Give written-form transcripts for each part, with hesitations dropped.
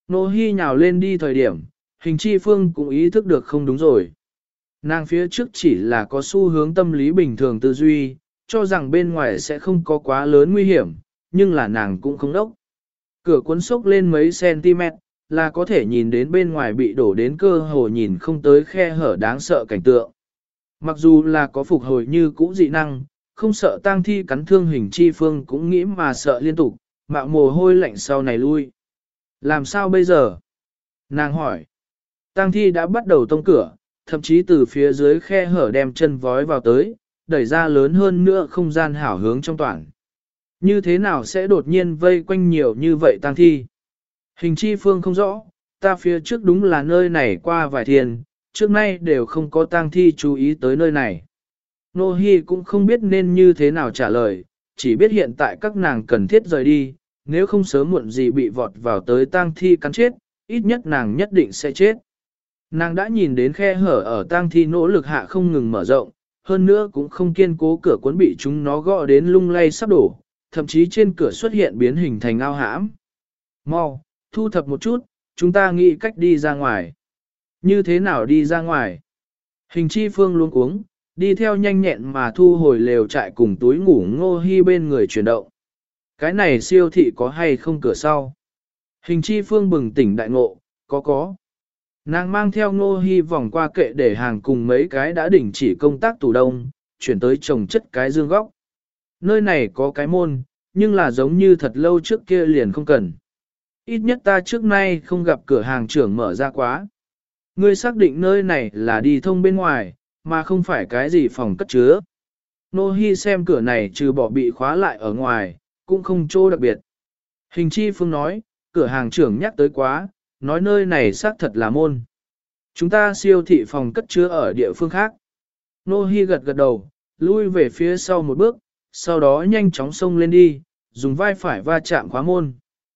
Nô Hi nhào lên đi thời điểm, Hình Chi Phương cũng ý thức được không đúng rồi. Nàng phía trước chỉ là có xu hướng tâm lý bình thường tư duy, cho rằng bên ngoài sẽ không có quá lớn nguy hiểm, nhưng là nàng cũng không đốc. Cửa cuốn sốc lên mấy cm, là có thể nhìn đến bên ngoài bị đổ đến cơ hồ nhìn không tới khe hở đáng sợ cảnh tượng. Mặc dù là có phục hồi như cũ dị năng, không sợ tang thi cắn thương Hình Chi Phương cũng nghĩ mà sợ liên tục, mạo mồ hôi lạnh sau này lui. Làm sao bây giờ? Nàng hỏi. Tang thi đã bắt đầu tông cửa, thậm chí từ phía dưới khe hở đem chân vói vào tới, đẩy ra lớn hơn nữa không gian hảo hướng trong toàn. Như thế nào sẽ đột nhiên vây quanh nhiều như vậy tang thi? Hình Chi Phương không rõ, ta phía trước đúng là nơi này qua vài thiên, trước nay đều không có tang thi chú ý tới nơi này. Nô Hi cũng không biết nên như thế nào trả lời, chỉ biết hiện tại các nàng cần thiết rời đi, nếu không sớm muộn gì bị vọt vào tới tang thi cắn chết, ít nhất nàng nhất định sẽ chết. Nàng đã nhìn đến khe hở ở tang thi nỗ lực hạ không ngừng mở rộng, hơn nữa cũng không kiên cố cửa cuốn bị chúng nó gõ đến lung lay sắp đổ, thậm chí trên cửa xuất hiện biến hình thành ao hãm. Mau, thu thập một chút, chúng ta nghĩ cách đi ra ngoài. Như thế nào đi ra ngoài? Hình Chi Phương luống cuống, đi theo nhanh nhẹn mà thu hồi lều trại cùng túi ngủ Ngô Hi bên người chuyển động. Cái này siêu thị có hay không cửa sau? Hình Chi Phương bừng tỉnh đại ngộ, có. Nàng mang theo Ngô Hi vòng qua kệ để hàng cùng mấy cái đã đỉnh chỉ công tác tủ đông, chuyển tới trồng chất cái dương góc. Nơi này có cái môn, nhưng là giống như thật lâu trước kia liền không cần. Ít nhất ta trước nay không gặp cửa hàng trưởng mở ra quá. Ngươi xác định nơi này là đi thông bên ngoài, mà không phải cái gì phòng cất chứa. Ngô Hi xem cửa này trừ bỏ bị khóa lại ở ngoài, cũng không chỗ đặc biệt. Hình Chi Phương nói, cửa hàng trưởng nhắc tới quá, nói nơi này xác thật là môn. Chúng ta siêu thị phòng cất chứa ở địa phương khác. Nô Hi gật gật đầu, lui về phía sau một bước, sau đó nhanh chóng xông lên đi, dùng vai phải va chạm khóa môn.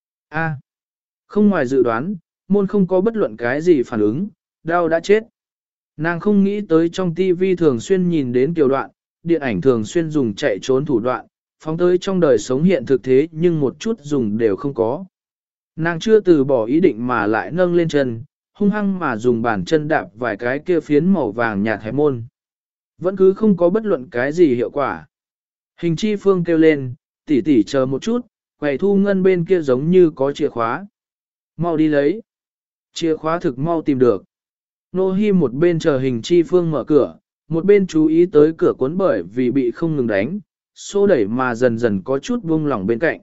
A, không ngoài dự đoán, môn không có bất luận cái gì phản ứng, đau đã chết. Nàng không nghĩ tới trong tivi thường xuyên nhìn đến tiểu đoạn, điện ảnh thường xuyên dùng chạy trốn thủ đoạn, phóng tới trong đời sống hiện thực thế nhưng một chút dùng đều không có. Nàng chưa từ bỏ ý định mà lại nâng lên chân, hung hăng mà dùng bàn chân đạp vài cái kia phiến màu vàng nhạt hẹp môn. Vẫn cứ không có bất luận cái gì hiệu quả. Hình Chi Phương kêu lên, tỷ tỷ chờ một chút, quầy thu ngân bên kia giống như có chìa khóa. Mau đi lấy. Chìa khóa thực mau tìm được. Nô Hi một bên chờ Hình Chi Phương mở cửa, một bên chú ý tới cửa cuốn bởi vì bị không ngừng đánh, xô đẩy mà dần dần có chút buông lỏng bên cạnh.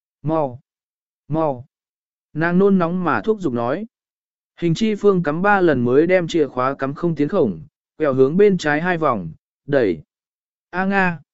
Mau. Nàng nôn nóng mà thúc giục nói. Hình Chi Phương cắm 3 lần mới đem chìa khóa cắm không tiến khổng, quẹo hướng bên trái 2 vòng, đẩy. A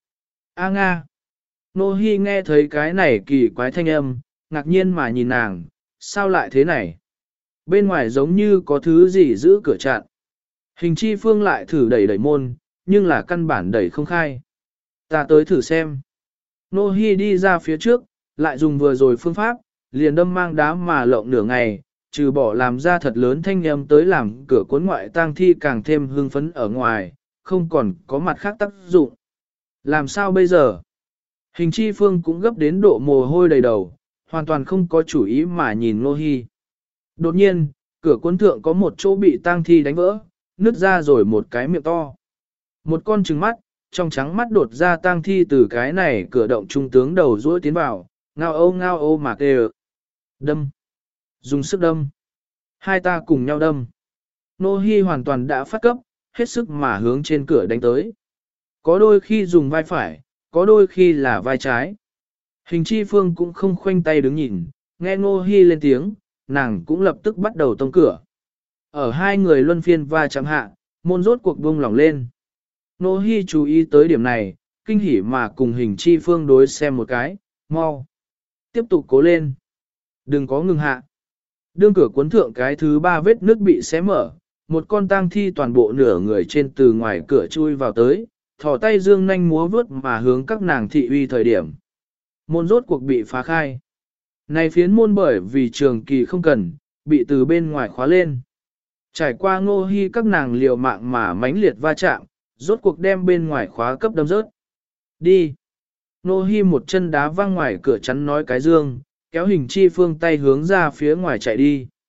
Nga. Nô Hi nghe thấy cái này kỳ quái thanh âm, ngạc nhiên mà nhìn nàng, sao lại thế này? Bên ngoài giống như có thứ gì giữ cửa chặn. Hình Chi Phương lại thử đẩy môn, nhưng là căn bản đẩy không khai. Ta tới thử xem. Nô Hi đi ra phía trước, lại dùng vừa rồi phương pháp, liền đâm mang đá mà lộng nửa ngày, trừ bỏ làm ra thật lớn thanh âm tới làm cửa cuốn ngoại tang thi càng thêm hưng phấn ở ngoài, không còn có mặt khác tác dụng. Làm sao bây giờ? Hình Chi Phương cũng gấp đến độ mồ hôi đầy đầu, hoàn toàn không có chủ ý mà nhìn Nô Hi. Đột nhiên, cửa cuốn thượng có một chỗ bị tang thi đánh vỡ, nứt ra rồi một cái miệng to. Một con trừng mắt, trong trắng mắt đột ra tang thi từ cái này cửa động trung tướng đầu duỗi tiến vào, ngao ô mà kêu. Đâm. Dùng sức đâm. Hai ta cùng nhau đâm. Nô Hi hoàn toàn đã phát cấp, hết sức mà hướng trên cửa đánh tới. Có đôi khi dùng vai phải, có đôi khi là vai trái. Hình Chi Phương cũng không khoanh tay đứng nhìn, nghe Nô Hi lên tiếng, nàng cũng lập tức bắt đầu tông cửa. Ở hai người luân phiên va chạm hạ, môn rốt cuộc buông lỏng lên. Nô Hi chú ý tới điểm này, kinh hỉ mà cùng Hình Chi Phương đối xem một cái, mau. Tiếp tục cố lên. Đừng có ngừng hạ. Đương cửa cuốn thượng cái thứ 3 vết nước bị xé mở, một con tang thi toàn bộ nửa người trên từ ngoài cửa chui vào tới, thò tay dương nhanh múa vướt mà hướng các nàng thị uy thời điểm. Môn rốt cuộc bị phá khai. Này phiến môn bởi vì trường kỳ không cần, bị từ bên ngoài khóa lên. Trải qua Ngô Hi các nàng liều mạng mà mãnh liệt va chạm, rốt cuộc đem bên ngoài khóa cấp đâm rớt. Đi. Ngô Hi một chân đá văng ngoài cửa chắn nói cái dương, kéo Hình Chi Phương tay hướng ra phía ngoài chạy đi.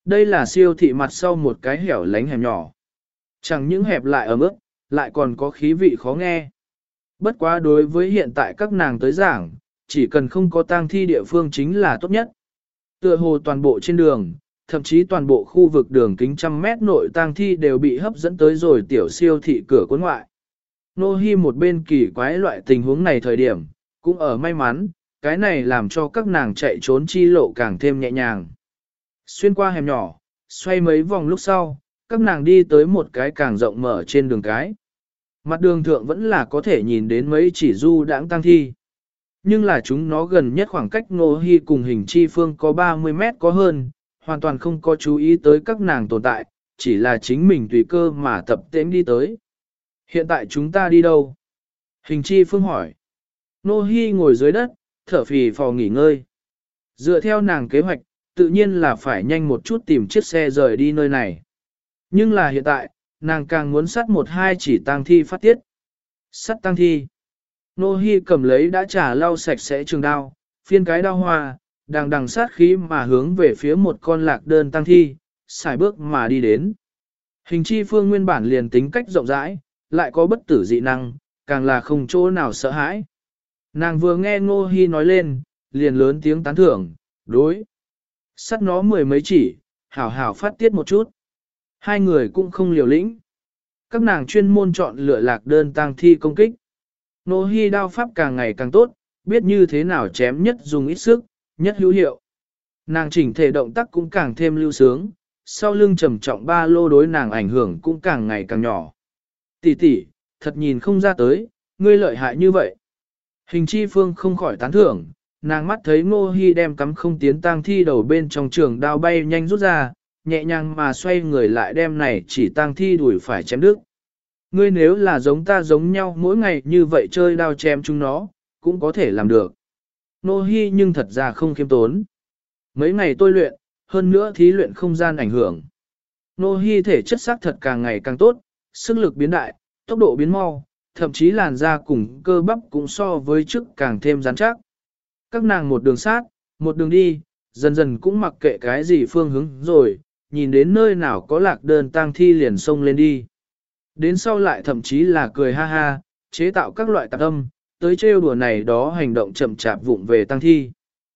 Đây là siêu thị mặt sau một cái hẻo lánh hẻm nhỏ. Chẳng những hẹp lại ấm ướt, lại còn có khí vị khó nghe. Bất quá đối với hiện tại các nàng tới giảng, chỉ cần không có tang thi địa phương chính là tốt nhất. Tựa hồ toàn bộ trên đường, thậm chí toàn bộ khu vực đường kính trăm mét nội tang thi đều bị hấp dẫn tới rồi tiểu siêu thị cửa cuốn ngoại. Nô Hi một bên kỳ quái loại tình huống này thời điểm, cũng ở may mắn, cái này làm cho các nàng chạy trốn chi lộ càng thêm nhẹ nhàng. Xuyên qua hẻm nhỏ, xoay mấy vòng lúc sau, các nàng đi tới một cái càng rộng mở trên đường cái. Mặt đường thượng vẫn là có thể nhìn đến mấy chỉ du đãng tang thi. Nhưng là chúng nó gần nhất khoảng cách Nô Hi cùng Hình Chi Phương có 30 mét có hơn, hoàn toàn không có chú ý tới các nàng tồn tại, chỉ là chính mình tùy cơ mà tập tễnh đi tới. Hiện tại chúng ta đi đâu? Hình Chi Phương hỏi. Nô Hi ngồi dưới đất, thở phì phò nghỉ ngơi. Dựa theo nàng kế hoạch, tự nhiên là phải nhanh một chút tìm chiếc xe rời đi nơi này. Nhưng là hiện tại, nàng càng muốn sát một hai chỉ tang thi phát tiết. Sát tang thi. Nô Hi cầm lấy đã trả lau sạch sẽ trường đao, phiên cái đao hoa, đằng sát khí mà hướng về phía một con lạc đơn tang thi, xài bước mà đi đến. Hình Chi Phương nguyên bản liền tính cách rộng rãi, lại có bất tử dị năng, càng là không chỗ nào sợ hãi. Nàng vừa nghe Ngô Hi nói lên, liền lớn tiếng tán thưởng, đối. Sắt nó mười mấy chỉ, hảo hảo phát tiết một chút. Hai người cũng không liều lĩnh. Các nàng chuyên môn chọn lựa lạc đơn tang thi công kích. Ngô Hi đao pháp càng ngày càng tốt, biết như thế nào chém nhất dùng ít sức, nhất hữu hiệu. Nàng chỉnh thể động tác cũng càng thêm lưu sướng, sau lưng trầm trọng ba lô đối nàng ảnh hưởng cũng càng ngày càng nhỏ. Tỷ tỷ, thật nhìn không ra tới, ngươi lợi hại như vậy. Hình Chi Phương không khỏi tán thưởng, nàng mắt thấy Ngô Hi đem cắm không tiến tang thi đầu bên trong trường đao bay nhanh rút ra, nhẹ nhàng mà xoay người lại đem này chỉ tang thi đuổi phải chém đứt. Ngươi nếu là giống ta giống nhau mỗi ngày như vậy chơi đao chém chúng nó, cũng có thể làm được. Ngô Hi nhưng thật ra không khiêm tốn. Mấy ngày tôi luyện, hơn nữa thí luyện không gian ảnh hưởng. Ngô Hi thể chất xác thật càng ngày càng tốt, sức lực biến đại, tốc độ biến mau, thậm chí làn da cùng cơ bắp cũng so với trước càng thêm rắn chắc. Các nàng một đường sát, một đường đi, dần dần cũng mặc kệ cái gì phương hướng rồi, nhìn đến nơi nào có lạc đơn tang thi liền xông lên đi. Đến sau lại thậm chí là cười ha ha, chế tạo các loại tạp âm, tới trêu đùa này đó hành động chậm chạp vụng về tang thi.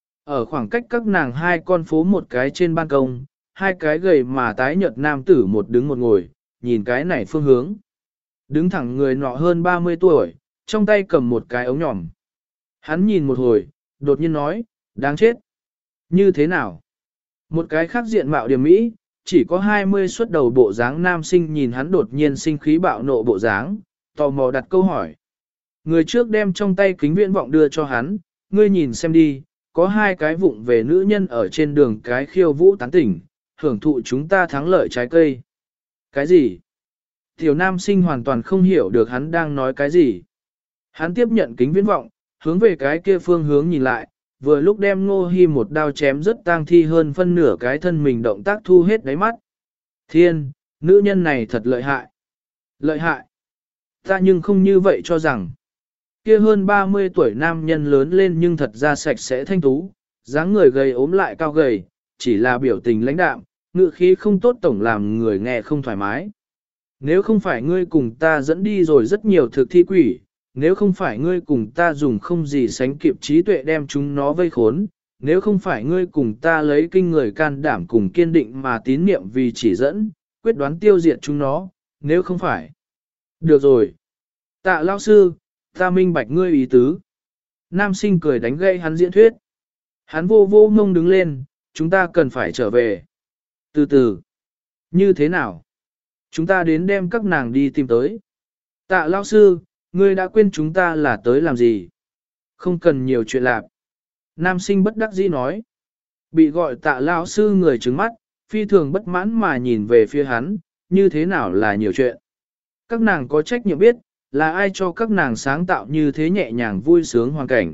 Ở khoảng cách các nàng hai con phố một cái trên ban công, hai cái gầy mà tái nhợt nam tử một đứng một ngồi, nhìn cái này phương hướng. Đứng thẳng người nọ hơn 30 tuổi, trong tay cầm một cái ống nhỏm. Hắn nhìn một hồi, đột nhiên nói, đáng chết. Như thế nào? Một cái khác diện mạo điểm mỹ, chỉ có 20 xuất đầu bộ dáng nam sinh nhìn hắn đột nhiên sinh khí bạo nộ bộ dáng, tò mò đặt câu hỏi. Người trước đem trong tay kính viễn vọng đưa cho hắn, ngươi nhìn xem đi, có hai cái vụng về nữ nhân ở trên đường cái khiêu vũ tán tỉnh, hưởng thụ chúng ta thắng lợi trái cây. Cái gì? Tiểu nam sinh hoàn toàn không hiểu được hắn đang nói cái gì. Hắn tiếp nhận kính viễn vọng, hướng về cái kia phương hướng nhìn lại, vừa lúc đem Ngô Hi một đao chém rất tang thi hơn phân nửa cái thân mình động tác thu hết đáy mắt. Thiên, nữ nhân này thật lợi hại. Lợi hại. Ta nhưng không như vậy cho rằng. Kia hơn 30 tuổi nam nhân lớn lên nhưng thật ra sạch sẽ thanh tú, dáng người gầy ốm lại cao gầy, chỉ là biểu tình lãnh đạm, ngữ khí không tốt tổng làm người nghe không thoải mái. Nếu không phải ngươi cùng ta dẫn đi rồi rất nhiều thực thi quỷ, nếu không phải ngươi cùng ta dùng không gì sánh kịp trí tuệ đem chúng nó vây khốn, nếu không phải ngươi cùng ta lấy kinh người can đảm cùng kiên định mà tín niệm vì chỉ dẫn, quyết đoán tiêu diệt chúng nó, nếu không phải. Được rồi. Tạ lão sư, ta minh bạch ngươi ý tứ. Nam sinh cười đánh gậy hắn diễn thuyết. Hắn vô vô ngông đứng lên, chúng ta cần phải trở về. Từ từ. Như thế nào? Chúng ta đến đem các nàng đi tìm tới. Tạ lão sư, ngươi đã quên chúng ta là tới làm gì? Không cần nhiều chuyện lạp. Nam sinh bất đắc dĩ nói. Bị gọi tạ lão sư người trừng mắt, phi thường bất mãn mà nhìn về phía hắn, như thế nào là nhiều chuyện. Các nàng có trách nhiệm biết, là ai cho các nàng sáng tạo như thế nhẹ nhàng vui sướng hoàn cảnh.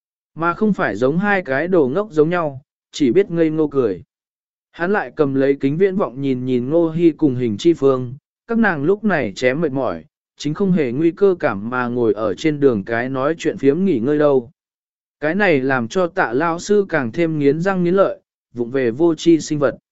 Mà không phải giống hai cái đồ ngốc giống nhau, chỉ biết ngây ngô cười. Hắn lại cầm lấy kính viễn vọng nhìn nhìn Ngô Hi cùng Hình Chi Phương, các nàng lúc này chém mệt mỏi, chính không hề nguy cơ cảm mà ngồi ở trên đường cái nói chuyện phiếm nghỉ ngơi đâu. Cái này làm cho tạ lão sư càng thêm nghiến răng nghiến lợi, vụng về vô tri sinh vật.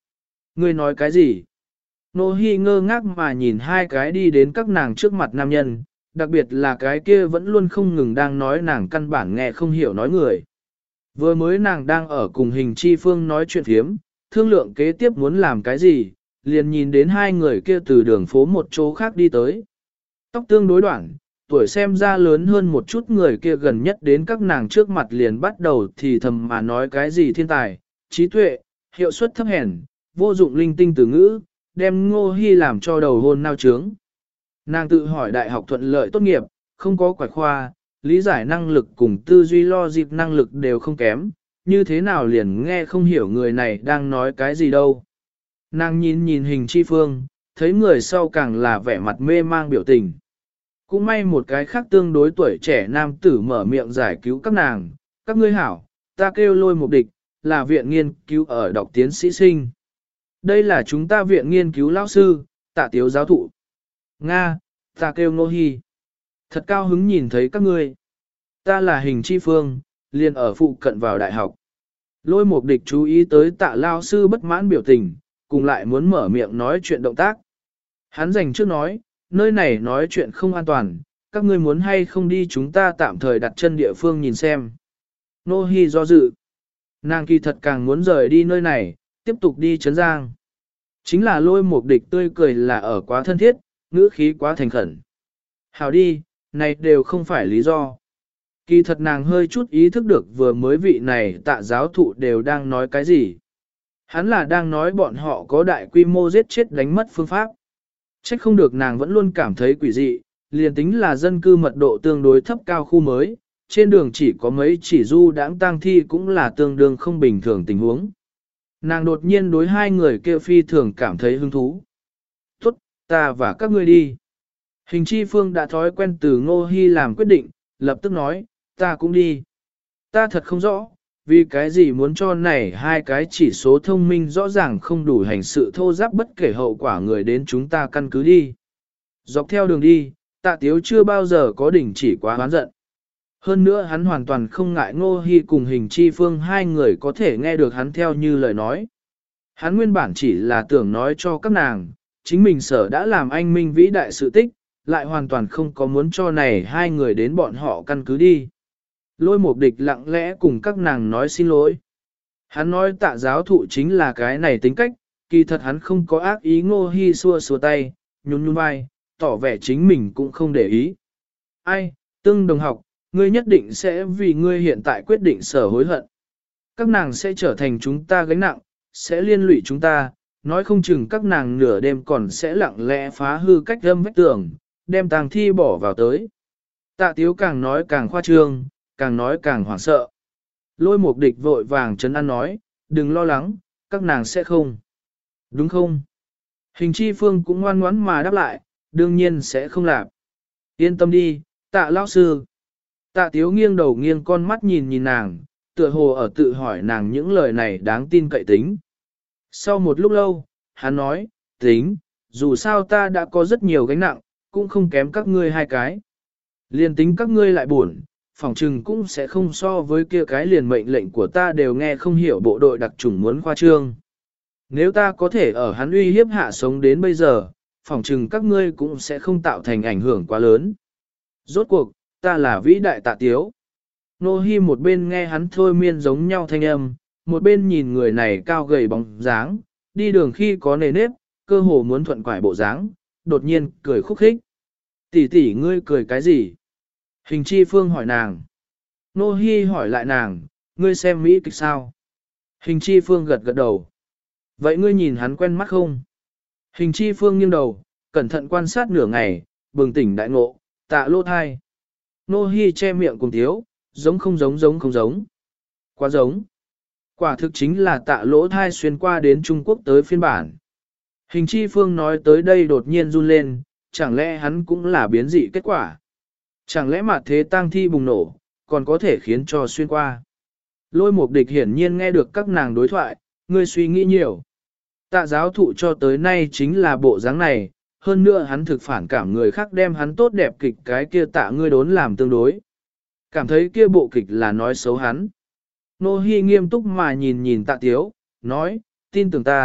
Ngươi nói cái gì? Nô Hi ngơ ngác mà nhìn hai cái đi đến các nàng trước mặt nam nhân, đặc biệt là cái kia vẫn luôn không ngừng đang nói nàng căn bản nghe không hiểu nói người. Vừa mới nàng đang ở cùng Hình Chi Phương nói chuyện phiếm, thương lượng kế tiếp muốn làm cái gì, liền nhìn đến hai người kia từ đường phố một chỗ khác đi tới. Tóc tương đối đoạn, tuổi xem ra lớn hơn một chút, người kia gần nhất đến các nàng trước mặt liền bắt đầu thì thầm mà nói cái gì thiên tài, trí tuệ, hiệu suất thấp hèn, vô dụng linh tinh từ ngữ, đem Ngô Hi làm cho đầu hôn nao trướng. Nàng tự hỏi đại học thuận lợi tốt nghiệp, không có quải khoa, lý giải năng lực cùng tư duy logic năng lực đều không kém, như thế nào liền nghe không hiểu người này đang nói cái gì đâu. Nàng nhìn nhìn Hình Chi Phương, thấy người sau càng là vẻ mặt mê mang biểu tình. Cũng may một cái khác tương đối tuổi trẻ nam tử mở miệng giải cứu các nàng, các ngươi hảo, ta kêu Lôi Mục Địch, là viện nghiên cứu ở đọc tiến sĩ sinh. Đây là chúng ta viện nghiên cứu lão sư, Tạ Tiếu giáo thụ. Nga, ta kêu Ngô Hi. Thật cao hứng nhìn thấy các ngươi. Ta là Hình Chi Phương, liền ở phụ cận vào đại học. Lôi Mục Địch chú ý tới Tạ lão sư bất mãn biểu tình, cùng lại muốn mở miệng nói chuyện động tác. Hắn dành trước nói, nơi này nói chuyện không an toàn, các ngươi muốn hay không đi chúng ta tạm thời đặt chân địa phương nhìn xem. Ngô Hi do dự. Nàng kỳ thật càng muốn rời đi nơi này, tiếp tục đi Trấn Giang. Chính là Lôi Mục Địch tươi cười là ở quá thân thiết, ngữ khí quá thành khẩn. Hảo đi, này đều không phải lý do. Kỳ thật nàng hơi chút ý thức được vừa mới vị này Tạ giáo thụ đều đang nói cái gì. Hắn là đang nói bọn họ có đại quy mô giết chết đánh mất phương pháp. Trách không được nàng vẫn luôn cảm thấy quỷ dị, liền tính là dân cư mật độ tương đối thấp cao khu mới, trên đường chỉ có mấy chỉ du đãng tang thi cũng là tương đương không bình thường tình huống. Nàng đột nhiên đối hai người kia phi thường cảm thấy hứng thú. Tốt, ta và các ngươi đi. Hình Chi Phương đã thói quen từ Ngô Hi làm quyết định, lập tức nói, ta cũng đi. Ta thật không rõ, vì cái gì muốn cho này hai cái chỉ số thông minh rõ ràng không đủ hành sự thô giáp bất kể hậu quả người đến chúng ta căn cứ đi. Dọc theo đường đi, Tạ Tiếu chưa bao giờ có đỉnh chỉ quá hoán giận. Hơn nữa hắn hoàn toàn không ngại Ngô Hi cùng Hình Chi Phương hai người có thể nghe được hắn theo như lời nói. Hắn nguyên bản chỉ là tưởng nói cho các nàng, chính mình sở đã làm anh minh vĩ đại sự tích, lại hoàn toàn không có muốn cho này hai người đến bọn họ căn cứ đi. Lôi Mục Địch lặng lẽ cùng các nàng nói xin lỗi. Hắn nói Tạ giáo thụ chính là cái này tính cách, kỳ thật hắn không có ác ý. Ngô Hi xua xua tay, nhún nhún vai, tỏ vẻ chính mình cũng không để ý. Ai, Tương đồng học, ngươi nhất định sẽ vì ngươi hiện tại quyết định sở hối hận. Các nàng sẽ trở thành chúng ta gánh nặng, sẽ liên lụy chúng ta, nói không chừng các nàng nửa đêm còn sẽ lặng lẽ phá hư cách âm vách tường, đem tang thi bỏ vào tới. Tạ Tiếu càng nói càng khoa trương, càng nói càng hoảng sợ. Lôi Mục Địch vội vàng trấn an nói, đừng lo lắng, các nàng sẽ không. Đúng không? Hình Chi Phương cũng ngoan ngoãn mà đáp lại, đương nhiên sẽ không làm. Yên tâm đi, Tạ lão sư. Tạ Tiếu nghiêng đầu nghiêng con mắt nhìn nhìn nàng, tựa hồ ở tự hỏi nàng những lời này đáng tin cậy tính. Sau một lúc lâu, hắn nói, tính, dù sao ta đã có rất nhiều gánh nặng, cũng không kém các ngươi hai cái. Liền tính các ngươi lại buồn, phòng trừng cũng sẽ không so với kia cái liền mệnh lệnh của ta đều nghe không hiểu bộ đội đặc chủng muốn khoa trương. Nếu ta có thể ở hắn uy hiếp hạ sống đến bây giờ, phòng trừng các ngươi cũng sẽ không tạo thành ảnh hưởng quá lớn. Rốt cuộc, ta là vĩ đại Tạ Tiếu. Nô Hi một bên nghe hắn thôi miên giống nhau thanh âm, một bên nhìn người này cao gầy bóng dáng, đi đường khi có nề nếp, cơ hồ muốn thuận quải bộ dáng, đột nhiên cười khúc khích. Tỷ tỷ ngươi cười cái gì? Hình Chi Phương hỏi nàng. Nô Hi hỏi lại nàng, ngươi xem Mỹ kịch sao? Hình Chi Phương gật gật đầu. Vậy ngươi nhìn hắn quen mắt không? Hình Chi Phương nghiêng đầu, cẩn thận quan sát nửa ngày, bừng tỉnh đại ngộ, Tạ lỗ thai. Nô Hi che miệng cùng thiếu, giống không giống. Quá giống. Quả thực chính là Tạ lỗ thai xuyên qua đến Trung Quốc tới phiên bản. Hình Chi Phương nói tới đây đột nhiên run lên, chẳng lẽ hắn cũng là biến dị kết quả? Chẳng lẽ mà thế tang thi bùng nổ, còn có thể khiến cho xuyên qua? Lôi Mục Địch hiển nhiên nghe được các nàng đối thoại, ngươi suy nghĩ nhiều. Tạ giáo thụ cho tới nay chính là bộ dáng này, hơn nữa hắn thực phản cảm người khác đem hắn tốt đẹp kịch cái kia Tạ ngươi đốn làm tương đối. Cảm thấy kia bộ kịch là nói xấu hắn. Nô Hi nghiêm túc mà nhìn nhìn Tạ Tiếu, nói, tin tưởng ta,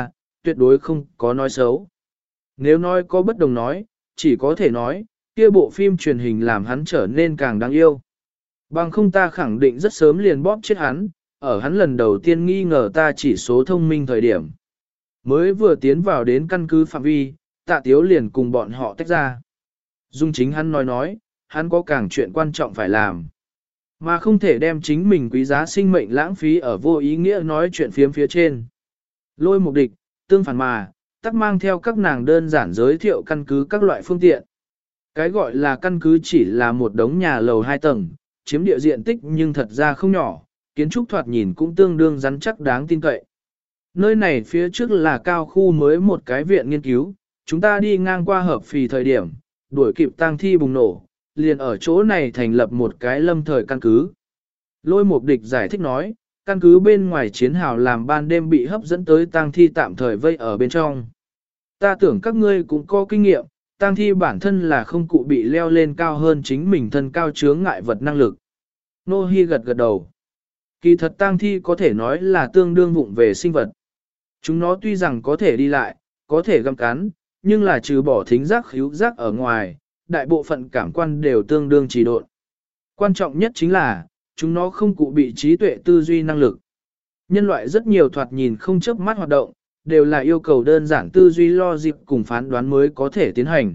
tuyệt đối không có nói xấu. Nếu nói có bất đồng nói, chỉ có thể nói, kia bộ phim truyền hình làm hắn trở nên càng đáng yêu. Bằng không ta khẳng định rất sớm liền bóp chết hắn, ở hắn lần đầu tiên nghi ngờ ta chỉ số thông minh thời điểm. Mới vừa tiến vào đến căn cứ phạm vi, Tạ Tiếu liền cùng bọn họ tách ra. Dung chính hắn nói, hắn có càng chuyện quan trọng phải làm. Mà không thể đem chính mình quý giá sinh mệnh lãng phí ở vô ý nghĩa nói chuyện phiếm phía trên. Lôi mục địch, tương phản mà, tắc mang theo các nàng đơn giản giới thiệu căn cứ các loại phương tiện. Cái gọi là căn cứ chỉ là một đống nhà lầu 2 tầng, chiếm địa diện tích nhưng thật ra không nhỏ, kiến trúc thoạt nhìn cũng tương đương rắn chắc đáng tin cậy. Nơi này phía trước là cao khu mới một cái viện nghiên cứu, chúng ta đi ngang qua hợp phì thời điểm, đuổi kịp tang thi bùng nổ, liền ở chỗ này thành lập một cái lâm thời căn cứ. Lôi mục địch giải thích nói, căn cứ bên ngoài chiến hào làm ban đêm bị hấp dẫn tới tang thi tạm thời vây ở bên trong. Ta tưởng các ngươi cũng có kinh nghiệm, tang thi bản thân là không cụ bị leo lên cao hơn chính mình thân cao chướng ngại vật năng lực. Nô Hi gật gật đầu. Kỳ thật tang thi có thể nói là tương đương vụng về sinh vật. Chúng nó tuy rằng có thể đi lại, có thể găm cắn, nhưng là trừ bỏ thính giác khứu giác ở ngoài, đại bộ phận cảm quan đều tương đương trì độn. Quan trọng nhất chính là, chúng nó không cụ bị trí tuệ tư duy năng lực. Nhân loại rất nhiều thoạt nhìn không chớp mắt hoạt động, đều là yêu cầu đơn giản tư duy logic cùng phán đoán mới có thể tiến hành.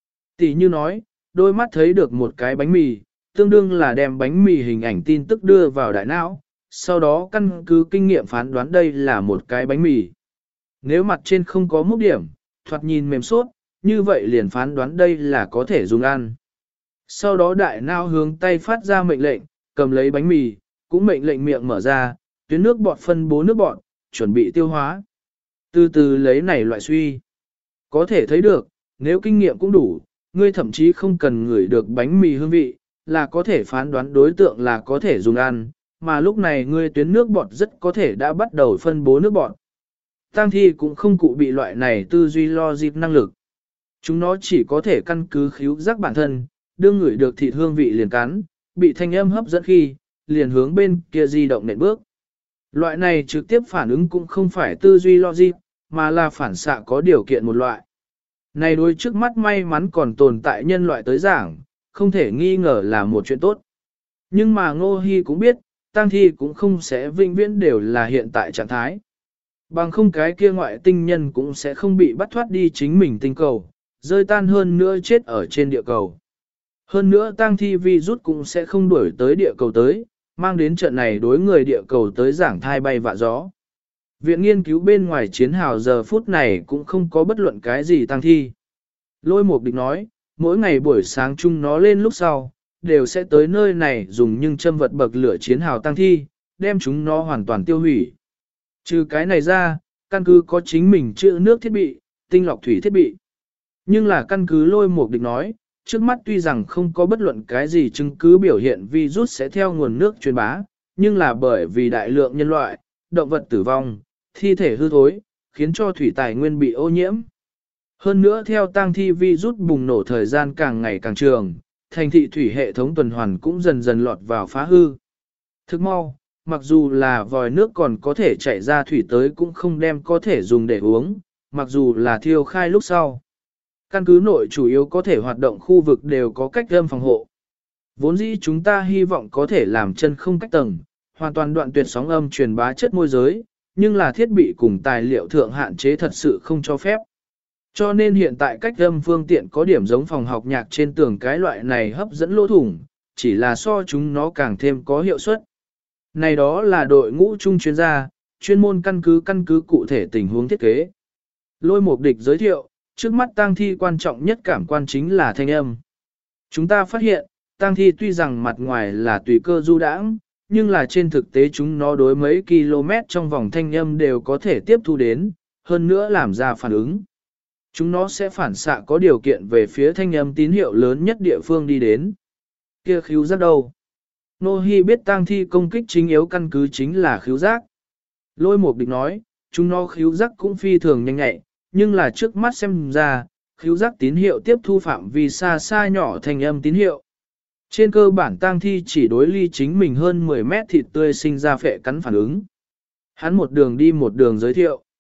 Tỷ như nói, đôi mắt thấy được một cái bánh mì, tương đương là đem bánh mì hình ảnh tin tức đưa vào đại não, sau đó căn cứ kinh nghiệm phán đoán đây là một cái bánh mì. Nếu mặt trên không có mốc điểm, thoạt nhìn mềm suốt, như vậy liền phán đoán đây là có thể dùng ăn. Sau đó đại não hướng tay phát ra mệnh lệnh, cầm lấy bánh mì, cũng mệnh lệnh miệng mở ra, tuyến nước bọt phân bố nước bọt, chuẩn bị tiêu hóa. Từ từ lấy này loại suy. Có thể thấy được, nếu kinh nghiệm cũng đủ, ngươi thậm chí không cần ngửi được bánh mì hương vị, là có thể phán đoán đối tượng là có thể dùng ăn, mà lúc này ngươi tuyến nước bọt rất có thể đã bắt đầu phân bố nước bọt. Tang thi cũng không cụ bị loại này tư duy logic năng lực. Chúng nó chỉ có thể căn cứ khíu giác bản thân, đưa ngửi được thịt hương vị liền cắn, bị thanh âm hấp dẫn khi, liền hướng bên kia di động nện bước. Loại này trực tiếp phản ứng cũng không phải tư duy logic, mà là phản xạ có điều kiện một loại. Này đối trước mắt may mắn còn tồn tại nhân loại tới giảng, không thể nghi ngờ là một chuyện tốt. Nhưng mà Ngô Hi cũng biết, tang thi cũng không sẽ vĩnh viễn đều là hiện tại trạng thái. Bằng không cái kia ngoại tinh nhân cũng sẽ không bị bắt thoát đi chính mình tinh cầu, rơi tan hơn nữa chết ở trên địa cầu. Hơn nữa tang thi virus cũng sẽ không đuổi tới địa cầu tới, mang đến trận này đối người địa cầu tới giảng thai bay vạ gió. Viện nghiên cứu bên ngoài chiến hào giờ phút này cũng không có bất luận cái gì tang thi. Lôi Mục Địch nói, mỗi ngày buổi sáng chung nó lên lúc sau, đều sẽ tới nơi này dùng nhưng châm vật bậc lửa chiến hào tang thi, đem chúng nó hoàn toàn tiêu hủy. Trừ cái này ra, căn cứ có chính mình trữ nước thiết bị, tinh lọc thủy thiết bị. Nhưng là căn cứ Lôi Mục Địch nói, trước mắt tuy rằng không có bất luận cái gì chứng cứ biểu hiện virus sẽ theo nguồn nước truyền bá, nhưng là bởi vì đại lượng nhân loại, động vật tử vong, thi thể hư thối, khiến cho thủy tài nguyên bị ô nhiễm. Hơn nữa theo tang thi virus bùng nổ thời gian càng ngày càng trường, thành thị thủy hệ thống tuần hoàn cũng dần dần lọt vào phá hư. Thức mau, mặc dù là vòi nước còn có thể chảy ra thủy tới cũng không đem có thể dùng để uống, mặc dù là thiêu khai lúc sau. Căn cứ nội chủ yếu có thể hoạt động khu vực đều có cách âm phòng hộ. Vốn dĩ chúng ta hy vọng có thể làm chân không cách tầng, hoàn toàn đoạn tuyệt sóng âm truyền bá chất môi giới, nhưng là thiết bị cùng tài liệu thượng hạn chế thật sự không cho phép. Cho nên hiện tại cách âm phương tiện có điểm giống phòng học nhạc trên tường cái loại này hấp dẫn lỗ thủng, chỉ là so chúng nó càng thêm có hiệu suất. Này đó là đội ngũ chung chuyên gia, chuyên môn căn cứ cụ thể tình huống thiết kế. Lôi Mục Địch giới thiệu, trước mắt tang thi quan trọng nhất cảm quan chính là thanh âm. Chúng ta phát hiện, tang thi tuy rằng mặt ngoài là tùy cơ du đãng, nhưng là trên thực tế chúng nó đối mấy km trong vòng thanh âm đều có thể tiếp thu đến, hơn nữa làm ra phản ứng. Chúng nó sẽ phản xạ có điều kiện về phía thanh âm tín hiệu lớn nhất địa phương đi đến. Kia khíu giác đâu? Nô Hi biết tang thi công kích chính yếu căn cứ chính là khíu giác. Lôi Mục Địch nói, chúng nó khíu giác cũng phi thường nhanh nhạy, nhưng là trước mắt xem ra, khíu giác tín hiệu tiếp thu phạm vi xa xa nhỏ thanh âm tín hiệu. Trên cơ bản tang thi chỉ đối ly chính mình hơn 10 mét thịt tươi sinh ra phệ cắn phản ứng. Hắn một đường đi một đường giới thiệu.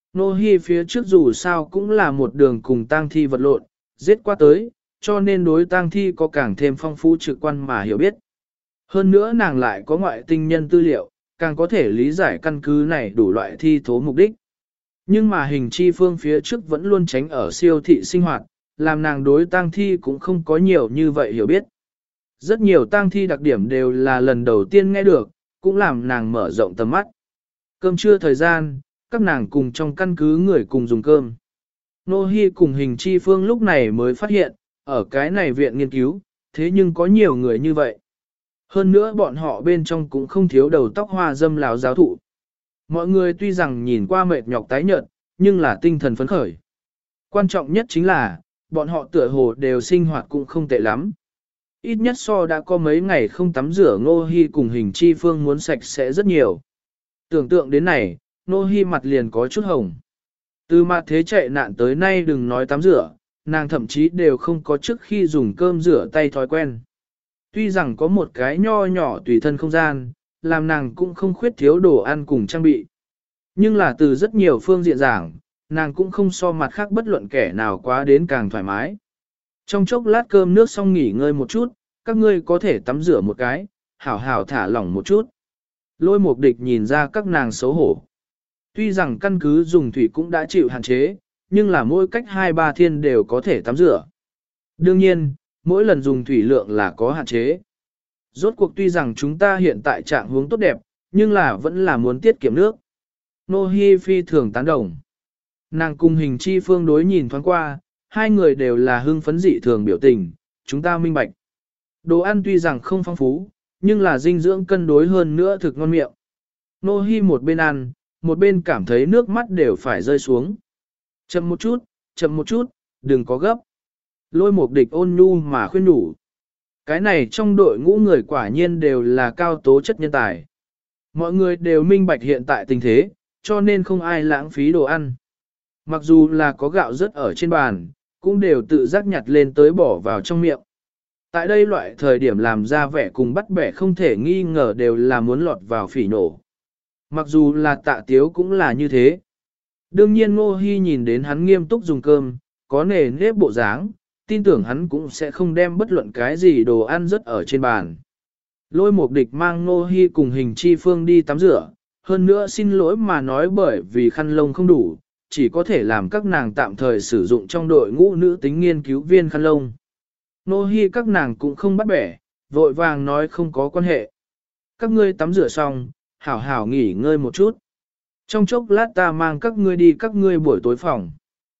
Nô Hi phía trước dù sao cũng là một đường cùng tang thi vật lộn, giết qua tới, cho nên đối tang thi có càng thêm phong phú trực quan mà hiểu biết. Hơn nữa nàng lại có ngoại tinh nhân tư liệu, càng có thể lý giải căn cứ này đủ loại thi thố mục đích. Nhưng mà hình chi phương phía trước vẫn luôn tránh ở siêu thị sinh hoạt, làm nàng đối tang thi cũng không có nhiều như vậy hiểu biết. Rất nhiều tang thi đặc điểm đều là lần đầu tiên nghe được, cũng làm nàng mở rộng tầm mắt. Cơm trưa thời gian, các nàng cùng trong căn cứ người cùng dùng cơm. Nô Hi cùng hình chi phương lúc này mới phát hiện, ở cái này viện nghiên cứu, thế nhưng có nhiều người như vậy. Hơn nữa bọn họ bên trong cũng không thiếu đầu tóc hoa dâm láo giáo thụ. Mọi người tuy rằng nhìn qua mệt nhọc tái nhợt, nhưng là tinh thần phấn khởi. Quan trọng nhất chính là, bọn họ tựa hồ đều sinh hoạt cũng không tệ lắm. Ít nhất so đã có mấy ngày không tắm rửa Nô Hi cùng hình chi phương muốn sạch sẽ rất nhiều. Tưởng tượng đến này, Nô Hi mặt liền có chút hồng. Từ mặt thế chạy nạn tới nay đừng nói tắm rửa, nàng thậm chí đều không có trước khi dùng cơm rửa tay thói quen. Tuy rằng có một cái nho nhỏ tùy thân không gian, làm nàng cũng không khuyết thiếu đồ ăn cùng trang bị. Nhưng là từ rất nhiều phương diện giảng, nàng cũng không so mặt khác bất luận kẻ nào quá đến càng thoải mái. Trong chốc lát cơm nước xong nghỉ ngơi một chút, các ngươi có thể tắm rửa một cái, hảo hảo thả lỏng một chút. Lôi Mục Địch nhìn ra các nàng xấu hổ. Tuy rằng căn cứ dùng thủy cũng đã chịu hạn chế, nhưng là mỗi cách 2-3 thiên đều có thể tắm rửa. Đương nhiên, mỗi lần dùng thủy lượng là có hạn chế. Rốt cuộc tuy rằng chúng ta hiện tại trạng huống tốt đẹp, nhưng là vẫn là muốn tiết kiệm nước. Nô Hi phi thường tán đồng. Nàng cùng hình chi phương đối nhìn thoáng qua, hai người đều là hưng phấn dị thường biểu tình, chúng ta minh bạch. Đồ ăn tuy rằng không phong phú, nhưng là dinh dưỡng cân đối hơn nữa thực ngon miệng. Nô Hi một bên ăn, một bên cảm thấy nước mắt đều phải rơi xuống. Chậm một chút, đừng có gấp. Lôi Mục Địch ôn nhu mà khuyên nhủ. Cái này trong đội ngũ người quả nhiên đều là cao tố chất nhân tài. Mọi người đều minh bạch hiện tại tình thế, cho nên không ai lãng phí đồ ăn. Mặc dù là có gạo rớt ở trên bàn, cũng đều tự giác nhặt lên tới bỏ vào trong miệng. Tại đây loại thời điểm làm ra vẻ cùng bắt bẻ không thể nghi ngờ đều là muốn lọt vào phỉ nổ. Mặc dù là Tạ Tiếu cũng là như thế. Đương nhiên Ngô Hi nhìn đến hắn nghiêm túc dùng cơm, có nề nếp bộ dáng, tin tưởng hắn cũng sẽ không đem bất luận cái gì đồ ăn rớt ở trên bàn. Lôi Mục Địch mang Ngô Hi cùng hình chi phương đi tắm rửa, hơn nữa xin lỗi mà nói bởi vì khăn lông không đủ, chỉ có thể làm các nàng tạm thời sử dụng trong đội ngũ nữ tính nghiên cứu viên khăn lông. Ngô Hi các nàng cũng không bắt bẻ, vội vàng nói không có quan hệ. Các ngươi tắm rửa xong, hảo hảo nghỉ ngơi một chút. Trong chốc lát ta mang các ngươi đi các ngươi buổi tối phòng.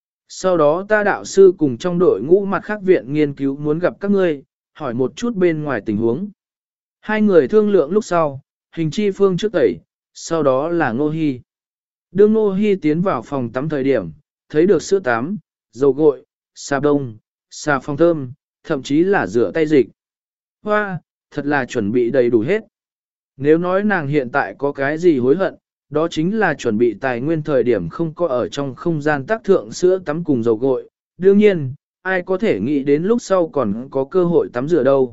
Sau đó ta đạo sư cùng trong đội ngũ mặt khác viện nghiên cứu muốn gặp các ngươi, hỏi một chút bên ngoài tình huống. Hai người thương lượng lúc sau, hình chi phương trước tẩy, sau đó là Ngô Hi. Đương Ngô Hi tiến vào phòng tắm thời điểm, thấy được sữa tắm, dầu gội, xà bông, xà phòng thơm, thậm chí là rửa tay dịch. Hoa, thật là chuẩn bị đầy đủ hết. Nếu nói nàng hiện tại có cái gì hối hận, đó chính là chuẩn bị tài nguyên thời điểm không có ở trong không gian tác thượng sữa tắm cùng dầu gội. Đương nhiên, ai có thể nghĩ đến lúc sau còn có cơ hội tắm rửa đâu.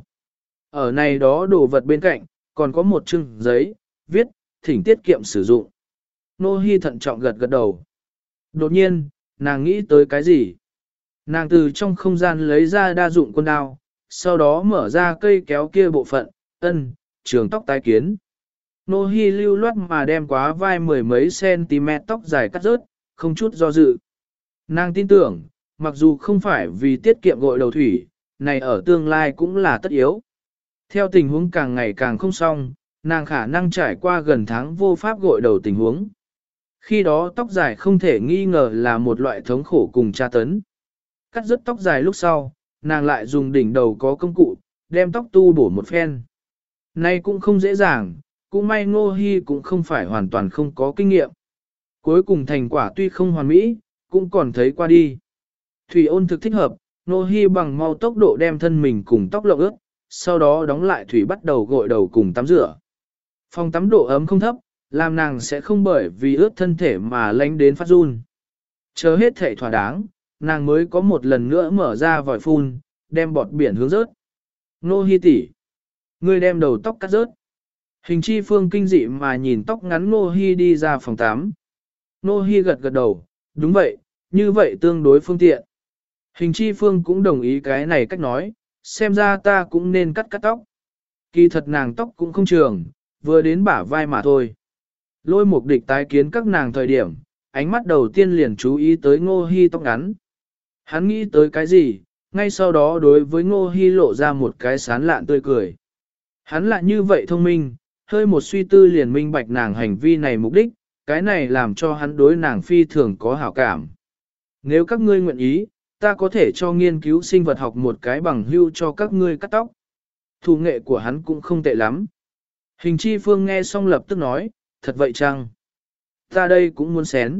Ở này đó đồ vật bên cạnh, còn có một chưng giấy, viết, thỉnh tiết kiệm sử dụng. Nô Hi thận trọng gật gật đầu. Đột nhiên, nàng nghĩ tới cái gì? Nàng từ trong không gian lấy ra đa dụng quân đao, sau đó mở ra cây kéo kia bộ phận, trường tóc tái kiến. Nô Hi lưu loát mà đem quá vai mười mấy cm tóc dài cắt rớt, không chút do dự. Nàng tin tưởng, mặc dù không phải vì tiết kiệm gội đầu thủy, này ở tương lai cũng là tất yếu. Theo tình huống càng ngày càng không xong, nàng khả năng trải qua gần tháng vô pháp gội đầu tình huống. Khi đó tóc dài không thể nghi ngờ là một loại thống khổ cùng tra tấn. Cắt rớt tóc dài lúc sau, nàng lại dùng đỉnh đầu có công cụ, đem tóc tu bổ một phen. Nay cũng không dễ dàng, cũng may Ngô Hi cũng không phải hoàn toàn không có kinh nghiệm. Cuối cùng thành quả tuy không hoàn mỹ, cũng còn thấy qua đi. Thủy ôn thực thích hợp, Ngô Hi bằng mau tốc độ đem thân mình cùng tóc lộng ướt, sau đó đóng lại thủy bắt đầu gội đầu cùng tắm rửa. Phòng tắm độ ấm không thấp, làm nàng sẽ không bởi vì ướt thân thể mà lánh đến phát run. Chờ hết thể thỏa đáng, nàng mới có một lần nữa mở ra vòi phun, đem bọt biển hướng rớt. Ngô Hi tỷ, ngươi đem đầu tóc cắt rớt. Hình chi phương kinh dị mà nhìn tóc ngắn Ngô Hi đi ra phòng tắm. Nô Hi gật gật đầu, đúng vậy, như vậy tương đối phương tiện. Hình chi phương cũng đồng ý cái này cách nói, xem ra ta cũng nên cắt tóc. Kỳ thật nàng tóc cũng không trường, vừa đến bả vai mà thôi. Lôi Mục Địch tái kiến các nàng thời điểm, ánh mắt đầu tiên liền chú ý tới Ngô Hi tóc ngắn. Hắn nghĩ tới cái gì, ngay sau đó đối với Ngô Hi lộ ra một cái sán lạn tươi cười. Hắn là như vậy thông minh, hơi một suy tư liền minh bạch nàng hành vi này mục đích, cái này làm cho hắn đối nàng phi thường có hảo cảm. Nếu các ngươi nguyện ý, ta có thể cho nghiên cứu sinh vật học một cái bằng hưu cho các ngươi cắt tóc. Thủ nghệ của hắn cũng không tệ lắm. Hình chi phương nghe xong lập tức nói, thật vậy chăng? Ta đây cũng muốn xén.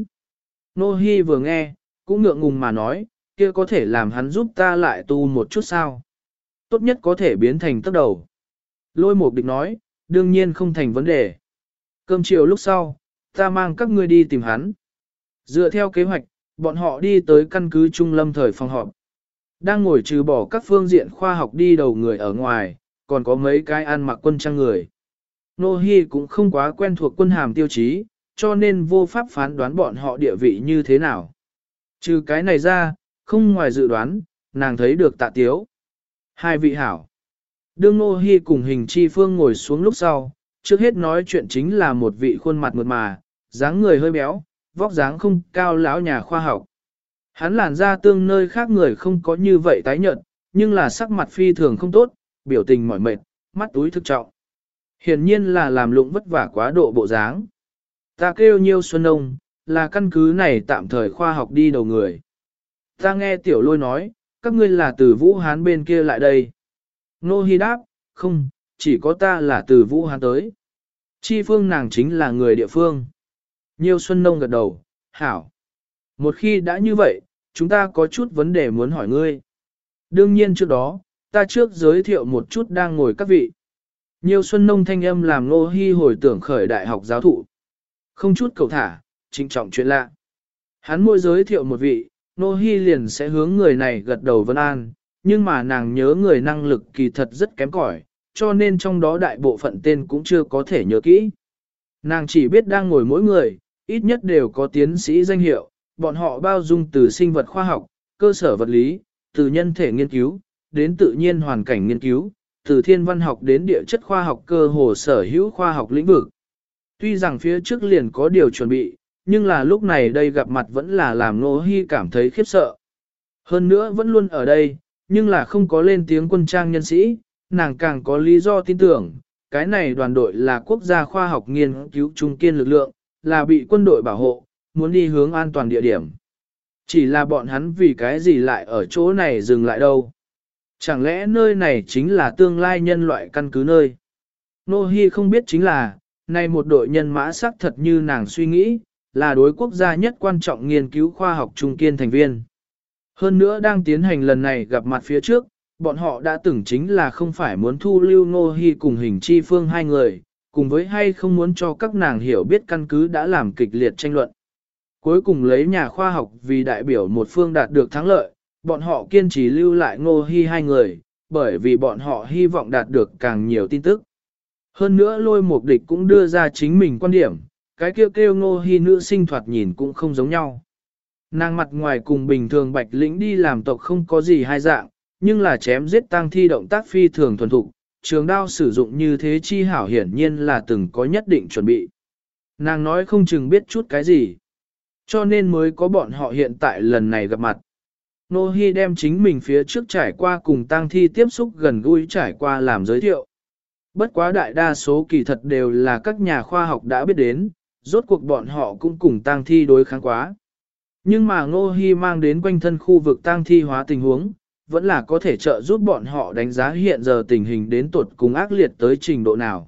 Nô Hi vừa nghe, cũng ngượng ngùng mà nói, kia có thể làm hắn giúp ta lại tu một chút sao? Tốt nhất có thể biến thành tóc đầu. Lôi Mục Địch nói, đương nhiên không thành vấn đề. Cơm chiều lúc sau, ta mang các ngươi đi tìm hắn. Dựa theo kế hoạch, bọn họ đi tới căn cứ Trung Lâm thời phòng họp. Đang ngồi trừ bỏ các phương diện khoa học đi đầu người ở ngoài, còn có mấy cái ăn mặc quân trang người. Nô Hi cũng không quá quen thuộc quân hàm tiêu chí, cho nên vô pháp phán đoán bọn họ địa vị như thế nào. Trừ cái này ra, không ngoài dự đoán, nàng thấy được Tạ Tiếu. Hai vị hảo. Đương Nô Hi cùng Hình Chi Phương ngồi xuống lúc sau, trước hết nói chuyện chính là một vị khuôn mặt mượt mà, dáng người hơi béo, vóc dáng không cao lão nhà khoa học. Hắn làn da tương nơi khác người không có như vậy tái nhợt, nhưng là sắc mặt phi thường không tốt, biểu tình mỏi mệt, mắt túi thực trọng. Hiển nhiên là làm lụng vất vả quá độ bộ dáng. Ta kêu Nhiêu Xuân Nông, là căn cứ này tạm thời khoa học đi đầu người. Ta nghe Tiểu Lôi nói, các ngươi là từ Vũ Hán bên kia lại đây. Nô Hi đáp, không, chỉ có ta là từ Vũ Hán tới. Chi Phương nàng chính là người địa phương. Nhiêu Xuân Nông gật đầu, hảo. Một khi đã như vậy, chúng ta có chút vấn đề muốn hỏi ngươi. Đương nhiên trước đó, ta trước giới thiệu một chút đang ngồi các vị. Nhiêu Xuân Nông thanh âm làm Nô Hi hồi tưởng khởi đại học giáo thụ. Không chút cầu thả, trịnh trọng chuyện lạ. Hắn mỗi giới thiệu một vị, Nô Hi liền sẽ hướng người này gật đầu vân an, nhưng mà nàng nhớ người năng lực kỳ thật rất kém cỏi, cho nên trong đó đại bộ phận tên cũng chưa có thể nhớ kỹ. Nàng chỉ biết đang ngồi mỗi người, ít nhất đều có tiến sĩ danh hiệu, bọn họ bao dung từ sinh vật khoa học, cơ sở vật lý, từ nhân thể nghiên cứu, đến tự nhiên hoàn cảnh nghiên cứu, từ thiên văn học đến địa chất khoa học cơ hồ sở hữu khoa học lĩnh vực. Tuy rằng phía trước liền có điều chuẩn bị, nhưng là lúc này đây gặp mặt vẫn là làm Nô Hi cảm thấy khiếp sợ. Hơn nữa vẫn luôn ở đây, nhưng là không có lên tiếng quân trang nhân sĩ, nàng càng có lý do tin tưởng, cái này đoàn đội là quốc gia khoa học nghiên cứu trung kiên lực lượng, là bị quân đội bảo hộ, muốn đi hướng an toàn địa điểm. Chỉ là bọn hắn vì cái gì lại ở chỗ này dừng lại đâu. Chẳng lẽ nơi này chính là tương lai nhân loại căn cứ nơi? Nô Hi không biết chính là, này một đội nhân mã sắc thật như nàng suy nghĩ, là đối quốc gia nhất quan trọng nghiên cứu khoa học trung kiên thành viên. Hơn nữa đang tiến hành lần này gặp mặt phía trước, bọn họ đã từng chính là không phải muốn thu lưu Nô Hi cùng Hình Chi Phương hai người, cùng với hay không muốn cho các nàng hiểu biết căn cứ đã làm kịch liệt tranh luận. Cuối cùng lấy nhà khoa học vì đại biểu một phương đạt được thắng lợi, bọn họ kiên trì lưu lại Nô Hi hai người, bởi vì bọn họ hy vọng đạt được càng nhiều tin tức. Hơn nữa Lôi Mục Địch cũng đưa ra chính mình quan điểm, cái kêu Nô Hi nữ sinh thoạt nhìn cũng không giống nhau. Nàng mặt ngoài cùng bình thường Bạch Lĩnh đi làm tộc không có gì hai dạng, nhưng là chém giết tang thi động tác phi thường thuần thục, trường đao sử dụng như thế chi hảo hiển nhiên là từng có nhất định chuẩn bị. Nàng nói không chừng biết chút cái gì, cho nên mới có bọn họ hiện tại lần này gặp mặt. Nô Hi đem chính mình phía trước trải qua cùng tang thi tiếp xúc gần gũi trải qua làm giới thiệu. Bất quá đại đa số kỳ thật đều là các nhà khoa học đã biết đến, rốt cuộc bọn họ cũng cùng tang thi đối kháng quá. Nhưng mà Nô Hi mang đến quanh thân khu vực tang thi hóa tình huống, vẫn là có thể trợ giúp bọn họ đánh giá hiện giờ tình hình đến tuột cùng ác liệt tới trình độ nào.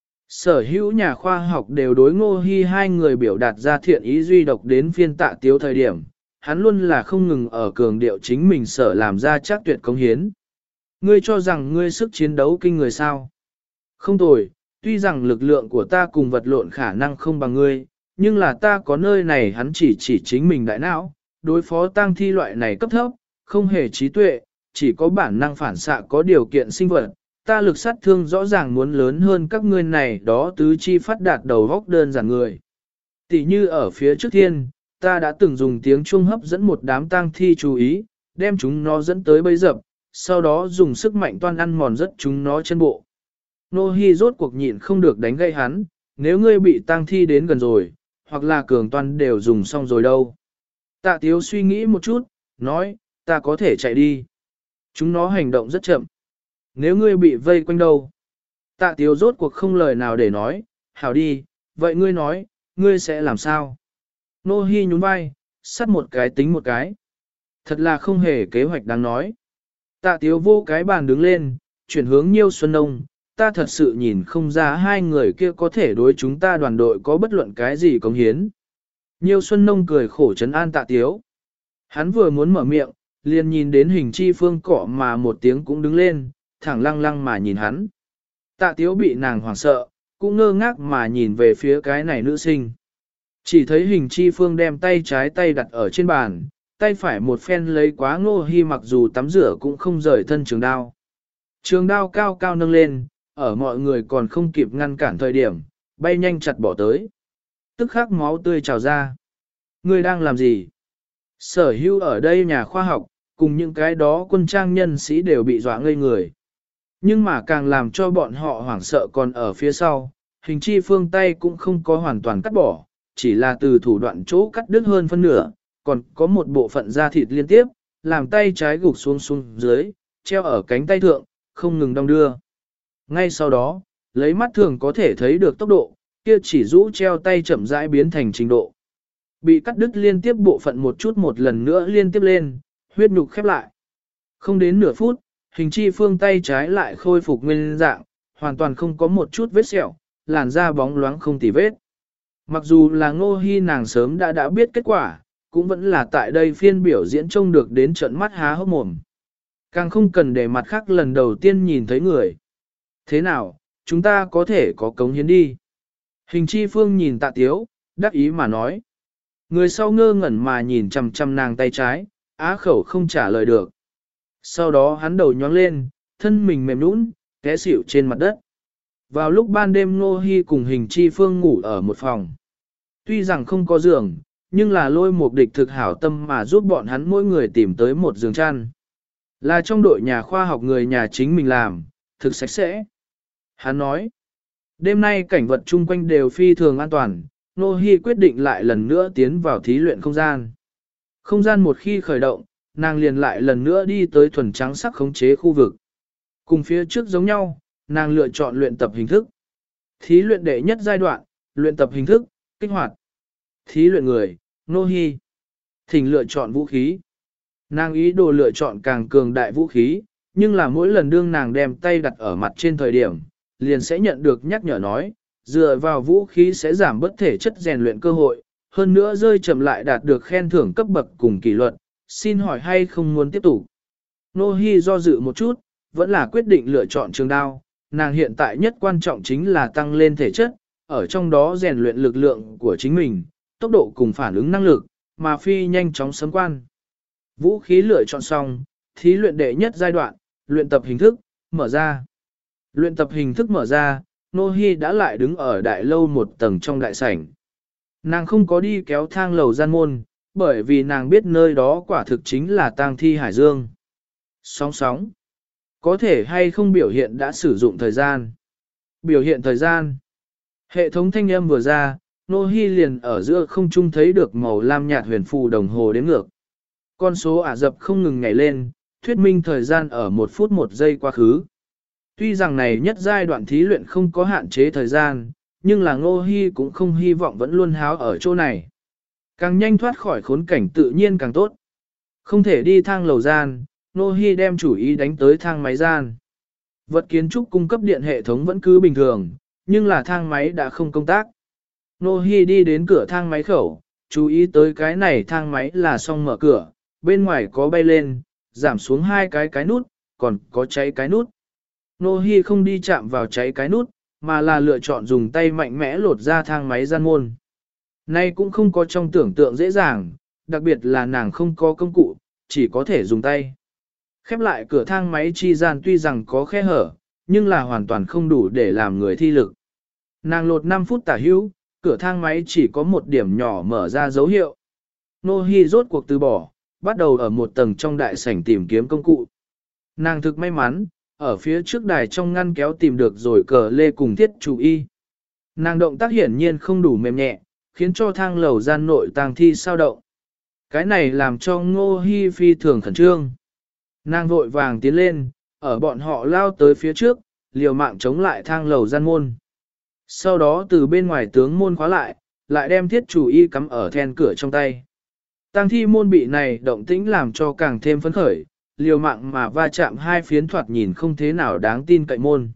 Sở hữu nhà khoa học đều đối Ngô Hi hai người biểu đạt ra thiện ý duy độc đến phiên Tạ Tiếu thời điểm, hắn luôn là không ngừng ở cường điệu chính mình sở làm ra chắc tuyệt công hiến. Ngươi cho rằng ngươi sức chiến đấu kinh người sao? Không tồi, tuy rằng lực lượng của ta cùng vật lộn khả năng không bằng ngươi, nhưng là ta có nơi này hắn chỉ chính mình đại não, đối phó tang thi loại này cấp thấp, không hề trí tuệ, chỉ có bản năng phản xạ có điều kiện sinh vật, ta lực sát thương rõ ràng muốn lớn hơn các ngươi này đó tứ chi phát đạt đầu góc đơn giản người. Tỉ như ở phía trước thiên, ta đã từng dùng tiếng chuông hấp dẫn một đám tang thi chú ý, đem chúng nó dẫn tới bẫy dập, sau đó dùng sức mạnh toan ăn mòn rất chúng nó chân bộ. Nô Hi rốt cuộc nhịn không được đánh gây hắn, nếu ngươi bị tang thi đến gần rồi, hoặc là cường toan đều dùng xong rồi đâu. Tạ Tiếu suy nghĩ một chút, nói, ta có thể chạy đi. Chúng nó hành động rất chậm. Nếu ngươi bị vây quanh đâu? Tạ Tiếu rốt cuộc không lời nào để nói, hảo đi, vậy ngươi nói, ngươi sẽ làm sao? Nô Hi nhún vai, sắt một cái tính một cái. Thật là không hề kế hoạch đáng nói. Tạ Tiếu vô cái bàn đứng lên, chuyển hướng Nhiêu Xuân Nông, ta thật sự nhìn không ra hai người kia có thể đối chúng ta đoàn đội có bất luận cái gì cống hiến. Nhiêu Xuân Nông cười khổ trấn an Tạ Tiếu. Hắn vừa muốn mở miệng, liền nhìn đến Hình Chi Phương cọ mà một tiếng cũng đứng lên, thẳng lăng lăng mà nhìn hắn. Tạ Tiếu bị nàng hoảng sợ, cũng ngơ ngác mà nhìn về phía cái này nữ sinh. Chỉ thấy Hình Chi Phương đem tay trái tay đặt ở trên bàn, tay phải một phen lấy quá Ngô Hi mặc dù tắm rửa cũng không rời thân trường đao. Trường đao cao cao nâng lên, ở mọi người còn không kịp ngăn cản thời điểm, bay nhanh chặt bỏ tới. Tức khắc máu tươi trào ra. Ngươi đang làm gì? Sở hữu ở đây nhà khoa học, cùng những cái đó quân trang nhân sĩ đều bị dọa ngây người. Nhưng mà càng làm cho bọn họ hoảng sợ còn ở phía sau, Hình Chi Phương tay cũng không có hoàn toàn cắt bỏ, chỉ là từ thủ đoạn chỗ cắt đứt hơn phân nửa, còn có một bộ phận da thịt liên tiếp, làm tay trái gục xuống xuống dưới, treo ở cánh tay thượng, không ngừng đong đưa. Ngay sau đó, lấy mắt thường có thể thấy được tốc độ, kia chỉ rũ treo tay chậm rãi biến thành trình độ. Bị cắt đứt liên tiếp bộ phận một chút một lần nữa liên tiếp lên, huyết nhục khép lại. Không đến nửa phút, Hình Chi Phương tay trái lại khôi phục nguyên dạng, hoàn toàn không có một chút vết sẹo, làn da bóng loáng không tì vết. Mặc dù là Ngô Hi nàng sớm đã biết kết quả, cũng vẫn là tại đây phiên biểu diễn trông được đến trận mắt há hốc mồm. Càng không cần để mặt khác lần đầu tiên nhìn thấy người. Thế nào, chúng ta có thể có cống hiến đi. Hình Chi Phương nhìn Tạ Tiếu, đắc ý mà nói. Người sau ngơ ngẩn mà nhìn chằm chằm nàng tay trái, á khẩu không trả lời được. Sau đó hắn đầu nhóng lên, thân mình mềm nũng, té xỉu trên mặt đất. Vào lúc ban đêm Ngô Hi cùng Hình Chi Phương ngủ ở một phòng. Tuy rằng không có giường, nhưng là Lôi Mục Địch thực hảo tâm mà giúp bọn hắn mỗi người tìm tới một giường chăn. Là trong đội nhà khoa học người nhà chính mình làm, thực sạch sẽ. Hắn nói, đêm nay cảnh vật chung quanh đều phi thường an toàn, Ngô Hi quyết định lại lần nữa tiến vào thí luyện không gian. Không gian một khi khởi động, nàng liền lại lần nữa đi tới thuần trắng sắc khống chế khu vực. Cùng phía trước giống nhau, nàng lựa chọn luyện tập hình thức. Thí luyện đệ nhất giai đoạn, luyện tập hình thức, kích hoạt. Thí luyện người, Ngô Hi. Thỉnh lựa chọn vũ khí. Nàng ý đồ lựa chọn càng cường đại vũ khí, nhưng là mỗi lần đương nàng đem tay đặt ở mặt trên thời điểm, liền sẽ nhận được nhắc nhở nói, dựa vào vũ khí sẽ giảm bất thể chất rèn luyện cơ hội, hơn nữa rơi chậm lại đạt được khen thưởng cấp bậc cùng kỷ luật, xin hỏi hay không muốn tiếp tục. Ngô Hi do dự một chút, vẫn là quyết định lựa chọn trường đao, nàng hiện tại nhất quan trọng chính là tăng lên thể chất, ở trong đó rèn luyện lực lượng của chính mình, tốc độ cùng phản ứng năng lực, mà phi nhanh chóng sấm quan. Vũ khí lựa chọn xong, thí luyện đệ nhất giai đoạn, luyện tập hình thức, mở ra. Luyện tập hình thức mở ra, Ngô Hi đã lại đứng ở đại lâu một tầng trong đại sảnh. Nàng không có đi kéo thang lầu gian môn, bởi vì nàng biết nơi đó quả thực chính là tang thi hải dương. Sóng sóng. Có thể hay không biểu hiện đã sử dụng thời gian. Biểu hiện thời gian. Hệ thống thanh âm vừa ra, Ngô Hi liền ở giữa không trung thấy được màu lam nhạt huyền phù đồng hồ đếm ngược. Con số Ả Rập không ngừng nhảy lên, thuyết minh thời gian ở 1 phút 1 giây quá khứ. Tuy rằng này nhất giai đoạn thí luyện không có hạn chế thời gian, nhưng là Ngô Hi cũng không hy vọng vẫn luôn háo ở chỗ này. Càng nhanh thoát khỏi khốn cảnh tự nhiên càng tốt. Không thể đi thang lầu gian, Ngô Hi đem chủ ý đánh tới thang máy gian. Vật kiến trúc cung cấp điện hệ thống vẫn cứ bình thường, nhưng là thang máy đã không công tác. Ngô Hi đi đến cửa thang máy khẩu, chú ý tới cái này thang máy là xong mở cửa, bên ngoài có bay lên, giảm xuống 2 cái nút, còn có cháy cái nút. Ngô Hi không đi chạm vào cháy cái nút, mà là lựa chọn dùng tay mạnh mẽ lột ra thang máy gian môn. Nay cũng không có trong tưởng tượng dễ dàng, đặc biệt là nàng không có công cụ, chỉ có thể dùng tay. Khép lại cửa thang máy chi gian tuy rằng có khe hở, nhưng là hoàn toàn không đủ để làm người thi lực. Nàng lột 5 phút tả hữu, cửa thang máy chỉ có một điểm nhỏ mở ra dấu hiệu. Nô Hi rốt cuộc từ bỏ, bắt đầu ở một tầng trong đại sảnh tìm kiếm công cụ. Nàng thực may mắn, ở phía trước đài trong ngăn kéo tìm được rồi cờ lê cùng thiết chủ y. Nàng động tác hiển nhiên không đủ mềm nhẹ, khiến cho thang lầu gian nội tang thi sao động. Cái này làm cho Ngô Hi phi thường khẩn trương. Nàng vội vàng tiến lên, ở bọn họ lao tới phía trước, liều mạng chống lại thang lầu gian môn. Sau đó từ bên ngoài tướng môn khóa lại đem thiết chủ y cắm ở then cửa trong tay. Tang thi môn bị này động tĩnh làm cho càng thêm phấn khởi, liều mạng mà va chạm hai phiến thoạt nhìn không thế nào đáng tin cậy môn.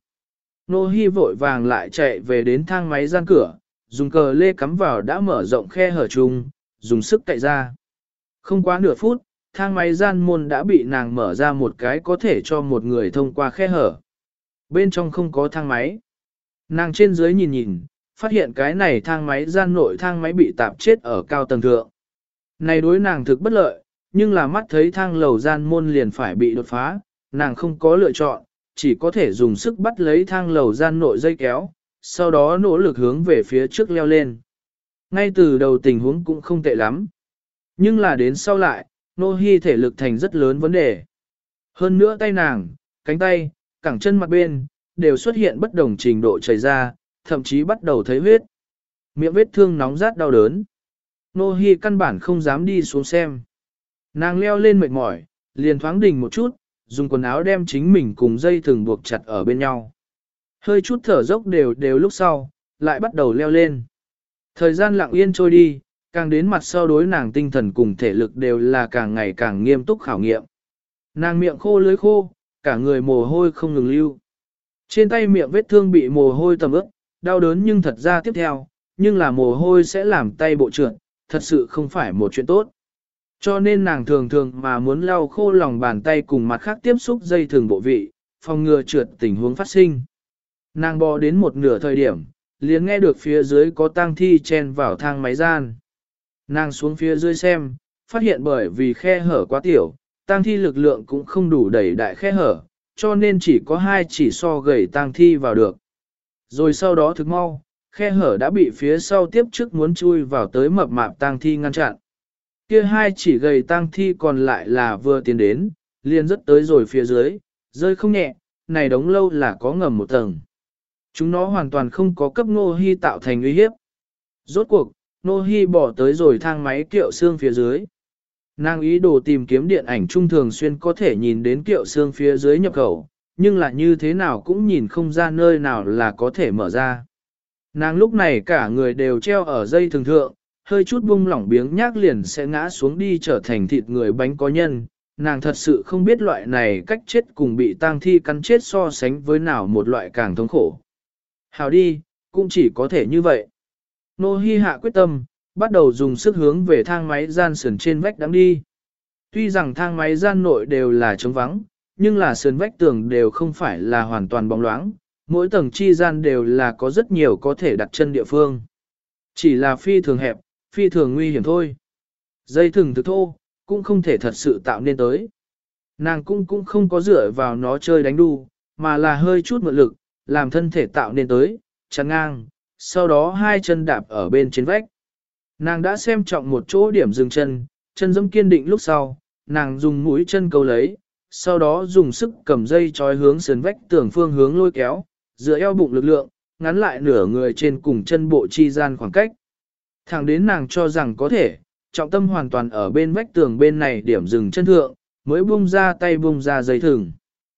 Nô Hi vội vàng lại chạy về đến thang máy gian cửa, dùng cờ lê cắm vào đã mở rộng khe hở chung, dùng sức cậy ra. Không quá nửa phút, thang máy gian môn đã bị nàng mở ra một cái có thể cho một người thông qua khe hở. Bên trong không có thang máy. Nàng trên dưới nhìn nhìn, phát hiện cái này thang máy gian nội thang máy bị tạp chết ở cao tầng thượng. Này đối nàng thực bất lợi, nhưng là mắt thấy thang lầu gian môn liền phải bị đột phá, nàng không có lựa chọn, chỉ có thể dùng sức bắt lấy thang lầu gian nội dây kéo, sau đó nỗ lực hướng về phía trước leo lên. Ngay từ đầu tình huống cũng không tệ lắm. Nhưng là đến sau lại, Nô Hi thể lực thành rất lớn vấn đề. Hơn nữa tay nàng, cánh tay, cẳng chân mặt bên, đều xuất hiện bất đồng trình độ chảy ra, thậm chí bắt đầu thấy huyết. Miệng vết thương nóng rát đau đớn. Nô Hi căn bản không dám đi xuống xem. Nàng leo lên mệt mỏi, liền thoáng đình một chút, dùng quần áo đem chính mình cùng dây thừng buộc chặt ở bên nhau. Hơi chút thở dốc đều lúc sau, lại bắt đầu leo lên. Thời gian lặng yên trôi đi, càng đến mặt sau đối nàng tinh thần cùng thể lực đều là càng ngày càng nghiêm túc khảo nghiệm. Nàng miệng khô lưỡi khô, cả người mồ hôi không ngừng lưu. Trên tay miệng vết thương bị mồ hôi tầm ướt, đau đớn nhưng thật ra tiếp theo, nhưng là mồ hôi sẽ làm tay bộ trượt, thật sự không phải một chuyện tốt. Cho nên nàng thường thường mà muốn lau khô lòng bàn tay cùng mặt khác tiếp xúc dây thường bộ vị, phòng ngừa trượt tình huống phát sinh. Nàng bò đến một nửa thời điểm, liền nghe được phía dưới có tang thi chen vào thang máy gian. Nàng xuống phía dưới xem, phát hiện bởi vì khe hở quá tiểu, tang thi lực lượng cũng không đủ đẩy đại khe hở, cho nên chỉ có hai chỉ so gầy tang thi vào được. Rồi sau đó thực mau, khe hở đã bị phía sau tiếp trước muốn chui vào tới mập mạp tang thi ngăn chặn. Kia hai chỉ gầy tang thi còn lại là vừa tiến đến, liền rất tới rồi phía dưới, rơi không nhẹ, này đống lâu là có ngầm một tầng. Chúng nó hoàn toàn không có cấp Nô Hi tạo thành uy hiếp. Rốt cuộc, Nô Hi bỏ tới rồi thang máy kiệu xương phía dưới. Nàng ý đồ tìm kiếm điện ảnh trung thường xuyên có thể nhìn đến kiệu xương phía dưới nhập khẩu, nhưng là như thế nào cũng nhìn không ra nơi nào là có thể mở ra. Nàng lúc này cả người đều treo ở dây thường thượng, hơi chút buông lỏng biếng nhác liền sẽ ngã xuống đi trở thành thịt người bánh có nhân. Nàng thật sự không biết loại này cách chết cùng bị tang thi cắn chết so sánh với nào một loại càng thống khổ. Hào đi, cũng chỉ có thể như vậy. Nô Hi hạ quyết tâm, bắt đầu dùng sức hướng về thang máy gian sườn trên vách đắm đi. Tuy rằng thang máy gian nội đều là trống vắng, nhưng là sườn vách tường đều không phải là hoàn toàn bóng loáng, mỗi tầng chi gian đều là có rất nhiều có thể đặt chân địa phương. Chỉ là phi thường hẹp, phi thường nguy hiểm thôi. Dây thừng thực thô, cũng không thể thật sự tạo nên tới. Nàng cũng không có dựa vào nó chơi đánh đu, mà là hơi chút mượn lực, làm thân thể tạo nên tới, chắn ngang, sau đó hai chân đạp ở bên trên vách. Nàng đã xem trọng một chỗ điểm dừng chân, chân dẫm kiên định lúc sau, nàng dùng mũi chân câu lấy, sau đó dùng sức cầm dây trói hướng sườn vách tường phương hướng lôi kéo, dựa eo bụng lực lượng, ngắn lại nửa người trên cùng chân bộ chi gian khoảng cách. Thẳng đến nàng cho rằng có thể, trọng tâm hoàn toàn ở bên vách tường bên này điểm dừng chân thượng, mới buông ra tay buông ra dây thừng.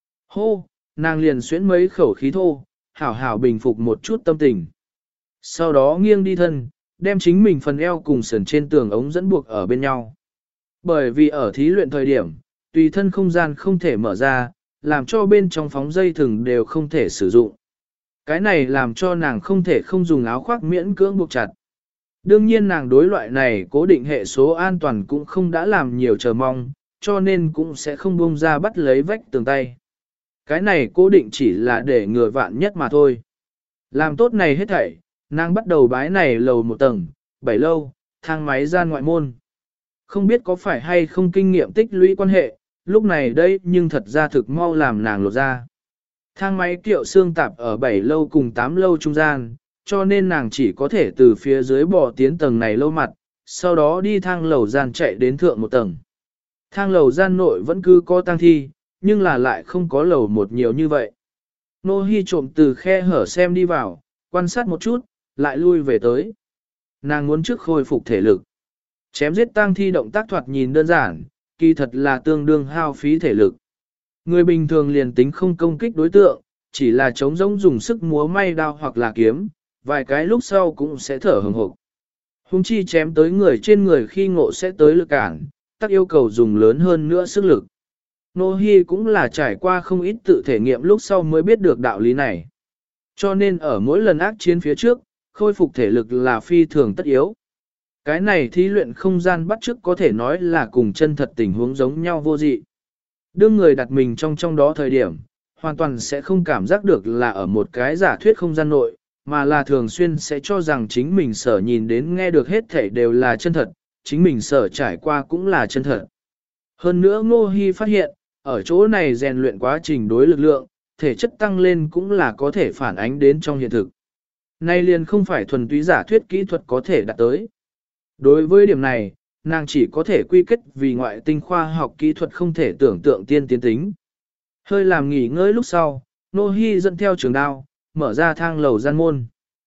Hô, nàng liền xuyến mấy khẩu khí thô, hảo hảo bình phục một chút tâm tình. Sau đó nghiêng đi thân, đem chính mình phần eo cùng sườn trên tường ống dẫn buộc ở bên nhau. Bởi vì ở thí luyện thời điểm, tùy thân không gian không thể mở ra, làm cho bên trong phóng dây thừng đều không thể sử dụng. Cái này làm cho nàng không thể không dùng áo khoác miễn cưỡng buộc chặt. Đương nhiên nàng đối loại này cố định hệ số an toàn cũng không đã làm nhiều chờ mong, cho nên cũng sẽ không buông ra bắt lấy vách tường tay. Cái này cố định chỉ là để ngừa vạn nhất mà thôi. Làm tốt này hết thảy, nàng bắt đầu bái này lầu một tầng, 7 lâu, thang máy gian ngoại môn. Không biết có phải hay không kinh nghiệm tích lũy quan hệ, lúc này đây nhưng thật ra thực mau làm nàng lột ra. Thang máy kiệu xương tạp ở 7 lâu cùng 8 lâu trung gian, cho nên nàng chỉ có thể từ phía dưới bò tiến tầng này lâu mặt, sau đó đi thang lầu gian chạy đến thượng một tầng. Thang lầu gian nội vẫn cứ có tang thi, nhưng là lại không có lầu một nhiều như vậy. Nô Hi trộm từ khe hở xem đi vào, quan sát một chút, lại lui về tới. Nàng muốn trước khôi phục thể lực. Chém giết tang thi động tác thoạt nhìn đơn giản, kỳ thật là tương đương hao phí thể lực. Người bình thường liền tính không công kích đối tượng, chỉ là chống giống dùng sức múa may đao hoặc là kiếm, vài cái lúc sau cũng sẽ thở hừng hực. Hùng chi chém tới người trên người khi ngộ sẽ tới lực cản, tác yêu cầu dùng lớn hơn nữa sức lực. Nô Hi cũng là trải qua không ít tự thể nghiệm lúc sau mới biết được đạo lý này. Cho nên ở mỗi lần ác chiến phía trước, khôi phục thể lực là phi thường tất yếu. Cái này thí luyện không gian bắt chước có thể nói là cùng chân thật tình huống giống nhau vô dị. Đương người đặt mình trong đó thời điểm, hoàn toàn sẽ không cảm giác được là ở một cái giả thuyết không gian nội, mà là thường xuyên sẽ cho rằng chính mình sở nhìn đến nghe được hết thảy đều là chân thật, chính mình sở trải qua cũng là chân thật. Hơn nữa Ngô Hi phát hiện, ở chỗ này rèn luyện quá trình đối lực lượng, thể chất tăng lên cũng là có thể phản ánh đến trong hiện thực. Nay liền không phải thuần túy giả thuyết kỹ thuật có thể đạt tới. Đối với điểm này, nàng chỉ có thể quy kết vì ngoại tinh khoa học kỹ thuật không thể tưởng tượng tiên tiến tính. Hơi làm nghỉ ngơi lúc sau, Nô Hi dẫn theo trường đao, mở ra thang lầu gian môn.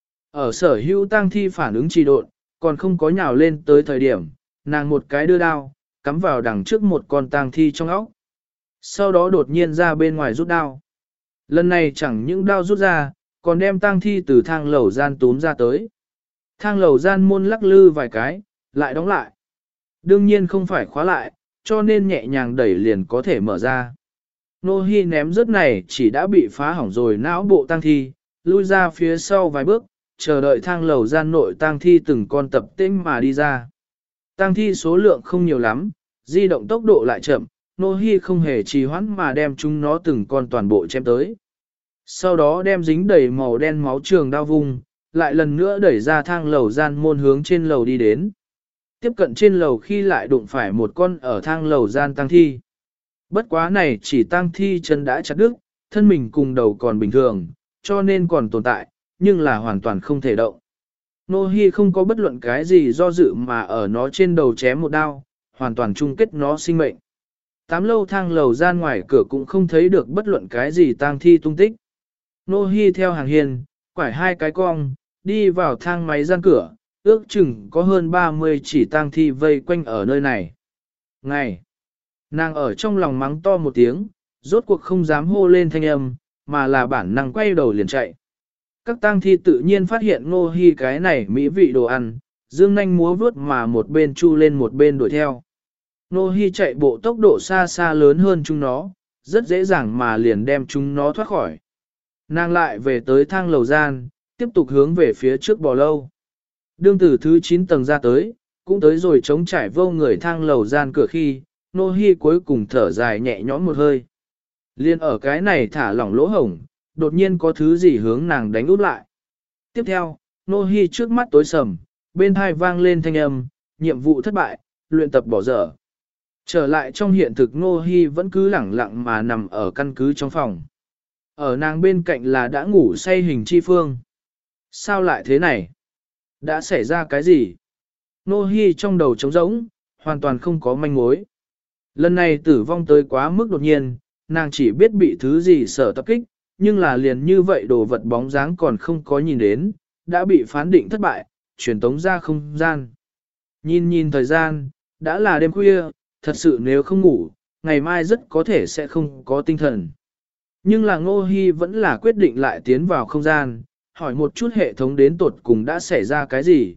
Ở sở hữu tang thi phản ứng trì độn, còn không có nhào lên tới thời điểm, nàng một cái đưa đao, cắm vào đằng trước một con tang thi trong óc. Sau đó đột nhiên ra bên ngoài rút đao. Lần này chẳng những đao rút ra, còn đem tang thi từ thang lầu gian túm ra tới. Thang lầu gian môn lắc lư vài cái, lại đóng lại. Đương nhiên không phải khóa lại, cho nên nhẹ nhàng đẩy liền có thể mở ra. Nô Hi ném rớt này chỉ đã bị phá hỏng rồi não bộ tang thi, lui ra phía sau vài bước, chờ đợi thang lầu gian nội tang thi từng con tập tĩnh mà đi ra. Tang thi số lượng không nhiều lắm, di động tốc độ lại chậm, Nô Hi không hề trì hoãn mà đem chúng nó từng con toàn bộ chém tới. Sau đó đem dính đầy màu đen máu trường đao vung, lại lần nữa đẩy ra thang lầu gian môn hướng trên lầu đi đến. Tiếp cận trên lầu khi lại đụng phải một con ở thang lầu gian tang thi. Bất quá này chỉ tang thi chân đã chặt đứt, thân mình cùng đầu còn bình thường, cho nên còn tồn tại, nhưng là hoàn toàn không thể động. Nô Hi không có bất luận cái gì do dự mà ở nó trên đầu chém một đao, hoàn toàn chung kết nó sinh mệnh. Tám lâu thang lầu gian ngoài cửa cũng không thấy được bất luận cái gì tang thi tung tích. Nô Hi theo hàng hiền, quải hai cái cong, đi vào thang máy gian cửa, ước chừng có hơn 30 chỉ tang thi vây quanh ở nơi này. Ngày! Nàng ở trong lòng mắng to một tiếng, rốt cuộc không dám hô lên thanh âm, mà là bản năng quay đầu liền chạy. Các tang thi tự nhiên phát hiện Ngô Hi cái này mỹ vị đồ ăn, dương nanh múa vuốt mà một bên chu lên một bên đuổi theo. Ngô Hi chạy bộ tốc độ xa xa lớn hơn chúng nó, rất dễ dàng mà liền đem chúng nó thoát khỏi. Nàng lại về tới thang lầu gian, tiếp tục hướng về phía trước bò lâu. Đương từ thứ 9 tầng ra tới, cũng tới rồi chống trải vô người thang lầu gian cửa khi, Nô Hi cuối cùng thở dài nhẹ nhõm một hơi. Liên ở cái này thả lỏng lỗ hổng, đột nhiên có thứ gì hướng nàng đánh úp lại. Tiếp theo, Nô Hi trước mắt tối sầm, bên tai vang lên thanh âm, nhiệm vụ thất bại, luyện tập bỏ dở. Trở lại trong hiện thực Nô Hi vẫn cứ lẳng lặng mà nằm ở căn cứ trong phòng. Ở nàng bên cạnh là đã ngủ say Hình Chi Phương. Sao lại thế này? Đã xảy ra cái gì? Nô Hi trong đầu trống rỗng, hoàn toàn không có manh mối. Lần này tử vong tới quá mức đột nhiên, nàng chỉ biết bị thứ gì sở tập kích, nhưng là liền như vậy đồ vật bóng dáng còn không có nhìn đến, đã bị phán định thất bại, truyền tống ra không gian. Nhìn thời gian, đã là đêm khuya, thật sự nếu không ngủ, ngày mai rất có thể sẽ không có tinh thần. Nhưng là Ngô Hi vẫn là quyết định lại tiến vào không gian, hỏi một chút hệ thống đến tột cùng đã xảy ra cái gì.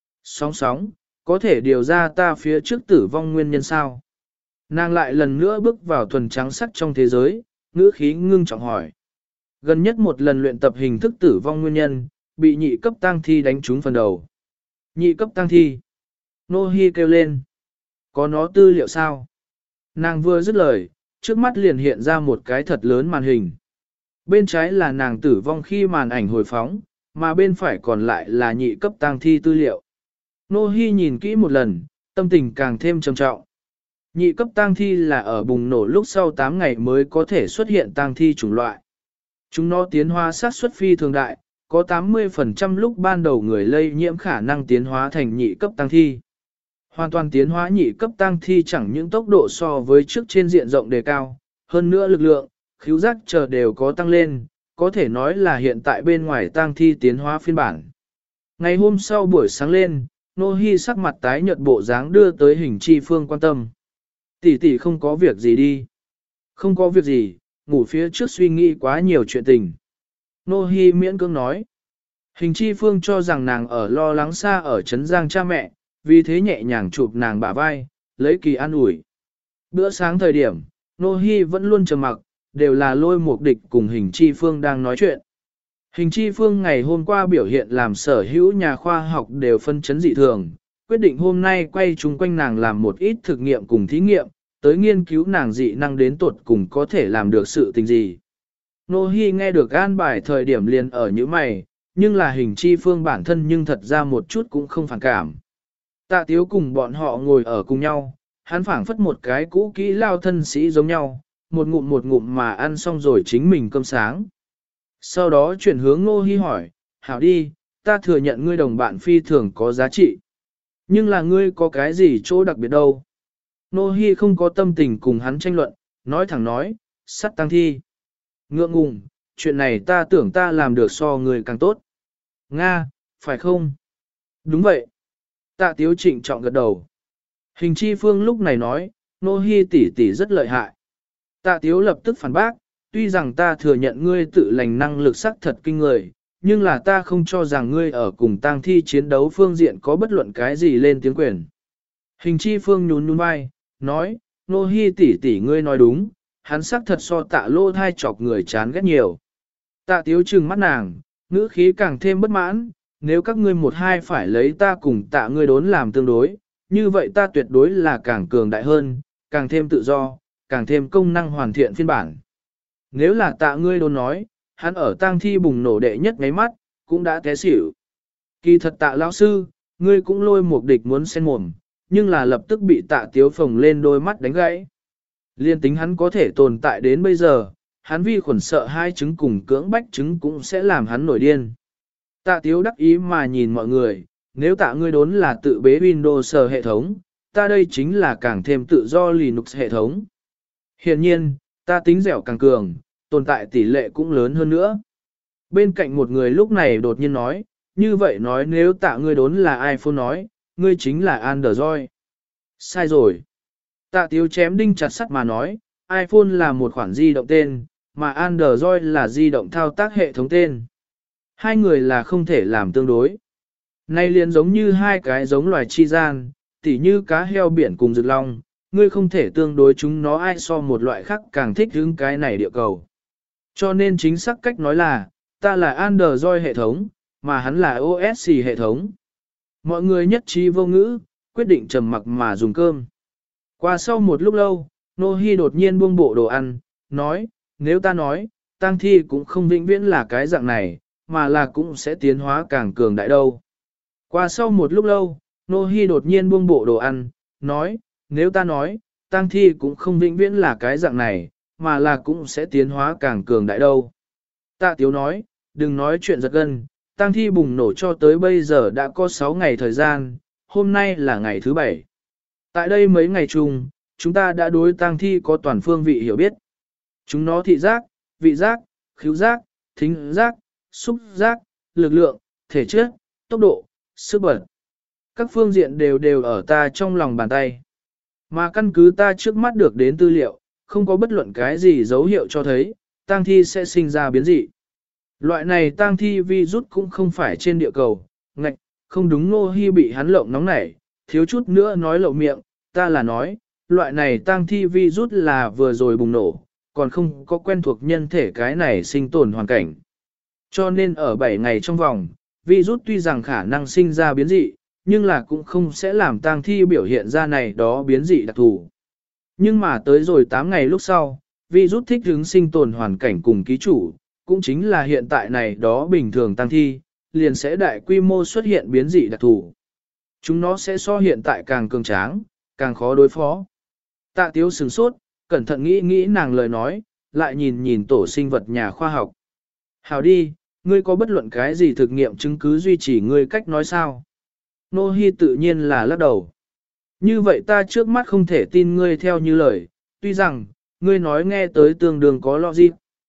Sóng, có thể điều ra ta phía trước tử vong nguyên nhân sao? Nàng lại lần nữa bước vào thuần trắng sắc trong thế giới, ngữ khí ngưng trọng hỏi. Gần nhất một lần luyện tập hình thức tử vong nguyên nhân, bị nhị cấp tang thi đánh trúng phần đầu. Nhị cấp tang thi. Nô Hi kêu lên. Có nó tư liệu sao? Nàng vừa dứt lời, trước mắt liền hiện ra một cái thật lớn màn hình. Bên trái là nàng tử vong khi màn ảnh hồi phóng, mà bên phải còn lại là nhị cấp tang thi tư liệu. Nô Hi nhìn kỹ một lần, tâm tình càng thêm trầm trọng. Nhị cấp tang thi là ở bùng nổ lúc sau 8 ngày mới có thể xuất hiện tang thi chủng loại. Chúng nó tiến hóa sát xuất phi thường đại, có 80% lúc ban đầu người lây nhiễm khả năng tiến hóa thành nhị cấp tăng thi. Hoàn toàn tiến hóa nhị cấp tăng thi chẳng những tốc độ so với trước trên diện rộng đề cao, hơn nữa lực lượng, khứu giác chờ đều có tăng lên, có thể nói là hiện tại bên ngoài tăng thi tiến hóa phiên bản. Ngày hôm sau buổi sáng lên, Nô Hi sắc mặt tái nhợt bộ dáng đưa tới Hình Chi Phương quan tâm. Tỷ tỷ không có việc gì đi. Không có việc gì, ngủ phía trước suy nghĩ quá nhiều chuyện tình. Nô Hi miễn cưỡng nói. Hình Chi Phương cho rằng nàng ở lo lắng xa ở Trấn Giang cha mẹ, vì thế nhẹ nhàng chụp nàng bả vai, lấy kỳ an ủi. Bữa sáng thời điểm, Nô Hi vẫn luôn trầm mặc, đều là Lôi Mục Địch cùng Hình Chi Phương đang nói chuyện. Hình Chi Phương ngày hôm qua biểu hiện làm sở hữu nhà khoa học đều phân chấn dị thường, quyết định hôm nay quay chung quanh nàng làm một ít thực nghiệm cùng thí nghiệm, tới nghiên cứu nàng dị năng đến tuột cùng có thể làm được sự tình gì. Nô Hi nghe được an bài thời điểm liền ở như mày, nhưng là Hình Chi Phương bản thân nhưng thật ra một chút cũng không phản cảm. Tạ Tiếu cùng bọn họ ngồi ở cùng nhau, hắn phảng phất một cái cũ kỹ lao thân sĩ giống nhau, một ngụm mà ăn xong rồi chính mình cơm sáng. Sau đó chuyển hướng Nô Hi hỏi, hảo đi, ta thừa nhận ngươi đồng bạn phi thường có giá trị. Nhưng là ngươi có cái gì chỗ đặc biệt đâu. Nô Hi không có tâm tình cùng hắn tranh luận, nói thẳng nói, sắt tăng thi. Ngượng ngùng, chuyện này ta tưởng ta làm được so ngươi càng tốt. Nga, phải không? Đúng vậy. Tạ Tiếu trịnh trọng gật đầu. Hình Chi Phương lúc này nói, Nô Hi tỷ tỷ rất lợi hại. Tạ Tiếu lập tức phản bác, tuy rằng ta thừa nhận ngươi tự lành năng lực sắc thật kinh người, nhưng là ta không cho rằng ngươi ở cùng tang thi chiến đấu phương diện có bất luận cái gì lên tiếng quyền. Hình Chi Phương nhún nhún vai, nói, Nô Hi tỷ tỷ ngươi nói đúng, hắn sắc thật so Tạ Lô thai chọc người chán ghét nhiều. Tạ Tiếu trừng mắt nàng, ngữ khí càng thêm bất mãn, nếu các ngươi một hai phải lấy ta cùng Tạ ngươi đốn làm tương đối, như vậy ta tuyệt đối là càng cường đại hơn, càng thêm tự do, càng thêm công năng hoàn thiện phiên bản. Nếu là Tạ ngươi đốn nói, hắn ở tang thi bùng nổ đệ nhất ngáy mắt, cũng đã té xỉu. Kỳ thật Tạ lão sư, ngươi cũng Lôi Mục Địch muốn xen mồm, nhưng là lập tức bị Tạ Tiếu phồng lên đôi mắt đánh gãy. Liên tính hắn có thể tồn tại đến bây giờ, hắn vi khuẩn sợ hai chứng cùng cưỡng bách chứng cũng sẽ làm hắn nổi điên. Tạ Tiếu đắc ý mà nhìn mọi người, nếu Tạ ngươi đốn là tự bế Windows hệ thống, ta đây chính là càng thêm tự do Linux hệ thống. Hiện nhiên, ta tính dẻo càng cường, tồn tại tỷ lệ cũng lớn hơn nữa. Bên cạnh một người lúc này đột nhiên nói, như vậy nói nếu Tạ ngươi đốn là iPhone nói, ngươi chính là Android. Sai rồi. Tạ Tiếu chém đinh chặt sắt mà nói, iPhone là một khoản di động tên, mà Android là di động thao tác hệ thống tên. Hai người là không thể làm tương đối. Nay liền giống như hai cái giống loài chi gian, tỉ như cá heo biển cùng rực long, ngươi không thể tương đối chúng nó ai so một loại khác càng thích hứng cái này địa cầu. Cho nên chính xác cách nói là, ta là Android hệ thống, mà hắn là OS hệ thống. Mọi người nhất trí vô ngữ, quyết định trầm mặc mà dùng cơm. Qua sau một lúc lâu, Nô Hi đột nhiên buông bộ đồ ăn, nói, nếu ta nói, tang thi cũng không vĩnh viễn là cái dạng này, mà là cũng sẽ tiến hóa càng cường đại đâu. Qua sau một lúc lâu, Nô Hi đột nhiên buông bộ đồ ăn, nói, nếu ta nói, tang thi cũng không vĩnh viễn là cái dạng này, mà là cũng sẽ tiến hóa càng cường đại đâu. Tạ Tiếu nói, đừng nói chuyện giật gân, tang thi bùng nổ cho tới bây giờ đã có 6 ngày thời gian, hôm nay là ngày thứ 7. Tại đây mấy ngày chung, chúng ta đã đối tang thi có toàn phương vị hiểu biết. Chúng nó thị giác, vị giác, khứu giác, thính giác, xúc giác, lực lượng, thể chất, tốc độ, sức bật. Các phương diện đều ở ta trong lòng bàn tay. Mà căn cứ ta trước mắt được đến tư liệu, không có bất luận cái gì dấu hiệu cho thấy, tang thi sẽ sinh ra biến dị. Loại này tang thi virus cũng không phải trên địa cầu, ngạch, không đúng. Nô Hi bị hắn lộng nóng nảy, thiếu chút nữa nói lậu miệng, ta là nói, loại này tang thi virus là vừa rồi bùng nổ, còn không có quen thuộc nhân thể cái này sinh tồn hoàn cảnh. Cho nên ở 7 ngày trong vòng, virus tuy rằng khả năng sinh ra biến dị, nhưng là cũng không sẽ làm tang thi biểu hiện ra này đó biến dị đặc thù. Nhưng mà tới rồi 8 ngày lúc sau, virus thích ứng sinh tồn hoàn cảnh cùng ký chủ, cũng chính là hiện tại này đó bình thường tang thi, liền sẽ đại quy mô xuất hiện biến dị đặc thù. Chúng nó sẽ so hiện tại càng cường tráng, càng khó đối phó. Tạ Tiếu sửng sốt, cẩn thận nghĩ nàng lời nói, lại nhìn tổ sinh vật nhà khoa học. Hào đi, ngươi có bất luận cái gì thực nghiệm chứng cứ duy trì ngươi cách nói sao? Nô Hi tự nhiên là lắc đầu. Như vậy ta trước mắt không thể tin ngươi theo như lời, tuy rằng, ngươi nói nghe tới tương đương có logic.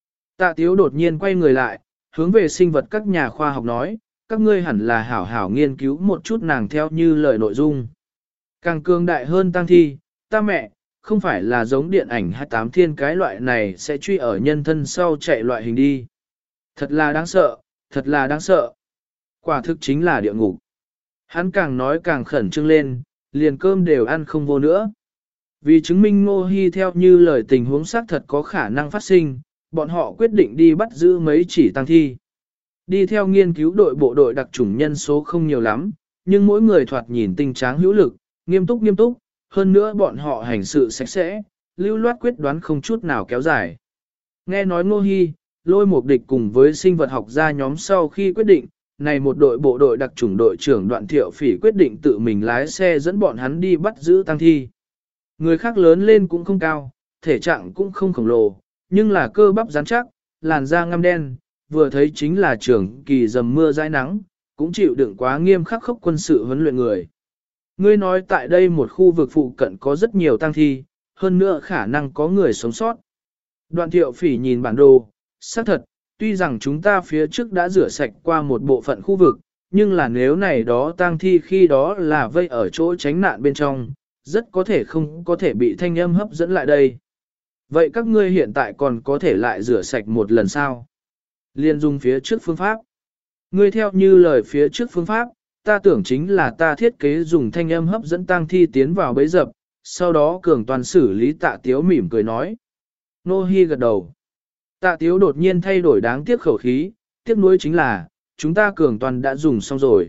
Tạ Tiếu đột nhiên quay người lại, hướng về sinh vật các nhà khoa học nói, các ngươi hẳn là hảo hảo nghiên cứu một chút nàng theo như lời nội dung. Càng cường đại hơn tăng thi, ta mẹ, không phải là giống điện ảnh 28 thiên cái loại này sẽ truy ở nhân thân sau chạy loại hình đi. Thật là đáng sợ, thật là đáng sợ. Quả thực chính là địa ngục. Hắn càng nói càng khẩn trương lên, liền cơm đều ăn không vô nữa. Vì chứng minh Ngô Hi theo như lời tình huống xác thật có khả năng phát sinh, bọn họ quyết định đi bắt giữ mấy chỉ tăng thi. Đi theo nghiên cứu đội bộ đội đặc chủng nhân số không nhiều lắm, nhưng mỗi người thoạt nhìn tinh tráng hữu lực, nghiêm túc, hơn nữa bọn họ hành sự sạch sẽ, lưu loát quyết đoán không chút nào kéo dài. Nghe nói Ngô Hi, Lôi Mục Địch cùng với sinh vật học gia nhóm sau khi quyết định, này một đội bộ đội đặc chủng đội trưởng Đoạn Thiệu Phỉ quyết định tự mình lái xe dẫn bọn hắn đi bắt giữ tăng thi. Người khác lớn lên cũng không cao, thể trạng cũng không khổng lồ, nhưng là cơ bắp rắn chắc, làn da ngăm đen, vừa thấy chính là trưởng kỳ dầm mưa dãi nắng, cũng chịu đựng quá nghiêm khắc khốc quân sự huấn luyện người. Ngươi nói tại đây một khu vực phụ cận có rất nhiều tang thi, hơn nữa khả năng có người sống sót. Đoạn Thiệu Phỉ nhìn bản đồ, xác thật, tuy rằng chúng ta phía trước đã rửa sạch qua một bộ phận khu vực, nhưng là nếu này đó tang thi khi đó là vây ở chỗ tránh nạn bên trong, rất có thể không có thể bị thanh âm hấp dẫn lại đây. Vậy các ngươi hiện tại còn có thể lại rửa sạch một lần sao? Liên dung phía trước phương pháp. Ngươi theo như lời phía trước phương pháp, ta tưởng chính là ta thiết kế dùng thanh âm hấp dẫn tang thi tiến vào bẫy dập, sau đó cường toàn xử lý. Tạ Tiếu mỉm cười nói. Nô Hi gật đầu. Tạ Tiếu đột nhiên thay đổi đáng tiếc khẩu khí, tiếc nuối chính là, chúng ta cường toàn đã dùng xong rồi.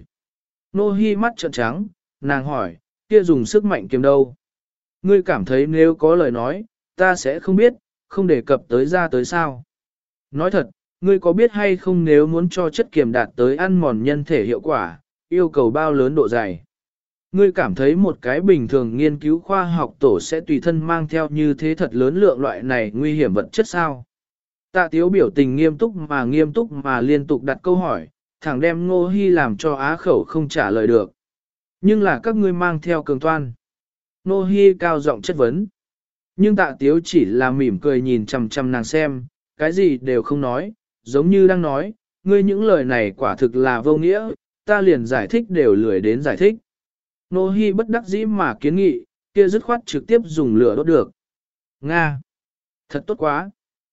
Nô Hi mắt trợn trắng, nàng hỏi, kia dùng sức mạnh kiếm đâu? Ngươi cảm thấy nếu có lời nói, ta sẽ không biết, không đề cập tới ra tới sao. Nói thật, ngươi có biết hay không nếu muốn cho chất kiềm đạt tới ăn mòn nhân thể hiệu quả, yêu cầu bao lớn độ dày? Ngươi cảm thấy một cái bình thường nghiên cứu khoa học tổ sẽ tùy thân mang theo như thế thật lớn lượng loại này nguy hiểm vật chất sao? Tạ Tiếu biểu tình nghiêm túc mà liên tục đặt câu hỏi, thẳng đem Ngô Hi làm cho á khẩu không trả lời được. Nhưng là các ngươi mang theo cường toan. Ngô Hi cao giọng chất vấn. Nhưng Tạ Tiếu chỉ là mỉm cười nhìn chằm chằm nàng xem, cái gì đều không nói, giống như đang nói, ngươi những lời này quả thực là vô nghĩa, ta liền giải thích đều lười đến giải thích. Ngô Hi bất đắc dĩ mà kiến nghị, kia dứt khoát trực tiếp dùng lửa đốt được. Nga! Thật tốt quá!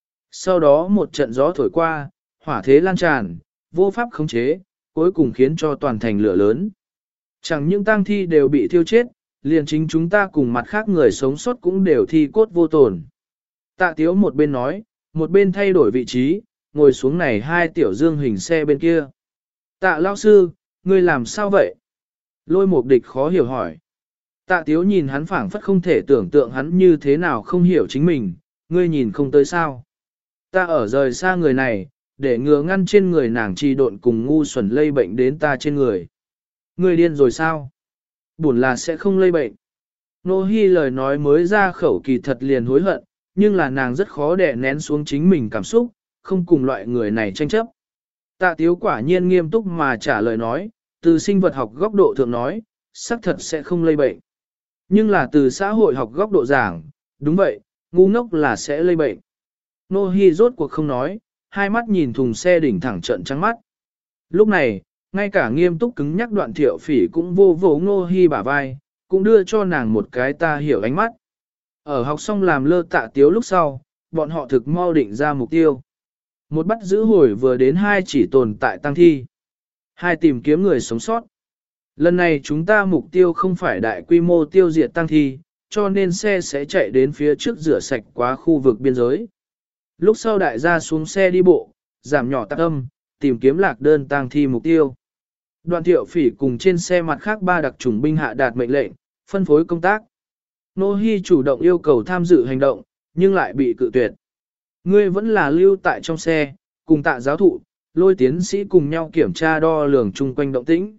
Sau đó một trận gió thổi qua, hỏa thế lan tràn, vô pháp khống chế, cuối cùng khiến cho toàn thành lửa lớn. Chẳng những tang thi đều bị thiêu chết, liền chính chúng ta cùng mặt khác người sống sót cũng đều thi cốt vô tổn. Tạ Tiếu một bên nói, một bên thay đổi vị trí, ngồi xuống này hai tiểu dương hình xe bên kia. Tạ lão sư, ngươi làm sao vậy? Lôi Mục Địch khó hiểu hỏi. Tạ Tiếu nhìn hắn phảng phất không thể tưởng tượng hắn như thế nào không hiểu chính mình, ngươi nhìn không tới sao. Ta ở rời xa người này, để ngừa ngăn trên người nàng trì độn cùng ngu xuẩn lây bệnh đến ta trên người. Ngươi điên rồi sao? Buồn là sẽ không lây bệnh. Nô Hi lời nói mới ra khẩu kỳ thật liền hối hận, nhưng là nàng rất khó đè nén xuống chính mình cảm xúc, không cùng loại người này tranh chấp. Tạ Tiếu quả nhiên nghiêm túc mà trả lời nói, từ sinh vật học góc độ thượng nói, xác thật sẽ không lây bệnh. Nhưng là từ xã hội học góc độ giảng, đúng vậy, ngu ngốc là sẽ lây bệnh. Nô Hi rốt cuộc không nói, hai mắt nhìn thùng xe đỉnh thẳng trợn trắng mắt. Lúc này, ngay cả nghiêm túc cứng nhắc Đoạn Thiệu Phỉ cũng vô vỗ Nô Hi bả vai, cũng đưa cho nàng một cái ta hiểu ánh mắt. Ở học xong làm lơ Tạ Tiếu lúc sau, bọn họ thực mau định ra mục tiêu. Một bắt giữ hồi vừa đến hai chỉ tồn tại tăng thi. Hai tìm kiếm người sống sót. Lần này chúng ta mục tiêu không phải đại quy mô tiêu diệt tăng thi, cho nên xe sẽ chạy đến phía trước rửa sạch quá khu vực biên giới. Lúc sau đại gia xuống xe đi bộ, giảm nhỏ tạc âm, tìm kiếm lạc đơn tăng thi mục tiêu. Đoạn Thiệu Phỉ cùng trên xe mặt khác ba đặc chủng binh hạ đạt mệnh lệnh, phân phối công tác. Nô Hi chủ động yêu cầu tham dự hành động, nhưng lại bị cự tuyệt. Ngươi vẫn là lưu tại trong xe, cùng Tạ giáo thụ, Lôi tiến sĩ cùng nhau kiểm tra đo lường chung quanh động tĩnh.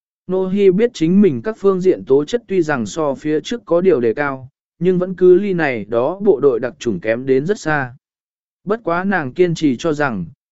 Nô Hi biết chính mình các phương diện tố chất tuy rằng so phía trước có điều đề cao, nhưng vẫn cứ ly này đó bộ đội đặc chủng kém đến rất xa. Bất quá nàng kiên trì cho rằng,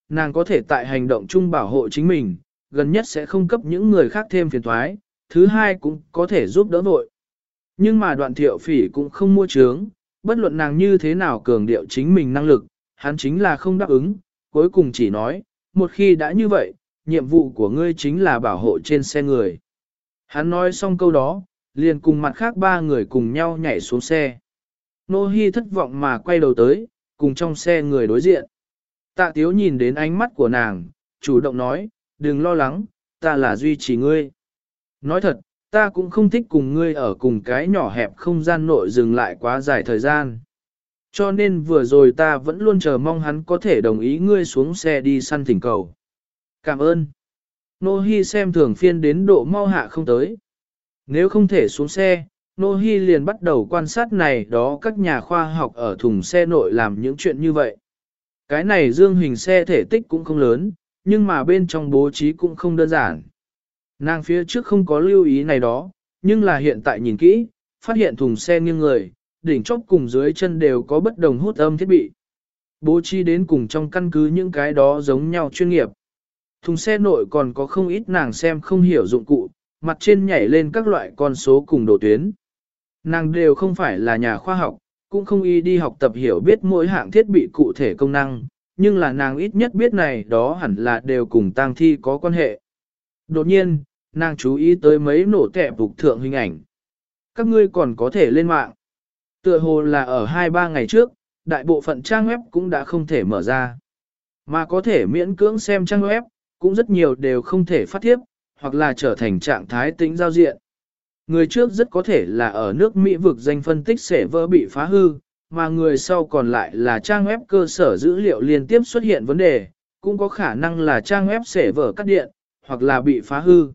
nàng có thể tại hành động chung bảo hộ chính mình, gần nhất sẽ không cấp những người khác thêm phiền toái, thứ hai cũng có thể giúp đỡ vội. Nhưng mà Đoạn Thiệu Phỉ cũng không mua trướng, bất luận nàng như thế nào cường điệu chính mình năng lực, hắn chính là không đáp ứng, cuối cùng chỉ nói, một khi đã như vậy, nhiệm vụ của ngươi chính là bảo hộ trên xe người. Hắn nói xong câu đó, liền cùng mặt khác ba người cùng nhau nhảy xuống xe. Nô Hi thất vọng mà quay đầu tới, cùng trong xe người đối diện. Tạ Tiếu nhìn đến ánh mắt của nàng, chủ động nói, đừng lo lắng, ta là duy trì ngươi. Nói thật, ta cũng không thích cùng ngươi ở cùng cái nhỏ hẹp không gian nội dừng lại quá dài thời gian. Cho nên vừa rồi ta vẫn luôn chờ mong hắn có thể đồng ý ngươi xuống xe đi săn thỉnh cầu. Cảm ơn. Nô Hi xem thường phiên đến độ mau hạ không tới. Nếu không thể xuống xe, Nô Hi liền bắt đầu quan sát này đó các nhà khoa học ở thùng xe nội làm những chuyện như vậy. Cái này dương hình xe thể tích cũng không lớn, nhưng mà bên trong bố trí cũng không đơn giản. Nàng phía trước không có lưu ý này đó, nhưng là hiện tại nhìn kỹ, phát hiện thùng xe nghiêng người, đỉnh chóp cùng dưới chân đều có bất đồng hút âm thiết bị. Bố trí đến cùng trong căn cứ những cái đó giống nhau chuyên nghiệp. Thùng xe nội còn có không ít nàng xem không hiểu dụng cụ, mặt trên nhảy lên các loại con số cùng độ tuyến. Nàng đều không phải là nhà khoa học, cũng không y đi học tập hiểu biết mỗi hạng thiết bị cụ thể công năng, nhưng là nàng ít nhất biết này đó hẳn là đều cùng tang thi có quan hệ. Đột nhiên, nàng chú ý tới mấy nổ tẹp phục thượng hình ảnh. Các ngươi còn có thể lên mạng. Tựa hồ là ở 2-3 ngày trước, đại bộ phận trang web cũng đã không thể mở ra. Mà có thể miễn cưỡng xem trang web, cũng rất nhiều đều không thể phát thiếp, hoặc là trở thành trạng thái tĩnh giao diện. Người trước rất có thể là ở nước Mỹ vực danh phân tích server bị phá hư, mà người sau còn lại là trang web cơ sở dữ liệu liên tiếp xuất hiện vấn đề, cũng có khả năng là trang web server cắt điện, hoặc là bị phá hư.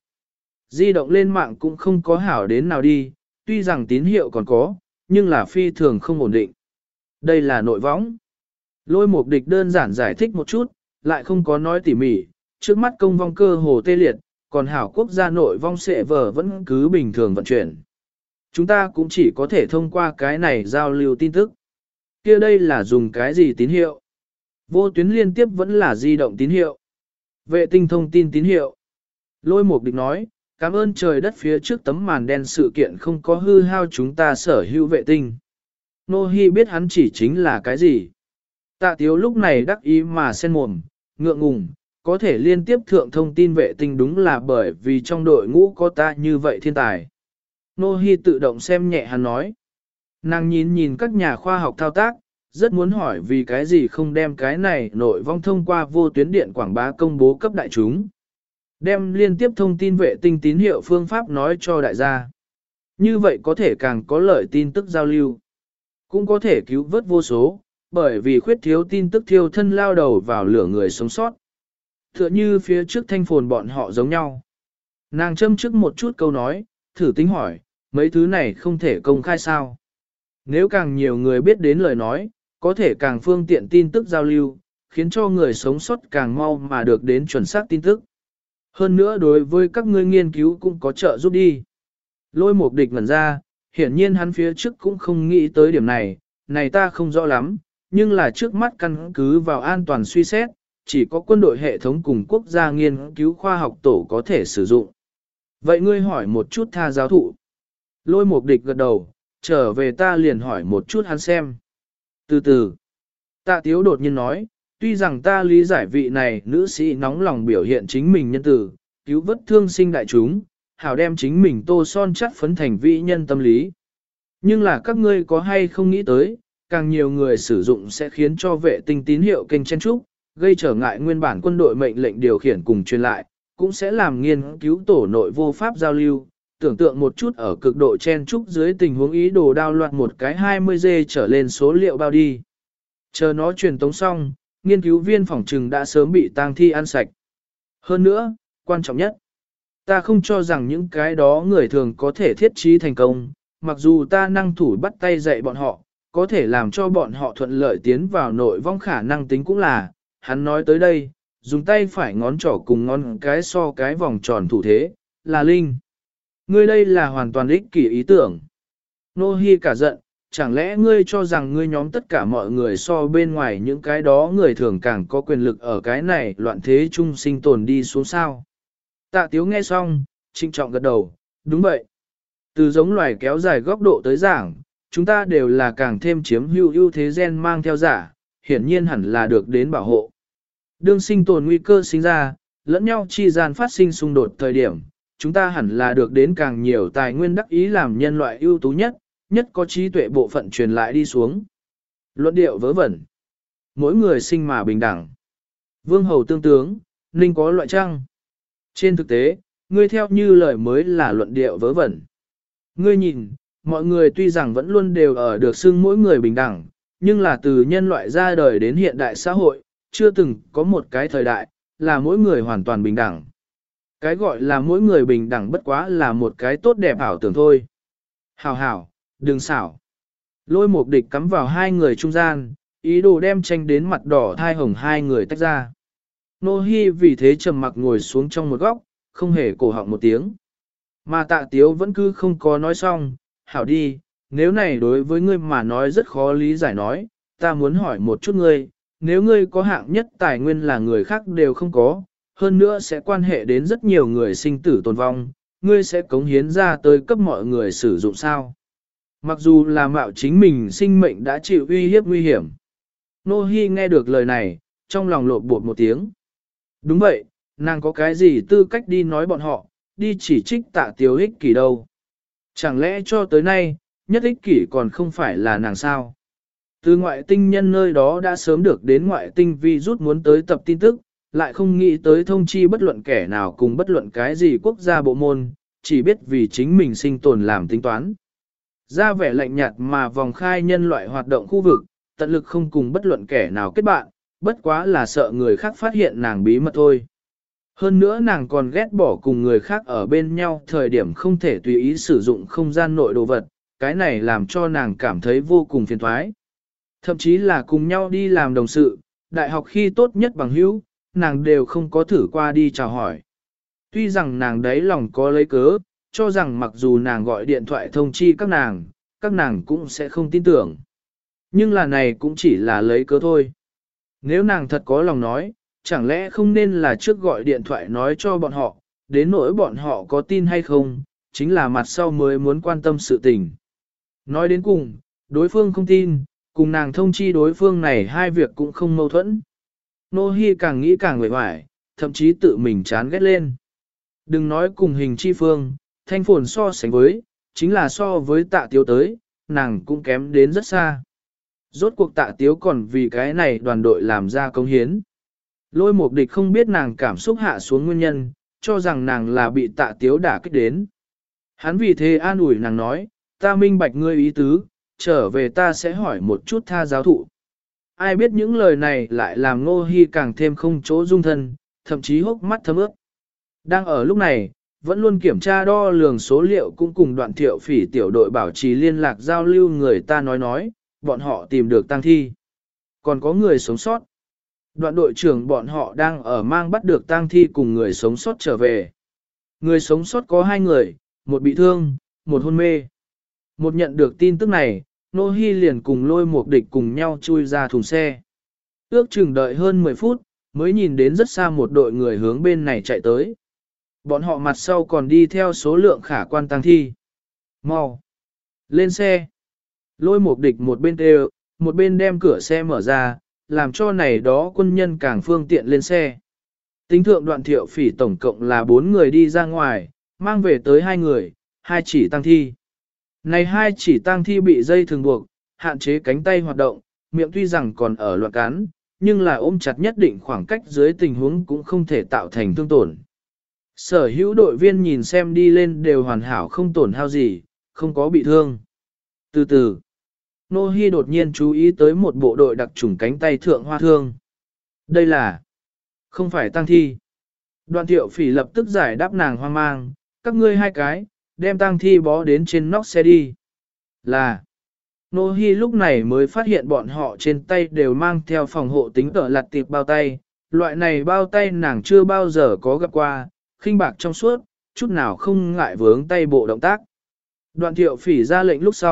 Di động lên mạng cũng không có hảo đến nào đi, tuy rằng tín hiệu còn có, nhưng là phi thường không ổn định. Đây là nội võng. Lôi Mục Địch đơn giản giải thích một chút, lại không có nói tỉ mỉ, trước mắt công vong cơ hồ tê liệt, còn hảo quốc gia nội vong server vẫn cứ bình thường vận chuyển. Chúng ta cũng chỉ có thể thông qua cái này giao lưu tin tức. Kia đây là dùng cái gì tín hiệu? Vô tuyến liên tiếp vẫn là di động tín hiệu. Vệ tinh thông tin tín hiệu. Lôi Mục Địch nói, cảm ơn trời đất phía trước tấm màn đen sự kiện không có hư hao chúng ta sở hữu vệ tinh. Nô Hi biết hắn chỉ chính là cái gì. Tạ Tiếu lúc này đắc ý mà sen mồm, ngượng ngùng, có thể liên tiếp thượng thông tin vệ tinh đúng là bởi vì trong đội ngũ có ta như vậy thiên tài. Nô Hi tự động xem nhẹ hắn nói. Nàng nhìn các nhà khoa học thao tác, rất muốn hỏi vì cái gì không đem cái này nội vong thông qua vô tuyến điện quảng bá công bố cấp đại chúng. Đem liên tiếp thông tin vệ tinh tín hiệu phương pháp nói cho đại gia. Như vậy có thể càng có lợi tin tức giao lưu. Cũng có thể cứu vớt vô số, bởi vì khuyết thiếu tin tức thiêu thân lao đầu vào lửa người sống sót. Tựa như phía trước thanh phồn bọn họ giống nhau. Nàng châm trước một chút câu nói, thử tính hỏi, mấy thứ này không thể công khai sao? Nếu càng nhiều người biết đến lời nói, có thể càng phương tiện tin tức giao lưu, khiến cho người sống sót càng mau mà được đến chuẩn xác tin tức. Hơn nữa đối với các ngươi nghiên cứu cũng có trợ giúp đi. Lôi Mục Địch ngẩn ra, hiển nhiên hắn phía trước cũng không nghĩ tới điểm này, này ta không rõ lắm, nhưng là trước mắt căn cứ vào an toàn suy xét, chỉ có quân đội hệ thống cùng quốc gia nghiên cứu khoa học tổ có thể sử dụng. Vậy ngươi hỏi một chút tha giáo thụ. Lôi Mục Địch gật đầu, trở về ta liền hỏi một chút hắn xem. Từ từ, Tạ Tiếu đột nhiên nói, tuy rằng ta lý giải vị này nữ sĩ nóng lòng biểu hiện chính mình nhân tử, cứu vớt thương sinh đại chúng, hảo đem chính mình tô son chắt phấn thành vị nhân tâm lý. Nhưng là các ngươi có hay không nghĩ tới, càng nhiều người sử dụng sẽ khiến cho vệ tinh tín hiệu kênh chen trúc, gây trở ngại nguyên bản quân đội mệnh lệnh điều khiển cùng truyền lại, cũng sẽ làm nghiên cứu tổ nội vô pháp giao lưu. Tưởng tượng một chút ở cực độ chen trúc dưới tình huống ý đồ đao loạt một cái 20G trở lên số liệu bao đi. Chờ nó truyền tống xong, nghiên cứu viên phỏng trừng đã sớm bị tang thi ăn sạch. Hơn nữa, quan trọng nhất, ta không cho rằng những cái đó người thường có thể thiết trí thành công, mặc dù ta năng thủ bắt tay dạy bọn họ, có thể làm cho bọn họ thuận lợi tiến vào nội vong khả năng tính cũng là, hắn nói tới đây, dùng tay phải ngón trỏ cùng ngón cái so cái vòng tròn thủ thế, là linh. Ngươi đây là hoàn toàn ích kỷ ý tưởng. Nô Hi cả giận, chẳng lẽ ngươi cho rằng ngươi nhóm tất cả mọi người so bên ngoài những cái đó người thường càng có quyền lực ở cái này loạn thế chung sinh tồn đi xuống sao? Tạ Tiếu nghe xong, trinh trọng gật đầu, đúng vậy. Từ giống loài kéo dài góc độ tới giảng, chúng ta đều là càng thêm chiếm hữu ưu thế gen mang theo giả, hiển nhiên hẳn là được đến bảo hộ. Đương sinh tồn nguy cơ sinh ra, lẫn nhau chi gian phát sinh xung đột thời điểm, chúng ta hẳn là được đến càng nhiều tài nguyên đắc ý làm nhân loại ưu tú nhất, nhất có trí tuệ bộ phận truyền lại đi xuống. Luận điệu vớ vẩn. Mỗi người sinh mà bình đẳng. Vương hầu tương tướng, ninh có loại trăng. Trên thực tế, ngươi theo như lời mới là luận điệu vớ vẩn. Ngươi nhìn, mọi người tuy rằng vẫn luôn đều ở được xưng mỗi người bình đẳng, nhưng là từ nhân loại ra đời đến hiện đại xã hội, chưa từng có một cái thời đại, là mỗi người hoàn toàn bình đẳng. Cái gọi là mỗi người bình đẳng bất quá là một cái tốt đẹp ảo tưởng thôi. Hảo hảo, đừng xảo. Lôi một địch cắm vào hai người trung gian, ý đồ đem tranh đến mặt đỏ thai hồng hai người tách ra. Nô Hi vì thế trầm mặc ngồi xuống trong một góc, không hề cổ họng một tiếng. Mà Tạ Tiếu vẫn cứ không có nói xong, hảo đi, nếu này đối với ngươi mà nói rất khó lý giải nói, ta muốn hỏi một chút ngươi, nếu ngươi có hạng nhất tài nguyên là người khác đều không có, hơn nữa sẽ quan hệ đến rất nhiều người sinh tử tồn vong, ngươi sẽ cống hiến ra tới cấp mọi người sử dụng sao? Mặc dù là mạo chính mình sinh mệnh đã chịu uy hiếp nguy hiểm. Nô Hi nghe được lời này, trong lòng lột bột một tiếng. Đúng vậy, nàng có cái gì tư cách đi nói bọn họ, đi chỉ trích Tạ Tiếu ích kỷ đâu. Chẳng lẽ cho tới nay, nhất ích kỷ còn không phải là nàng sao? Từ ngoại tinh nhân nơi đó đã sớm được đến ngoại tinh vi rút muốn tới tập tin tức, lại không nghĩ tới thông chi bất luận kẻ nào cùng bất luận cái gì quốc gia bộ môn, chỉ biết vì chính mình sinh tồn làm tính toán. Ra vẻ lạnh nhạt mà vòng khai nhân loại hoạt động khu vực, tận lực không cùng bất luận kẻ nào kết bạn, bất quá là sợ người khác phát hiện nàng bí mật thôi. Hơn nữa nàng còn ghét bỏ cùng người khác ở bên nhau thời điểm không thể tùy ý sử dụng không gian nội đồ vật, cái này làm cho nàng cảm thấy vô cùng phiền thoái. Thậm chí là cùng nhau đi làm đồng sự, đại học khi tốt nhất bằng hữu, nàng đều không có thử qua đi chào hỏi. Tuy rằng nàng đấy lòng có lấy cớ, cho rằng mặc dù nàng gọi điện thoại thông chi các nàng cũng sẽ không tin tưởng. Nhưng là này cũng chỉ là lấy cớ thôi. Nếu nàng thật có lòng nói, chẳng lẽ không nên là trước gọi điện thoại nói cho bọn họ, đến nỗi bọn họ có tin hay không, chính là mặt sau mới muốn quan tâm sự tình. Nói đến cùng, đối phương không tin, cùng nàng thông chi đối phương này hai việc cũng không mâu thuẫn. Nô Hi càng nghĩ càng uể oải, thậm chí tự mình chán ghét lên. Đừng nói cùng hình chi phương, thanh phồn so sánh với, chính là so với Tạ Tiếu tới, nàng cũng kém đến rất xa. Rốt cuộc Tạ Tiếu còn vì cái này đoàn đội làm ra công hiến. Lôi Mục Địch không biết nàng cảm xúc hạ xuống nguyên nhân, cho rằng nàng là bị Tạ Tiếu đả kích đến. Hắn vì thế an ủi nàng nói, ta minh bạch ngươi ý tứ, trở về ta sẽ hỏi một chút tha giáo thụ. Ai biết những lời này lại làm Ngô Hi càng thêm không chỗ dung thân, thậm chí hốc mắt thấm ướt. Đang ở lúc này, vẫn luôn kiểm tra đo lường số liệu cũng cùng Đoạn Thiệu Phỉ tiểu đội bảo trì liên lạc giao lưu người ta nói, bọn họ tìm được tang thi. Còn có người sống sót. Đoạn đội trưởng bọn họ đang ở mang bắt được tang thi cùng người sống sót trở về. Người sống sót có 2 người, một bị thương, một hôn mê. Một nhận được tin tức này, Nô Hi liền cùng Lôi Mục Địch cùng nhau chui ra thùng xe. Ước chừng đợi hơn 10 phút, mới nhìn đến rất xa một đội người hướng bên này chạy tới. Bọn họ mặt sau còn đi theo số lượng khả quan tang thi. Mau! Lên xe! Lôi Mục Địch một bên kêu, một bên đem cửa xe mở ra, làm cho này đó quân nhân càng phương tiện lên xe. Tính thượng Đoạn Thiệu Phỉ tổng cộng là 4 người đi ra ngoài, mang về tới 2 người, 2 chỉ tang thi. Này 2 chỉ tang thi bị dây thường buộc, hạn chế cánh tay hoạt động, miệng tuy rằng còn ở loạn cắn, nhưng là ôm chặt nhất định khoảng cách dưới tình huống cũng không thể tạo thành thương tổn. Sở hữu đội viên nhìn xem đi lên đều hoàn hảo không tổn hao gì, không có bị thương. Từ từ, Nô Hi đột nhiên chú ý tới một bộ đội đặc trùng cánh tay thượng hoa thương. Đây là không phải tang thi. Đoạn Thiệu Phỉ lập tức giải đáp nàng hoang mang, các ngươi 2 cái, đem tang thi bó đến trên nóc xe đi. Là, Nô Hi lúc này mới phát hiện bọn họ trên tay đều mang theo phòng hộ tính tở lặt tiệp bao tay. Loại này bao tay nàng chưa bao giờ có gặp qua, khinh bạc trong suốt, chút nào không ngại vướng tay bộ động tác. Đoạn Thiệu Phỉ ra lệnh lúc sau,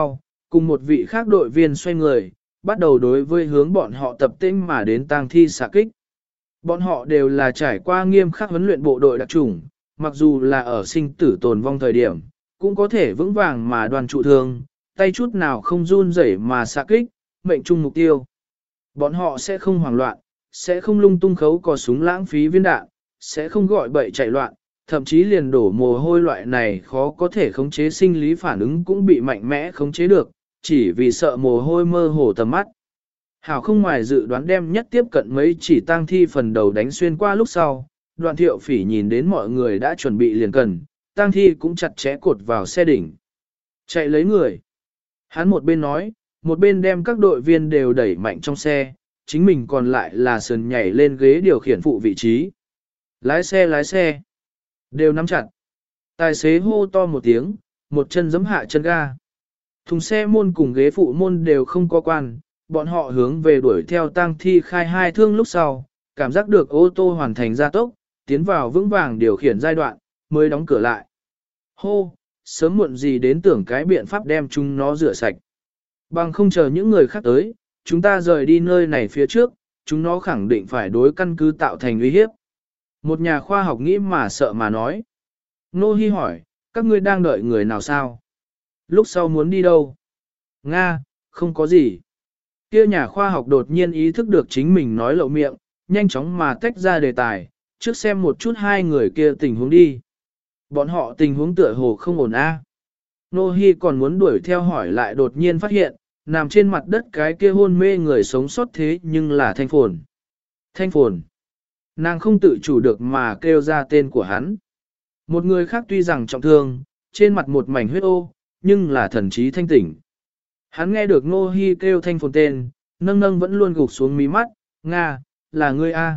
cùng một vị khác đội viên xoay người, bắt đầu đối với hướng bọn họ tập tĩnh mà đến tang thi xạ kích. Bọn họ đều là trải qua nghiêm khắc huấn luyện bộ đội đặc chủng, mặc dù là ở sinh tử tồn vong thời điểm, cũng có thể vững vàng mà đoàn trụ thương, tay chút nào không run rẩy mà xạ kích, mệnh trung mục tiêu. Bọn họ sẽ không hoảng loạn, sẽ không lung tung khấu cò súng lãng phí viên đạn, sẽ không gọi bậy chạy loạn, thậm chí liền đổ mồ hôi loại này khó có thể khống chế sinh lý phản ứng cũng bị mạnh mẽ khống chế được, chỉ vì sợ mồ hôi mơ hồ tầm mắt. Hảo không ngoài dự đoán đem nhất tiếp cận mấy chỉ tang thi phần đầu đánh xuyên qua lúc sau, Đoạn Thiệu Phỉ nhìn đến mọi người đã chuẩn bị liền cần, tang thi cũng chặt chẽ cột vào xe đỉnh. Chạy lấy người. Hắn một bên nói, một bên đem các đội viên đều đẩy mạnh trong xe, chính mình còn lại là sườn nhảy lên ghế điều khiển phụ vị trí. Lái xe. Đều nắm chặt. Tài xế hô to một tiếng, một chân giẫm hạ chân ga. Thùng xe môn cùng ghế phụ môn đều không có quan, bọn họ hướng về đuổi theo tang thi khai hai thương lúc sau, cảm giác được ô tô hoàn thành gia tốc, tiến vào vững vàng điều khiển giai đoạn, mới đóng cửa lại. Hô, sớm muộn gì đến tưởng cái biện pháp đem chúng nó rửa sạch. Bằng không chờ những người khác tới, chúng ta rời đi nơi này phía trước, chúng nó khẳng định phải đối căn cứ tạo thành uy hiếp. Một nhà khoa học nghĩ mà sợ mà nói. Nô Hi hỏi, các ngươi đang đợi người nào sao? Lúc sau muốn đi đâu? Nga, không có gì. Kia nhà khoa học đột nhiên ý thức được chính mình nói lậu miệng, nhanh chóng mà tách ra đề tài, trước xem một chút hai người kia tình huống đi. Bọn họ tình huống tựa hồ không ổn a. Nô Hi còn muốn đuổi theo hỏi lại đột nhiên phát hiện, nằm trên mặt đất cái kia hôn mê người sống sót thế nhưng là Thanh Phồn. Thanh Phồn. Nàng không tự chủ được mà kêu ra tên của hắn. Một người khác tuy rằng trọng thương, trên mặt một mảnh huyết ô, nhưng là thần trí thanh tỉnh. Hắn nghe được Nô Hi kêu Thanh Phồn tên, nâng vẫn luôn gục xuống mí mắt, Nga, là ngươi a.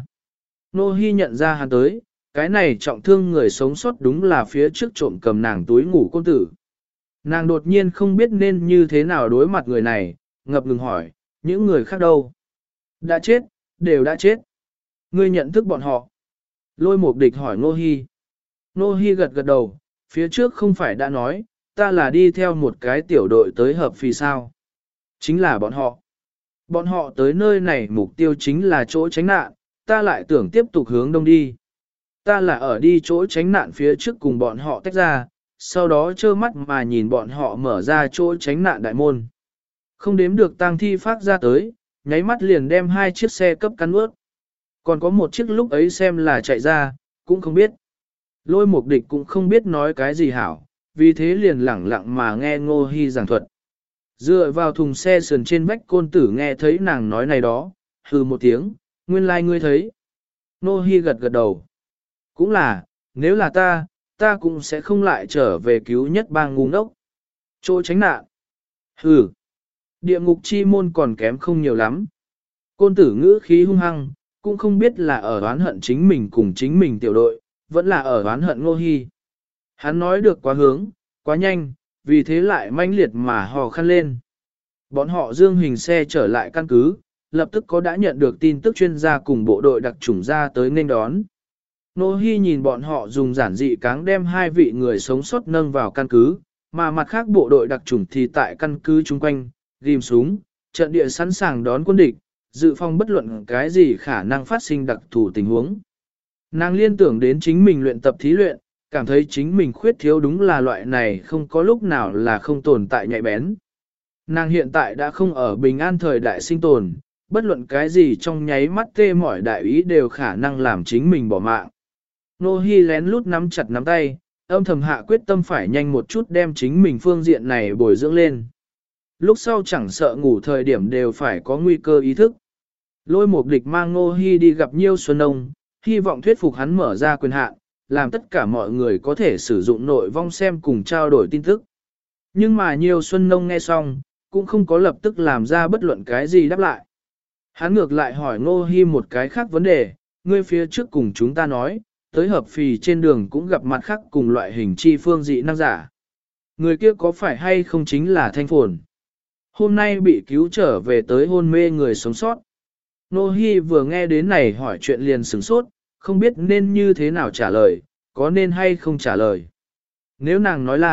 Nô Hi nhận ra hắn tới, cái này trọng thương người sống sót đúng là phía trước trộm cầm nàng túi ngủ côn tử. Nàng đột nhiên không biết nên như thế nào đối mặt người này, ngập ngừng hỏi, những người khác đâu? Đã chết, đều đã chết. Ngươi nhận thức bọn họ. Lôi Mục Địch hỏi Nô Hi. Nô Hi gật gật đầu, phía trước không phải đã nói, ta là đi theo một cái tiểu đội tới hợp phì sao. Chính là bọn họ. Bọn họ tới nơi này mục tiêu chính là chỗ tránh nạn, ta lại tưởng tiếp tục hướng đông đi. Ta là ở đi chỗ tránh nạn phía trước cùng bọn họ tách ra, sau đó trơ mắt mà nhìn bọn họ mở ra chỗ tránh nạn đại môn. Không đếm được tang thi phát ra tới, nháy mắt liền đem hai chiếc xe cấp cắn ướt. Còn có một chiếc lúc ấy xem là chạy ra, cũng không biết. Lôi Mục Địch cũng không biết nói cái gì hảo, vì thế liền lẳng lặng mà nghe Ngô Hi giảng thuật. Dựa vào thùng xe sườn trên vách côn tử nghe thấy nàng nói này đó, hừ một tiếng, nguyên lai ngươi thấy. Ngô Hi gật gật đầu. Cũng là, nếu là ta cũng sẽ không lại trở về cứu nhất bang ngu ngốc. Chỗ tránh nạn. Hừ. Địa ngục chi môn còn kém không nhiều lắm. Côn tử ngữ khí hung hăng, cũng không biết là ở oán hận chính mình cùng chính mình tiểu đội, vẫn là ở oán hận Ngô Hi. Hắn nói được quá hướng, quá nhanh, vì thế lại manh liệt mà hò khăn lên. Bọn họ dương hình xe trở lại căn cứ, lập tức có đã nhận được tin tức chuyên gia cùng bộ đội đặc chủng ra tới nên đón. Ngô Hi nhìn bọn họ dùng giản dị cáng đem hai vị người sống sót nâng vào căn cứ, mà mặt khác bộ đội đặc chủng thì tại căn cứ chung quanh, ghim súng, trận địa sẵn sàng đón quân địch, dự phòng bất luận cái gì khả năng phát sinh đặc thù tình huống. Nàng liên tưởng đến chính mình luyện tập thí luyện, cảm thấy chính mình khuyết thiếu đúng là loại này không có lúc nào là không tồn tại nhạy bén. Nàng hiện tại đã không ở bình an thời đại sinh tồn, bất luận cái gì trong nháy mắt tê mỏi đại ý đều khả năng làm chính mình bỏ mạng. Nô Hi lén lút nắm chặt nắm tay, âm thầm hạ quyết tâm phải nhanh một chút đem chính mình phương diện này bồi dưỡng lên. Lúc sau chẳng sợ ngủ thời điểm đều phải có nguy cơ ý thức. Lôi Mục Địch mang Nô Hi đi gặp Nhiêu Xuân Nông, hy vọng thuyết phục hắn mở ra quyền hạn, làm tất cả mọi người có thể sử dụng nội vong xem cùng trao đổi tin tức. Nhưng mà Nhiêu Xuân Nông nghe xong, cũng không có lập tức làm ra bất luận cái gì đáp lại. Hắn ngược lại hỏi Ngô Hi một cái khác vấn đề, ngươi phía trước cùng chúng ta nói, tới hợp phì trên đường cũng gặp mặt khác cùng loại hình chi phương dị năng giả. Người kia có phải hay không chính là Thanh Phồn? Hôm nay bị cứu trở về tới hôn mê người sống sót. Ngô Hi vừa nghe đến này hỏi chuyện liền sửng sốt, không biết nên như thế nào trả lời, có nên hay không trả lời. Nếu nàng nói là,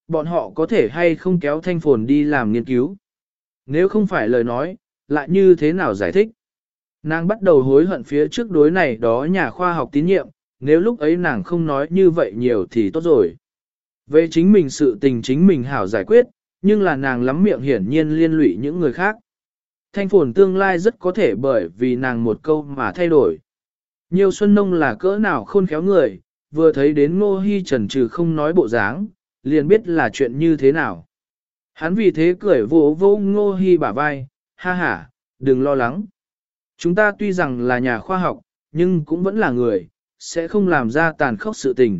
bọn họ có thể hay không kéo Thanh Phồn đi làm nghiên cứu. Nếu không phải lời nói, lại như thế nào giải thích? Nàng bắt đầu hối hận phía trước đối này đó nhà khoa học tín nhiệm, nếu lúc ấy nàng không nói như vậy nhiều thì tốt rồi. Về chính mình sự tình chính mình hảo giải quyết, nhưng là nàng lắm miệng hiển nhiên liên lụy những người khác. Thanh Phồn tương lai rất có thể bởi vì nàng một câu mà thay đổi. Nhiều Xuân Nông là cỡ nào khôn khéo người, vừa thấy đến Ngô Hi chần chừ không nói bộ dáng, liền biết là chuyện như thế nào. Hắn vì thế cười vỗ vỗ Ngô Hi bả vai, ha ha, đừng lo lắng. Chúng ta tuy rằng là nhà khoa học, nhưng cũng vẫn là người, sẽ không làm ra tàn khốc sự tình.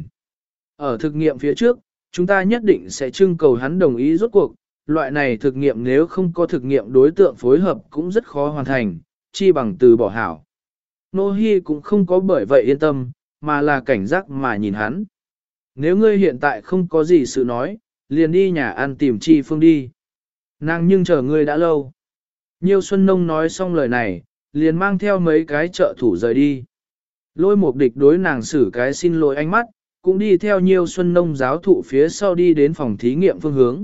Ở thực nghiệm phía trước, chúng ta nhất định sẽ trưng cầu hắn đồng ý rốt cuộc, loại này thực nghiệm nếu không có thực nghiệm đối tượng phối hợp cũng rất khó hoàn thành, chi bằng từ bỏ hảo. Nô Hi cũng không có bởi vậy yên tâm, mà là cảnh giác mà nhìn hắn. Nếu ngươi hiện tại không có gì sự nói, liền đi nhà ăn tìm Chi Phương đi. Nàng nhưng chờ ngươi đã lâu. Nhiêu Xuân Nông nói xong lời này, liền mang theo mấy cái trợ thủ rời đi. Lôi Mục Địch đối nàng xử cái xin lỗi ánh mắt, cũng đi theo Nhiêu Xuân Nông giáo thụ phía sau đi đến phòng thí nghiệm phương hướng.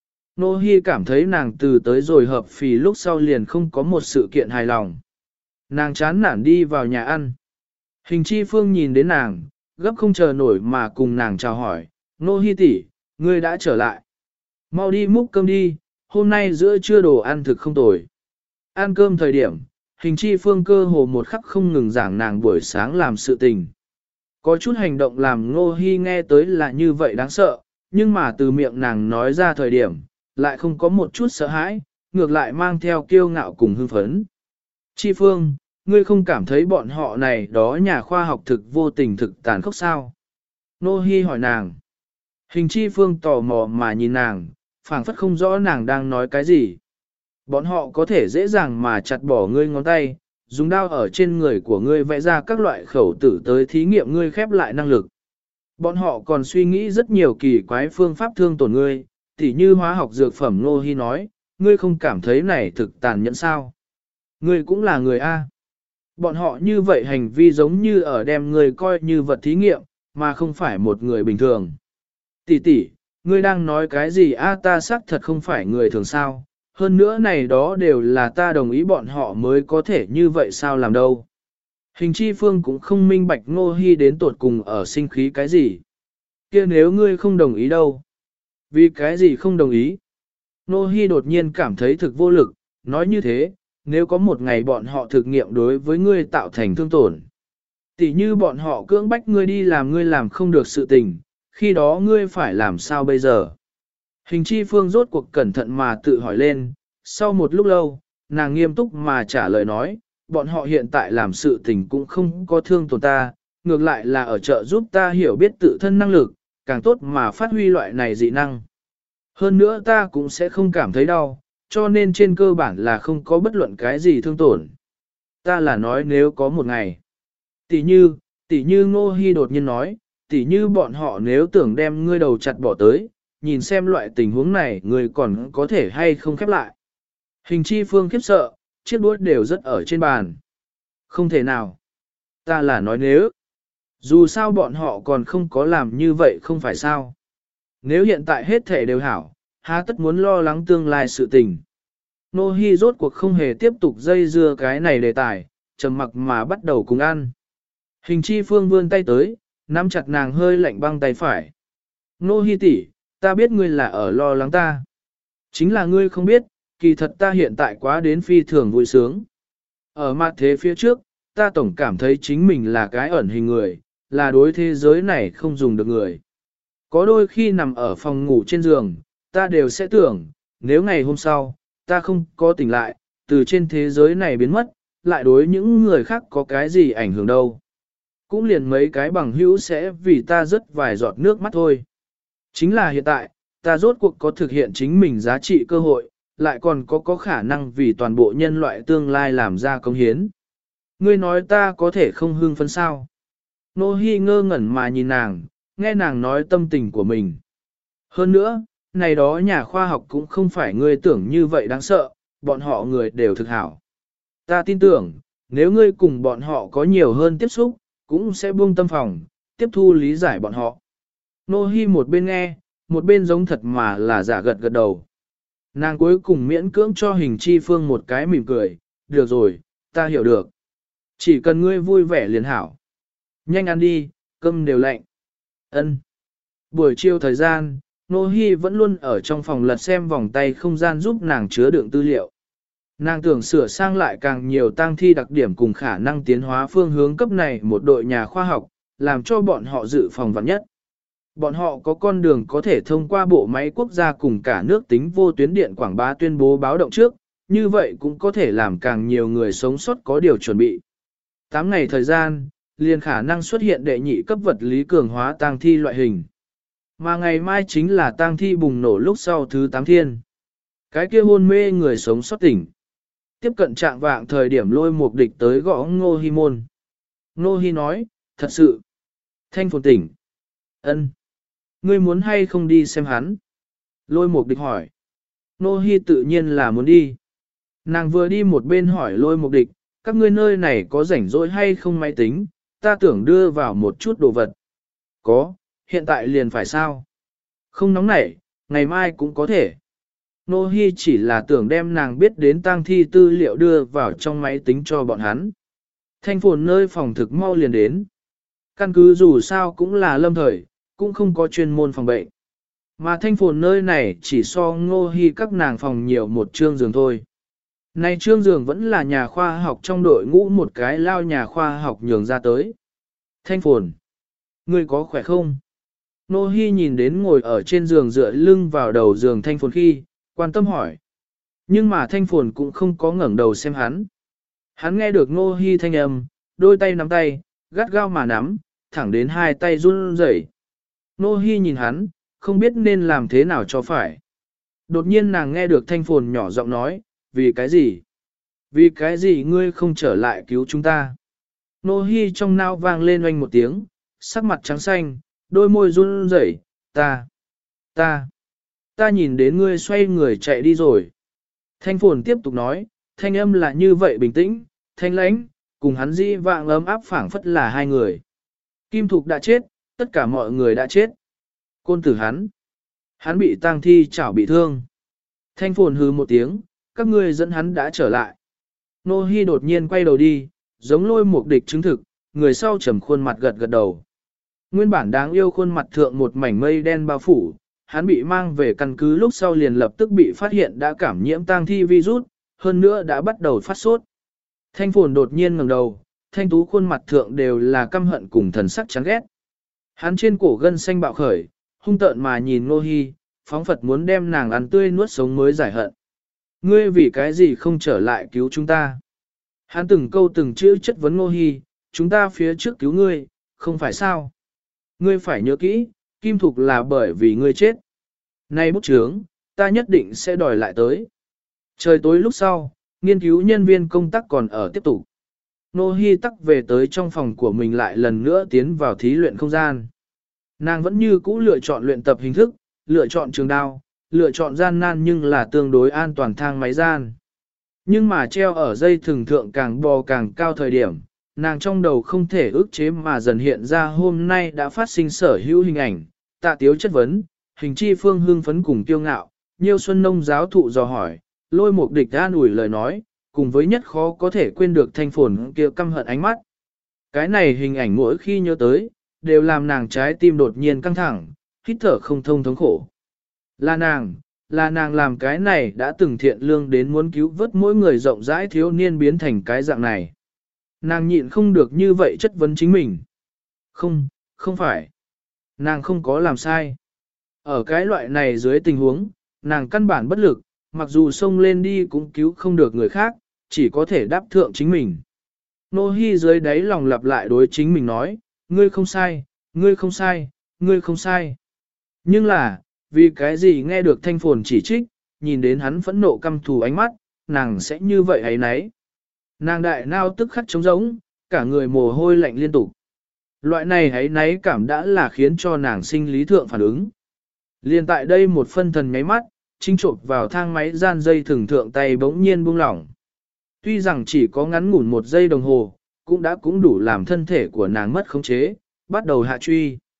Nô Hi cảm thấy nàng từ tới rồi hợp phì lúc sau liền không có một sự kiện hài lòng. Nàng chán nản đi vào nhà ăn. Hình Chi Phương nhìn đến nàng, gấp không chờ nổi mà cùng nàng chào hỏi, Nô Hi tỷ, ngươi đã trở lại. Mau đi múc cơm đi, hôm nay giữa trưa đồ ăn thực không tồi. Ăn cơm thời điểm, Hình Chi Phương cơ hồ một khắc không ngừng giảng nàng buổi sáng làm sự tình. Có chút hành động làm Ngô Hi nghe tới là như vậy đáng sợ, nhưng mà từ miệng nàng nói ra thời điểm, lại không có một chút sợ hãi, ngược lại mang theo kiêu ngạo cùng hưng phấn. Chi Phương, ngươi không cảm thấy bọn họ này đó nhà khoa học thực vô tình thực tàn khốc sao? Ngô Hi hỏi nàng. Hình Chi Phương tò mò mà nhìn nàng, phảng phất không rõ nàng đang nói cái gì. Bọn họ có thể dễ dàng mà chặt bỏ ngươi ngón tay, dùng đao ở trên người của ngươi vẽ ra các loại khẩu tử tới thí nghiệm ngươi khép lại năng lực. Bọn họ còn suy nghĩ rất nhiều kỳ quái phương pháp thương tổn ngươi, tỉ như hóa học dược phẩm Ngô Hi nói, ngươi không cảm thấy này thực tàn nhẫn sao? Ngươi cũng là người A. Bọn họ như vậy hành vi giống như ở đem ngươi coi như vật thí nghiệm, mà không phải một người bình thường. Tỷ tỷ, ngươi đang nói cái gì A, ta xác thật không phải người thường sao? Hơn nữa này đó đều là ta đồng ý bọn họ mới có thể như vậy sao làm đâu. Hình Chi Phương cũng không minh bạch Ngô Hi đến tột cùng ở sinh khí cái gì. Kia nếu ngươi không đồng ý đâu? Vì cái gì không đồng ý? Ngô Hi đột nhiên cảm thấy thực vô lực, nói như thế, nếu có một ngày bọn họ thực nghiệm đối với ngươi tạo thành thương tổn. Tỷ như bọn họ cưỡng bách ngươi đi làm ngươi làm không được sự tình, khi đó ngươi phải làm sao bây giờ? Hình Chi Phương rốt cuộc cẩn thận mà tự hỏi lên, sau một lúc lâu, nàng nghiêm túc mà trả lời nói, bọn họ hiện tại làm sự tình cũng không có thương tổn ta, ngược lại là ở trợ giúp ta hiểu biết tự thân năng lực, càng tốt mà phát huy loại này dị năng. Hơn nữa ta cũng sẽ không cảm thấy đau, cho nên trên cơ bản là không có bất luận cái gì thương tổn. Ta là nói nếu có một ngày. Tỷ như Ngô Hi đột nhiên nói, tỷ như bọn họ nếu tưởng đem ngươi đầu chặt bỏ tới, nhìn xem loại tình huống này ngươi còn có thể hay không khép lại. Hình Chi Phương khiếp sợ, chiếc đũa đều rất ở trên bàn. Không thể nào. Ta là nói nếu. Dù sao bọn họ còn không có làm như vậy không phải sao. Nếu hiện tại hết thể đều hảo, há tất muốn lo lắng tương lai sự tình. Nô Hi rốt cuộc không hề tiếp tục dây dưa cái này đề tài, trầm mặc mà bắt đầu cùng ăn. Hình Chi Phương vươn tay tới, nắm chặt nàng hơi lạnh băng tay phải. Nô Hi tỷ, ta biết ngươi là ở lo lắng ta. Chính là ngươi không biết, kỳ thật ta hiện tại quá đến phi thường vui sướng. Ở mặt thế phía trước, ta tổng cảm thấy chính mình là cái ẩn hình người, là đối thế giới này không dùng được người. Có đôi khi nằm ở phòng ngủ trên giường, ta đều sẽ tưởng, nếu ngày hôm sau, ta không có tỉnh lại, từ trên thế giới này biến mất, lại đối những người khác có cái gì ảnh hưởng đâu. Cũng liền mấy cái bằng hữu sẽ vì ta rớt vài giọt nước mắt thôi. Chính là hiện tại, ta rốt cuộc có thực hiện chính mình giá trị cơ hội, lại còn có khả năng vì toàn bộ nhân loại tương lai làm ra công hiến. Ngươi nói ta có thể không hưng phấn sao? Nô Hi ngơ ngẩn mà nhìn nàng, nghe nàng nói tâm tình của mình. Hơn nữa, này đó nhà khoa học cũng không phải ngươi tưởng như vậy đáng sợ, bọn họ người đều thực hảo. Ta tin tưởng, nếu ngươi cùng bọn họ có nhiều hơn tiếp xúc, cũng sẽ buông tâm phòng, tiếp thu lý giải bọn họ. Nô Hi một bên nghe, một bên giống thật mà là giả gật gật đầu. Nàng cuối cùng miễn cưỡng cho Hình Chi Phương một cái mỉm cười, được rồi, ta hiểu được. Chỉ cần ngươi vui vẻ liền hảo. Nhanh ăn đi, cơm đều lạnh. Ân. Buổi chiều thời gian, Nô Hi vẫn luôn ở trong phòng lật xem vòng tay không gian giúp nàng chứa đựng tư liệu. Nàng tưởng sửa sang lại càng nhiều tang thi đặc điểm cùng khả năng tiến hóa phương hướng cấp này một đội nhà khoa học, làm cho bọn họ dự phòng vạn nhất. Bọn họ có con đường có thể thông qua bộ máy quốc gia cùng cả nước tính vô tuyến điện quảng bá tuyên bố báo động trước, như vậy cũng có thể làm càng nhiều người sống sót có điều chuẩn bị. 8 ngày thời gian, liền khả năng xuất hiện đệ nhị cấp vật lý cường hóa tang thi loại hình. Mà ngày mai chính là tang thi bùng nổ lúc sau thứ 8 thiên. Cái kia hôn mê người sống sót tỉnh. Tiếp cận trạng vạng thời điểm Lôi Mục Địch tới gõ Ngô Hi môn. Ngô Hi nói, thật sự. Thanh Phồn tỉnh. Ân. Ngươi muốn hay không đi xem hắn? Lôi Mục Địch hỏi. Ngô Hi tự nhiên là muốn đi. Nàng vừa đi một bên hỏi Lôi Mục Địch, các ngươi nơi này có rảnh rỗi hay không máy tính, ta tưởng đưa vào một chút đồ vật. Có, hiện tại liền phải sao? Không nóng nảy, ngày mai cũng có thể. Nô Hi chỉ là tưởng đem nàng biết đến tang thi tư liệu đưa vào trong máy tính cho bọn hắn. Thanh Phồn nơi phòng thực mau liền đến. Căn cứ dù sao cũng là lâm thời, cũng không có chuyên môn phòng bệnh. Mà Thanh Phồn nơi này chỉ so Ngô Hi các nàng phòng nhiều một trương giường thôi. Này trương giường vẫn là nhà khoa học trong đội ngũ một cái lao nhà khoa học nhường ra tới. Thanh Phồn, ngươi có khỏe không? Nô Hi nhìn đến ngồi ở trên giường dựa lưng vào đầu giường Thanh Phồn khi, quan tâm hỏi. Nhưng mà Thanh Phồn cũng không có ngẩng đầu xem hắn. Hắn nghe được Nô Hi thanh âm, đôi tay nắm tay, gắt gao mà nắm, thẳng đến hai tay run rẩy. Nô Hi nhìn hắn, không biết nên làm thế nào cho phải. Đột nhiên nàng nghe được Thanh Phồn nhỏ giọng nói, vì cái gì? Vì cái gì ngươi không trở lại cứu chúng ta? Nô Hi trong nao vang lên oanh một tiếng, sắc mặt trắng xanh, đôi môi run rẩy, ta nhìn đến ngươi xoay người chạy đi rồi. Thanh Phồn tiếp tục nói, thanh âm là như vậy bình tĩnh, thanh lãnh, cùng hắn dĩ vạng ấm áp phảng phất là hai người. Kim Thục đã chết, tất cả mọi người đã chết. Côn tử hắn bị tang thi chảo bị thương. Thanh Phồn hừ một tiếng, các ngươi dẫn hắn đã trở lại. Nô Hi đột nhiên quay đầu đi, giống Lôi Mục Địch chứng thực, người sau trầm khuôn mặt gật gật đầu. Nguyên bản đáng yêu khuôn mặt thượng một mảnh mây đen bao phủ, hắn bị mang về căn cứ lúc sau liền lập tức bị phát hiện đã cảm nhiễm tang thi virus, hơn nữa đã bắt đầu phát sốt. Thanh Phồn đột nhiên ngẩng đầu, thanh tú khuôn mặt thượng đều là căm hận cùng thần sắc chán ghét. Hắn trên cổ gân xanh bạo khởi, hung tợn mà nhìn Nô Hi, phóng phật muốn đem nàng ăn tươi nuốt sống mới giải hận. Ngươi vì cái gì không trở lại cứu chúng ta? Hắn từng câu từng chữ chất vấn Nô Hi, chúng ta phía trước cứu ngươi, không phải sao? Ngươi phải nhớ kỹ, Kim Thục là bởi vì ngươi chết. Nay bút chướng, ta nhất định sẽ đòi lại tới. Trời tối lúc sau, nghiên cứu nhân viên công tác còn ở tiếp tục. Nô Hi tắc về tới trong phòng của mình lại lần nữa tiến vào thí luyện không gian. Nàng vẫn như cũ lựa chọn luyện tập hình thức, lựa chọn trường đao, lựa chọn gian nan nhưng là tương đối an toàn thang máy gian. Nhưng mà treo ở dây thừng thượng càng bò càng cao thời điểm, nàng trong đầu không thể ức chế mà dần hiện ra hôm nay đã phát sinh sở hữu hình ảnh, Tạ Tiếu chất vấn, Hình Chi Phương hưng phấn cùng kiêu ngạo, Nhiêu Xuân Nông giáo thụ dò hỏi, Lôi Mục Địch an ủi lời nói, cùng với nhất khó có thể quên được Thanh Phồn kia căm hận ánh mắt. Cái này hình ảnh mỗi khi nhớ tới, đều làm nàng trái tim đột nhiên căng thẳng, hít thở không thông thống khổ. Là nàng làm cái này đã từng thiện lương đến muốn cứu vớt mỗi người rộng rãi thiếu niên biến thành cái dạng này. Nàng nhịn không được như vậy chất vấn chính mình. Không phải. Nàng không có làm sai. Ở cái loại này dưới tình huống, nàng căn bản bất lực, mặc dù xông lên đi cũng cứu không được người khác, chỉ có thể đáp thượng chính mình. Nô Hi dưới đáy lòng lặp lại đối chính mình nói, ngươi không sai, ngươi không sai, ngươi không sai. Nhưng là, vì cái gì nghe được Thanh Phồn chỉ trích, nhìn đến hắn phẫn nộ căm thù ánh mắt, nàng sẽ như vậy ấy nấy. Nàng đại nao tức khắc trống rỗng, cả người mồ hôi lạnh liên tục. Loại này ấy nấy cảm đã là khiến cho nàng sinh lý thượng phản ứng. Liên tại đây một phân thần nháy mắt, chính chộp vào thang máy gian dây thừng thượng tay bỗng nhiên buông lỏng. Tuy rằng chỉ có ngắn ngủn 1 giây đồng hồ, cũng đủ làm thân thể của nàng mất khống chế, bắt đầu hạ truy.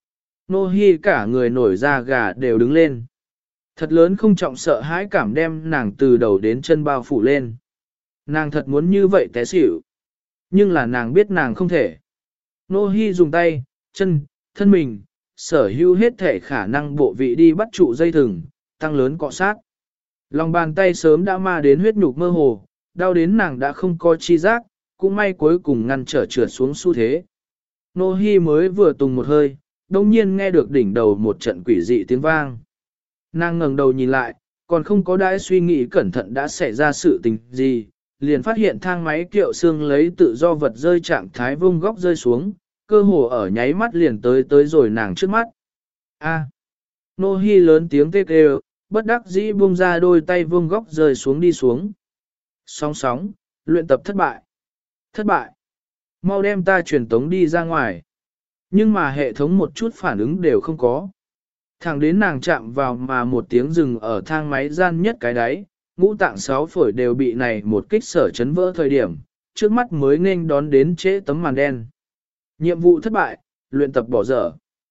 Nô Hi cả người nổi da gà đều đứng lên. Thật lớn không trọng sợ hãi cảm đem nàng từ đầu đến chân bao phủ lên. Nàng thật muốn như vậy té xỉu. Nhưng là nàng biết nàng không thể. Nô Hi dùng tay, chân, thân mình, sở hữu hết thể khả năng bộ vị đi bắt trụ dây thừng, tăng lớn cọ sát. Lòng bàn tay sớm đã ma đến huyết nhục mơ hồ, đau đến nàng đã không có chi giác, cũng may cuối cùng ngăn trở trượt xuống xu thế. Nô Hi mới vừa tùng một hơi, đồng nhiên nghe được đỉnh đầu một trận quỷ dị tiếng vang. Nàng ngẩng đầu nhìn lại, còn không có đãi suy nghĩ cẩn thận đã xảy ra sự tình gì, liền phát hiện thang máy kiệu xương lấy tự do vật rơi trạng thái vung góc rơi xuống, cơ hồ ở nháy mắt liền tới rồi nàng trước mắt. A. Nô Hi lớn tiếng kêu, bất đắc dĩ buông ra đôi tay vung góc rơi xuống đi xuống. Sóng sóng, luyện tập thất bại. Thất bại. Mau đem ta truyền tống đi ra ngoài. Nhưng mà hệ thống một chút phản ứng đều không có. Thẳng đến nàng chạm vào mà một tiếng rừng ở thang máy gian nhất cái đáy, ngũ tạng sáu phổi đều bị này một kích sở chấn vỡ thời điểm, trước mắt mới nghênh đón đến trễ tấm màn đen. Nhiệm vụ thất bại, luyện tập bỏ dở.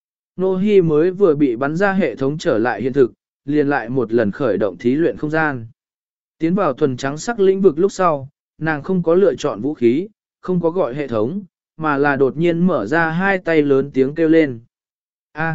Nô Hi mới vừa bị bắn ra hệ thống trở lại hiện thực, liền lại một lần khởi động thí luyện không gian. Tiến vào thuần trắng sắc lĩnh vực lúc sau, nàng không có lựa chọn vũ khí, không có gọi hệ thống, mà là đột nhiên mở ra hai tay lớn tiếng kêu lên. A,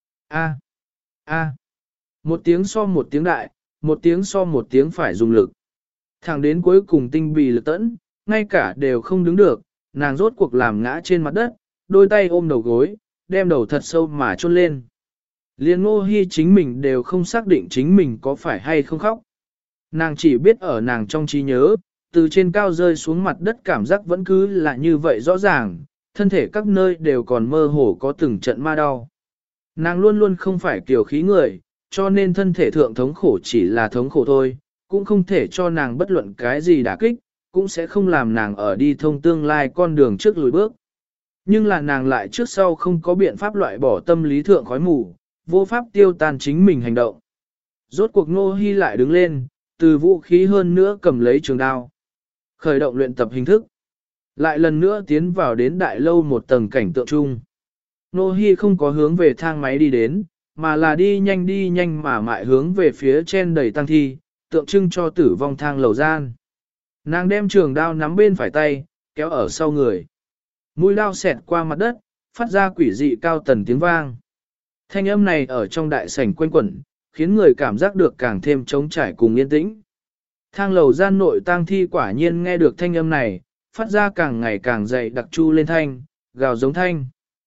a, a. Một tiếng so một tiếng đại, một tiếng so một tiếng phải dùng lực. Thẳng đến cuối cùng tinh bì lực tẫn, ngay cả đều không đứng được, nàng rốt cuộc làm ngã trên mặt đất, đôi tay ôm đầu gối, đem đầu thật sâu mà chôn lên. Liên Ngô Hi chính mình đều không xác định chính mình có phải hay không khóc. Nàng chỉ biết ở nàng trong trí nhớ, từ trên cao rơi xuống mặt đất cảm giác vẫn cứ là như vậy rõ ràng, thân thể các nơi đều còn mơ hồ có từng trận ma đau. Nàng luôn luôn không phải kiểu khí người, cho nên thân thể thượng thống khổ chỉ là thống khổ thôi, cũng không thể cho nàng bất luận cái gì đả kích, cũng sẽ không làm nàng ở đi thông tương lai con đường trước lùi bước. Nhưng là nàng lại trước sau không có biện pháp loại bỏ tâm lý thượng khói mù, vô pháp tiêu tan chính mình hành động. Rốt cuộc Ngô Hi lại đứng lên, từ vũ khí hơn nữa cầm lấy trường đao. Khởi động luyện tập hình thức. Lại lần nữa tiến vào đến đại lâu một tầng cảnh tượng chung. Ngô Hi không có hướng về thang máy đi đến, mà là đi nhanh mà mại hướng về phía trên đầy tăng thi, tượng trưng cho tử vong thang lầu gian. Nàng đem trường đao nắm bên phải tay, kéo ở sau người. Mũi đao xẹt qua mặt đất, phát ra quỷ dị cao tần tiếng vang. Thanh âm này ở trong đại sảnh quanh quẩn, khiến người cảm giác được càng thêm trống trải cùng yên tĩnh. Thang lầu gian nội tang thi quả nhiên nghe được thanh âm này, phát ra càng ngày càng dày đặc chu lên thanh, gào giống thanh.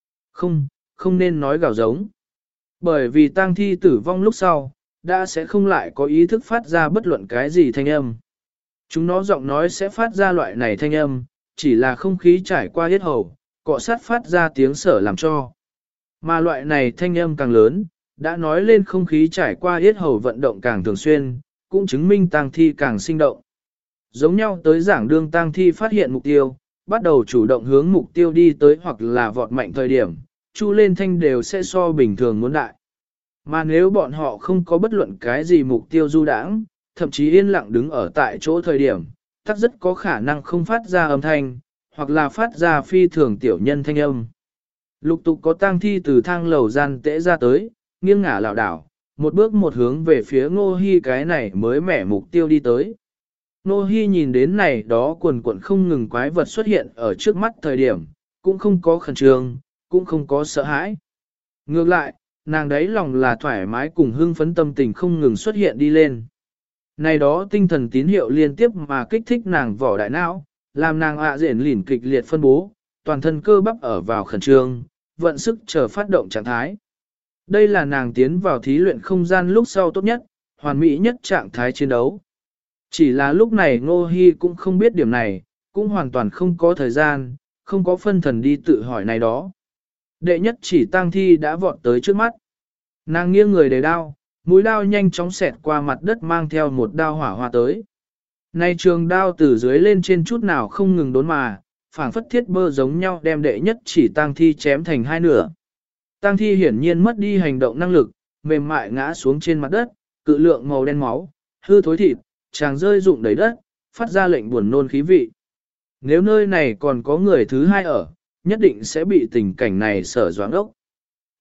Không nên nói gào giống. Bởi vì tang thi tử vong lúc sau, đã sẽ không lại có ý thức phát ra bất luận cái gì thanh âm. Chúng nó giọng nói sẽ phát ra loại này thanh âm, chỉ là không khí trải qua hết hầu, cọ sát phát ra tiếng sở làm cho. Mà loại này thanh âm càng lớn, đã nói lên không khí trải qua hết hầu vận động càng thường xuyên, cũng chứng minh tang thi càng sinh động. Giống nhau tới giảng đương tang thi phát hiện mục tiêu, bắt đầu chủ động hướng mục tiêu đi tới hoặc là vọt mạnh thời điểm, chu lên thanh đều sẽ so bình thường muốn đại. Mà nếu bọn họ không có bất luận cái gì mục tiêu du đãng, thậm chí yên lặng đứng ở tại chỗ thời điểm, tắc rất có khả năng không phát ra âm thanh, hoặc là phát ra phi thường tiểu nhân thanh âm. Lục tục có tang thi từ thang lầu gian tễ ra tới, nghiêng ngả lảo đảo, một bước một hướng về phía Ngô Hi cái này mới mẻ mục tiêu đi tới. Ngô Hi nhìn đến này đó quần quần không ngừng quái vật xuất hiện ở trước mắt thời điểm, cũng không có khẩn trương, cũng không có sợ hãi. Ngược lại, nàng đấy lòng là thoải mái cùng hưng phấn tâm tình không ngừng xuất hiện đi lên. Này đó tinh thần tín hiệu liên tiếp mà kích thích nàng vỏ đại não, làm nàng rển lỉn kịch liệt phân bố, toàn thân cơ bắp ở vào khẩn trương, vận sức chờ phát động trạng thái. Đây là nàng tiến vào thí luyện không gian lúc sau tốt nhất, hoàn mỹ nhất trạng thái chiến đấu. Chỉ là lúc này Ngô Hi cũng không biết điểm này, cũng hoàn toàn không có thời gian, không có phân thần đi tự hỏi này đó. Đệ nhất chỉ tang thi đã vọt tới trước mắt. Nàng nghiêng người để đao, mũi đao nhanh chóng xẹt qua mặt đất mang theo một đao hỏa hoa tới. Nay trường đao từ dưới lên trên chút nào không ngừng đốn mà, phảng phất thiết bơ giống nhau đem đệ nhất chỉ tang thi chém thành hai nửa. Tang thi hiển nhiên mất đi hành động năng lực, mềm mại ngã xuống trên mặt đất, cự lượng màu đen máu, hư thối thịt, chàng rơi rụng đầy đất, phát ra lệnh buồn nôn khí vị. Nếu nơi này còn có người thứ hai ở, nhất định sẽ bị tình cảnh này sở doáng ốc.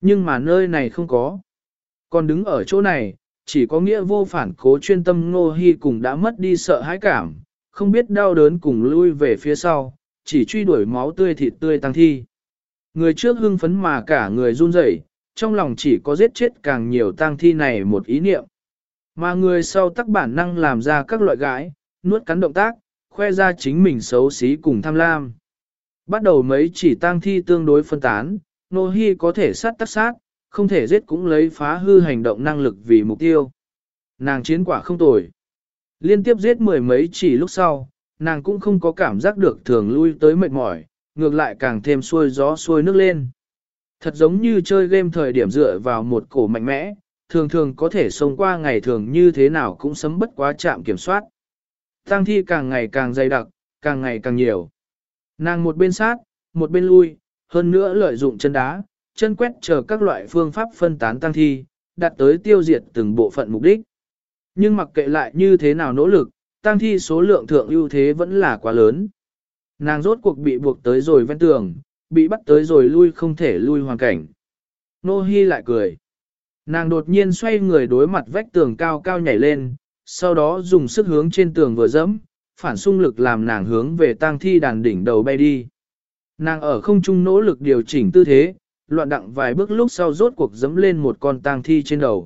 Nhưng mà nơi này không có. Còn đứng ở chỗ này, chỉ có nghĩa vô phản cố chuyên tâm Ngô Hi cùng đã mất đi sợ hãi cảm, không biết đau đớn cùng lui về phía sau, chỉ truy đuổi máu tươi thịt tươi tăng thi. Người trước hưng phấn mà cả người run rẩy, trong lòng chỉ có giết chết càng nhiều tang thi này một ý niệm. Mà người sau tắc bản năng làm ra các loại gãi, nuốt cắn động tác, khoe ra chính mình xấu xí cùng tham lam. Bắt đầu mấy chỉ tang thi tương đối phân tán, Nô Hi có thể sát tắc sát, không thể giết cũng lấy phá hư hành động năng lực vì mục tiêu. Nàng chiến quả không tồi. Liên tiếp giết mười mấy chỉ lúc sau, nàng cũng không có cảm giác được thường lui tới mệt mỏi, ngược lại càng thêm xuôi gió xuôi nước lên. Thật giống như chơi game thời điểm dựa vào một cổ mạnh mẽ, thường thường có thể sống qua ngày thường như thế nào cũng sấm bất quá chạm kiểm soát. Tang thi càng ngày càng dày đặc, càng ngày càng nhiều. Nàng một bên sát, một bên lui, hơn nữa lợi dụng chân đá, chân quét chờ các loại phương pháp phân tán tang thi, đạt tới tiêu diệt từng bộ phận mục đích. Nhưng mặc kệ lại như thế nào nỗ lực, tang thi số lượng thượng ưu thế vẫn là quá lớn. Nàng rốt cuộc bị buộc tới rồi ven tường, bị bắt tới rồi lui không thể lui hoàn cảnh. Nô Hi lại cười. Nàng đột nhiên xoay người đối mặt vách tường cao cao nhảy lên, sau đó dùng sức hướng trên tường vừa dẫm, phản xung lực làm nàng hướng về tang thi đàn đỉnh đầu bay đi. Nàng ở không trung nỗ lực điều chỉnh tư thế, loạn đặng vài bước lúc sau rốt cuộc dẫm lên một con tang thi trên đầu.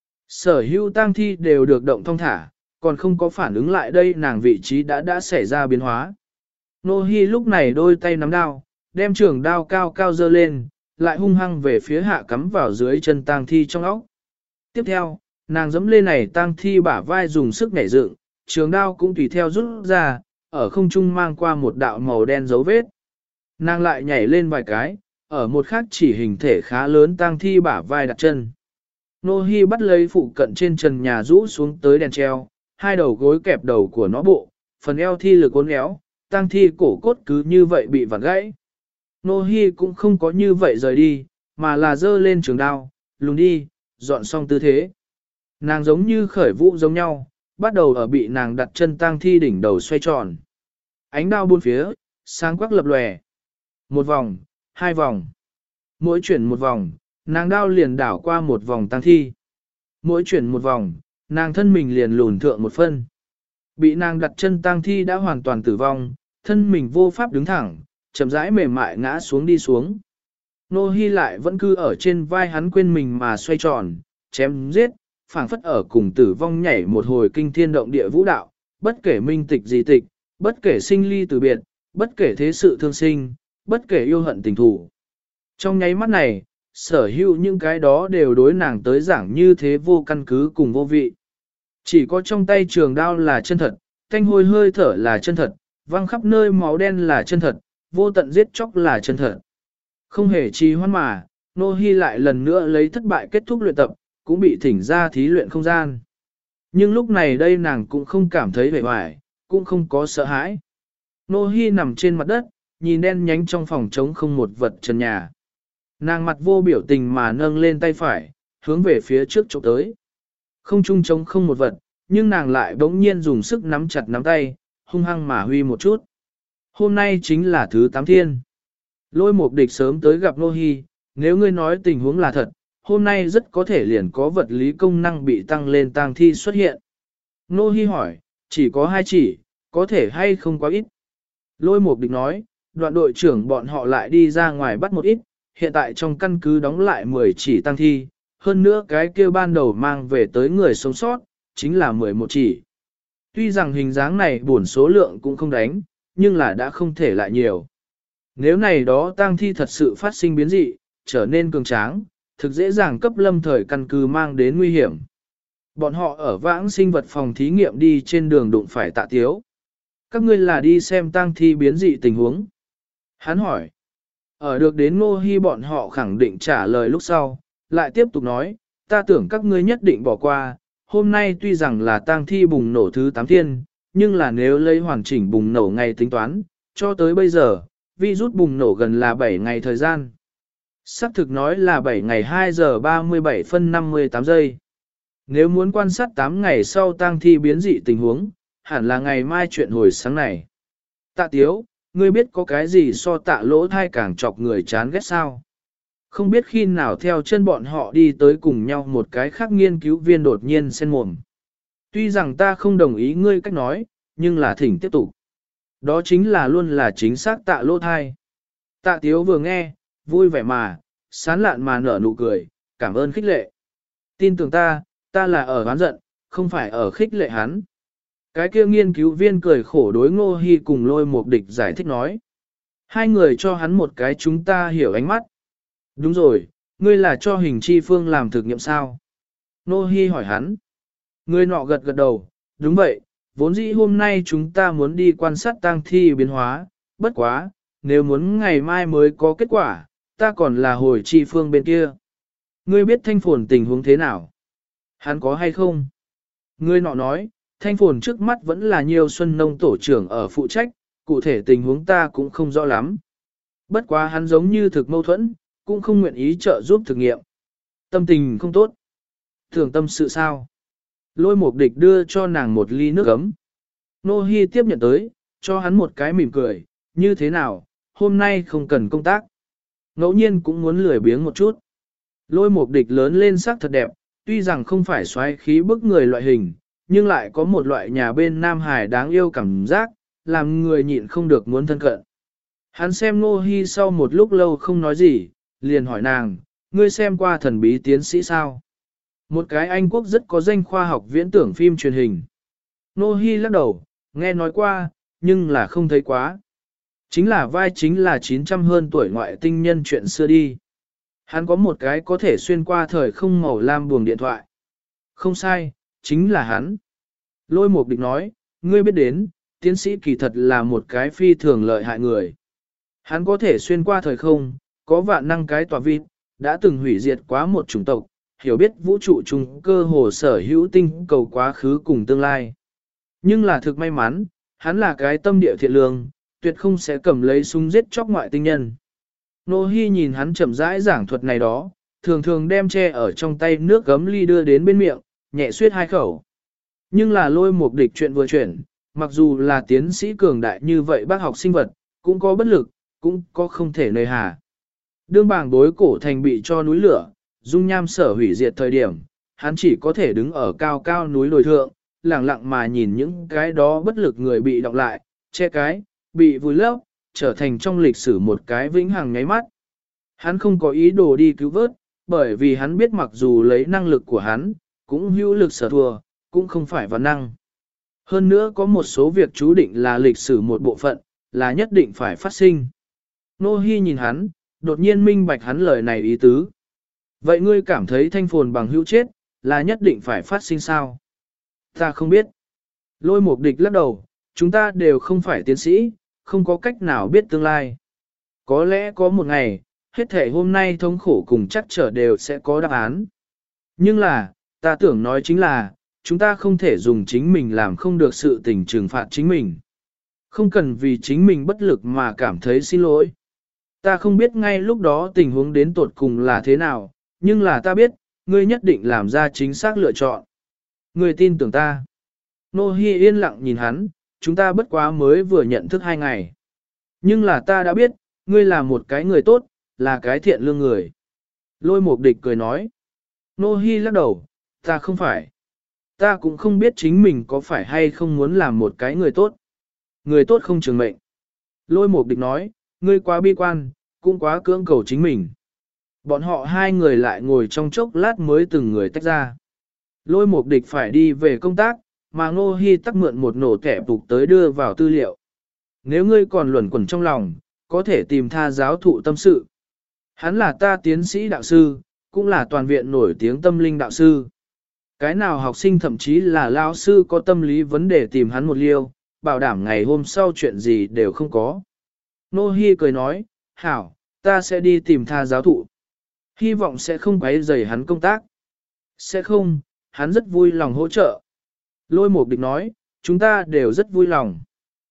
Sở hữu tang thi đều được động thong thả, còn không có phản ứng lại đây nàng vị trí đã xảy ra biến hóa. Nô Hi lúc này đôi tay nắm đao, đem trường đao cao cao dơ lên, lại hung hăng về phía hạ cắm vào dưới chân tang thi trong óc. Tiếp theo, nàng giẫm lên này tang thi bả vai dùng sức nhảy dựng, trường đao cũng tùy theo rút ra, ở không trung mang qua một đạo màu đen dấu vết. Nàng lại nhảy lên vài cái, ở một khác chỉ hình thể khá lớn tang thi bả vai đặt chân. Nô Hi bắt lấy phụ cận trên trần nhà rũ xuống tới đèn treo, hai đầu gối kẹp đầu của nó bộ, phần eo thi lực uốn éo, tang thi cổ cốt cứ như vậy bị vặn gãy. Nô Hi cũng không có như vậy rời đi, mà là giơ lên trường đao, lùn đi, dọn xong tư thế. Nàng giống như khởi vũ giống nhau, bắt đầu ở bị nàng đặt chân tang thi đỉnh đầu xoay tròn. Ánh đao buôn phía, sáng quắc lập lòe. Một vòng, hai vòng. Mỗi chuyển một vòng, nàng đao liền đảo qua một vòng tang thi. Mỗi chuyển một vòng, nàng thân mình liền lùn thượng một phân. Bị nàng đặt chân tang thi đã hoàn toàn tử vong, thân mình vô pháp đứng thẳng, chậm rãi mềm mại ngã xuống đi xuống. Nô Hi lại vẫn cứ ở trên vai hắn quên mình mà xoay tròn, chém giết, phảng phất ở cùng tử vong nhảy một hồi kinh thiên động địa vũ đạo, bất kể minh tịch gì tịch, bất kể sinh ly từ biệt, bất kể thế sự thương sinh, bất kể yêu hận tình thù. Trong nháy mắt này, sở hữu những cái đó đều đối nàng tới giảng như thế vô căn cứ cùng vô vị. Chỉ có trong tay trường đao là chân thật, thanh hôi hơi thở là chân thật, văng khắp nơi máu đen là chân thật, vô tận giết chóc là chân thật. Không hề trì hoãn mà, Nô Hi lại lần nữa lấy thất bại kết thúc luyện tập, cũng bị thỉnh ra thí luyện không gian. Nhưng lúc này đây nàng cũng không cảm thấy vẻ vải, cũng không có sợ hãi. Nô Hi nằm trên mặt đất, nhìn đen nhánh trong phòng trống không một vật trần nhà. Nàng mặt vô biểu tình mà nâng lên tay phải, hướng về phía trước chụp tới. Không trung trống không một vật, nhưng nàng lại bỗng nhiên dùng sức nắm chặt nắm tay, hung hăng mà huy một chút. Hôm nay chính là thứ 8 thiên. Lôi Mục Địch sớm tới gặp Nô Hi, nếu ngươi nói tình huống là thật, hôm nay rất có thể liền có vật lý công năng bị tăng lên tang thi xuất hiện. Nô Hi hỏi, chỉ có 2 chỉ, có thể hay không quá ít. Lôi Mục Địch nói, đoạn đội trưởng bọn họ lại đi ra ngoài bắt một ít, hiện tại trong căn cứ đóng lại 10 chỉ tang thi, hơn nữa cái kia ban đầu mang về tới người sống sót, chính là 11 chỉ. Tuy rằng hình dáng này buồn số lượng cũng không đánh, nhưng là đã không thể lại nhiều. Nếu này đó tang thi thật sự phát sinh biến dị, trở nên cường tráng, thực dễ dàng cấp lâm thời căn cứ mang đến nguy hiểm. Bọn họ ở vãng sinh vật phòng thí nghiệm đi trên đường đụng phải Tạ Tiếu. Các ngươi là đi xem tang thi biến dị tình huống. Hắn hỏi. Ở được đến Ngô Hi bọn họ khẳng định trả lời lúc sau, lại tiếp tục nói, ta tưởng các ngươi nhất định bỏ qua, hôm nay tuy rằng là tang thi bùng nổ thứ 8 thiên, nhưng là nếu lấy hoàn chỉnh bùng nổ ngày tính toán, cho tới bây giờ, virus bùng nổ gần là 7 ngày thời gian. Xác thực nói là 7 ngày 2 giờ 37 phân 58 giây. Nếu muốn quan sát 8 ngày sau tang thi biến dị tình huống, hẳn là ngày mai chuyện hồi sáng này. Tạ Tiếu, ngươi biết có cái gì so Tạ Lỗ Thai càng chọc người chán ghét sao? Không biết khi nào theo chân bọn họ đi tới cùng nhau một cái khác nghiên cứu viên đột nhiên sen mồm. Tuy rằng ta không đồng ý ngươi cách nói, nhưng là thỉnh tiếp tục. Đó chính là luôn là chính xác Tạ lỗ thai. Tạ Tiếu vừa nghe, vui vẻ mà, sán lạn mà nở nụ cười, cảm ơn khích lệ. Tin tưởng ta là ở oán giận, không phải ở khích lệ hắn. Cái kia nghiên cứu viên cười khổ đối Ngô Hi cùng Lôi Mục Địch giải thích nói. Hai người cho hắn một cái chúng ta hiểu ánh mắt. Đúng rồi, ngươi là cho hình chi phương làm thực nghiệm sao? Ngô Hi hỏi hắn. Người nọ gật gật đầu, đúng vậy, vốn dĩ hôm nay chúng ta muốn đi quan sát tang thi biến hóa, bất quá, nếu muốn ngày mai mới có kết quả, ta còn là hồi chi phương bên kia. Ngươi biết thanh phồn tình huống thế nào? Hắn có hay không? Ngươi nọ nói, thanh phồn trước mắt vẫn là nhiều xuân nông tổ trưởng ở phụ trách, cụ thể tình huống ta cũng không rõ lắm. Bất quá hắn giống như thực mâu thuẫn, cũng không nguyện ý trợ giúp thực nghiệm. Tâm tình không tốt. Thường tâm sự sao? Lôi Mục Địch đưa cho nàng một ly nước ấm. Nô Hi tiếp nhận tới, cho hắn một cái mỉm cười, như thế nào, hôm nay không cần công tác. Ngẫu nhiên cũng muốn lười biếng một chút. Lôi Mục Địch lớn lên sắc thật đẹp, tuy rằng không phải xoáy khí bức người loại hình, nhưng lại có một loại nhà bên Nam Hải đáng yêu cảm giác, làm người nhịn không được muốn thân cận. Hắn xem Nô Hi sau một lúc lâu không nói gì, liền hỏi nàng, ngươi xem qua thần bí tiến sĩ sao? Một cái Anh quốc rất có danh khoa học viễn tưởng phim truyền hình. Nô Hi lắc đầu, nghe nói qua, nhưng là không thấy quá. Chính là vai chính là 900 hơn tuổi ngoại tinh nhân chuyện xưa đi. Hắn có một cái có thể xuyên qua thời không màu lam buồng điện thoại. Không sai, chính là hắn. Lôi Mục Địch nói, ngươi biết đến, tiến sĩ kỳ thật là một cái phi thường lợi hại người. Hắn có thể xuyên qua thời không, có vạn năng cái tòa vịt, đã từng hủy diệt quá một chủng tộc, hiểu biết vũ trụ chung cơ hồ sở hữu tinh cầu quá khứ cùng tương lai. Nhưng là thực may mắn, hắn là cái tâm địa thiện lương, tuyệt không sẽ cầm lấy súng giết chóc ngoại tinh nhân. Nô Hi nhìn hắn chậm rãi giảng thuật này đó, thường thường đem che ở trong tay nước gấm ly đưa đến bên miệng, nhẹ suyết hai khẩu. Nhưng là Lôi Mục Địch chuyện vừa chuyển, mặc dù là tiến sĩ cường đại như vậy bác học sinh vật, cũng có bất lực, cũng có không thể nơi hà. Đương bảng đối cổ thành bị cho núi lửa, dung nham sở hủy diệt thời điểm, hắn chỉ có thể đứng ở cao cao núi đồi thượng, lặng lặng mà nhìn những cái đó bất lực người bị đọng lại, che cái, bị vùi lấp, trở thành trong lịch sử một cái vĩnh hằng nháy mắt. Hắn không có ý đồ đi cứu vớt, bởi vì hắn biết mặc dù lấy năng lực của hắn, cũng hữu lực sở thua, cũng không phải văn năng. Hơn nữa có một số việc chú định là lịch sử một bộ phận, là nhất định phải phát sinh. Nô Hi nhìn hắn, đột nhiên minh bạch hắn lời này ý tứ. Vậy ngươi cảm thấy thanh phồn bằng hữu chết, là nhất định phải phát sinh sao? Ta không biết. Lôi Mục Địch lắc đầu, chúng ta đều không phải tiến sĩ, không có cách nào biết tương lai. Có lẽ có một ngày, hết thể hôm nay thống khổ cùng chắc trở đều sẽ có đáp án. Nhưng là, ta tưởng nói chính là, chúng ta không thể dùng chính mình làm không được sự tình trừng phạt chính mình. Không cần vì chính mình bất lực mà cảm thấy xin lỗi. Ta không biết ngay lúc đó tình huống đến tột cùng là thế nào, nhưng là ta biết, ngươi nhất định làm ra chính xác lựa chọn. Ngươi tin tưởng ta. Nô Hi yên lặng nhìn hắn, chúng ta bất quá mới vừa nhận thức 2 ngày. Nhưng là ta đã biết, ngươi là một cái người tốt, là cái thiện lương người. Lôi Mục Địch cười nói. Nô Hi lắc đầu, ta không phải. Ta cũng không biết chính mình có phải hay không muốn làm một cái người tốt. Người tốt không trường mệnh. Lôi Mục Địch nói, ngươi quá bi quan, cũng quá cưỡng cầu chính mình. Bọn họ hai người lại ngồi trong chốc lát mới từng người tách ra. Lôi Mục Địch phải đi về công tác, mà Ngô Hi tắc mượn một nổ kẻ tục tới đưa vào tư liệu. Nếu ngươi còn luẩn quẩn trong lòng, có thể tìm tha giáo thụ tâm sự. Hắn là ta tiến sĩ đạo sư, cũng là toàn viện nổi tiếng tâm linh đạo sư. Cái nào học sinh thậm chí là lao sư có tâm lý vấn đề tìm hắn một liêu, bảo đảm ngày hôm sau chuyện gì đều không có. Nô Hi cười nói, hảo, ta sẽ đi tìm tha giáo thụ. Hy vọng sẽ không quấy rầy hắn công tác. Sẽ không, hắn rất vui lòng hỗ trợ. Lôi Mục Địch nói, chúng ta đều rất vui lòng.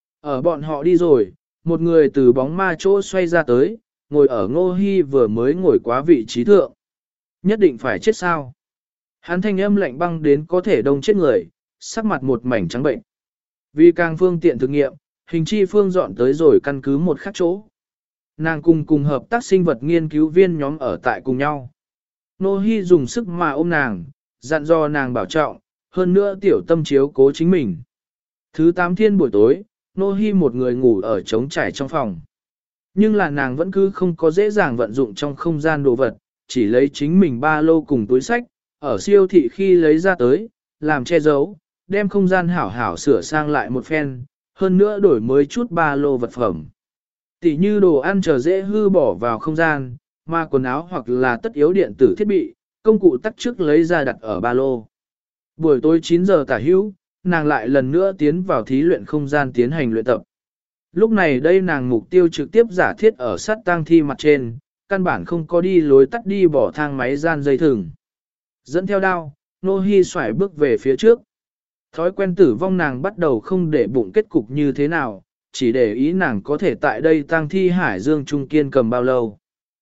Ở bọn họ đi rồi, một người từ bóng ma chỗ xoay ra tới, ngồi ở Ngô Hi vừa mới ngồi quá vị trí thượng. Nhất định phải chết sao? Hắn thanh âm lạnh băng đến có thể đông chết người, sắc mặt một mảnh trắng bệnh. Vì càng phương tiện thực nghiệm, hình chi phương dọn tới rồi căn cứ một khác chỗ. Nàng cùng hợp tác sinh vật nghiên cứu viên nhóm ở tại cùng nhau. Nô Hi dùng sức mà ôm nàng, dặn dò nàng bảo trọng, hơn nữa tiểu tâm chiếu cố chính mình. Thứ 8 thiên buổi tối, Nô Hi một người ngủ ở trống trải trong phòng. Nhưng là nàng vẫn cứ không có dễ dàng vận dụng trong không gian đồ vật, chỉ lấy chính mình ba lô cùng túi sách, ở siêu thị khi lấy ra tới, làm che giấu, đem không gian hảo hảo sửa sang lại một phen, hơn nữa đổi mới chút ba lô vật phẩm. Tỷ như đồ ăn chờ dễ hư bỏ vào không gian, mà quần áo hoặc là tất yếu điện tử thiết bị, công cụ tắt trước lấy ra đặt ở ba lô. Buổi tối 9 giờ tả hữu, nàng lại lần nữa tiến vào thí luyện không gian tiến hành luyện tập. Lúc này đây nàng mục tiêu trực tiếp giả thiết ở sát tang thi mặt trên, căn bản không có đi lối tắt đi bỏ thang máy gian dây thừng. Dẫn theo đao, Nô Hi xoải bước về phía trước. Thói quen tử vong nàng bắt đầu không để bụng kết cục như thế nào, chỉ để ý nàng có thể tại đây tang thi hải dương trung kiên cầm bao lâu.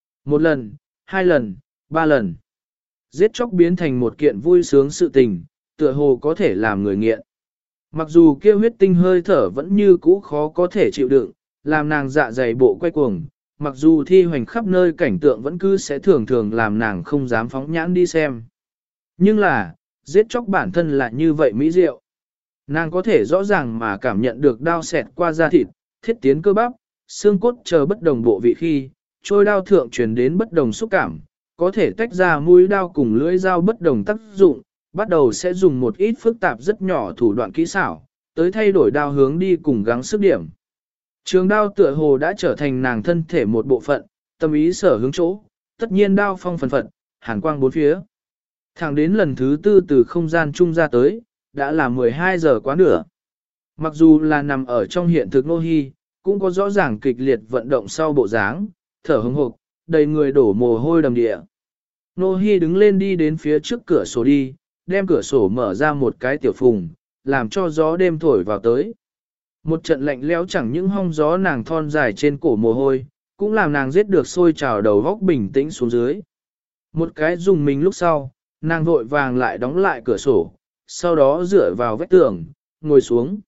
1 lần, 2 lần, 3 lần. Giết chóc biến thành một kiện vui sướng sự tình, tựa hồ có thể làm người nghiện. Mặc dù kêu huyết tinh hơi thở vẫn như cũ khó có thể chịu đựng, làm nàng dạ dày bộ quay cuồng, mặc dù thi hoành khắp nơi cảnh tượng vẫn cứ sẽ thường thường làm nàng không dám phóng nhãn đi xem. Nhưng là, giết chóc bản thân là như vậy mỹ diệu. Nàng có thể rõ ràng mà cảm nhận được đao xẹt qua da thịt, thiết tiến cơ bắp, xương cốt chờ bất đồng bộ vị khi, trôi đao thượng truyền đến bất đồng xúc cảm, có thể tách ra mũi đao cùng lưỡi dao bất đồng tác dụng, bắt đầu sẽ dùng một ít phức tạp rất nhỏ thủ đoạn kỹ xảo, tới thay đổi đao hướng đi cùng gắng sức điểm. Trường đao tựa hồ đã trở thành nàng thân thể một bộ phận, tâm ý sở hướng chỗ, tất nhiên đao phong phần phận, hàn quang bốn phía. Thẳng đến lần thứ 4 từ không gian trung ra tới, đã là 12 giờ quá nửa. Mặc dù là nằm ở trong hiện thực Nô Hi, cũng có rõ ràng kịch liệt vận động sau bộ dáng, thở hững hộc, đầy người đổ mồ hôi đầm địa. Nô Hi đứng lên đi đến phía trước cửa sổ đi, đem cửa sổ mở ra một cái tiểu phùng, làm cho gió đêm thổi vào tới. Một trận lạnh lẽo chẳng những hong gió nàng thon dài trên cổ mồ hôi, cũng làm nàng giết được sôi trào đầu góc bình tĩnh xuống dưới. Một cái dùng mình lúc sau, nàng vội vàng lại đóng lại cửa sổ, sau đó dựa vào vách tường, ngồi xuống.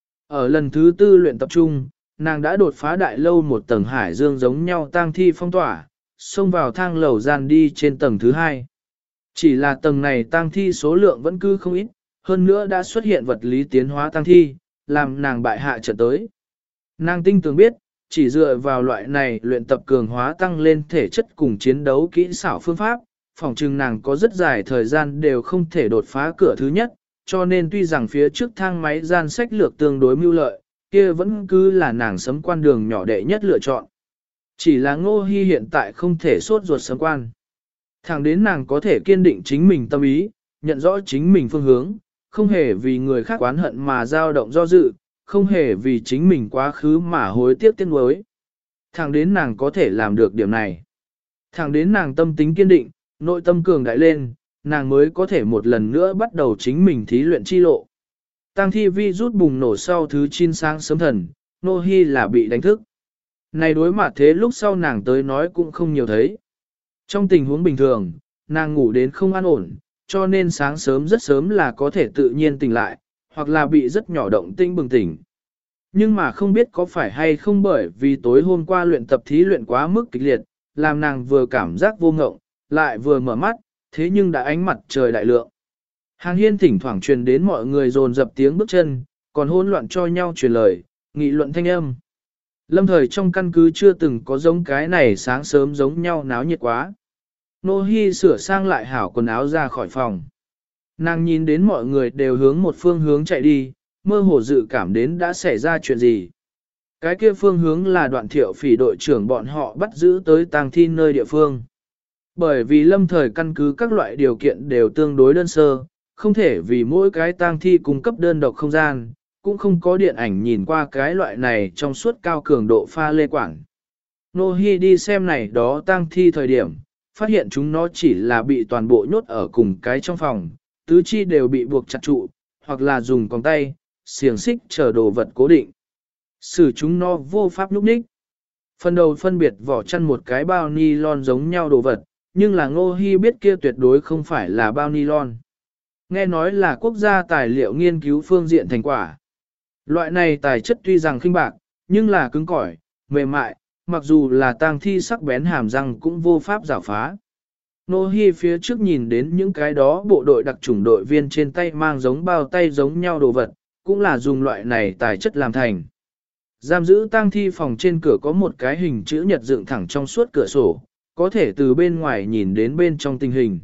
Ở lần thứ 4 luyện tập trung, nàng đã đột phá đại lâu một tầng hải dương giống nhau tang thi phong tỏa, xông vào thang lầu gian đi trên tầng thứ 2. Chỉ là tầng này tang thi số lượng vẫn cứ không ít, hơn nữa đã xuất hiện vật lý tiến hóa tang thi, làm nàng bại hạ trận tới. Nàng tinh tường biết, chỉ dựa vào loại này luyện tập cường hóa tăng lên thể chất cùng chiến đấu kỹ xảo phương pháp, phòng trừng nàng có rất dài thời gian đều không thể đột phá cửa thứ nhất, cho nên tuy rằng phía trước thang máy gian sách lược tương đối mưu lợi, kia vẫn cứ là nàng sấm quan đường nhỏ đệ nhất lựa chọn. Chỉ là Ngô Hi hiện tại không thể sốt ruột sấm quan. Thẳng đến nàng có thể kiên định chính mình tâm ý, nhận rõ chính mình phương hướng, không hề vì người khác oán hận mà dao động do dự, không hề vì chính mình quá khứ mà hối tiếc tiếc nuối. Thẳng đến nàng có thể làm được điểm này. Thẳng đến nàng tâm tính kiên định, nội tâm cường đại lên, nàng mới có thể một lần nữa bắt đầu chính mình thí luyện chi lộ. Tang thi vi rút bùng nổ sau thứ 9 sáng sớm thần, Nô Hi là bị đánh thức. Này đối mặt thế lúc sau nàng tới nói cũng không nhiều thấy. Trong tình huống bình thường, nàng ngủ đến không an ổn, cho nên sáng sớm rất sớm là có thể tự nhiên tỉnh lại, hoặc là bị rất nhỏ động tinh bừng tỉnh. Nhưng mà không biết có phải hay không bởi vì tối hôm qua luyện tập thí luyện quá mức kịch liệt, làm nàng vừa cảm giác vô ngộng, lại vừa mở mắt, thế nhưng đã ánh mặt trời đại lượng. Hàng hiên thỉnh thoảng truyền đến mọi người dồn dập tiếng bước chân, còn hỗn loạn cho nhau truyền lời, nghị luận thanh âm. Lâm thời trong căn cứ chưa từng có giống cái này sáng sớm giống nhau náo nhiệt quá. Nô Hi sửa sang lại hảo quần áo ra khỏi phòng. Nàng nhìn đến mọi người đều hướng một phương hướng chạy đi, mơ hồ dự cảm đến đã xảy ra chuyện gì. Cái kia phương hướng là Đoạn Thiệu Phỉ đội trưởng bọn họ bắt giữ tới tang thi nơi địa phương. Bởi vì lâm thời căn cứ các loại điều kiện đều tương đối đơn sơ, không thể vì mỗi cái tang thi cung cấp đơn độc không gian, cũng không có điện ảnh nhìn qua cái loại này trong suốt cao cường độ pha lê quảng. Nô Hi đi xem này đó tang thi thời điểm, phát hiện chúng nó chỉ là bị toàn bộ nhốt ở cùng cái trong phòng, tứ chi đều bị buộc chặt trụ, hoặc là dùng còng tay, xiềng xích chờ đồ vật cố định. Xử chúng nó vô pháp nhúc nhích. Phần đầu phân biệt vỏ chăn một cái bao nylon giống nhau đồ vật, nhưng là Ngô Hi biết kia tuyệt đối không phải là bao nylon. Nghe nói là quốc gia tài liệu nghiên cứu phương diện thành quả. Loại này tài chất tuy rằng khinh bạc, nhưng là cứng cỏi, mềm mại, mặc dù là tang thi sắc bén hàm răng cũng vô pháp rảo phá. Nô Hi phía trước nhìn đến những cái đó bộ đội đặc chủng đội viên trên tay mang giống bao tay giống nhau đồ vật, cũng là dùng loại này tài chất làm thành. Giam giữ tang thi phòng trên cửa có một cái hình chữ nhật dựng thẳng trong suốt cửa sổ, có thể từ bên ngoài nhìn đến bên trong tình hình.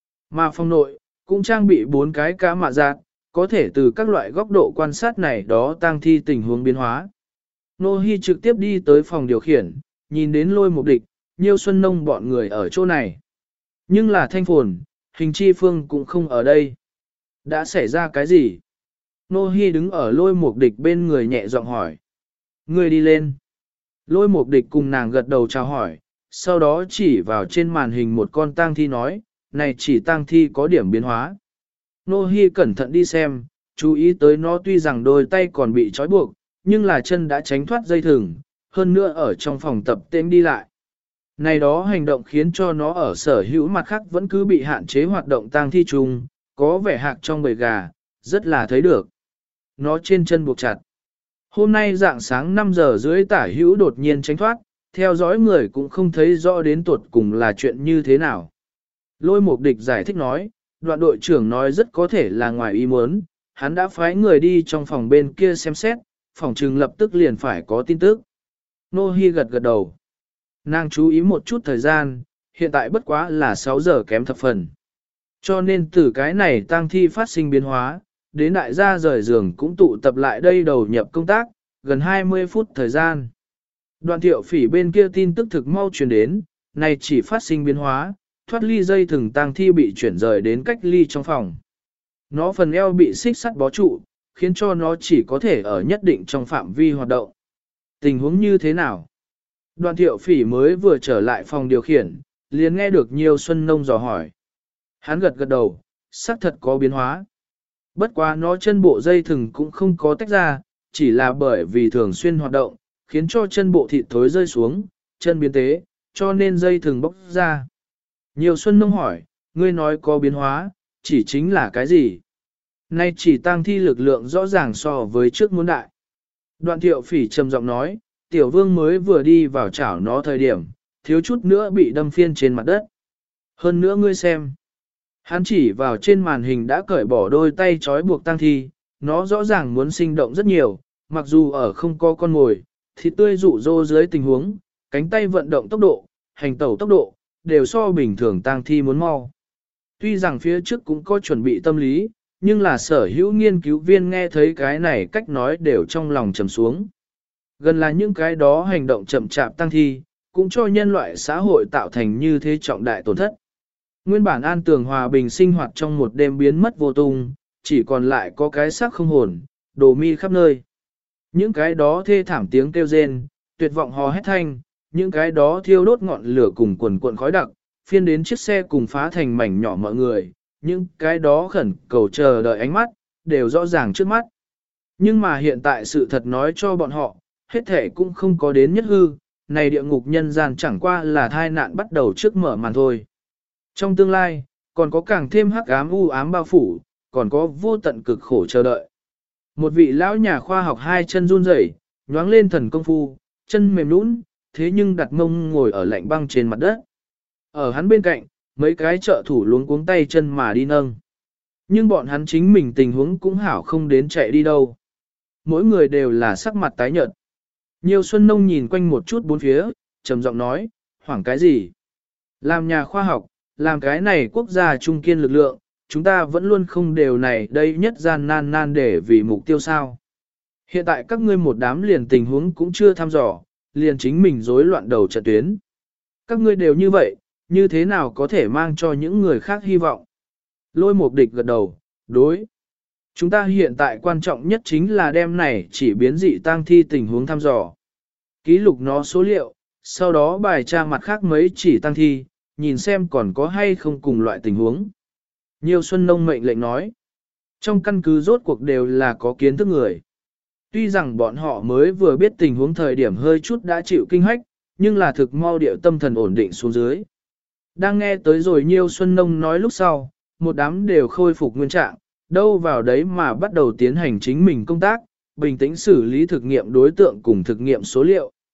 Mà phòng nội, cũng trang bị 4 cái cá mạ giác, có thể từ các loại góc độ quan sát này đó tang thi tình huống biến hóa. Nô Hi trực tiếp đi tới phòng điều khiển, nhìn đến Lôi Mục Địch, Nhiêu Xuân Nông bọn người ở chỗ này. Nhưng là Thanh Phồn, Hình Chi Phương cũng không ở đây. Đã xảy ra cái gì? Nô Hi đứng ở Lôi Mục Địch bên người nhẹ giọng hỏi. Người đi lên. Lôi Mục Địch cùng nàng gật đầu chào hỏi, sau đó chỉ vào trên màn hình một con tang thi nói, này chỉ tang thi có điểm biến hóa. Nô Hi cẩn thận đi xem, chú ý tới nó tuy rằng đôi tay còn bị trói buộc, nhưng là chân đã tránh thoát dây thừng, hơn nữa ở trong phòng tập tên đi lại. Này đó hành động khiến cho nó ở sở hữu mặt khác vẫn cứ bị hạn chế hoạt động tang thi chung, có vẻ hạc trong bầy gà, rất là thấy được. Nó trên chân buộc chặt. Hôm nay dạng sáng 5 giờ rưỡi tả hữu đột nhiên tránh thoát, theo dõi người cũng không thấy rõ đến tuột cùng là chuyện như thế nào. Lôi Mục Địch giải thích nói, đoạn đội trưởng nói rất có thể là ngoài ý muốn, hắn đã phái người đi trong phòng bên kia xem xét, phòng trừng lập tức liền phải có tin tức. Nô Hi gật gật đầu. Nàng chú ý một chút thời gian, hiện tại bất quá là 6 giờ kém thập phần. Cho nên từ cái này tang thi phát sinh biến hóa, đến đại gia rời giường cũng tụ tập lại đây đầu nhập công tác, gần 20 phút thời gian. Đoàn Thiệu Phỉ bên kia tin tức thực mau truyền đến, này chỉ phát sinh biến hóa, thoát ly dây thừng tang thi bị chuyển rời đến cách ly trong phòng. Nó phần eo bị xích sắt bó trụ, khiến cho nó chỉ có thể ở nhất định trong phạm vi hoạt động. Tình huống như thế nào? Đoàn Thiệu Phỉ mới vừa trở lại phòng điều khiển, liền nghe được Nhiêu Xuân Nông dò hỏi. Hắn gật gật đầu, xác thật có biến hóa. Bất quá nó chân bộ dây thừng cũng không có tách ra, chỉ là bởi vì thường xuyên hoạt động, khiến cho chân bộ thịt thối rơi xuống, chân biến tế, cho nên dây thừng bóc ra. Nhiêu Xuân Nông hỏi, ngươi nói có biến hóa, chỉ chính là cái gì? Nay chỉ tang thi lực lượng rõ ràng so với trước muốn đại. Đoạn Thiệu Phỉ trầm giọng nói, Tiểu Vương mới vừa đi vào chảo nó thời điểm, thiếu chút nữa bị đâm phiên trên mặt đất. Hơn nữa ngươi xem. Hắn chỉ vào trên màn hình đã cởi bỏ đôi tay trói buộc tang thi, nó rõ ràng muốn sinh động rất nhiều, mặc dù ở không có con mồi, thì tươi rụ rô dưới tình huống, cánh tay vận động tốc độ, hành tẩu tốc độ, đều so bình thường tang thi muốn mau. Tuy rằng phía trước cũng có chuẩn bị tâm lý, nhưng là sở hữu nghiên cứu viên nghe thấy cái này cách nói đều trong lòng trầm xuống. Gần là những cái đó hành động chậm chạp tang thi, cũng cho nhân loại xã hội tạo thành như thế trọng đại tổn thất. Nguyên bản an tường hòa bình sinh hoạt trong một đêm biến mất vô tung, chỉ còn lại có cái xác không hồn, đồ mi khắp nơi. Những cái đó thê thảm tiếng kêu rên, tuyệt vọng hò hét thanh, những cái đó thiêu đốt ngọn lửa cùng quần cuộn khói đặc, phiên đến chiếc xe cùng phá thành mảnh nhỏ mọi người, những cái đó khẩn cầu chờ đợi ánh mắt, đều rõ ràng trước mắt. Nhưng mà hiện tại sự thật nói cho bọn họ, hết thể cũng không có đến nhất hư, này địa ngục nhân gian chẳng qua là thai nạn bắt đầu trước mở màn thôi. Trong tương lai, còn có càng thêm hắc ám u ám bao phủ, còn có vô tận cực khổ chờ đợi. Một vị lão nhà khoa học hai chân run rẩy, nhoáng lên thần công phu, chân mềm nhũn, thế nhưng đặt mông ngồi ở lạnh băng trên mặt đất. Ở hắn bên cạnh, mấy cái trợ thủ luống cuống tay chân mà đi nâng. Nhưng bọn hắn chính mình tình huống cũng hảo không đến chạy đi đâu. Mỗi người đều là sắc mặt tái nhợt. Nhiêu Xuân Nông nhìn quanh một chút bốn phía, trầm giọng nói, hoảng cái gì? Làm nhà khoa học, làm cái này quốc gia trung kiên lực lượng, chúng ta vẫn luôn không đều này đây nhất gian nan để vì mục tiêu sao. Hiện tại các ngươi một đám liền tình huống cũng chưa thăm dò, liền chính mình rối loạn đầu trận tuyến. Các ngươi đều như vậy, như thế nào có thể mang cho những người khác hy vọng? Lôi Mục Địch gật đầu, đối. Chúng ta hiện tại quan trọng nhất chính là đem này chỉ biến dị tang thi tình huống thăm dò. Ký lục nó số liệu, sau đó bài tra mặt khác mấy chỉ tang thi, nhìn xem còn có hay không cùng loại tình huống. Nhiêu Xuân Nông mệnh lệnh nói. Trong căn cứ rốt cuộc đều là có kiến thức người. Tuy rằng bọn họ mới vừa biết tình huống thời điểm hơi chút đã chịu kinh hách, nhưng là thực mau điệu tâm thần ổn định xuống dưới. Đang nghe tới rồi Nhiêu Xuân Nông nói lúc sau, một đám đều khôi phục nguyên trạng, đâu vào đấy mà bắt đầu tiến hành chính mình công tác, bình tĩnh xử lý thực nghiệm đối tượng cùng thực nghiệm số liệu.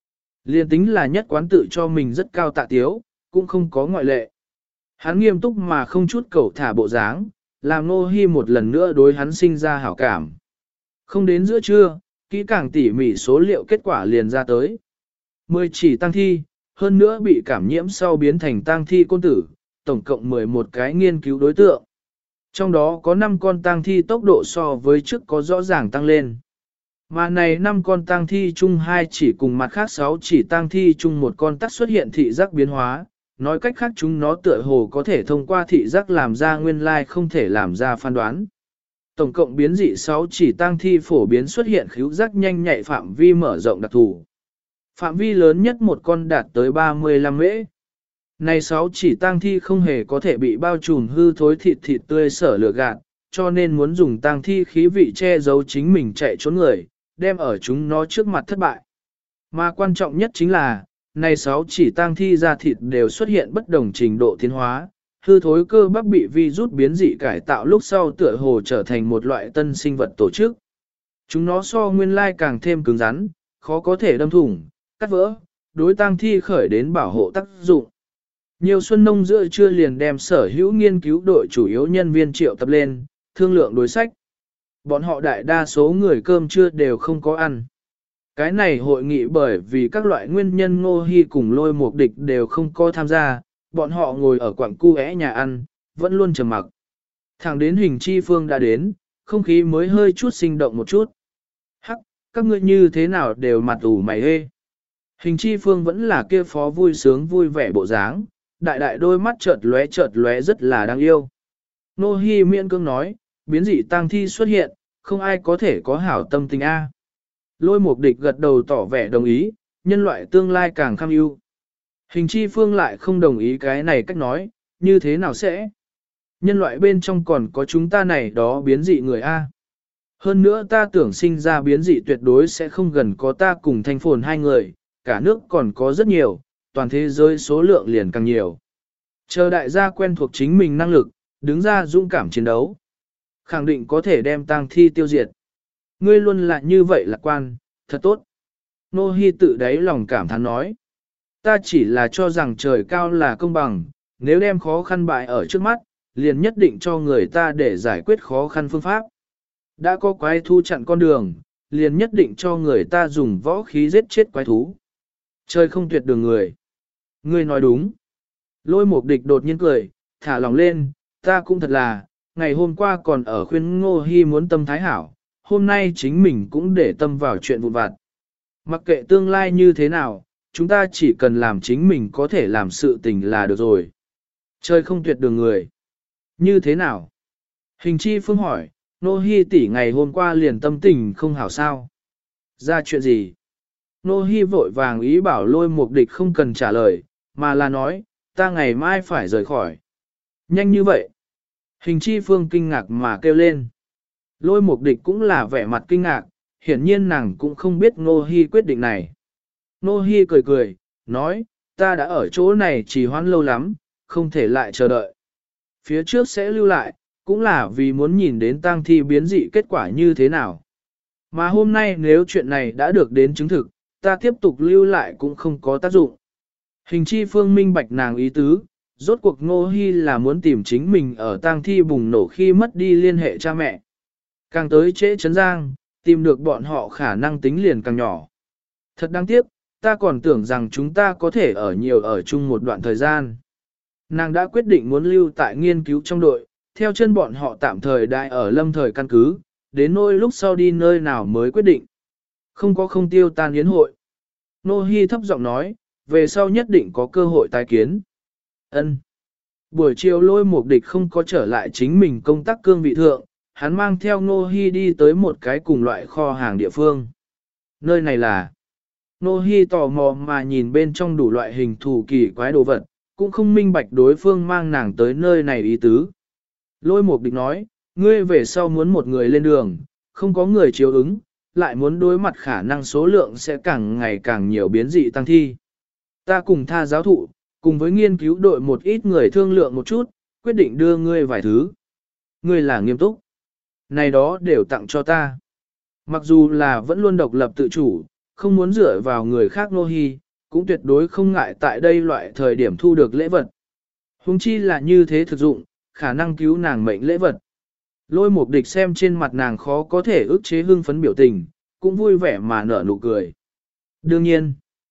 Liên tính là nhất quán tự cho mình rất cao tạ tiếu, cũng không có ngoại lệ. Hắn nghiêm túc mà không chút cẩu thả bộ dáng, làm Ngô Hi một lần nữa đối hắn sinh ra hảo cảm. Không đến giữa trưa, kỹ càng tỉ mỉ số liệu kết quả liền ra tới. 10 chỉ tăng thi, hơn nữa bị cảm nhiễm sau biến thành tăng thi côn tử, tổng cộng 11 cái nghiên cứu đối tượng. Trong đó có 5 con tăng thi tốc độ so với trước có rõ ràng tăng lên. Mà này 5 con tăng thi chung 2 chỉ cùng mặt khác 6 chỉ tăng thi chung một con tắc xuất hiện thị giác biến hóa, nói cách khác chúng nó tựa hồ có thể thông qua thị giác làm ra nguyên lai không thể làm ra phán đoán. Tổng cộng biến dị 6 chỉ tăng thi phổ biến xuất hiện khứu giác nhanh nhạy phạm vi mở rộng đặc thù. Phạm vi lớn nhất một con đạt tới 35 mễ. Này 6 chỉ tăng thi không hề có thể bị bao trùm hư thối thịt tươi sở lửa gạt, cho nên muốn dùng tăng thi khí vị che giấu chính mình chạy trốn người, đem ở chúng nó trước mặt thất bại. Mà quan trọng nhất chính là, này 6 chỉ tăng thi ra thịt đều xuất hiện bất đồng trình độ tiến hóa, hư thối cơ bắp bị virus biến dị cải tạo lúc sau tựa hồ trở thành một loại tân sinh vật tổ chức. Chúng nó so nguyên lai càng thêm cứng rắn, khó có thể đâm thủng, cắt vỡ, đối tăng thi khởi đến bảo hộ tác dụng. Nhiều xuân nông giữa trưa liền đem sở hữu nghiên cứu đội chủ yếu nhân viên triệu tập lên, thương lượng đối sách. Bọn họ đại đa số người cơm trưa đều không có ăn. Cái này hội nghị bởi vì các loại nguyên nhân Ngô Hi cùng Lôi Mục Địch đều không có tham gia, bọn họ ngồi ở quảng cu nhà ăn, vẫn luôn trầm mặc. Thẳng đến Hình Chi Phương đã đến, không khí mới hơi chút sinh động một chút. Hắc, các ngươi như thế nào đều mặt ủ mày hê. Hình Chi Phương vẫn là kia phó vui sướng vui vẻ bộ dáng, đại đại đôi mắt chợt lóe rất là đáng yêu. Ngô Hi miễn cưỡng nói, biến dị tăng thi xuất hiện, không ai có thể có hảo tâm tình a. Lôi Mục Địch gật đầu tỏ vẻ đồng ý, nhân loại tương lai càng kham ưu. Hình Chi Phương lại không đồng ý cái này cách nói, như thế nào sẽ? Nhân loại bên trong còn có chúng ta này đó biến dị người a. Hơn nữa ta tưởng sinh ra biến dị tuyệt đối sẽ không gần có ta cùng Thanh Phồn hai người, cả nước còn có rất nhiều, toàn thế giới số lượng liền càng nhiều. Chờ đại gia quen thuộc chính mình năng lực, đứng ra dũng cảm chiến đấu. Khẳng định có thể đem tang thi tiêu diệt. Ngươi luôn là như vậy lạc quan, thật tốt. Nô Hi tự đáy lòng cảm thán nói. Ta chỉ là cho rằng trời cao là công bằng, nếu đem khó khăn bại ở trước mắt, liền nhất định cho người ta để giải quyết khó khăn phương pháp. Đã có quái thú chặn con đường, liền nhất định cho người ta dùng võ khí giết chết quái thú. Trời không tuyệt đường người. Ngươi nói đúng. Lôi Mục Địch đột nhiên cười, thả lòng lên, ta cũng thật là, ngày hôm qua còn ở khuyên Ngô Hi muốn tâm thái hảo, hôm nay chính mình cũng để tâm vào chuyện vụn vặt. Mặc kệ tương lai như thế nào, chúng ta chỉ cần làm chính mình có thể làm sự tình là được rồi. Trời không tuyệt đường người. Như thế nào? Hình Chi Phương hỏi, Ngô Hi tỷ ngày hôm qua liền tâm tình không hảo sao? Ra chuyện gì? Ngô Hi vội vàng ý bảo Lôi Mục Địch không cần trả lời, mà là nói, ta ngày mai phải rời khỏi. Nhanh như vậy. Hình Chi Phương kinh ngạc mà kêu lên. Lôi Mục Địch cũng là vẻ mặt kinh ngạc, hiển nhiên nàng cũng không biết Ngô Hi quyết định này. Ngô Hi cười cười, nói, ta đã ở chỗ này trì hoãn lâu lắm, không thể lại chờ đợi. Phía trước sẽ lưu lại, cũng là vì muốn nhìn đến tang thi biến dị kết quả như thế nào. Mà hôm nay nếu chuyện này đã được đến chứng thực, ta tiếp tục lưu lại cũng không có tác dụng. Hình Chi Phương minh bạch nàng ý tứ, rốt cuộc Ngô Hi là muốn tìm chính mình ở tang thi bùng nổ khi mất đi liên hệ cha mẹ. Càng tới trễ Trấn Giang, tìm được bọn họ khả năng tính liền càng nhỏ. Thật đáng tiếc, ta còn tưởng rằng chúng ta có thể ở nhiều ở chung một đoạn thời gian. Nàng đã quyết định muốn lưu tại nghiên cứu trong đội, theo chân bọn họ tạm thời đại ở lâm thời căn cứ, đến nỗi lúc sau đi nơi nào mới quyết định. Không có không tiêu tan yến hội. Nô Hi thấp giọng nói, về sau nhất định có cơ hội tái kiến. Ân. Buổi chiều Lôi Mục Địch không có trở lại chính mình công tác cương vị thượng, hắn mang theo Nô Hi đi tới một cái cùng loại kho hàng địa phương. Nơi này là... Nô Hi tò mò mà nhìn bên trong đủ loại hình thù kỳ quái đồ vật, cũng không minh bạch đối phương mang nàng tới nơi này ý tứ. Lôi Mục Địch nói, ngươi về sau muốn một người lên đường, không có người chiếu ứng, lại muốn đối mặt khả năng số lượng sẽ càng ngày càng nhiều biến dị tăng thi. Ta cùng tha giáo thụ, cùng với nghiên cứu đội một ít người thương lượng một chút, quyết định đưa ngươi vài thứ. Ngươi là nghiêm túc. Này đó đều tặng cho ta. Mặc dù là vẫn luôn độc lập tự chủ, không muốn dựa vào người khác Nô Hi, cũng tuyệt đối không ngại tại đây loại thời điểm thu được lễ vật. Huống chi là như thế thực dụng, khả năng cứu nàng mệnh lễ vật. Lôi Mục Địch xem trên mặt nàng khó có thể ức chế hưng phấn biểu tình, cũng vui vẻ mà nở nụ cười. Đương nhiên,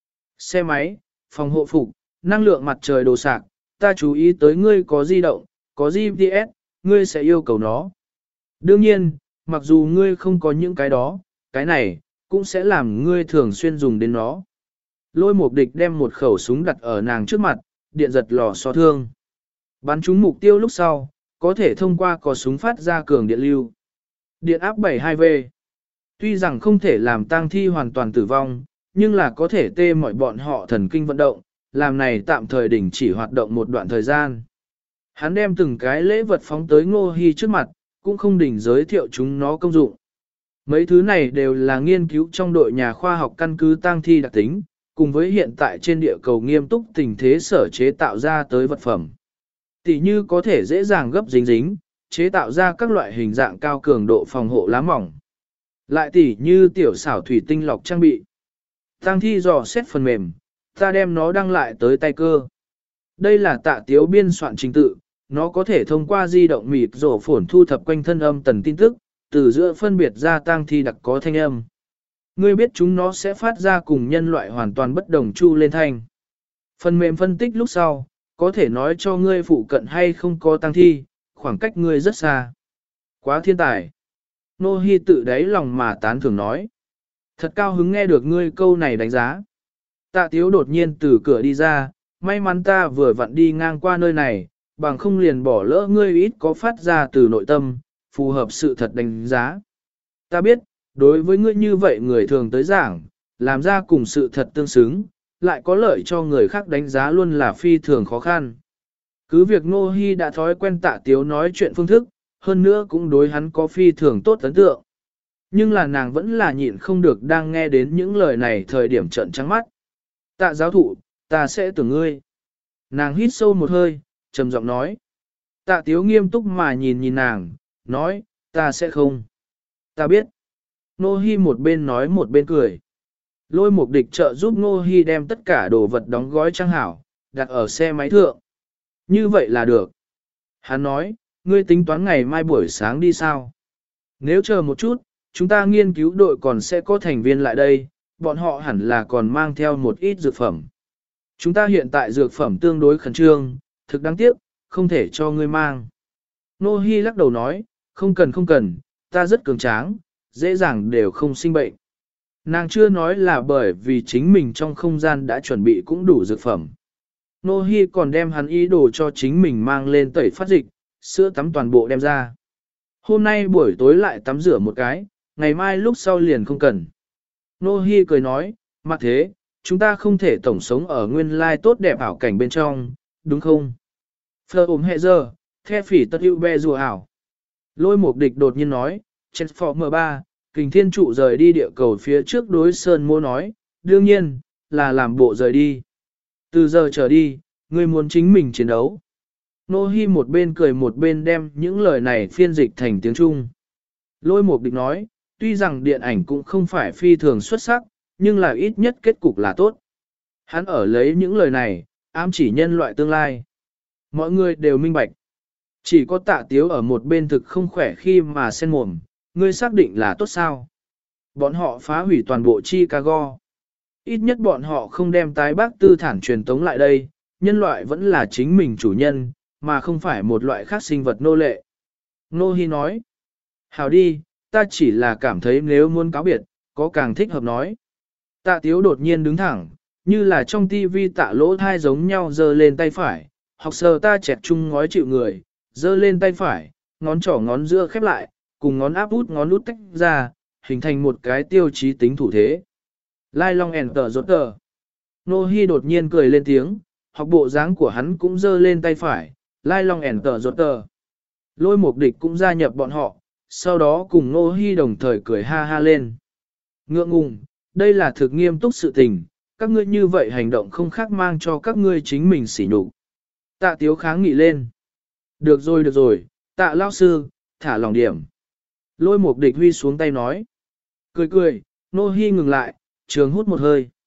xe máy, phòng hộ phục, năng lượng mặt trời đồ sạc, ta chú ý tới ngươi có di động, có GPS, ngươi sẽ yêu cầu nó. Đương nhiên, mặc dù ngươi không có những cái đó, cái này, cũng sẽ làm ngươi thường xuyên dùng đến nó. Lôi Mục Địch đem một khẩu súng đặt ở nàng trước mặt, điện giật lò xo thương. Bắn trúng mục tiêu lúc sau, có thể thông qua cò súng phát ra cường điện lưu. Điện áp 72V. Tuy rằng không thể làm tang thi hoàn toàn tử vong, nhưng là có thể tê mọi bọn họ thần kinh vận động, làm này tạm thời đình chỉ hoạt động một đoạn thời gian. Hắn đem từng cái lễ vật phóng tới Ngô Hi trước mặt, cũng không đỉnh giới thiệu chúng nó công dụng. Mấy thứ này đều là nghiên cứu trong đội nhà khoa học căn cứ tang thi đặc tính, cùng với hiện tại trên địa cầu nghiêm túc tình thế sở chế tạo ra tới vật phẩm. Tỷ như có thể dễ dàng gấp dính dính, chế tạo ra các loại hình dạng cao cường độ phòng hộ lá mỏng. Lại tỷ như tiểu xảo thủy tinh lọc trang bị. Tang thi dò xét phần mềm, ta đem nó đăng lại tới tay cơ. Đây là Tạ Tiếu biên soạn trình tự, nó có thể thông qua di động mịt rổ phổn thu thập quanh thân âm tần tin tức, từ giữa phân biệt ra tang thi đặc có thanh âm. Ngươi biết chúng nó sẽ phát ra cùng nhân loại hoàn toàn bất đồng chu lên thanh. Phần mềm phân tích lúc sau, có thể nói cho ngươi phụ cận hay không có tang thi, khoảng cách ngươi rất xa. Quá thiên tài. Nô Hi tự đáy lòng mà tán thưởng nói. Thật cao hứng nghe được ngươi câu này đánh giá. Tạ Tiếu đột nhiên từ cửa đi ra, may mắn ta vừa vặn đi ngang qua nơi này, bằng không liền bỏ lỡ ngươi ít có phát ra từ nội tâm, phù hợp sự thật đánh giá. Ta biết, đối với ngươi như vậy người thường tới giảng, làm ra cùng sự thật tương xứng, lại có lợi cho người khác đánh giá luôn là phi thường khó khăn. Cứ việc Ngô Hi đã thói quen Tạ Tiếu nói chuyện phương thức, hơn nữa cũng đối hắn có phi thường tốt ấn tượng. Nhưng là nàng vẫn là nhịn không được đang nghe đến những lời này thời điểm trợn trắng mắt. Tạ giáo thụ, ta sẽ tưởng ngươi. Nàng hít sâu một hơi, trầm giọng nói. Tạ Tiếu nghiêm túc mà nhìn nàng, nói, ta sẽ không. Ta biết. Nô Hi một bên nói một bên cười. Lôi Mục Địch trợ giúp Nô Hi đem tất cả đồ vật đóng gói trang hảo, đặt ở xe máy thượng. Như vậy là được. Hắn nói, ngươi tính toán ngày mai buổi sáng đi sao? Nếu chờ một chút, chúng ta nghiên cứu đội còn sẽ có thành viên lại đây, bọn họ hẳn là còn mang theo một ít dược phẩm. Chúng ta hiện tại dược phẩm tương đối khẩn trương, thực đáng tiếc, không thể cho ngươi mang. Nô Hi lắc đầu nói, không cần, ta rất cường tráng, dễ dàng đều không sinh bệnh. Nàng chưa nói là bởi vì chính mình trong không gian đã chuẩn bị cũng đủ dược phẩm. Nô Hi còn đem hắn ý đồ cho chính mình mang lên tẩy phát dịch, sữa tắm toàn bộ đem ra. Hôm nay buổi tối lại tắm rửa một cái, ngày mai lúc sau liền không cần. Nô Hi cười nói, mặc thế, chúng ta không thể tổng sống ở nguyên lai tốt đẹp ảo cảnh bên trong, đúng không? Phơ ốm hệ giờ, the phỉ tất hữu bè rùa ảo. Lôi Mục Địch đột nhiên nói, Transformer 3, kình thiên trụ rời đi địa cầu phía trước đối Sơn Mô nói, đương nhiên, là làm bộ rời đi. Từ giờ trở đi, ngươi muốn chính mình chiến đấu. Nô Hi một bên cười một bên đem những lời này phiên dịch thành tiếng Trung. Lôi Mục Địch nói, tuy rằng điện ảnh cũng không phải phi thường xuất sắc, nhưng là ít nhất kết cục là tốt. Hắn ở lấy những lời này, ám chỉ nhân loại tương lai. Mọi người đều minh bạch. Chỉ có Tạ Tiếu ở một bên thực không khỏe khi mà sen mồm, ngươi xác định là tốt sao. Bọn họ phá hủy toàn bộ Chicago. Ít nhất bọn họ không đem tái bác tư thản truyền tống lại đây, nhân loại vẫn là chính mình chủ nhân, mà không phải một loại khác sinh vật nô lệ. Nô Hi nói, hảo đi, ta chỉ là cảm thấy nếu muốn cáo biệt, có càng thích hợp nói. Tạ Tiếu đột nhiên đứng thẳng, như là trong tivi Tạ Lỗ thai giống nhau giơ lên tay phải, học sờ ta chẹt chung ngói chịu người, giơ lên tay phải, ngón trỏ ngón giữa khép lại, cùng ngón áp út ngón út tách ra, hình thành một cái tiêu chí tính thủ thế. Lai Long Enter rốt tờ. Nô Hi đột nhiên cười lên tiếng, học bộ dáng của hắn cũng giơ lên tay phải, Lai Long Enter rốt tờ. Lôi Mục Địch cũng gia nhập bọn họ, sau đó cùng Nô Hi đồng thời cười ha ha lên. Ngượng ngùng, đây là thực nghiêm túc sự tình, các ngươi như vậy hành động không khác mang cho các ngươi chính mình sỉ nhục. Tạ Tiếu kháng nghị lên. Được rồi, Tạ lão sư, thả lòng điểm. Lôi Mục Địch huy xuống tay nói. Cười, Nô Hi ngừng lại, trường hút một hơi.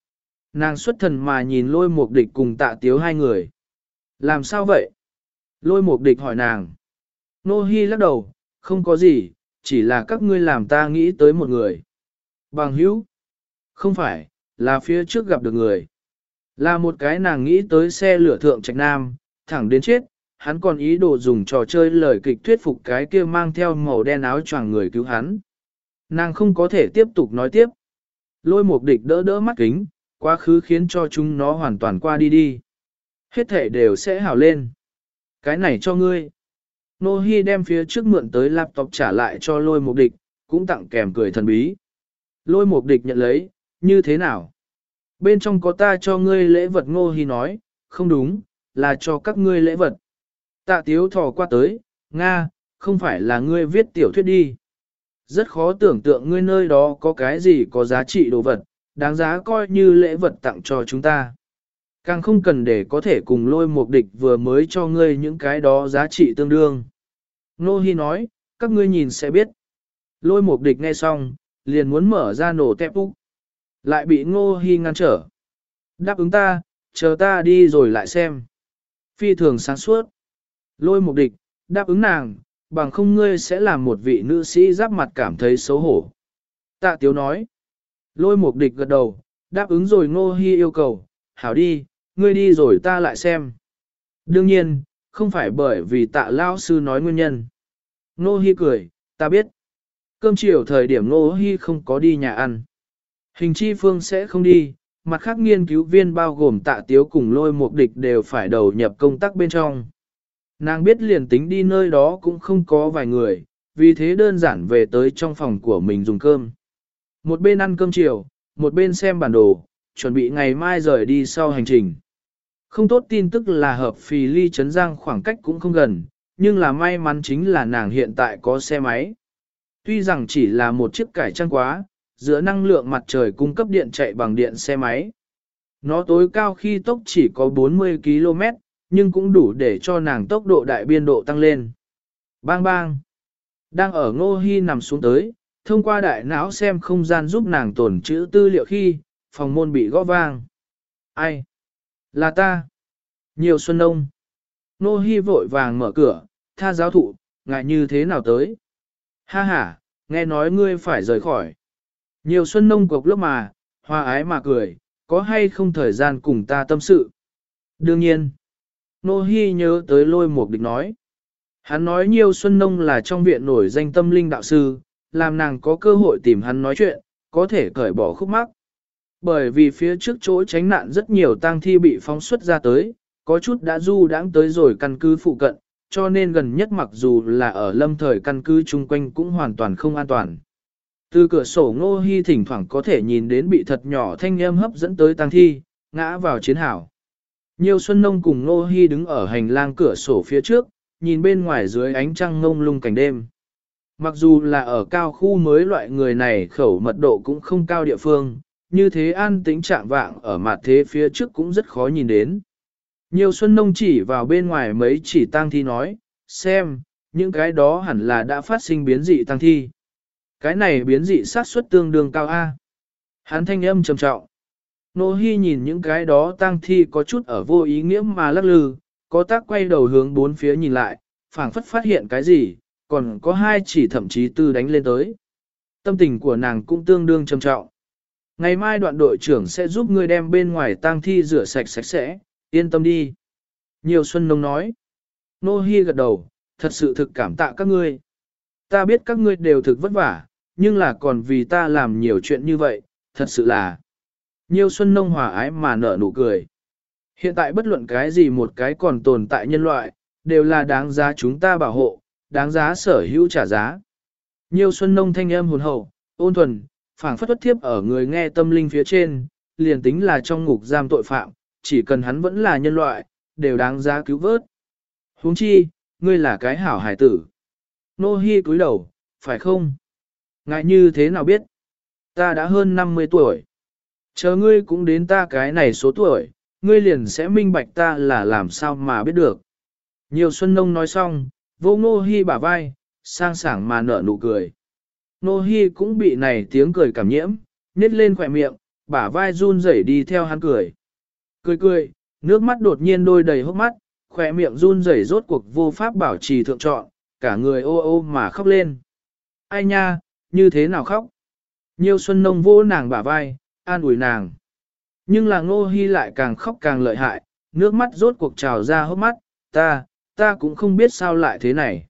Nàng xuất thần mà nhìn lôi mục địch cùng tạ tiếu hai người. Làm sao vậy? Lôi mục địch hỏi nàng. Nô Hi lắc đầu, không có gì, chỉ là các ngươi làm ta nghĩ tới một người. Bằng hữu? Không phải, là phía trước gặp được người. Là một cái nàng nghĩ tới xe lửa thượng trạch nam, thẳng đến chết, hắn còn ý đồ dùng trò chơi lời kịch thuyết phục cái kia mang theo màu đen áo choàng người cứu hắn. Nàng không có thể tiếp tục nói tiếp. Lôi mục địch đỡ đỡ mắt kính, quá khứ khiến cho chúng nó hoàn toàn qua đi đi. Hết thể đều sẽ hảo lên. Cái này cho ngươi. Nô Hi đem phía trước mượn tới laptop trả lại cho lôi mục địch, cũng tặng kèm cười thần bí. Lôi mục địch nhận lấy, như thế nào? Bên trong có ta cho ngươi lễ vật. Ngô Hi nói, không đúng, là cho các ngươi lễ vật. Tạ Tiếu thò qua tới, Nga, không phải là ngươi viết tiểu thuyết đi. Rất khó tưởng tượng ngươi nơi đó có cái gì có giá trị đồ vật, đáng giá coi như lễ vật tặng cho chúng ta. Càng không cần để có thể cùng lôi mục địch vừa mới cho ngươi những cái đó giá trị tương đương. Ngô Hi nói, các ngươi nhìn sẽ biết. Lôi mục địch nghe xong, liền muốn mở ra nổ tép úc. Lại bị Ngô Hi ngăn trở. Đáp ứng ta, chờ ta đi rồi lại xem. Phi thường sáng suốt. Lôi mục địch, đáp ứng nàng, bằng không ngươi sẽ làm một vị nữ sĩ giáp mặt cảm thấy xấu hổ. Tạ Tiếu nói. Lôi mục địch gật đầu, đáp ứng rồi. Ngô Hi yêu cầu, hảo đi, ngươi đi rồi ta lại xem. Đương nhiên, không phải bởi vì tạ lao sư nói nguyên nhân. Ngô Hi cười, ta biết. Cơm chiều thời điểm Ngô Hi không có đi nhà ăn. Hình chi phương sẽ không đi, mặt khác nghiên cứu viên bao gồm tạ tiếu cùng lôi mục địch đều phải đầu nhập công tác bên trong. Nàng biết liền tính đi nơi đó cũng không có vài người, vì thế đơn giản về tới trong phòng của mình dùng cơm. Một bên ăn cơm chiều, một bên xem bản đồ, chuẩn bị ngày mai rời đi sau hành trình. Không tốt tin tức là hợp phì ly Trấn Giang khoảng cách cũng không gần, nhưng là may mắn chính là nàng hiện tại có xe máy. Tuy rằng chỉ là một chiếc cải trang quá, giữa năng lượng mặt trời cung cấp điện chạy bằng điện xe máy. Nó tối cao khi tốc chỉ có 40 km, nhưng cũng đủ để cho nàng tốc độ đại biên độ tăng lên. Bang bang! Đang ở Ngô Hi nằm xuống tới, thông qua đại não xem không gian giúp nàng tồn trữ tư liệu khi, phòng môn bị gõ vang. Ai? Là ta. Nhiều Xuân Nông. Ngô Hi vội vàng mở cửa, tha giáo thụ, ngại như thế nào tới? Ha ha, nghe nói ngươi phải rời khỏi. Nhiều Xuân Nông cục lớp mà, hòa ái mà cười, có hay không thời gian cùng ta tâm sự? Đương nhiên. Ngô Hi nhớ tới lôi mục địch nói. Hắn nói Nhiều Xuân Nông là trong viện nổi danh tâm linh đạo sư, làm nàng có cơ hội tìm hắn nói chuyện, có thể cởi bỏ khúc mắc. Bởi vì phía trước chỗ tránh nạn rất nhiều tang thi bị phóng xuất ra tới, có chút đã du đãng tới rồi căn cứ phụ cận, cho nên gần nhất mặc dù là ở lâm thời căn cứ chung quanh cũng hoàn toàn không an toàn. Từ cửa sổ Ngô Hi thỉnh thoảng có thể nhìn đến bị thật nhỏ thanh âm hấp dẫn tới tang thi, ngã vào chiến hào. Nhiều Xuân Nông cùng Ngô Hi đứng ở hành lang cửa sổ phía trước, nhìn bên ngoài dưới ánh trăng ngông lung cảnh đêm. Mặc dù là ở cao khu mới loại người này khẩu mật độ cũng không cao địa phương, như thế an tĩnh trạng vạng ở mặt thế phía trước cũng rất khó nhìn đến. Nhiều Xuân Nông chỉ vào bên ngoài mấy chỉ tang thi nói, xem, những cái đó hẳn là đã phát sinh biến dị tang thi. Cái này biến dị sát suất tương đương cao A. Hắn thanh âm trầm trọng. Nô Hi nhìn những cái đó tang thi có chút ở vô ý nghĩa mà lắc lư, có tác quay đầu hướng bốn phía nhìn lại, phảng phất phát hiện cái gì, còn có hai chỉ thậm chí tư đánh lên tới. Tâm tình của nàng cũng tương đương trầm trọng. Ngày mai đoạn đội trưởng sẽ giúp ngươi đem bên ngoài tang thi rửa sạch sạch sẽ, yên tâm đi. Nhiều Xuân Nông nói. Nô Hi gật đầu, thật sự thực cảm tạ các ngươi. Ta biết các ngươi đều thực vất vả, nhưng là còn vì ta làm nhiều chuyện như vậy, thật sự là. Nhiều Xuân Nông hòa ái mà nở nụ cười. Hiện tại bất luận cái gì một cái còn tồn tại nhân loại, đều là đáng giá chúng ta bảo hộ, đáng giá sở hữu trả giá. Nhiều Xuân Nông thanh âm hồn hậu, ôn thuần, phảng phất uất thiếp ở người nghe tâm linh phía trên, liền tính là trong ngục giam tội phạm, chỉ cần hắn vẫn là nhân loại, đều đáng giá cứu vớt. Huống chi, ngươi là cái hảo hải tử. Nô Hi cúi đầu, phải không? Ngại như thế nào biết? Ta đã hơn 50 tuổi. Chờ ngươi cũng đến ta cái này số tuổi, ngươi liền sẽ minh bạch ta là làm sao mà biết được. Nhiều Xuân Nông nói xong, vô Nô Hi bả vai, sang sảng mà nở nụ cười. Nô Hi cũng bị này tiếng cười cảm nhiễm, nhếch lên khỏe miệng, bả vai run rẩy đi theo hắn cười. Cười cười, nước mắt đột nhiên đôi đầy hốc mắt, khỏe miệng run rẩy rốt cuộc vô pháp bảo trì thượng trọn, cả người ô ô mà khóc lên. Ai nha, như thế nào khóc? Nhiêu Xuân Nông vô nàng bả vai, an ủi nàng. Nhưng là Ngô Hi lại càng khóc càng lợi hại, nước mắt rốt cuộc trào ra hốc mắt, ta cũng không biết sao lại thế này.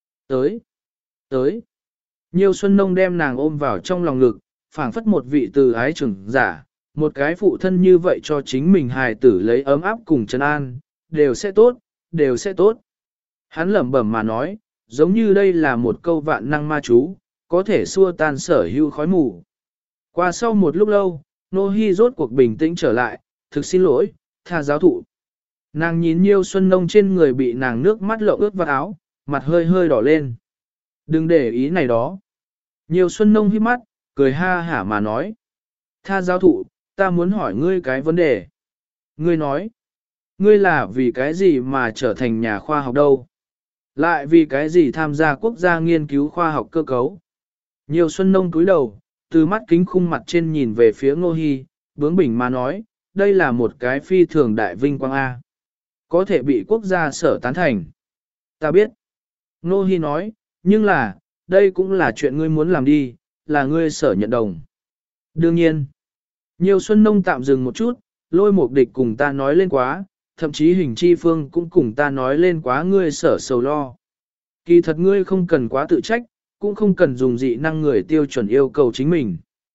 Tới. Nhiêu Xuân Nông đem nàng ôm vào trong lòng ngực, phảng phất một vị từ ái trưởng giả, một cái phụ thân như vậy cho chính mình hài tử lấy ấm áp cùng trấn an, đều sẽ tốt, đều sẽ tốt. Hắn lẩm bẩm mà nói, giống như đây là một câu vạn năng ma chú, có thể xua tan sở hữu khói mù. Qua sau một lúc lâu, Nô Hi rốt cuộc bình tĩnh trở lại, thực xin lỗi, tha giáo thụ. Nàng nhìn Nhiêu Xuân Nông trên người bị nàng nước mắt lộng ướt vào áo, mặt hơi hơi đỏ lên. Đừng để ý này đó. Nhiêu Xuân Nông híp mắt, cười ha hả mà nói. Tha giáo thụ, ta muốn hỏi ngươi cái vấn đề. Ngươi nói, ngươi là vì cái gì mà trở thành nhà khoa học đâu? Lại vì cái gì tham gia quốc gia nghiên cứu khoa học cơ cấu? Nhiêu Xuân Nông cúi đầu, từ mắt kính khung mặt trên nhìn về phía Ngô Hi, bướng bỉnh mà nói, đây là một cái phi thường đại vinh quang A. Có thể bị quốc gia sở tán thành. Ta biết. Ngô Hi nói, nhưng là, đây cũng là chuyện ngươi muốn làm đi, là ngươi sở nhận đồng. Đương nhiên. Nhiêu Xuân Nông tạm dừng một chút, Lôi Mục Địch cùng ta nói lên quá, thậm chí Hình Chi Phương cũng cùng ta nói lên quá ngươi sở sầu lo. Kỳ thật ngươi không cần quá tự trách, cũng không cần dùng dị năng người tiêu chuẩn yêu cầu chính mình.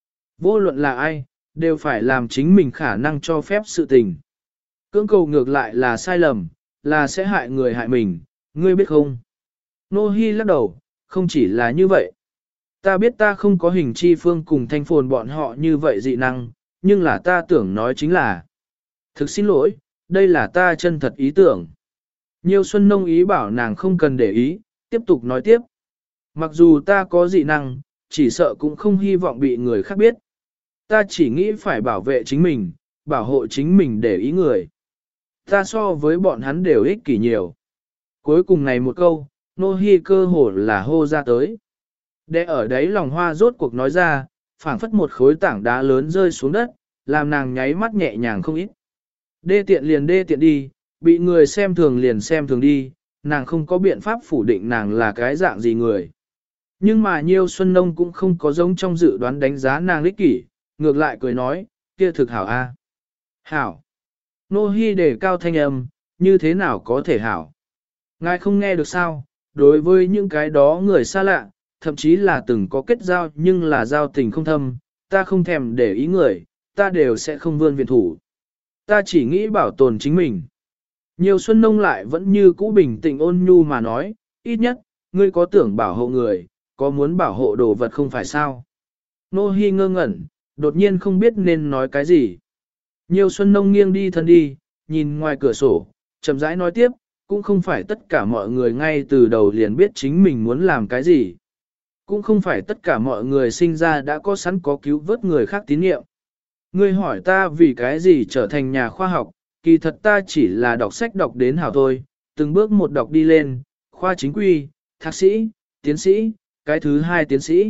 Vô luận là ai, đều phải làm chính mình khả năng cho phép sự tình. Cưỡng cầu ngược lại là sai lầm, là sẽ hại người hại mình, ngươi biết không? Nô Hi lắc đầu, không chỉ là như vậy. Ta biết ta không có Hình Chi Phương cùng Thanh Phồn bọn họ như vậy dị năng, nhưng là ta tưởng nói chính là. Thực xin lỗi, đây là ta chân thật ý tưởng. Nhiêu Xuân Nông ý bảo nàng không cần để ý, tiếp tục nói tiếp. Mặc dù ta có dị năng, chỉ sợ cũng không hy vọng bị người khác biết. Ta chỉ nghĩ phải bảo vệ chính mình, bảo hộ chính mình để ý người. Ta so với bọn hắn đều ích kỷ nhiều. Cuối cùng này một câu, Nô Hi cơ hồ là hô ra tới. Để ở đấy lòng hoa rốt cuộc nói ra, phảng phất một khối tảng đá lớn rơi xuống đất, làm nàng nháy mắt nhẹ nhàng không ít. Đê tiện liền đê tiện đi, bị người xem thường liền xem thường đi, nàng không có biện pháp phủ định nàng là cái dạng gì người. Nhưng mà Nhiêu Xuân Nông cũng không có giống trong dự đoán đánh giá nàng ích kỷ, ngược lại cười nói, kia thực hảo a. Hảo. Nô Hi đề cao thanh âm, như thế nào có thể hảo. Ngài không nghe được sao, đối với những cái đó người xa lạ, thậm chí là từng có kết giao nhưng là giao tình không thâm, ta không thèm để ý người, ta đều sẽ không vươn viện thủ. Ta chỉ nghĩ bảo tồn chính mình. Nhiều Xuân Nông lại vẫn như cũ bình tĩnh ôn nhu mà nói, ít nhất, ngươi có tưởng bảo hộ người, có muốn bảo hộ đồ vật không phải sao. Nô Hi ngơ ngẩn, đột nhiên không biết nên nói cái gì. Nhiều Xuân Nông nghiêng đi thân đi, nhìn ngoài cửa sổ, chậm rãi nói tiếp, cũng không phải tất cả mọi người ngay từ đầu liền biết chính mình muốn làm cái gì. Cũng không phải tất cả mọi người sinh ra đã có sẵn có cứu vớt người khác tín nhiệm. Ngươi hỏi ta vì cái gì trở thành nhà khoa học, kỳ thật ta chỉ là đọc sách đọc đến hảo thôi, từng bước một đọc đi lên, khoa chính quy, thạc sĩ, tiến sĩ, cái thứ hai tiến sĩ.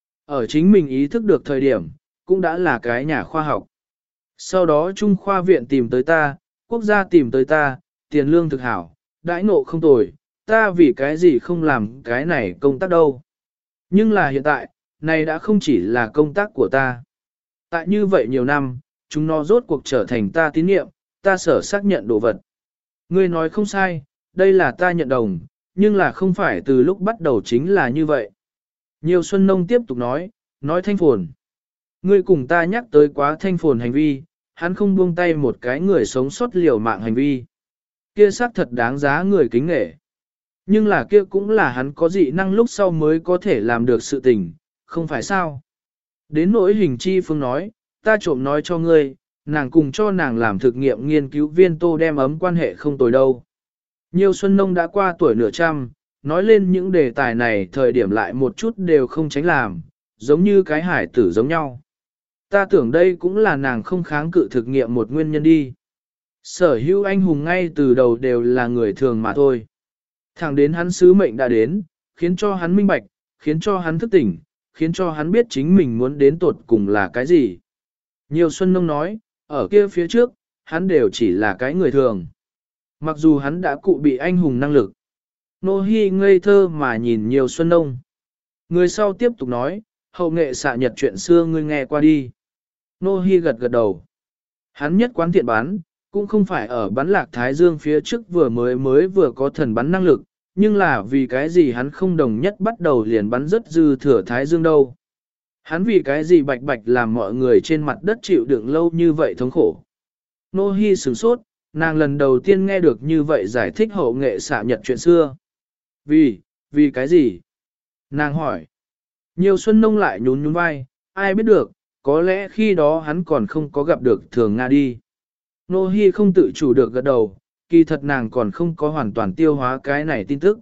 Ở chính mình ý thức được thời điểm, cũng đã là cái nhà khoa học. Sau đó Trung khoa viện tìm tới ta, quốc gia tìm tới ta, tiền lương thực hảo, đãi ngộ không tồi, ta vì cái gì không làm cái này công tác đâu. Nhưng là hiện tại, này đã không chỉ là công tác của ta. Tại như vậy nhiều năm, chúng nó rốt cuộc trở thành ta tín nhiệm, ta sở xác nhận đồ vật. Ngươi nói không sai, đây là ta nhận đồng, nhưng là không phải từ lúc bắt đầu chính là như vậy. Nhiều Xuân Nông tiếp tục nói Thanh Phồn. Ngươi cùng ta nhắc tới quá Thanh Phồn hành vi, hắn không buông tay một cái người sống sót liều mạng hành vi. Kia xác thật đáng giá người kính nể. Nhưng là kia cũng là hắn có dị năng lúc sau mới có thể làm được sự tình, không phải sao. Đến nỗi Hình Chi Phương nói, ta trộm nói cho ngươi, nàng cùng cho nàng làm thực nghiệm nghiên cứu viên Tô đem ấm quan hệ không tồi đâu. Nhiều Xuân Nông đã qua tuổi nửa trăm, nói lên những đề tài này thời điểm lại một chút đều không tránh làm, giống như cái hải tử giống nhau. Ta tưởng đây cũng là nàng không kháng cự thực nghiệm một nguyên nhân đi. Sở hữu anh hùng ngay từ đầu đều là người thường mà thôi. Thẳng đến hắn sứ mệnh đã đến, khiến cho hắn minh bạch, khiến cho hắn thức tỉnh, khiến cho hắn biết chính mình muốn đến tột cùng là cái gì. Nhiều Xuân Nông nói, ở kia phía trước, hắn đều chỉ là cái người thường. Mặc dù hắn đã cụ bị anh hùng năng lực. Nô Hi ngây thơ mà nhìn Nhiều Xuân Nông. Người sau tiếp tục nói, hậu nghệ xạ nhật chuyện xưa ngươi nghe qua đi. Nô Hi gật gật đầu. Hắn nhất quán thiện bán, cũng không phải ở bắn lạc Thái Dương phía trước vừa có thần bắn năng lực, nhưng là vì cái gì hắn không đồng nhất bắt đầu liền bắn rất dư thừa Thái Dương đâu. Hắn vì cái gì bạch bạch làm mọi người trên mặt đất chịu đựng lâu như vậy thống khổ. Nô Hi sửng sốt, nàng lần đầu tiên nghe được như vậy giải thích hậu nghệ xạ nhật chuyện xưa. Vì cái gì? Nàng hỏi. Nhiều Xuân Nông lại nhún nhún vai, ai biết được, có lẽ khi đó hắn còn không có gặp được Thường Nga đi. Nô Hi không tự chủ được gật đầu, kỳ thật nàng còn không có hoàn toàn tiêu hóa cái này tin tức.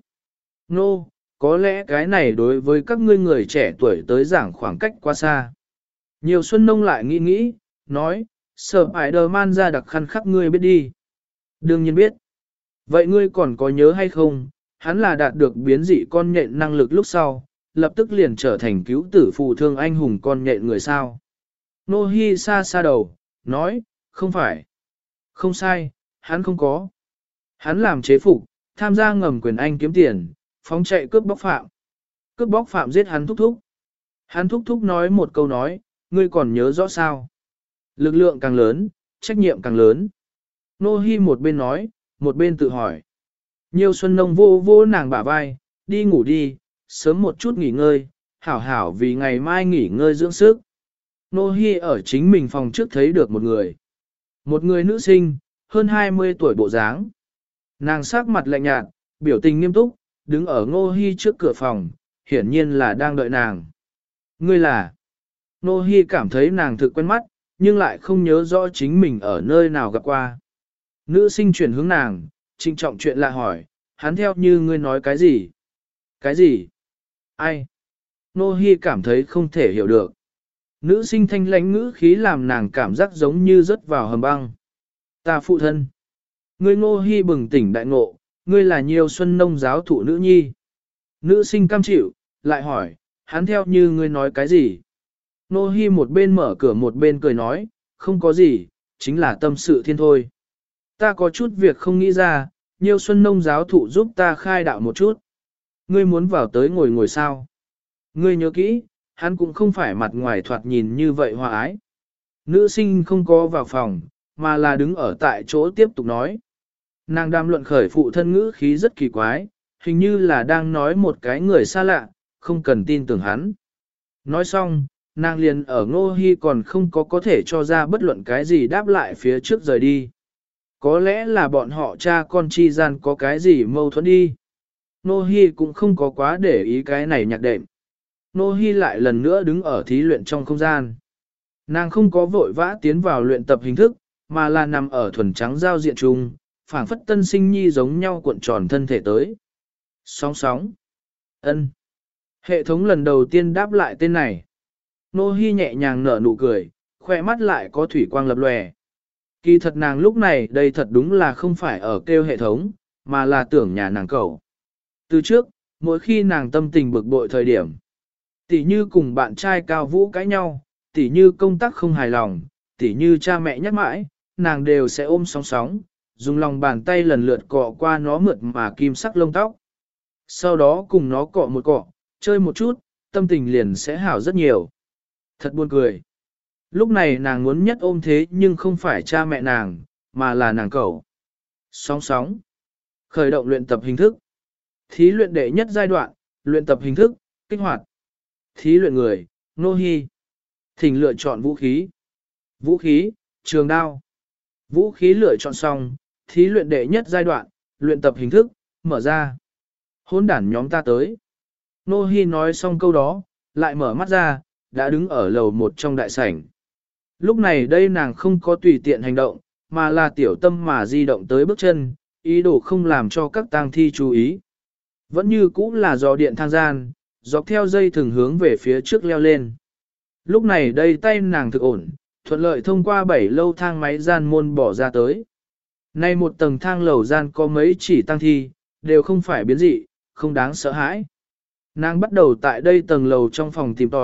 Nô, có lẽ cái này đối với các ngươi người trẻ tuổi tới giảng khoảng cách quá xa. Nhiều Xuân Nông lại nghĩ nghĩ, nói, Spider-Man ra đặc khăn khắc ngươi biết đi. Đương nhiên biết. Vậy ngươi còn có nhớ hay không, hắn là đạt được biến dị con nhện năng lực lúc sau, lập tức liền trở thành cứu tử phù thương anh hùng con nhện người sao. Nô Hi xa xa đầu, nói, không phải. Không sai, hắn không có. Hắn làm chế phục, tham gia ngầm quyền anh kiếm tiền, phóng chạy cướp bóc phạm. Cướp bóc phạm giết hắn thúc thúc. Hắn thúc thúc nói một câu nói, ngươi còn nhớ rõ sao. Lực lượng càng lớn, trách nhiệm càng lớn. Nô Hi một bên nói, một bên tự hỏi. Nhiều Xuân Nông vô vô nàng bả vai, đi ngủ đi, sớm một chút nghỉ ngơi, hảo hảo vì ngày mai nghỉ ngơi dưỡng sức. Nô Hi ở chính mình phòng trước thấy được một người. Một người nữ sinh, hơn 20 tuổi bộ dáng. Nàng sắc mặt lạnh nhạt, biểu tình nghiêm túc, đứng ở Nô Hi trước cửa phòng, hiển nhiên là đang đợi nàng. Ngươi là? Nô Hi cảm thấy nàng thực quen mắt, nhưng lại không nhớ rõ chính mình ở nơi nào gặp qua. Nữ sinh chuyển hướng nàng, trinh trọng chuyện lạ hỏi, hắn theo như ngươi nói cái gì? Cái gì? Ai? Nô Hi cảm thấy không thể hiểu được. Nữ sinh thanh lãnh ngữ khí làm nàng cảm giác giống như rớt vào hầm băng. Ta phụ thân. Ngươi Nô Hi bừng tỉnh đại ngộ, ngươi là Nhiều Xuân Nông giáo thụ nữ nhi. Nữ sinh cam chịu, lại hỏi, hắn theo như ngươi nói cái gì? Nô Hi một bên mở cửa một bên cười nói, không có gì, chính là tâm sự thiên thôi. Ta có chút việc không nghĩ ra, Nhiều Xuân Nông giáo thụ giúp ta khai đạo một chút. Ngươi muốn vào tới ngồi ngồi sao? Ngươi nhớ kỹ, hắn cũng không phải mặt ngoài thoạt nhìn như vậy hòa ái. Nữ sinh không có vào phòng, mà là đứng ở tại chỗ tiếp tục nói. Nàng đàm luận khởi phụ thân ngữ khí rất kỳ quái, hình như là đang nói một cái người xa lạ, không cần tin tưởng hắn. Nói xong, nàng liền ở Ngô Hi còn không có thể cho ra bất luận cái gì đáp lại phía trước rời đi. Có lẽ là bọn họ cha con chi gian có cái gì mâu thuẫn đi. Ngô Hi cũng không có quá để ý cái này nhạc đệm. Ngô Hi lại lần nữa đứng ở thí luyện trong không gian. Nàng không có vội vã tiến vào luyện tập hình thức, mà là nằm ở thuần trắng giao diện chung, phảng phất tân sinh nhi giống nhau cuộn tròn thân thể tới. Sóng sóng. Ân. Hệ thống lần đầu tiên đáp lại tên này. Nô Hi nhẹ nhàng nở nụ cười, khoe mắt lại có thủy quang lập lòe. Kỳ thật nàng lúc này đây thật đúng là không phải ở kêu hệ thống, mà là tưởng nhà nàng cậu. Từ trước, mỗi khi nàng tâm tình bực bội thời điểm, tỉ như cùng bạn trai Cao Vũ cãi nhau, tỉ như công tác không hài lòng, tỉ như cha mẹ nhắc mãi, nàng đều sẽ ôm sóng sóng, dùng lòng bàn tay lần lượt cọ qua nó mượt mà kim sắc lông tóc. Sau đó cùng nó cọ một cọ, chơi một chút, tâm tình liền sẽ hảo rất nhiều. Thật buồn cười. Lúc này nàng muốn nhất ôm thế nhưng không phải cha mẹ nàng, mà là nàng cậu. Sóng sóng. Khởi động luyện tập hình thức. Thí luyện đệ nhất giai đoạn, luyện tập hình thức, kích hoạt. Thí luyện người, Nô Hi. Thỉnh lựa chọn vũ khí. Vũ khí, trường đao. Vũ khí lựa chọn xong, thí luyện đệ nhất giai đoạn, luyện tập hình thức, mở ra. Hỗn đản nhóm ta tới. Nô Hi nói xong câu đó, lại mở mắt ra, đã đứng ở lầu một trong đại sảnh. Lúc này đây nàng không có tùy tiện hành động, mà là tiểu tâm mà di động tới bước chân, ý đồ không làm cho các tang thi chú ý. Vẫn như cũ là dò điện thang gian, dọc theo dây thường hướng về phía trước leo lên. Lúc này đây tay nàng thực ổn, thuận lợi thông qua 7 lâu thang máy gian môn bỏ ra tới. Nay một tầng thang lầu gian có mấy chỉ tang thi, đều không phải biến dị, không đáng sợ hãi. Nàng bắt đầu tại đây tầng lầu trong phòng tìm tòi,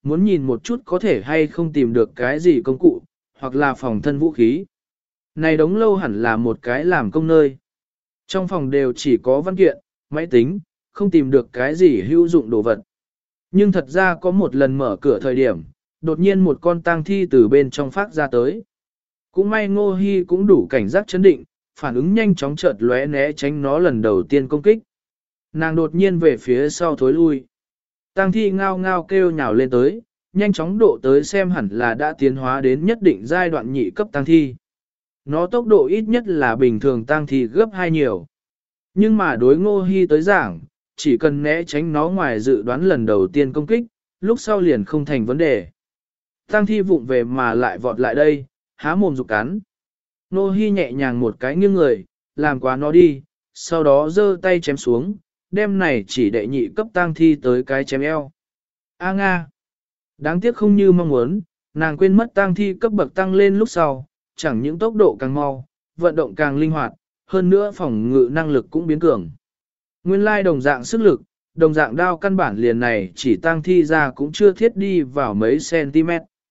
muốn nhìn một chút có thể hay không tìm được cái gì công cụ, hoặc là phòng thân vũ khí. Này đống lâu hẳn là một cái làm công nơi. Trong phòng đều chỉ có văn kiện, máy tính, không tìm được cái gì hữu dụng đồ vật. Nhưng thật ra có một lần mở cửa thời điểm, đột nhiên một con tang thi từ bên trong phát ra tới. Cũng may Ngô Hi cũng đủ cảnh giác chấn định, phản ứng nhanh chóng chợt lóe né tránh nó lần đầu tiên công kích. Nàng đột nhiên về phía sau thối lui. Tang thi ngao ngao kêu nhào lên tới, nhanh chóng độ tới xem hẳn là đã tiến hóa đến nhất định giai đoạn nhị cấp tang thi. Nó tốc độ ít nhất là bình thường tang thi gấp 2 nhiều. Nhưng mà đối Ngô Hi tới giảng, chỉ cần né tránh nó ngoài dự đoán lần đầu tiên công kích, lúc sau liền không thành vấn đề. Tang thi vụng về mà lại vọt lại đây, há mồm rục cắn. Ngô Hi nhẹ nhàng một cái nghiêng người, làm quá nó đi, sau đó giơ tay chém xuống, đem này chỉ đệ nhị cấp tang thi tới cái chém eo. A Nga! Đáng tiếc không như mong muốn, nàng quên mất tang thi cấp bậc tăng lên lúc sau, chẳng những tốc độ càng mau, vận động càng linh hoạt, hơn nữa phòng ngự năng lực cũng biến cường. Nguyên lai đồng dạng sức lực, đồng dạng đao căn bản liền này chỉ tang thi ra cũng chưa thiết đi vào mấy cm.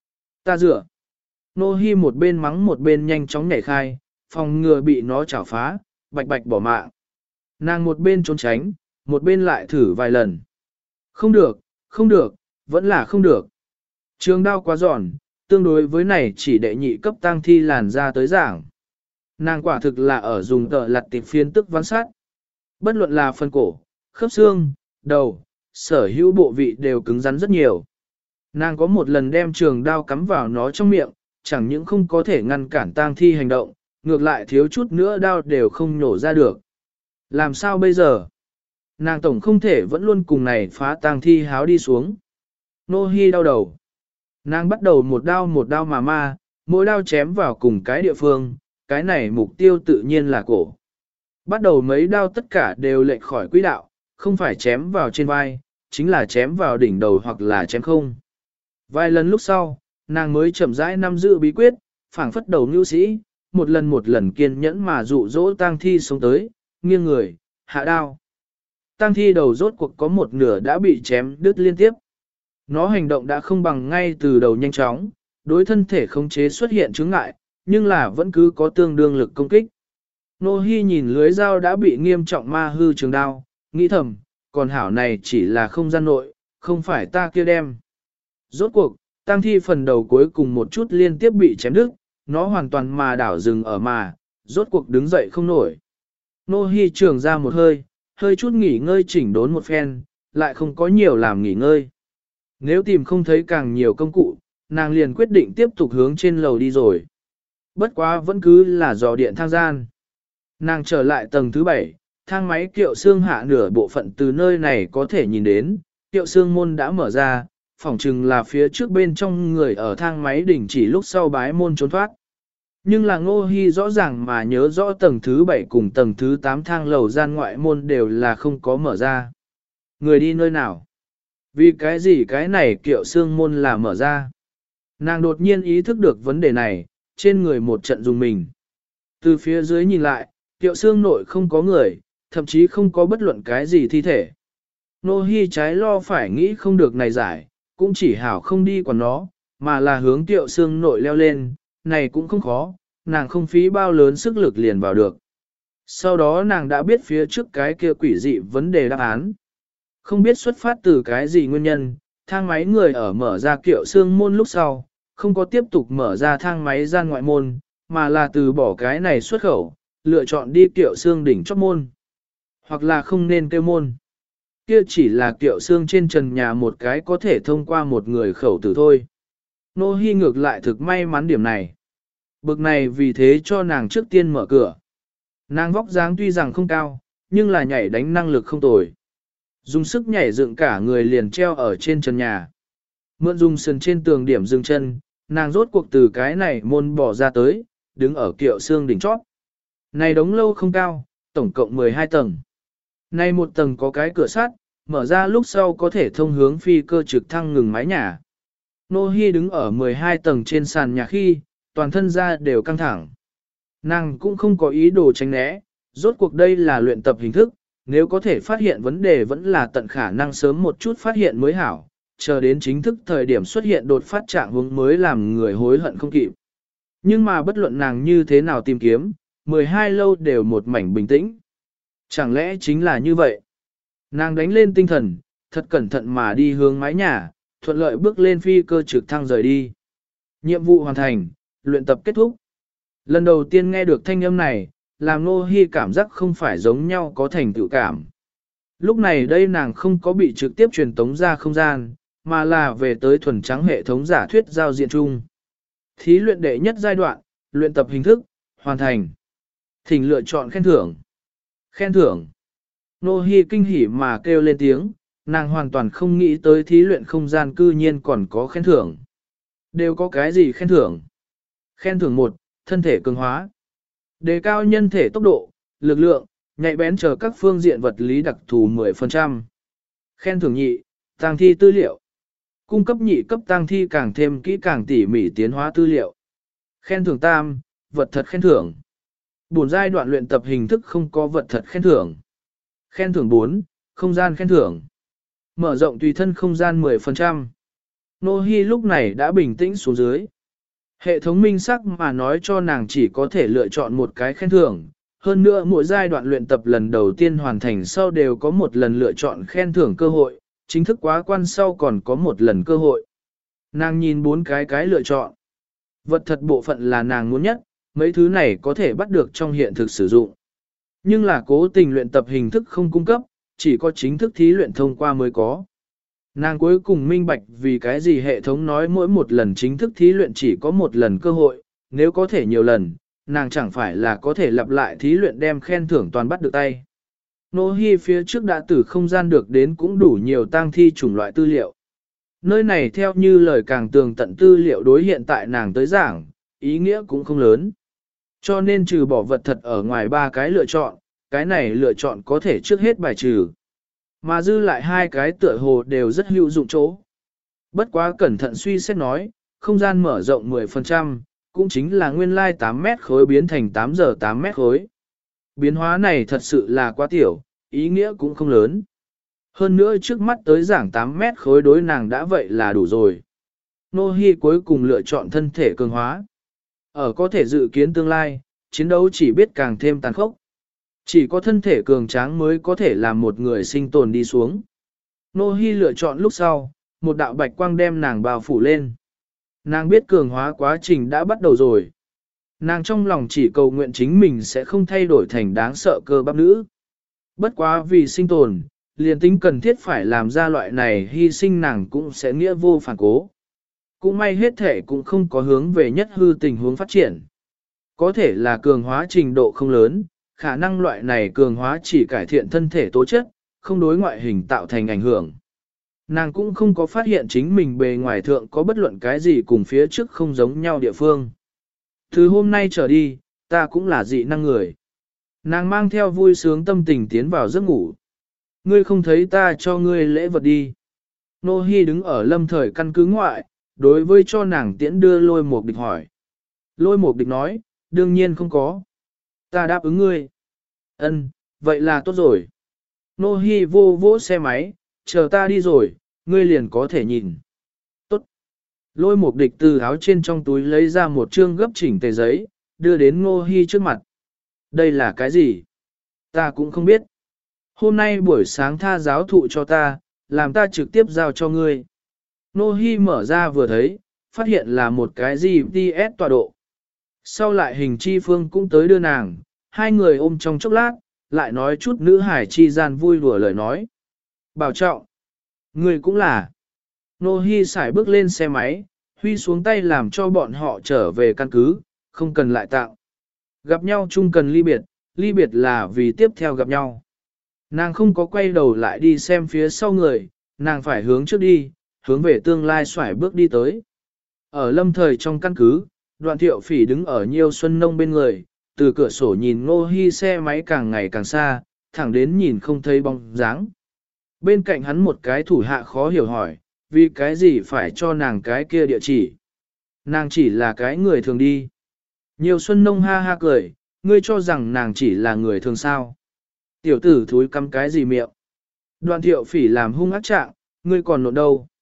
Ta dựa. Nô Hi một bên mắng một bên nhanh chóng nhảy khai, phòng ngừa bị nó chảo phá, bạch bạch bỏ mạng. Nàng một bên trốn tránh, một bên lại thử vài lần. Không được, không được, vẫn là không được. Trường đao quá giòn, tương đối với này chỉ đệ nhị cấp tang thi làn ra tới giảng. Nàng quả thực là ở dùng tờ lặt tiệp phiên tức ván sát. Bất luận là phần cổ, khớp xương, đầu, sở hữu bộ vị đều cứng rắn rất nhiều. Nàng có một lần đem trường đao cắm vào nó trong miệng, chẳng những không có thể ngăn cản tang thi hành động, ngược lại thiếu chút nữa đao đều không nổ ra được. Làm sao bây giờ? Nàng tổng không thể vẫn luôn cùng này phá tang thi háo đi xuống. Nô Hi đau đầu. Nàng bắt đầu một đao mà ma, mỗi đao chém vào cùng cái địa phương, cái này mục tiêu tự nhiên là cổ. Bắt đầu mấy đao tất cả đều lệch khỏi quỹ đạo, không phải chém vào trên vai, chính là chém vào đỉnh đầu hoặc là chém không. Vài lần lúc sau, nàng mới chậm rãi nắm giữ bí quyết, phảng phất đầu nhu sĩ, một lần kiên nhẫn mà dụ dỗ tang thi sống tới, nghiêng người, hạ đao. Tang thi đầu rốt cuộc có một nửa đã bị chém đứt liên tiếp. Nó hành động đã không bằng ngay từ đầu nhanh chóng, đối thân thể khống chế xuất hiện chướng ngại, nhưng là vẫn cứ có tương đương lực công kích. Nô Hi nhìn lưới dao đã bị nghiêm trọng ma hư trường đao, nghĩ thầm, còn hảo này chỉ là không gian nội, không phải ta kia đem. Rốt cuộc, tang thi phần đầu cuối cùng một chút liên tiếp bị chém đứt, nó hoàn toàn mà đảo dừng ở mà, rốt cuộc đứng dậy không nổi. Nô Hi trường ra một hơi, hơi chút nghỉ ngơi chỉnh đốn một phen, lại không có nhiều làm nghỉ ngơi. Nếu tìm không thấy càng nhiều công cụ, nàng liền quyết định tiếp tục hướng trên lầu đi rồi. Bất quá vẫn cứ là dò điện thang gian. Nàng trở lại tầng thứ 7, thang máy kiệu xương hạ nửa bộ phận từ nơi này có thể nhìn đến, kiệu xương môn đã mở ra, phỏng chừng là phía trước bên trong người ở thang máy đỉnh chỉ lúc sau bái môn trốn thoát. Nhưng là Ngô Hi rõ ràng mà nhớ rõ tầng thứ 7 cùng tầng thứ 8 thang lầu gian ngoại môn đều là không có mở ra. Người đi nơi nào? Vì cái gì cái này kiệu xương môn là mở ra? Nàng đột nhiên ý thức được vấn đề này, trên người một trận dùng mình. Từ phía dưới nhìn lại, kiệu xương nội không có người, thậm chí không có bất luận cái gì thi thể. Nô Hi trái lo phải nghĩ không được này giải, cũng chỉ hảo không đi quản nó, mà là hướng kiệu xương nội leo lên, này cũng không khó, nàng không phí bao lớn sức lực liền vào được. Sau đó nàng đã biết phía trước cái kia quỷ dị vấn đề đáp án. Không biết xuất phát từ cái gì nguyên nhân, thang máy người ở mở ra kiệu xương môn lúc sau, không có tiếp tục mở ra thang máy gian ngoại môn, mà là từ bỏ cái này xuất khẩu, lựa chọn đi kiệu xương đỉnh chóp môn. Hoặc là không nên kêu môn. Kia chỉ là kiệu xương trên trần nhà một cái có thể thông qua một người khẩu tử thôi. Nô Hi ngược lại thực may mắn điểm này. Bực này vì thế cho nàng trước tiên mở cửa. Nàng vóc dáng tuy rằng không cao, nhưng là nhảy đánh năng lực không tồi. Dùng sức nhảy dựng cả người liền treo ở trên trần nhà. Mượn dùng sườn trên tường điểm dừng chân, nàng rốt cuộc từ cái này môn bỏ ra tới, đứng ở kiệu xương đỉnh chót. Này đống lâu không cao, tổng cộng 12 tầng. Này một tầng có cái cửa sắt, mở ra lúc sau có thể thông hướng phi cơ trực thăng ngừng mái nhà. Nô Hi đứng ở 12 tầng trên sàn nhà khi, toàn thân da đều căng thẳng. Nàng cũng không có ý đồ tránh né, rốt cuộc đây là luyện tập hình thức, nếu có thể phát hiện vấn đề vẫn là tận khả năng sớm một chút phát hiện mới hảo, chờ đến chính thức thời điểm xuất hiện đột phát trạng huống mới làm người hối hận không kịp. Nhưng mà bất luận nàng như thế nào tìm kiếm, 12 lâu đều một mảnh bình tĩnh. Chẳng lẽ chính là như vậy? Nàng đánh lên tinh thần, thật cẩn thận mà đi hướng mái nhà, thuận lợi bước lên phi cơ trực thăng rời đi. Nhiệm vụ hoàn thành, luyện tập kết thúc. Lần đầu tiên nghe được thanh âm này, làm Nô Hi cảm giác không phải giống nhau có thành tựu cảm. Lúc này đây nàng không có bị trực tiếp truyền tống ra không gian, mà là về tới thuần trắng hệ thống giả thuyết giao diện chung. Thí luyện đệ nhất giai đoạn, luyện tập hình thức, hoàn thành. Thỉnh lựa chọn khen thưởng. Khen thưởng. Nô Hi kinh hỉ mà kêu lên tiếng, nàng hoàn toàn không nghĩ tới thí luyện không gian cư nhiên còn có khen thưởng. Đều có cái gì khen thưởng? Khen thưởng 1, thân thể cường hóa. Đề cao nhân thể tốc độ, lực lượng, nhạy bén chờ các phương diện vật lý đặc thù 10%. Khen thưởng nhị, tang thi tư liệu. Cung cấp nhị cấp tang thi càng thêm kỹ càng tỉ mỉ tiến hóa tư liệu. Khen thưởng tam, vật thật khen thưởng. Bổn giai đoạn luyện tập hình thức không có vật thật khen thưởng. Khen thưởng 4, không gian khen thưởng. Mở rộng tùy thân không gian 10%. Nô Hi lúc này đã bình tĩnh xuống dưới. Hệ thống minh sắc mà nói cho nàng chỉ có thể lựa chọn một cái khen thưởng. Hơn nữa mỗi giai đoạn luyện tập lần đầu tiên hoàn thành sau đều có một lần lựa chọn khen thưởng cơ hội, chính thức quá quan sau còn có một lần cơ hội. Nàng nhìn 4 cái lựa chọn. Vật thật bộ phận là nàng muốn nhất, mấy thứ này có thể bắt được trong hiện thực sử dụng. Nhưng là cố tình luyện tập hình thức không cung cấp, chỉ có chính thức thí luyện thông qua mới có. Nàng cuối cùng minh bạch vì cái gì hệ thống nói mỗi một lần chính thức thí luyện chỉ có một lần cơ hội, nếu có thể nhiều lần, nàng chẳng phải là có thể lặp lại thí luyện đem khen thưởng toàn bắt được tay. Nô Hi phía trước đã từ không gian được đến cũng đủ nhiều tang thi chủng loại tư liệu. Nơi này theo như lời càng tường tận tư liệu đối hiện tại nàng tới giảng, ý nghĩa cũng không lớn. Cho nên trừ bỏ vật thật ở ngoài 3 cái lựa chọn, cái này lựa chọn có thể trước hết bài trừ. Mà dư lại 2 cái tựa hồ đều rất hữu dụng chỗ. Bất quá cẩn thận suy xét nói, không gian mở rộng 10%, cũng chính là nguyên lai 8 mét khối biến thành 8 giờ 8 mét khối. Biến hóa này thật sự là quá tiểu, ý nghĩa cũng không lớn. Hơn nữa trước mắt tới giảng 8 mét khối đối nàng đã vậy là đủ rồi. Nô Hi cuối cùng lựa chọn thân thể cường hóa. Ở có thể dự kiến tương lai, chiến đấu chỉ biết càng thêm tàn khốc. Chỉ có thân thể cường tráng mới có thể làm một người sinh tồn đi xuống. Nô Hi lựa chọn lúc sau, một đạo bạch quang đem nàng bao phủ lên. Nàng biết cường hóa quá trình đã bắt đầu rồi. Nàng trong lòng chỉ cầu nguyện chính mình sẽ không thay đổi thành đáng sợ cơ bắp nữ. Bất quá vì sinh tồn, liền tính cần thiết phải làm ra loại này hy sinh nàng cũng sẽ nghĩa vô phản cố. Cũng may hết thể cũng không có hướng về nhất hư tình huống phát triển. Có thể là cường hóa trình độ không lớn, khả năng loại này cường hóa chỉ cải thiện thân thể tố chất, không đối ngoại hình tạo thành ảnh hưởng. Nàng cũng không có phát hiện chính mình bề ngoài thượng có bất luận cái gì cùng phía trước không giống nhau địa phương. Từ hôm nay trở đi, ta cũng là dị năng người. Nàng mang theo vui sướng tâm tình tiến vào giấc ngủ. Ngươi không thấy ta cho ngươi lễ vật đi. Nô Hi đứng ở lâm thời căn cứ ngoại, đối với cho nàng tiễn đưa Lôi Mục Địch hỏi. Lôi Mục Địch nói, đương nhiên không có. Ta đáp ứng ngươi. Ân, vậy là tốt rồi. Nô Hi vô vỗ xe máy, chờ ta đi rồi, ngươi liền có thể nhìn. Tốt. Lôi Mục Địch từ áo trên trong túi lấy ra một trương gấp chỉnh tề giấy, đưa đến Nô Hi trước mặt. Đây là cái gì? Ta cũng không biết. Hôm nay buổi sáng tha giáo thụ cho ta, làm ta trực tiếp giao cho ngươi. Nô Hi mở ra vừa thấy, phát hiện là một cái GPS tọa độ. Sau lại hình chi phương cũng tới đưa nàng, hai người ôm trong chốc lát, lại nói chút nữ hải chi gian vui đùa lời nói. Bảo trọng. Ngươi cũng là. Nô Hi xài bước lên xe máy, huy xuống tay làm cho bọn họ trở về căn cứ, không cần lại tạo. Gặp nhau chung cần ly biệt là vì tiếp theo gặp nhau. Nàng không có quay đầu lại đi xem phía sau người, nàng phải hướng trước đi, hướng về tương lai xoải bước đi tới. Ở lâm thời trong căn cứ, Đoạn Thiệu Phỉ đứng ở Nhiêu Xuân Nông bên người, từ cửa sổ nhìn Ngô Hi xe máy càng ngày càng xa, thẳng đến nhìn không thấy bóng dáng. Bên cạnh hắn một cái thủ hạ khó hiểu hỏi, vì cái gì phải cho nàng cái kia địa chỉ. Nàng chỉ là cái người thường đi. Nhiêu Xuân Nông ha ha cười, ngươi cho rằng nàng chỉ là người thường sao. Tiểu tử thúi cắm cái gì miệng. Đoạn Thiệu Phỉ làm hung ác trạng, ngươi còn nộn đâu.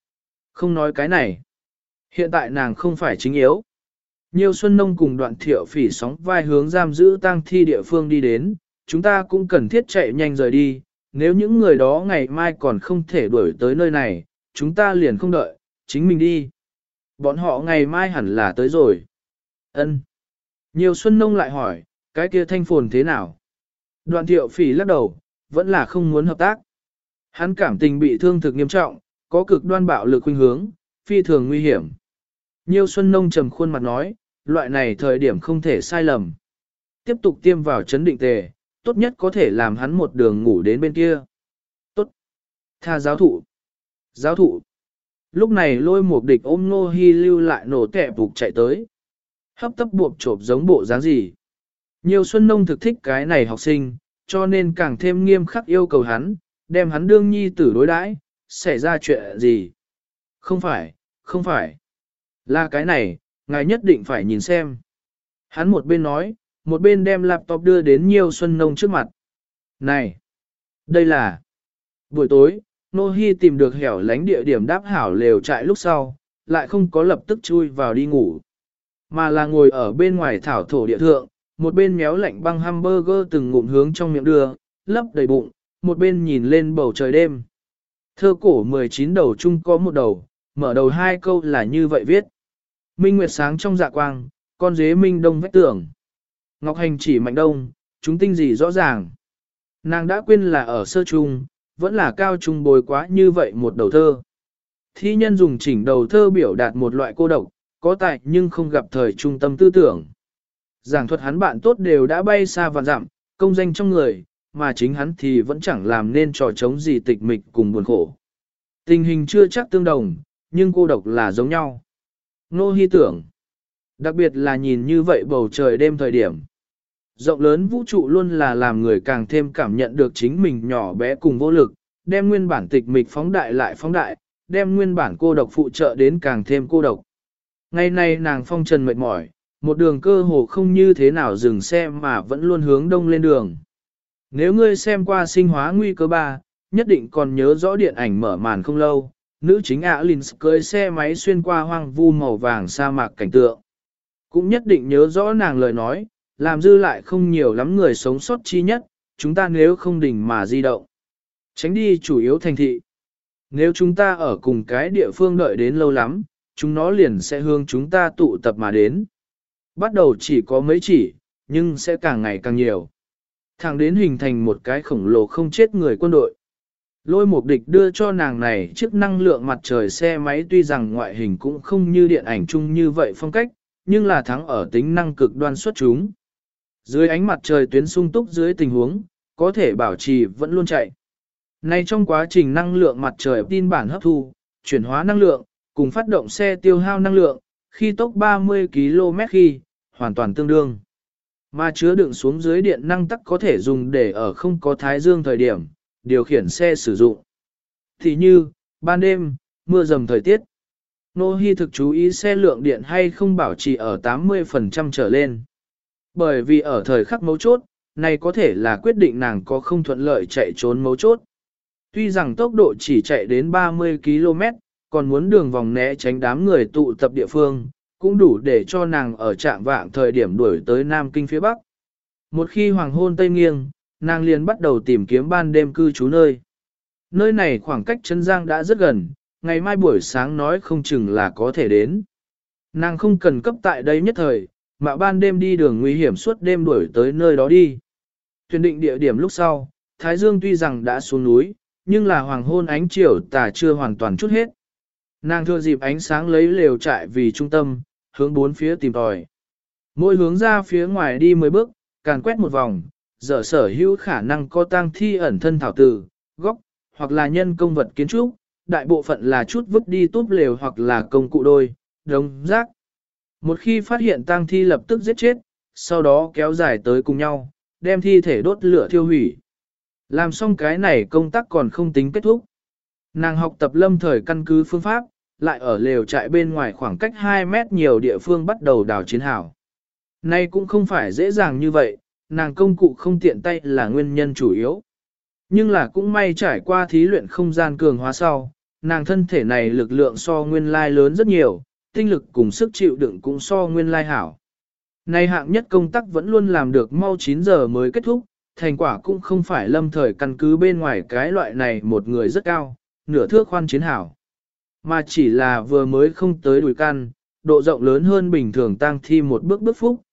Không nói cái này. Hiện tại nàng không phải chính yếu. Nhiều Xuân Nông cùng Đoạn Thiệu Phỉ sóng vai hướng giam giữ tang thi địa phương đi đến, chúng ta cũng cần thiết chạy nhanh rời đi, nếu những người đó ngày mai còn không thể đuổi tới nơi này, chúng ta liền không đợi, chính mình đi. Bọn họ ngày mai hẳn là tới rồi. Ân. Nhiều Xuân Nông lại hỏi, cái kia Thanh Phồn thế nào? Đoạn Thiệu Phỉ lắc đầu, vẫn là không muốn hợp tác. Hắn cảm tình bị thương thực nghiêm trọng, có cực đoan bạo lực khuynh hướng, phi thường nguy hiểm. Nhiều Xuân Nông trầm khuôn mặt nói, loại này thời điểm không thể sai lầm. Tiếp tục tiêm vào chấn định tề, tốt nhất có thể làm hắn một đường ngủ đến bên kia. Tốt. Tha giáo thụ. Giáo thụ. Lúc này Lôi Mục Địch ôm Nô Hi lưu lại nổ tẻ phục chạy tới. Hấp tấp buộc chộp giống bộ dáng gì. Nhiều Xuân Nông thực thích cái này học sinh, cho nên càng thêm nghiêm khắc yêu cầu hắn, đem hắn đương nhi tử đối đãi, xảy ra chuyện gì. Không phải, không phải. Là cái này, ngài nhất định phải nhìn xem. Hắn một bên nói, một bên đem laptop đưa đến Nhiều Xuân Nông trước mặt. Này, đây là... Buổi tối, Nô Hi tìm được hẻo lánh địa điểm đáp hảo lều trại lúc sau, lại không có lập tức chui vào đi ngủ, mà là ngồi ở bên ngoài thảo thổ địa thượng, một bên méo lạnh băng hamburger từng ngụm hướng trong miệng đưa, lấp đầy bụng, một bên nhìn lên bầu trời đêm. Thơ cổ 19 đầu chung có một đầu, mở đầu hai câu là như vậy viết. Minh nguyệt sáng trong dạ quang, con dế minh đông vách tường. Ngọc hành chỉ mạnh đông, chúng tinh gì rõ ràng. Nàng đã quên là ở sơ trung, vẫn là cao trung bồi quá như vậy một đầu thơ. Thi nhân dùng chỉnh đầu thơ biểu đạt một loại cô độc, có tài nhưng không gặp thời trung tâm tư tưởng. Giảng thuật hắn bạn tốt đều đã bay xa vạn dặm, công danh trong người, mà chính hắn thì vẫn chẳng làm nên trò chống gì tịch mịch cùng buồn khổ. Tình hình chưa chắc tương đồng, nhưng cô độc là giống nhau. Nô Hi tưởng, đặc biệt là nhìn như vậy bầu trời đêm thời điểm. Rộng lớn vũ trụ luôn là làm người càng thêm cảm nhận được chính mình nhỏ bé cùng vô lực, đem nguyên bản tịch mịch phóng đại lại phóng đại, đem nguyên bản cô độc phụ trợ đến càng thêm cô độc. Ngày nay nàng phong trần mệt mỏi, một đường cơ hồ không như thế nào dừng xe mà vẫn luôn hướng đông lên đường. Nếu ngươi xem qua sinh hóa nguy cơ 3, nhất định còn nhớ rõ điện ảnh mở màn không lâu, nữ chính Alins cưỡi xe máy xuyên qua hoang vu màu vàng sa mạc cảnh tượng. Cũng nhất định nhớ rõ nàng lời nói, làm dư lại không nhiều lắm người sống sót chi nhất, chúng ta nếu không đỉnh mà di động. Tránh đi chủ yếu thành thị. Nếu chúng ta ở cùng cái địa phương đợi đến lâu lắm, chúng nó liền sẽ hướng chúng ta tụ tập mà đến. Bắt đầu chỉ có mấy chỉ, nhưng sẽ càng ngày càng nhiều. Thẳng đến hình thành một cái khổng lồ không chết người quân đội. Lôi Mục Địch đưa cho nàng này chiếc năng lượng mặt trời xe máy tuy rằng ngoại hình cũng không như điện ảnh chung như vậy phong cách, nhưng là thắng ở tính năng cực đoan xuất chúng. Dưới ánh mặt trời tuyến sung túc dưới tình huống, có thể bảo trì vẫn luôn chạy. Này trong quá trình năng lượng mặt trời tin bản hấp thu, chuyển hóa năng lượng, cùng phát động xe tiêu hao năng lượng, khi tốc 30 km khi, hoàn toàn tương đương. Mà chứa đựng xuống dưới điện năng tắc có thể dùng để ở không có thái dương thời điểm, điều khiển xe sử dụng. Thì như, ban đêm, mưa dầm thời tiết. Nô Hi thực chú ý xe lượng điện hay không bảo trì ở 80% trở lên. Bởi vì ở thời khắc mấu chốt, này có thể là quyết định nàng có không thuận lợi chạy trốn mấu chốt. Tuy rằng tốc độ chỉ chạy đến 30 km, còn muốn đường vòng né tránh đám người tụ tập địa phương, cũng đủ để cho nàng ở trạm vạng thời điểm đuổi tới Nam Kinh phía Bắc. Một khi hoàng hôn tây nghiêng, nàng liền bắt đầu tìm kiếm ban đêm cư trú nơi. Nơi này khoảng cách Trấn Giang đã rất gần, ngày mai buổi sáng nói không chừng là có thể đến. Nàng không cần cấp tại đây nhất thời, mà ban đêm đi đường nguy hiểm suốt đêm đuổi tới nơi đó đi. Tuyển định địa điểm lúc sau, Thái Dương tuy rằng đã xuống núi, nhưng là hoàng hôn ánh chiều tà chưa hoàn toàn chút hết. Nàng thừa dịp ánh sáng lấy lều trại vì trung tâm, hướng bốn phía tìm tòi. Mỗi hướng ra phía ngoài đi 10 bước, càn quét một vòng, dở sở hữu khả năng có tang thi ẩn thân thảo tử, góc, hoặc là nhân công vật kiến trúc, đại bộ phận là chút vứt đi túp lều hoặc là công cụ đôi, đống rác. Một khi phát hiện tang thi lập tức giết chết, sau đó kéo dài tới cùng nhau, đem thi thể đốt lửa thiêu hủy. Làm xong cái này công tác còn không tính kết thúc. Nàng học tập lâm thời căn cứ phương pháp, lại ở lều trại bên ngoài khoảng cách 2 mét nhiều địa phương bắt đầu đào chiến hào. Nay cũng không phải dễ dàng như vậy, nàng công cụ không tiện tay là nguyên nhân chủ yếu. Nhưng là cũng may trải qua thí luyện không gian cường hóa sau, nàng thân thể này lực lượng so nguyên lai lớn rất nhiều, tinh lực cùng sức chịu đựng cũng so nguyên lai hảo. Này hạng nhất công tác vẫn luôn làm được mau 9 giờ mới kết thúc, thành quả cũng không phải lâm thời căn cứ bên ngoài cái loại này một người rất cao, nửa thước khoan chiến hảo. Mà chỉ là vừa mới không tới đùi căn, độ rộng lớn hơn bình thường tăng thi một bước phúc,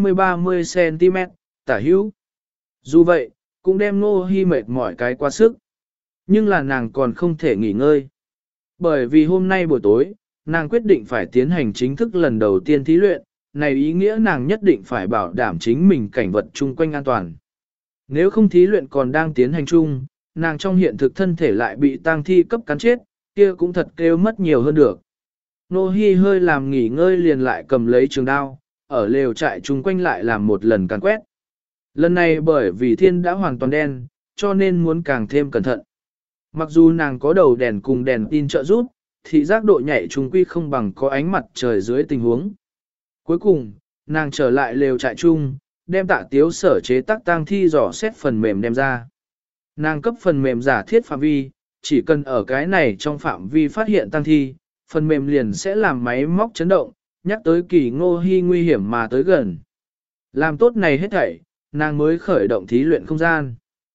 20-30cm, tả hữu. Dù vậy, cũng đem Ngô Hi mệt mỏi cái quá sức. Nhưng là nàng còn không thể nghỉ ngơi. Bởi vì hôm nay buổi tối, nàng quyết định phải tiến hành chính thức lần đầu tiên thí luyện, này ý nghĩa nàng nhất định phải bảo đảm chính mình cảnh vật chung quanh an toàn. Nếu không thí luyện còn đang tiến hành chung, nàng trong hiện thực thân thể lại bị tang thi cấp cắn chết, kia cũng thật kêu mất nhiều hơn được. Nô Hi hơi làm nghỉ ngơi liền lại cầm lấy trường đao, ở lều trại chung quanh lại làm một lần càn quét. Lần này bởi vì thiên đã hoàn toàn đen, cho nên muốn càng thêm cẩn thận. Mặc dù nàng có đầu đèn cùng đèn tin trợ giúp, thì giác độ nhạy trung quy không bằng có ánh mặt trời dưới tình huống. Cuối cùng, nàng trở lại lều trại chung, đem Tạ Tiếu sở chế tác tang thi dò xét phần mềm đem ra. Nàng cấp phần mềm giả thiết phạm vi, chỉ cần ở cái này trong phạm vi phát hiện tang thi, phần mềm liền sẽ làm máy móc chấn động, nhắc tới kỳ Ngô Hi nguy hiểm mà tới gần. Làm tốt này hết thảy, nàng mới khởi động thí luyện không gian.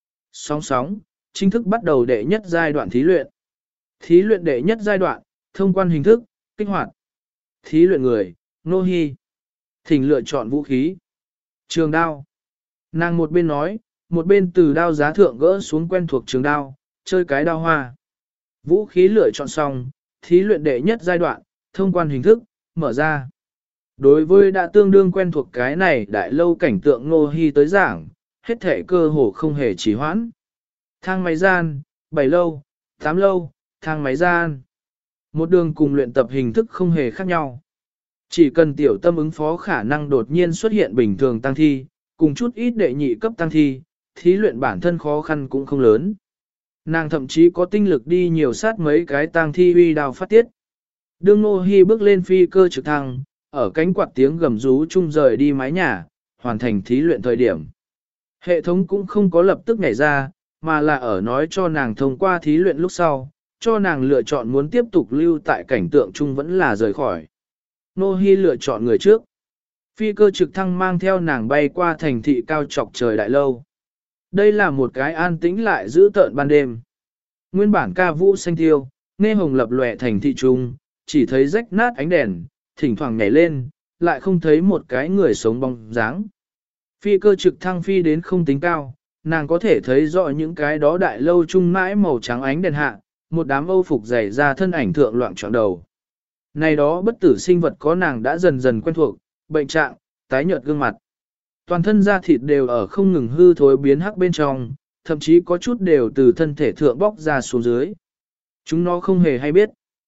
Sóng, chính thức bắt đầu đệ nhất giai đoạn thí luyện. Thí luyện đệ nhất giai đoạn, thông quan hình thức, kích hoạt. Thí luyện người, Ngô Hi. Thỉnh lựa chọn vũ khí. Trường đao. Nàng một bên nói, một bên từ đao giá thượng gỡ xuống quen thuộc trường đao, chơi cái đao hoa. Vũ khí lựa chọn xong, thí luyện đệ nhất giai đoạn, thông quan hình thức, mở ra. Đối với đã tương đương quen thuộc cái này đại lâu cảnh tượng Ngô Hi tới giảng, hết thể cơ hồ không hề trì hoãn. Thang máy gian, 7 lâu, 8 lâu, thang máy gian. Một đường cùng luyện tập hình thức không hề khác nhau. Chỉ cần tiểu tâm ứng phó khả năng đột nhiên xuất hiện bình thường tăng thi, cùng chút ít đệ nhị cấp tăng thi, thí luyện bản thân khó khăn cũng không lớn. Nàng thậm chí có tinh lực đi nhiều sát mấy cái tăng thi uy đào phát tiết. Đương Ngô Hi bước lên phi cơ trực thăng, ở cánh quạt tiếng gầm rú chung rời đi mái nhà, hoàn thành thí luyện thời điểm. Hệ thống cũng không có lập tức nhảy ra, mà là ở nói cho nàng thông qua thí luyện lúc sau, cho nàng lựa chọn muốn tiếp tục lưu tại cảnh tượng chung vẫn là rời khỏi. Ngô Hi lựa chọn người trước. Phi cơ trực thăng mang theo nàng bay qua thành thị cao chọc trời đại lâu. Đây là một cái an tĩnh lại giữ tợn ban đêm. Nguyên bản ca vũ xanh thiêu, nghe hồng lập lòe thành thị trung, chỉ thấy rách nát ánh đèn, thỉnh thoảng nhảy lên, lại không thấy một cái người sống bóng dáng. Phi cơ trực thăng phi đến không tính cao, nàng có thể thấy rõ những cái đó đại lâu trung mãi màu trắng ánh đèn hạ, một đám âu phục dày ra thân ảnh thượng loạn trọn đầu. Này đó bất tử sinh vật có nàng đã dần dần quen thuộc, bệnh trạng, tái nhợt gương mặt. Toàn thân da thịt đều ở không ngừng hư thối biến hắc bên trong, thậm chí có chút đều từ thân thể thượng bóc ra xuống dưới. Chúng nó không hề hay biết.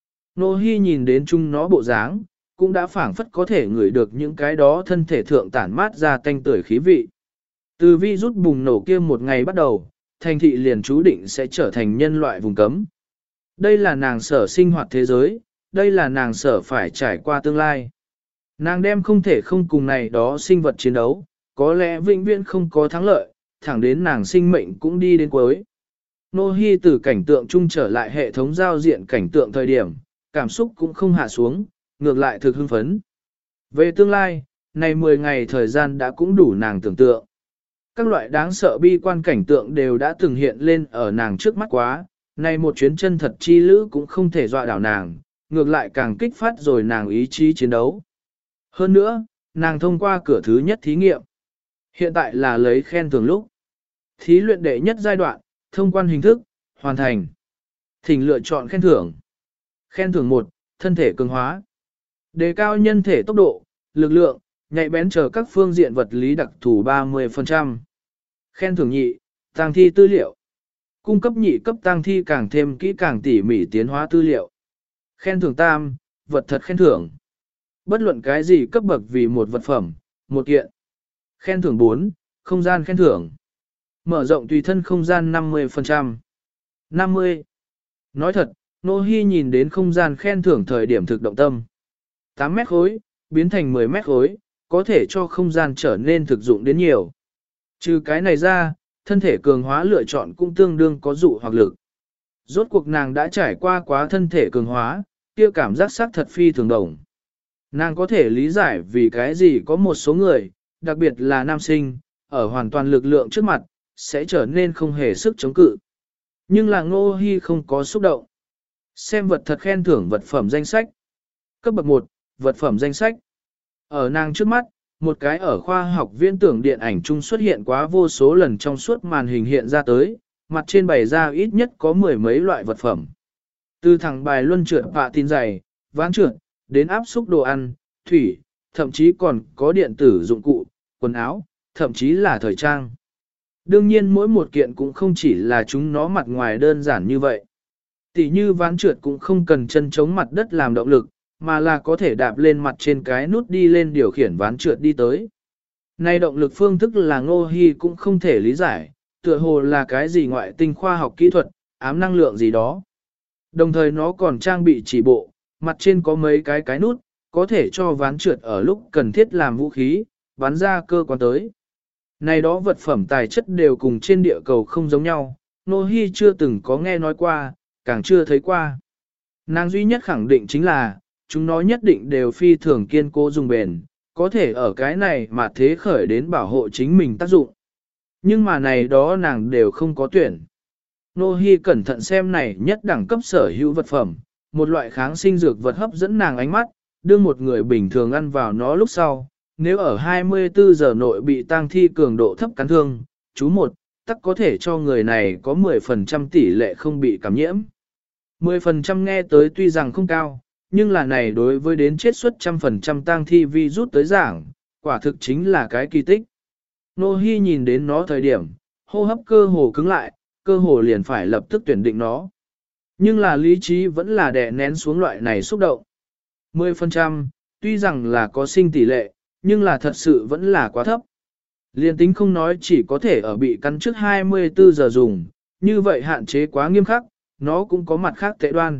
Nô Hi nhìn đến chúng nó bộ dáng, cũng đã phảng phất có thể ngửi được những cái đó thân thể thượng tản mát ra tanh tưởi khí vị. Từ virus bùng nổ kia một ngày bắt đầu, thành thị liền chú định sẽ trở thành nhân loại vùng cấm. Đây là nàng sở sinh hoạt thế giới, đây là nàng sở phải trải qua tương lai. Nàng đem không thể không cùng này đó sinh vật chiến đấu, có lẽ vĩnh viễn không có thắng lợi, thẳng đến nàng sinh mệnh cũng đi đến cuối. Nô Hi từ cảnh tượng chung trở lại hệ thống giao diện cảnh tượng thời điểm, cảm xúc cũng không hạ xuống, ngược lại thực hưng phấn. Về tương lai, này 10 ngày thời gian đã cũng đủ nàng tưởng tượng. Các loại đáng sợ bi quan cảnh tượng đều đã từng hiện lên ở nàng trước mắt quá, này một chuyến chân thật chi lữ cũng không thể dọa đảo nàng, ngược lại càng kích phát rồi nàng ý chí chiến đấu. Hơn nữa, nàng thông qua cửa thứ nhất thí nghiệm. Hiện tại là lấy khen thưởng lúc. Thí luyện đệ nhất giai đoạn, thông quan hình thức, hoàn thành. Thỉnh lựa chọn khen thưởng. Khen thưởng 1, thân thể cường hóa. Đề cao nhân thể tốc độ, lực lượng, nhạy bén chờ các phương diện vật lý đặc thù 30%. Khen thưởng 2, tang thi tư liệu. Cung cấp nhị cấp tang thi càng thêm kỹ càng tỉ mỉ tiến hóa tư liệu. Khen thưởng 3, vật thật khen thưởng. Bất luận cái gì cấp bậc vì một vật phẩm, một kiện. Khen thưởng 4, không gian khen thưởng. Mở rộng tùy thân không gian 50%. 50. Nói thật, Nô Hi nhìn đến không gian khen thưởng thời điểm thực động tâm. 8 mét khối, biến thành 10 mét khối, có thể cho không gian trở nên thực dụng đến nhiều. Trừ cái này ra, thân thể cường hóa lựa chọn cũng tương đương có dụ hoặc lực. Rốt cuộc nàng đã trải qua quá thân thể cường hóa, kia cảm giác sắc thật phi thường đồng. Nàng có thể lý giải vì cái gì có một số người, đặc biệt là nam sinh, ở hoàn toàn lực lượng trước mặt, sẽ trở nên không hề sức chống cự. Nhưng là Ngô Hi không có xúc động. Xem vật thật khen thưởng vật phẩm danh sách. Cấp bậc 1, vật phẩm danh sách. Ở nàng trước mắt, một cái ở khoa học viễn tưởng điện ảnh chung xuất hiện quá vô số lần trong suốt màn hình hiện ra tới, mặt trên bày ra ít nhất có mười mấy loại vật phẩm. Từ thẳng bài luân trượt bạ tin dày, ván trượt, đến áp xúc đồ ăn, thủy, thậm chí còn có điện tử dụng cụ, quần áo, thậm chí là thời trang. Đương nhiên mỗi một kiện cũng không chỉ là chúng nó mặt ngoài đơn giản như vậy. Tỷ như ván trượt cũng không cần chân chống mặt đất làm động lực, mà là có thể đạp lên mặt trên cái nút đi lên điều khiển ván trượt đi tới. Này động lực phương thức là Ngô Hi cũng không thể lý giải, tựa hồ là cái gì ngoại tinh khoa học kỹ thuật, ám năng lượng gì đó. Đồng thời nó còn trang bị chỉ bộ, mặt trên có mấy cái nút, có thể cho ván trượt ở lúc cần thiết làm vũ khí, bắn ra cơ quan tới. Này đó vật phẩm tài chất đều cùng trên địa cầu không giống nhau, Ngô Hi chưa từng có nghe nói qua, càng chưa thấy qua. Nàng duy nhất khẳng định chính là, chúng nó nhất định đều phi thường kiên cố dùng bền, có thể ở cái này mà thế khởi đến bảo hộ chính mình tác dụng. Nhưng mà này đó nàng đều không có tuyển. Nô Hi cẩn thận xem này nhất đẳng cấp sở hữu vật phẩm, một loại kháng sinh dược vật hấp dẫn nàng ánh mắt, đưa một người bình thường ăn vào nó lúc sau, nếu ở 24 giờ nội bị tang thi cường độ thấp cắn thương, chú một, tắc có thể cho người này có 10% tỷ lệ không bị cảm nhiễm. 10% nghe tới tuy rằng không cao, nhưng là này đối với đến chết suất 100% tang thi virus tới giảng, quả thực chính là cái kỳ tích. Nô Hi nhìn đến nó thời điểm, hô hấp cơ hồ cứng lại, cơ hồ liền phải lập tức tuyển định nó. Nhưng là lý trí vẫn là đè nén xuống loại này xúc động. 10%, tuy rằng là có sinh tỷ lệ, nhưng là thật sự vẫn là quá thấp. Liên tính không nói chỉ có thể ở bị cắn trước 24 giờ dùng, như vậy hạn chế quá nghiêm khắc, nó cũng có mặt khác tệ đoan.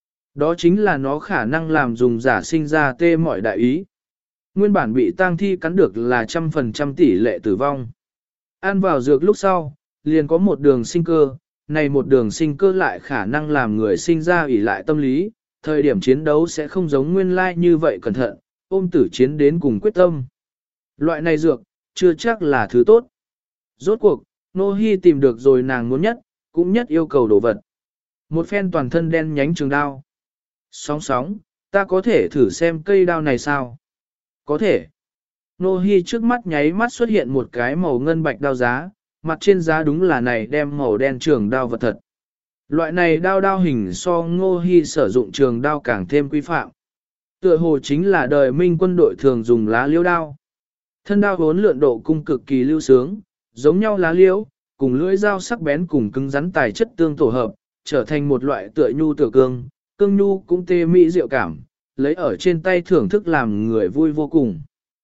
Đó chính là nó khả năng làm dùng giả sinh ra tê mọi đại ý. Nguyên bản bị tang thi cắn được là 100% tỷ lệ tử vong. Ăn vào dược lúc sau, liền có một đường sinh cơ, này một đường sinh cơ lại khả năng làm người sinh ra ỷ lại tâm lý, thời điểm chiến đấu sẽ không giống nguyên lai như vậy cẩn thận, ôm tử chiến đến cùng quyết tâm. Loại này dược, chưa chắc là thứ tốt. Rốt cuộc, Nô Hi tìm được rồi nàng muốn nhất, cũng nhất yêu cầu đồ vật. Một phen toàn thân đen nhánh trường đao. Sóng sóng, ta có thể thử xem cây đao này sao? Có thể. Nô Hi trước mắt nháy mắt xuất hiện một cái màu ngân bạch đao giá, mặt trên giá đúng là này đem màu đen trường đao vật thật. Loại này đao hình so Ngô Hi sử dụng trường đao càng thêm quy phạm. Tựa hồ chính là đời Minh quân đội thường dùng lá liễu đao. Thân đao vốn lượn độ cung cực kỳ lưu sướng, giống nhau lá liễu, cùng lưỡi dao sắc bén cùng cứng rắn tài chất tương tổ hợp, trở thành một loại tựa nhu tựa cương nhu cũng tê mỹ diệu cảm, lấy ở trên tay thưởng thức làm người vui vô cùng.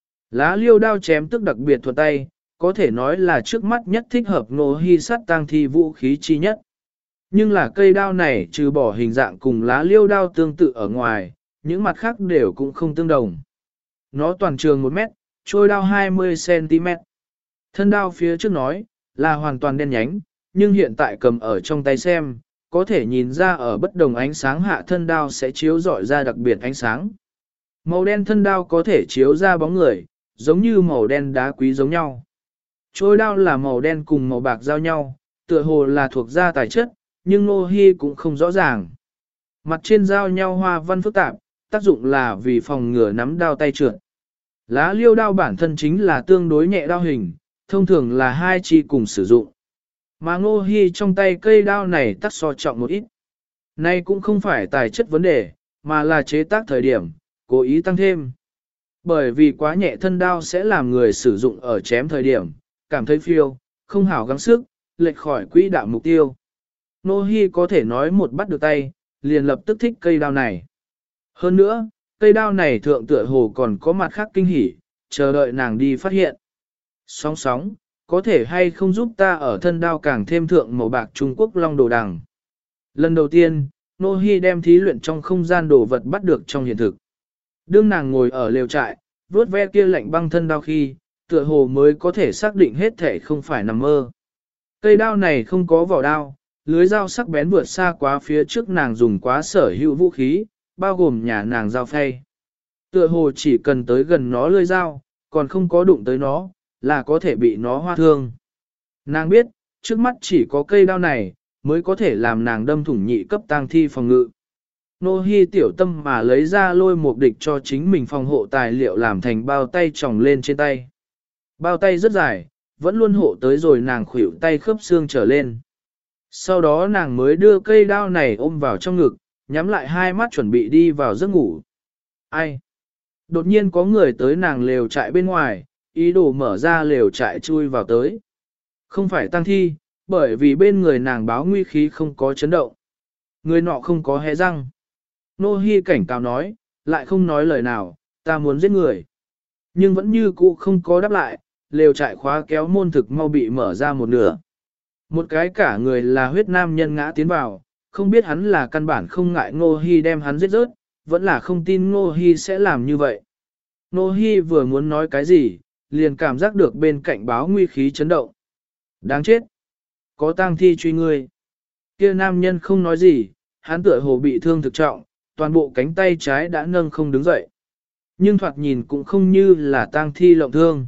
Lá liêu đao chém tức đặc biệt thuật tay, có thể nói là trước mắt nhất thích hợp Ngô Hi sát tang thi vũ khí chi nhất. Nhưng là cây đao này trừ bỏ hình dạng cùng lá liêu đao tương tự ở ngoài, những mặt khác đều cũng không tương đồng. Nó toàn trường 1 mét, trôi đao 20cm. Thân đao phía trước nói, là hoàn toàn đen nhánh, nhưng hiện tại cầm ở trong tay xem, có thể nhìn ra ở bất đồng ánh sáng hạ thân đao sẽ chiếu rọi ra đặc biệt ánh sáng. Màu đen thân đao có thể chiếu ra bóng người, giống như màu đen đá quý giống nhau. Trôi đao là màu đen cùng màu bạc giao nhau, tựa hồ là thuộc da tài chất, nhưng Ngô Hi cũng không rõ ràng. Mặt trên giao nhau hoa văn phức tạp, tác dụng là vì phòng ngừa nắm đao tay trượt. Lá liêu đao bản thân chính là tương đối nhẹ đao hình, thông thường là 2 chi cùng sử dụng. Mà Ngô Hi trong tay cây đao này tắc so trọng một ít. Nay cũng không phải tài chất vấn đề, mà là chế tác thời điểm, cố ý tăng thêm. Bởi vì quá nhẹ thân đao sẽ làm người sử dụng ở chém thời điểm, cảm thấy phiêu, không hảo gắng sức, lệch khỏi quỹ đạo mục tiêu. Ngô Hi có thể nói một bắt được tay, liền lập tức thích cây đao này. Hơn nữa, cây đao này thượng tựa hồ còn có mặt khác kinh hỉ, chờ đợi nàng đi phát hiện. Sóng sóng, có thể hay không giúp ta ở thân đao càng thêm thượng màu bạc Trung Quốc long đồ đằng. Lần đầu tiên, Ngô Hi đem thí luyện trong không gian đồ vật bắt được trong hiện thực. Đương nàng ngồi ở lều trại, vuốt ve kia lạnh băng thân đao khi, tựa hồ mới có thể xác định hết thể không phải nằm mơ. Cây đao này không có vỏ đao, Lưới dao sắc bén vượt xa quá phía trước nàng dùng quá sở hữu vũ khí, bao gồm nhà nàng dao phay. Tựa hồ chỉ cần tới gần nó lưới dao, còn không có đụng tới nó, là có thể bị nó hoa thương. Nàng biết, trước mắt chỉ có cây đao này, mới có thể làm nàng đâm thủng nhị cấp tang thi phòng ngự. Nô Hi tiểu tâm mà lấy ra lôi một địch cho chính mình phòng hộ tài liệu làm thành bao tay tròng lên trên tay. Bao tay rất dài, vẫn luôn hộ tới rồi nàng khuỷu tay khớp xương trở lên. Sau đó nàng mới đưa cây đao này ôm vào trong ngực, nhắm lại hai mắt chuẩn bị đi vào giấc ngủ. Ai? Đột nhiên có người tới nàng lều trại bên ngoài, ý đồ mở ra lều trại chui vào tới. Không phải tăng thi, bởi vì bên người nàng báo nguy khí không có chấn động. Người nọ không có hé răng. Nô Hi cảnh cáo nói, lại không nói lời nào, ta muốn giết người. Nhưng vẫn như cũ không có đáp lại, lều trại khóa kéo môn thực mau bị mở ra một nửa. Một cái cả người là huyết nam nhân ngã tiến vào, không biết hắn là căn bản không ngại Ngô Hi đem hắn giết rớt, vẫn là không tin Ngô Hi sẽ làm như vậy. Ngô Hi vừa muốn nói cái gì, liền cảm giác được bên cạnh báo nguy khí chấn động. Đáng chết! Có tang thi truy ngươi. Kia nam nhân không nói gì, hắn tựa hồ bị thương thực trọng, toàn bộ cánh tay trái đã nâng không đứng dậy. Nhưng thoạt nhìn cũng không như là tang thi lộng thương.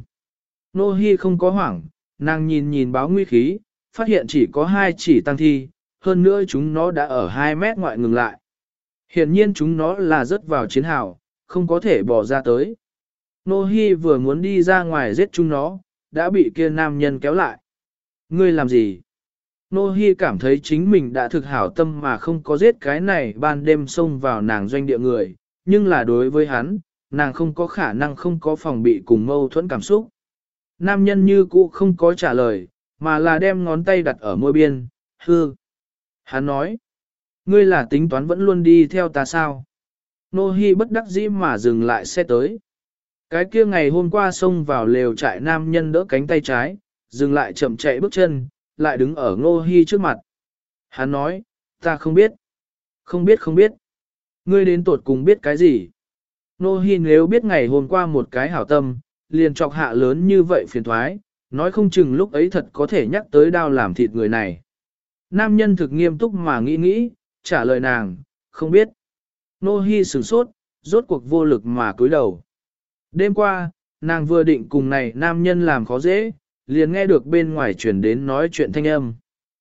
Nô Hi không có hoảng, nàng nhìn báo nguy khí, phát hiện chỉ có 2 chỉ tang thi, hơn nữa chúng nó đã ở 2 mét ngoại ngừng lại. Hiển nhiên chúng nó là rớt vào chiến hào, không có thể bỏ ra tới. Nô Hi vừa muốn đi ra ngoài giết chúng nó, đã bị kia nam nhân kéo lại. Ngươi làm gì? Nô Hi cảm thấy chính mình đã thực hảo tâm mà không có giết cái này ban đêm xông vào nàng doanh địa người, nhưng là đối với hắn, nàng không có khả năng không có phòng bị cùng mâu thuẫn cảm xúc. Nam nhân như cũ không có trả lời, mà là đem ngón tay đặt ở môi biên, hư. Hắn nói, ngươi là tính toán vẫn luôn đi theo ta sao? Nô Hi bất đắc dĩ mà dừng lại xe tới. Cái kia ngày hôm qua xông vào lều trại nam nhân đỡ cánh tay trái, dừng lại chậm chạy bước chân, lại đứng ở Nô Hi trước mặt. Hắn nói, ta không biết. Không biết. Ngươi đến tuột cùng biết cái gì? Nô Hi nếu biết ngày hôm qua một cái hảo tâm, liền chọc hạ lớn như vậy phiền toái, nói không chừng lúc ấy thật có thể nhắc tới đao làm thịt người này. Nam nhân thực nghiêm túc mà nghĩ, trả lời nàng, không biết. Nô Hi sửng sốt, rốt cuộc vô lực mà cúi đầu. Đêm qua, nàng vừa định cùng này nam nhân làm khó dễ, liền nghe được bên ngoài truyền đến nói chuyện thanh âm.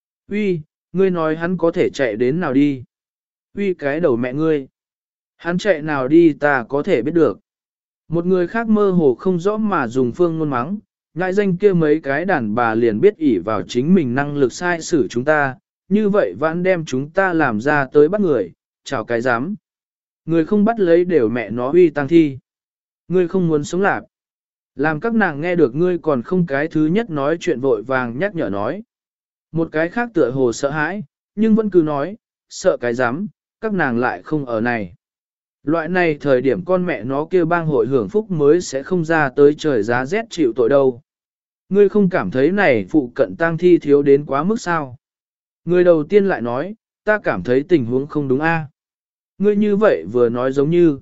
Uy, ngươi nói hắn có thể chạy đến nào đi? Uy cái đầu mẹ ngươi. Hắn chạy nào đi ta có thể biết được. Một người khác mơ hồ không rõ mà dùng phương ngôn mắng, ngại danh kia mấy cái đàn bà liền biết ỷ vào chính mình năng lực sai xử chúng ta, như vậy vẫn đem chúng ta làm ra tới bắt người, chào cái dám. Người không bắt lấy đều mẹ nó uy tăng thi. Ngươi không muốn sống lạc. Làm các nàng nghe được ngươi còn không cái thứ nhất nói chuyện vội vàng nhắc nhở nói. Một cái khác tựa hồ sợ hãi, nhưng vẫn cứ nói, sợ cái dám, các nàng lại không ở này. Loại này thời điểm con mẹ nó kia bang hội hưởng phúc mới sẽ không ra tới trời giá rét chịu tội đâu. Ngươi không cảm thấy này phụ cận tang thi thiếu đến quá mức sao? Người đầu tiên lại nói, ta cảm thấy tình huống không đúng a. Ngươi như vậy vừa nói giống như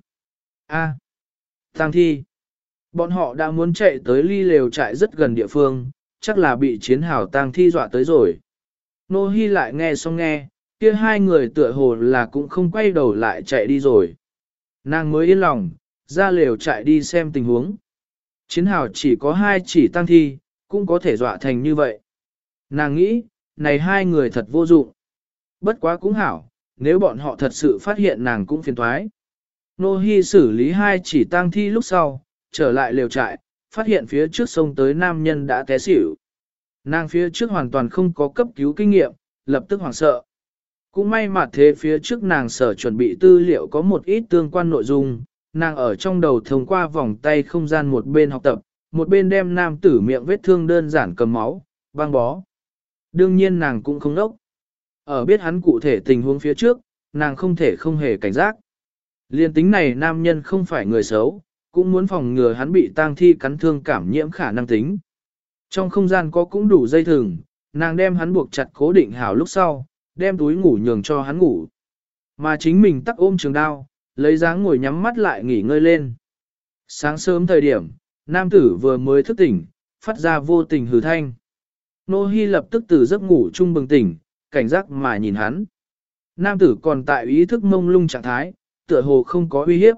a. Tang thi. Bọn họ đã muốn chạy tới ly lều trại rất gần địa phương, chắc là bị chiến hào tang thi dọa tới rồi. Nô Hi lại nghe xong nghe, kia hai người tựa hồ là cũng không quay đầu lại chạy đi rồi. Nàng mới yên lòng, ra lều trại đi xem tình huống. Chiến hào chỉ có 2 chỉ tang thi, cũng có thể dọa thành như vậy. Nàng nghĩ, này hai người thật vô dụng. Bất quá cũng hảo, nếu bọn họ thật sự phát hiện nàng cũng phiền toái. Nô Hi xử lý 2 chỉ tang thi lúc sau, trở lại lều trại, phát hiện phía trước sông tới nam nhân đã té xỉu. Nàng phía trước hoàn toàn không có cấp cứu kinh nghiệm, lập tức hoảng sợ. Cũng may mà thế phía trước nàng sở chuẩn bị tư liệu có một ít tương quan nội dung, nàng ở trong đầu thông qua vòng tay không gian một bên học tập, một bên đem nam tử miệng vết thương đơn giản cầm máu, băng bó. Đương nhiên nàng cũng không đốc. Ở biết hắn cụ thể tình huống phía trước, nàng không thể không hề cảnh giác. Liên tính này nam nhân không phải người xấu, cũng muốn phòng ngừa hắn bị tang thi cắn thương cảm nhiễm khả năng tính. Trong không gian có cũng đủ dây thừng, nàng đem hắn buộc chặt cố định hảo lúc sau, đem túi ngủ nhường cho hắn ngủ. Mà chính mình tắc ôm trường đao, lấy dáng ngồi nhắm mắt lại nghỉ ngơi lên. Sáng sớm thời điểm, nam tử vừa mới thức tỉnh, phát ra vô tình hừ thanh. Nô Hi lập tức từ giấc ngủ chung bừng tỉnh, cảnh giác mà nhìn hắn. Nam tử còn tại ý thức mông lung trạng thái, tựa hồ không có uy hiếp.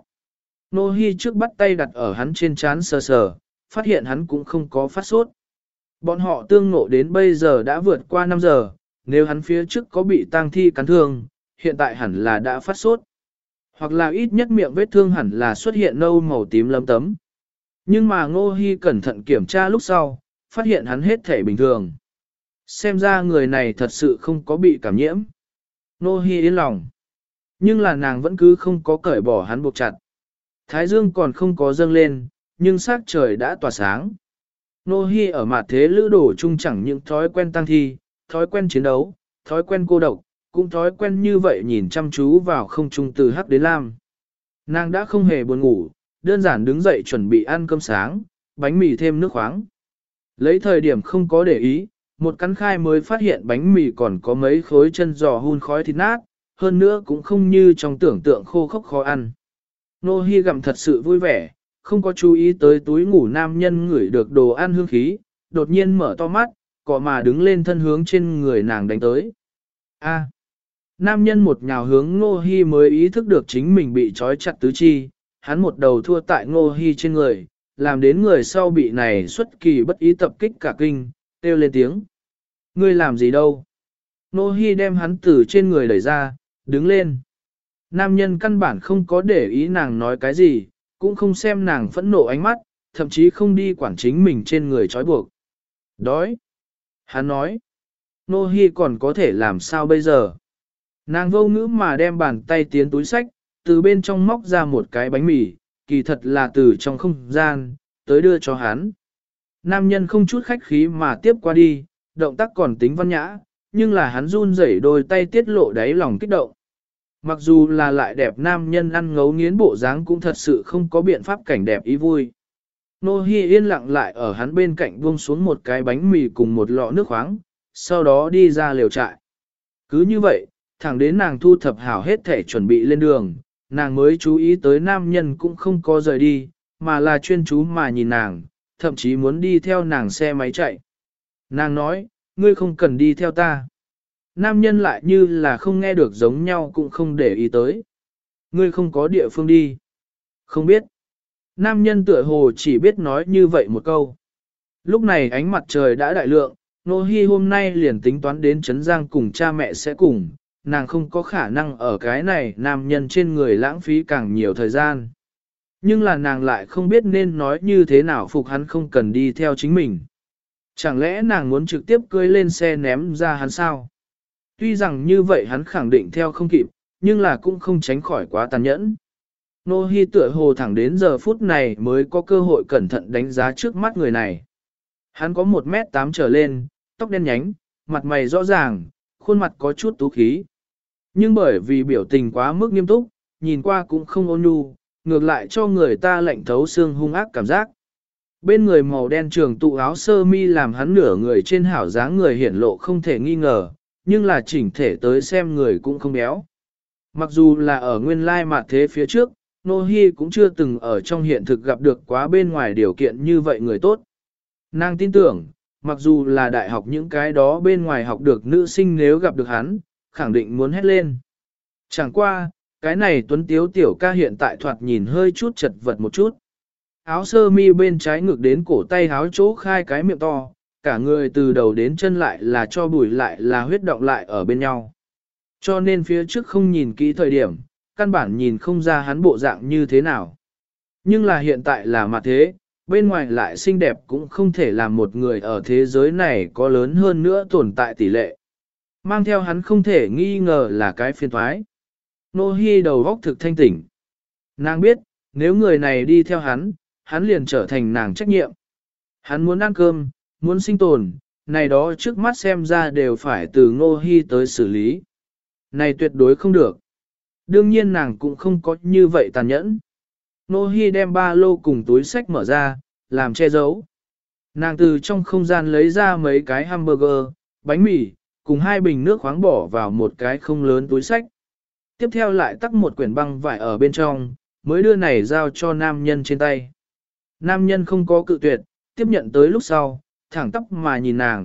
Nô Hi trước bắt tay đặt ở hắn trên trán sờ sờ, phát hiện hắn cũng không có phát sốt. Bọn họ tương ngộ đến bây giờ đã vượt qua 5 giờ, nếu hắn phía trước có bị tang thi cắn thương, hiện tại hẳn là đã phát sốt. Hoặc là ít nhất miệng vết thương hẳn là xuất hiện nâu màu tím lấm tấm. Nhưng mà Ngô Hi cẩn thận kiểm tra lúc sau, phát hiện hắn hết thể bình thường. Xem ra người này thật sự không có bị cảm nhiễm. Ngô Hi yên lòng. Nhưng là nàng vẫn cứ không có cởi bỏ hắn buộc chặt. Thái dương còn không có dâng lên, nhưng sắc trời đã tỏa sáng. Ngô Hi ở mặt thế lữ đổ chung chẳng những thói quen tăng thi, thói quen chiến đấu, thói quen cô độc, cũng thói quen như vậy nhìn chăm chú vào không trung từ hắc đến lam. Nàng đã không hề buồn ngủ, đơn giản đứng dậy chuẩn bị ăn cơm sáng, bánh mì thêm nước khoáng. Lấy thời điểm không có để ý, một cắn khai mới phát hiện bánh mì còn có mấy khối chân giò hun khói thịt nát, hơn nữa cũng không như trong tưởng tượng khô khốc khó ăn. Nô Hi gặm thật sự vui vẻ, không có chú ý tới túi ngủ nam nhân ngửi được đồ ăn hương khí, đột nhiên mở to mắt, cọ mà đứng lên thân hướng trên người nàng đánh tới. A. Nam nhân một nhào hướng Nô Hi mới ý thức được chính mình bị trói chặt tứ chi, hắn một đầu thua tại Nô Hi trên người, làm đến người sau bị này xuất kỳ bất ý tập kích cả kinh, kêu lên tiếng. Ngươi làm gì đâu? Nô Hi đem hắn từ trên người đẩy ra, đứng lên. Nam nhân căn bản không có để ý nàng nói cái gì, cũng không xem nàng phẫn nộ ánh mắt, thậm chí không đi quản chính mình trên người trói buộc. Đói. Hắn nói. Nô Hi còn có thể làm sao bây giờ? Nàng vô ngữ mà đem bàn tay tiến túi sách, từ bên trong móc ra một cái bánh mì, kỳ thật là từ trong không gian, tới đưa cho hắn. Nam nhân không chút khách khí mà tiếp qua đi, động tác còn tính văn nhã, nhưng là hắn run rẩy đôi tay tiết lộ đáy lòng kích động. Mặc dù là lại đẹp nam nhân ăn ngấu nghiến bộ dáng cũng thật sự không có biện pháp cảnh đẹp ý vui. Nô Hi yên lặng lại ở hắn bên cạnh buông xuống một cái bánh mì cùng một lọ nước khoáng, sau đó đi ra lều trại. Cứ như vậy, thẳng đến nàng thu thập hảo hết thể chuẩn bị lên đường, nàng mới chú ý tới nam nhân cũng không có rời đi, mà là chuyên chú mà nhìn nàng, thậm chí muốn đi theo nàng xe máy chạy. Nàng nói, ngươi không cần đi theo ta. Nam nhân lại như là không nghe được giống nhau cũng không để ý tới. Ngươi không có địa phương đi. Không biết. Nam nhân tựa hồ chỉ biết nói như vậy một câu. Lúc này ánh mặt trời đã đại lượng, Nô Hi hôm nay liền tính toán đến Trấn Giang cùng cha mẹ sẽ cùng, nàng không có khả năng ở cái này nam nhân trên người lãng phí càng nhiều thời gian. Nhưng là nàng lại không biết nên nói như thế nào phục hắn không cần đi theo chính mình. Chẳng lẽ nàng muốn trực tiếp cưỡi lên xe ném ra hắn sao? Tuy rằng như vậy hắn khẳng định theo không kịp, nhưng là cũng không tránh khỏi quá tàn nhẫn. Nô Hi tựa hồ thẳng đến giờ phút này mới có cơ hội cẩn thận đánh giá trước mắt người này. Hắn có 1m8 trở lên, tóc đen nhánh, mặt mày rõ ràng, khuôn mặt có chút tú khí. Nhưng bởi vì biểu tình quá mức nghiêm túc, nhìn qua cũng không ôn nhu, ngược lại cho người ta lạnh thấu xương hung ác cảm giác. Bên người màu đen trường tụ áo sơ mi làm hắn nửa người trên hảo dáng người hiển lộ không thể nghi ngờ, nhưng là chỉnh thể tới xem người cũng không béo. Mặc dù là ở nguyên lai mặt thế phía trước, Nô Hi cũng chưa từng ở trong hiện thực gặp được quá bên ngoài điều kiện như vậy người tốt. Nàng tin tưởng, mặc dù là đại học những cái đó bên ngoài học được nữ sinh nếu gặp được hắn, khẳng định muốn hét lên. Chẳng qua, cái này tuấn tiếu tiểu ca hiện tại thoạt nhìn hơi chút chật vật một chút. Áo sơ mi bên trái ngược đến cổ tay áo chỗ khai cái miệng to, cả người từ đầu đến chân lại là cho bùi lại là huyết động lại ở bên nhau. Cho nên phía trước không nhìn kỹ thời điểm, căn bản nhìn không ra hắn bộ dạng như thế nào. Nhưng là hiện tại là mặt thế, bên ngoài lại xinh đẹp cũng không thể làm một người ở thế giới này có lớn hơn nữa tồn tại tỷ lệ. Mang theo hắn không thể nghi ngờ là cái phiền thoái. Nô Hi đầu óc thực thanh tỉnh. Nàng biết, nếu người này đi theo hắn, hắn liền trở thành nàng trách nhiệm. Hắn muốn ăn cơm, muốn sinh tồn, này đó trước mắt xem ra đều phải từ Nô Hi tới xử lý. Này tuyệt đối không được. Đương nhiên nàng cũng không có như vậy tàn nhẫn. Nô Hi đem ba lô cùng túi sách mở ra, làm che giấu. Nàng từ trong không gian lấy ra mấy cái hamburger, bánh mì, cùng 2 bình nước khoáng bỏ vào một cái không lớn túi sách. Tiếp theo lại tắc một quyển băng vải ở bên trong, mới đưa này giao cho nam nhân trên tay. Nam nhân không có cự tuyệt, tiếp nhận tới lúc sau, thẳng tóc mà nhìn nàng,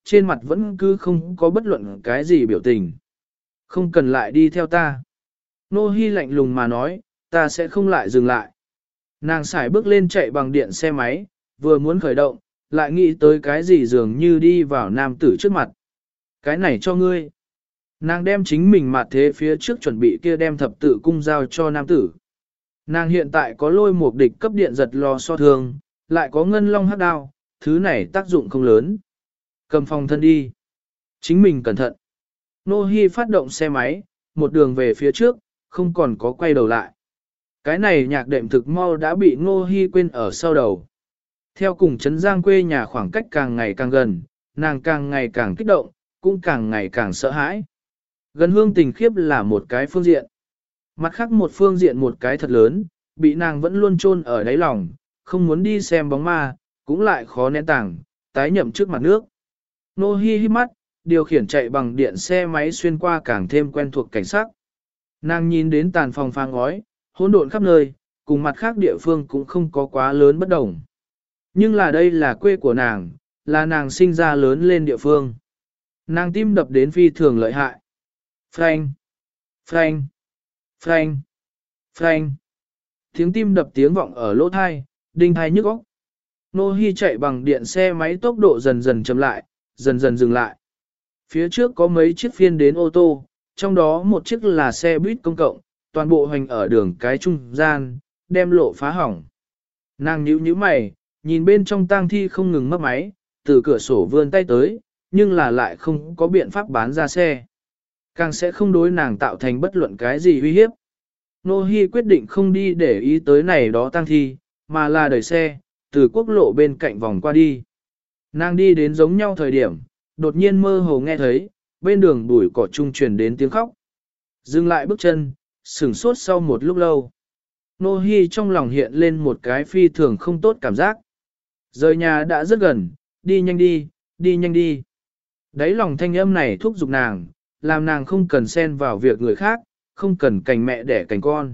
trên mặt vẫn cứ không có bất luận cái gì biểu tình. Không cần lại đi theo ta. Nô Hi lạnh lùng mà nói, ta sẽ không lại dừng lại. Nàng xài bước lên chạy bằng điện xe máy, vừa muốn khởi động, lại nghĩ tới cái gì dường như đi vào nam tử trước mặt. Cái này cho ngươi. Nàng đem chính mình mặt thế phía trước chuẩn bị kia đem thập tự cung giao cho nam tử. Nàng hiện tại có lôi một địch cấp điện giật lò so thương, lại có ngân long hắc đao, thứ này tác dụng không lớn. Cầm phòng thân đi. Chính mình cẩn thận. Nô Hi phát động xe máy, một đường về phía trước, không còn có quay đầu lại. Cái này nhạc đệm thực mau đã bị Nô Hi quên ở sau đầu. Theo cùng Trấn Giang quê nhà khoảng cách càng ngày càng gần, nàng càng ngày càng kích động, cũng càng ngày càng sợ hãi. Gần hương tình khiếp là một cái phương diện. Mặt khác một phương diện một cái thật lớn, bị nàng vẫn luôn chôn ở đáy lòng, không muốn đi xem bóng ma, cũng lại khó nén tàng, tái nhậm trước mặt nước. Nô Hi hít mắt, điều khiển chạy bằng điện xe máy xuyên qua càng thêm quen thuộc cảnh sắc. Nàng nhìn đến tàn phòng phá ngói, hỗn độn khắp nơi, cùng mặt khác địa phương cũng không có quá lớn bất đồng. Nhưng là đây là quê của nàng, là nàng sinh ra lớn lên địa phương. Nàng tim đập đến phi thường lợi hại. Phanh, phanh, phanh, phanh. Tiếng tim đập tiếng vọng ở lỗ thai, đinh thai nhức óc. Nô Hi chạy bằng điện xe máy tốc độ dần dần chậm lại, dần dần dừng lại. Phía trước có mấy chiếc phiên đến ô tô, trong đó một chiếc là xe buýt công cộng, toàn bộ hành ở đường cái trung gian, đem lộ phá hỏng. Nàng nhíu mày, nhìn bên trong tang thi không ngừng mất máy, từ cửa sổ vươn tay tới, nhưng là lại không có biện pháp bán ra xe. Càng sẽ không đối nàng tạo thành bất luận cái gì uy hiếp. Nô Hi quyết định không đi để ý tới này đó tang thi, mà là đẩy xe, từ quốc lộ bên cạnh vòng qua đi. Nàng đi đến giống nhau thời điểm, đột nhiên mơ hồ nghe thấy, bên đường bụi cỏ trung truyền đến tiếng khóc. Dừng lại bước chân, sửng sốt sau một lúc lâu. Nô Hi trong lòng hiện lên một cái phi thường không tốt cảm giác. Rời nhà đã rất gần, đi nhanh đi, đi nhanh đi. Đấy lòng thanh âm này thúc giục nàng, làm nàng không cần xen vào việc người khác, không cần cành mẹ đẻ cành con.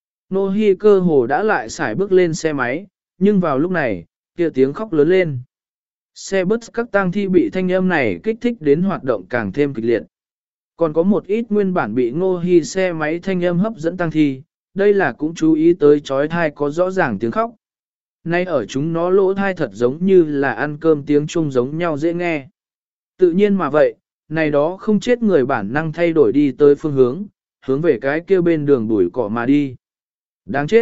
Nô Hi cơ hồ đã lại xài bước lên xe máy, nhưng vào lúc này, kia tiếng khóc lớn lên. Xe bus các tang thi bị thanh âm này kích thích đến hoạt động càng thêm kịch liệt. Còn có một ít nguyên bản bị Nô Hi xe máy thanh âm hấp dẫn tang thi, đây là cũng chú ý tới chói tai có rõ ràng tiếng khóc. Nay ở chúng nó lỗ tai thật giống như là ăn cơm tiếng chuông giống nhau dễ nghe. Tự nhiên mà vậy, này đó không chết người bản năng thay đổi đi tới phương hướng, hướng về cái kia bên đường bụi cỏ mà đi. Đáng chết.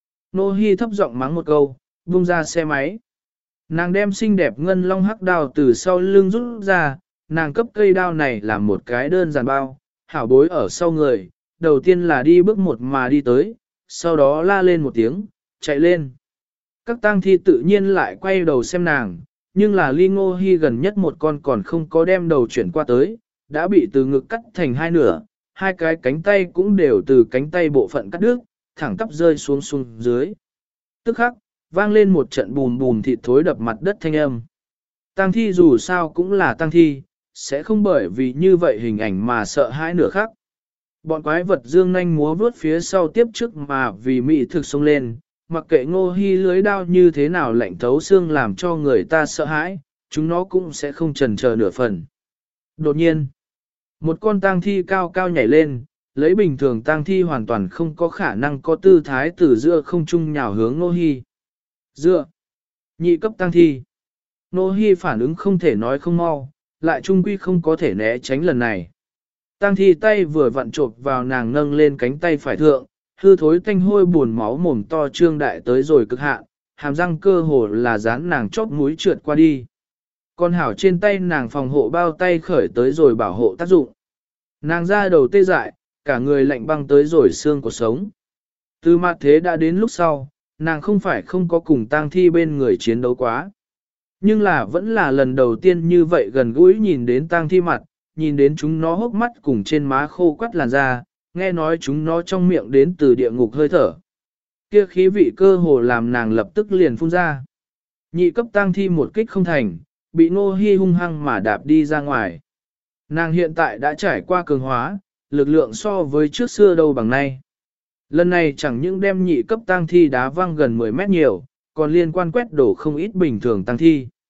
Nô Hi thấp giọng mắng một câu, buông ra xe máy. Nàng đem xinh đẹp ngân long hắc đao từ sau lưng rút ra, nàng cấp cây đao này làm một cái đơn giản bao, hảo bối ở sau người, đầu tiên là đi bước một mà đi tới, sau đó la lên một tiếng, chạy lên. Các tang thi tự nhiên lại quay đầu xem nàng, nhưng là ly Ngô Hi gần nhất một con còn không có đem đầu chuyển qua tới, đã bị từ ngực cắt thành hai nửa, hai cái cánh tay cũng đều từ cánh tay bộ phận cắt đứt, thẳng tắp rơi xuống dưới. Tức khắc, vang lên một trận bùm bùm thịt thối đập mặt đất thanh âm. Tang thi dù sao cũng là tang thi, sẽ không bởi vì như vậy hình ảnh mà sợ hãi nửa khác. Bọn quái vật dương nhanh múa vuốt phía sau tiếp trước mà vì mỹ thực xông lên, mặc kệ Ngô Hi lưới đao như thế nào lạnh thấu xương làm cho người ta sợ hãi, chúng nó cũng sẽ không chần chờ nửa phần. Đột nhiên, một con tang thi cao cao nhảy lên, lấy bình thường tang thi hoàn toàn không có khả năng có tư thái từ giữa không trung nhào hướng Ngô Hi. Dựa, nhị cấp tang thi. Ngô Hi phản ứng không thể nói không mau, lại trung quy không có thể né tránh lần này. Tang thi tay vừa vặn chộp vào nàng nâng lên cánh tay phải thượng, hư thối tanh hôi buồn máu mồm to trương đại tới rồi cực hạn, hàm răng cơ hồ là dán nàng chóp mũi trượt qua đi. Con hảo trên tay nàng phòng hộ bao tay khởi tới rồi bảo hộ tác dụng. Nàng ra đầu tê dại, cả người lạnh băng tới rồi xương của sống. Từ mặt thế đã đến lúc sau, nàng không phải không có cùng tang thi bên người chiến đấu quá. Nhưng là vẫn là lần đầu tiên như vậy gần gũi nhìn đến tang thi mặt, nhìn đến chúng nó hốc mắt cùng trên má khô quắt làn da, nghe nói chúng nó trong miệng đến từ địa ngục hơi thở. Kia khí vị cơ hồ làm nàng lập tức liền phun ra. Nhị cấp tang thi một kích không thành, bị Ngô Hi hung hăng mà đạp đi ra ngoài. Nàng hiện tại đã trải qua cường hóa, lực lượng so với trước xưa đâu bằng nay. Lần này chẳng những đem nhị cấp tang thi đá văng gần 10 mét nhiều, còn liên quan quét đổ không ít bình thường tang thi.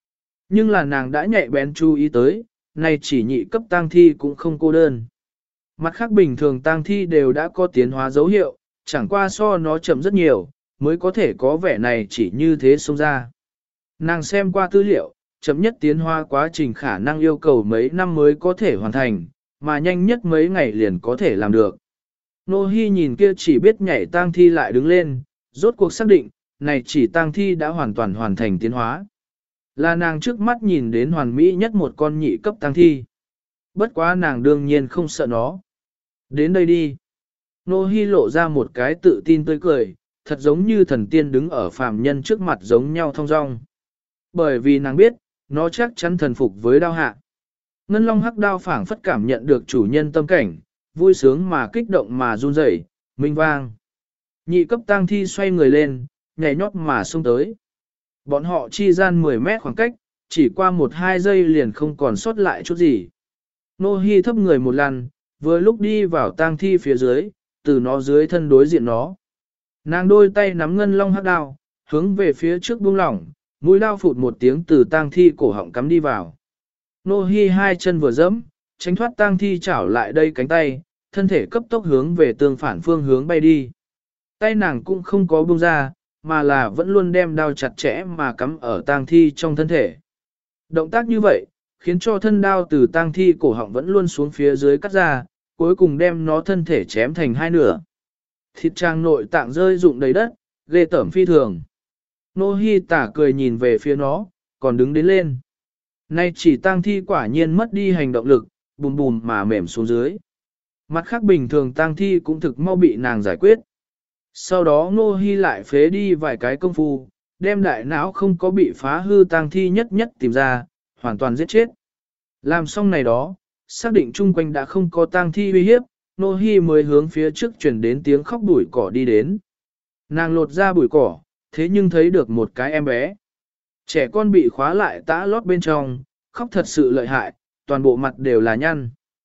Nhưng là nàng đã nhạy bén chú ý tới, này chỉ nhị cấp tang thi cũng không cô đơn. Mặt khác bình thường tang thi đều đã có tiến hóa dấu hiệu, chẳng qua so nó chậm rất nhiều, mới có thể có vẻ này chỉ như thế xông ra. Nàng xem qua tư liệu, chậm nhất tiến hóa quá trình khả năng yêu cầu mấy năm mới có thể hoàn thành, mà nhanh nhất mấy ngày liền có thể làm được. Nô Hi nhìn kia chỉ biết nhảy tang thi lại đứng lên, rốt cuộc xác định, này chỉ tang thi đã hoàn toàn hoàn thành tiến hóa. Là nàng trước mắt nhìn đến hoàn mỹ nhất một con nhị cấp tang thi. Bất quá nàng đương nhiên không sợ nó. Đến đây đi. Nô Hi lộ ra một cái tự tin tươi cười, thật giống như thần tiên đứng ở phàm nhân trước mặt giống nhau thong dong. Bởi vì nàng biết, nó chắc chắn thần phục với đao hạ. Ngân long hắc đao phảng phất cảm nhận được chủ nhân tâm cảnh, vui sướng mà kích động mà run rẩy, minh vang. Nhị cấp tang thi xoay người lên, nhảy nhót mà xông tới. Bọn họ chi gian 10 mét khoảng cách, chỉ qua 1-2 giây liền không còn sót lại chút gì. Nô Hi thấp người một lần, vừa lúc đi vào tang thi phía dưới, từ nó dưới thân đối diện nó. Nàng đôi tay nắm ngân long hắc đao, hướng về phía trước buông lỏng, mũi đao phụt một tiếng từ tang thi cổ họng cắm đi vào. Nô Hi hai chân vừa dẫm, tránh thoát tang thi chảo lại đây cánh tay, thân thể cấp tốc hướng về tương phản phương hướng bay đi. Tay nàng cũng không có buông ra, mà là vẫn luôn đem đao chặt chẽ mà cắm ở tang thi trong thân thể. Động tác như vậy, khiến cho thân đao từ tang thi cổ họng vẫn luôn xuống phía dưới cắt ra, cuối cùng đem nó thân thể chém thành hai nửa. Thịt trang nội tạng rơi rụng đầy đất, ghê tởm phi thường. Nô Hi tả cười nhìn về phía nó, còn đứng đến lên. Nay chỉ tang thi quả nhiên mất đi hành động lực, bùm bùm mà mềm xuống dưới. Mặt khác bình thường tang thi cũng thực mau bị nàng giải quyết. Sau đó Nô Hi lại phế đi vài cái công phu, đem đại não không có bị phá hư tang thi nhất nhất tìm ra, hoàn toàn giết chết. Làm xong này đó, xác định chung quanh đã không có tang thi uy hiếp, Nô Hi mới hướng phía trước truyền đến tiếng khóc bụi cỏ đi đến. Nàng lột ra bụi cỏ, thế nhưng thấy được một cái em bé. Trẻ con bị khóa lại tã lót bên trong, khóc thật sự lợi hại, toàn bộ mặt đều là nhăn.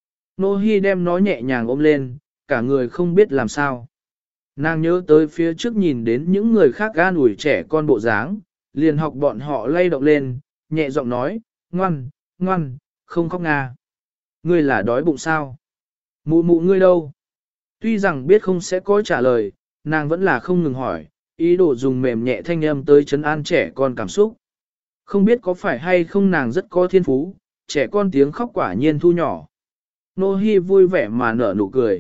Nô Hi đem nó nhẹ nhàng ôm lên, cả người không biết làm sao. Nàng nhớ tới phía trước nhìn đến những người khác an ủi trẻ con bộ dáng, liền học bọn họ lay động lên, nhẹ giọng nói, ngoan, ngoan, không khóc nga. Ngươi là đói bụng sao? Mụ mụ ngươi đâu? Tuy rằng biết không sẽ có trả lời, nàng vẫn là không ngừng hỏi, ý đồ dùng mềm nhẹ thanh âm tới trấn an trẻ con cảm xúc. Không biết có phải hay không nàng rất có thiên phú, trẻ con tiếng khóc quả nhiên thu nhỏ. Nô Hi vui vẻ mà nở nụ cười.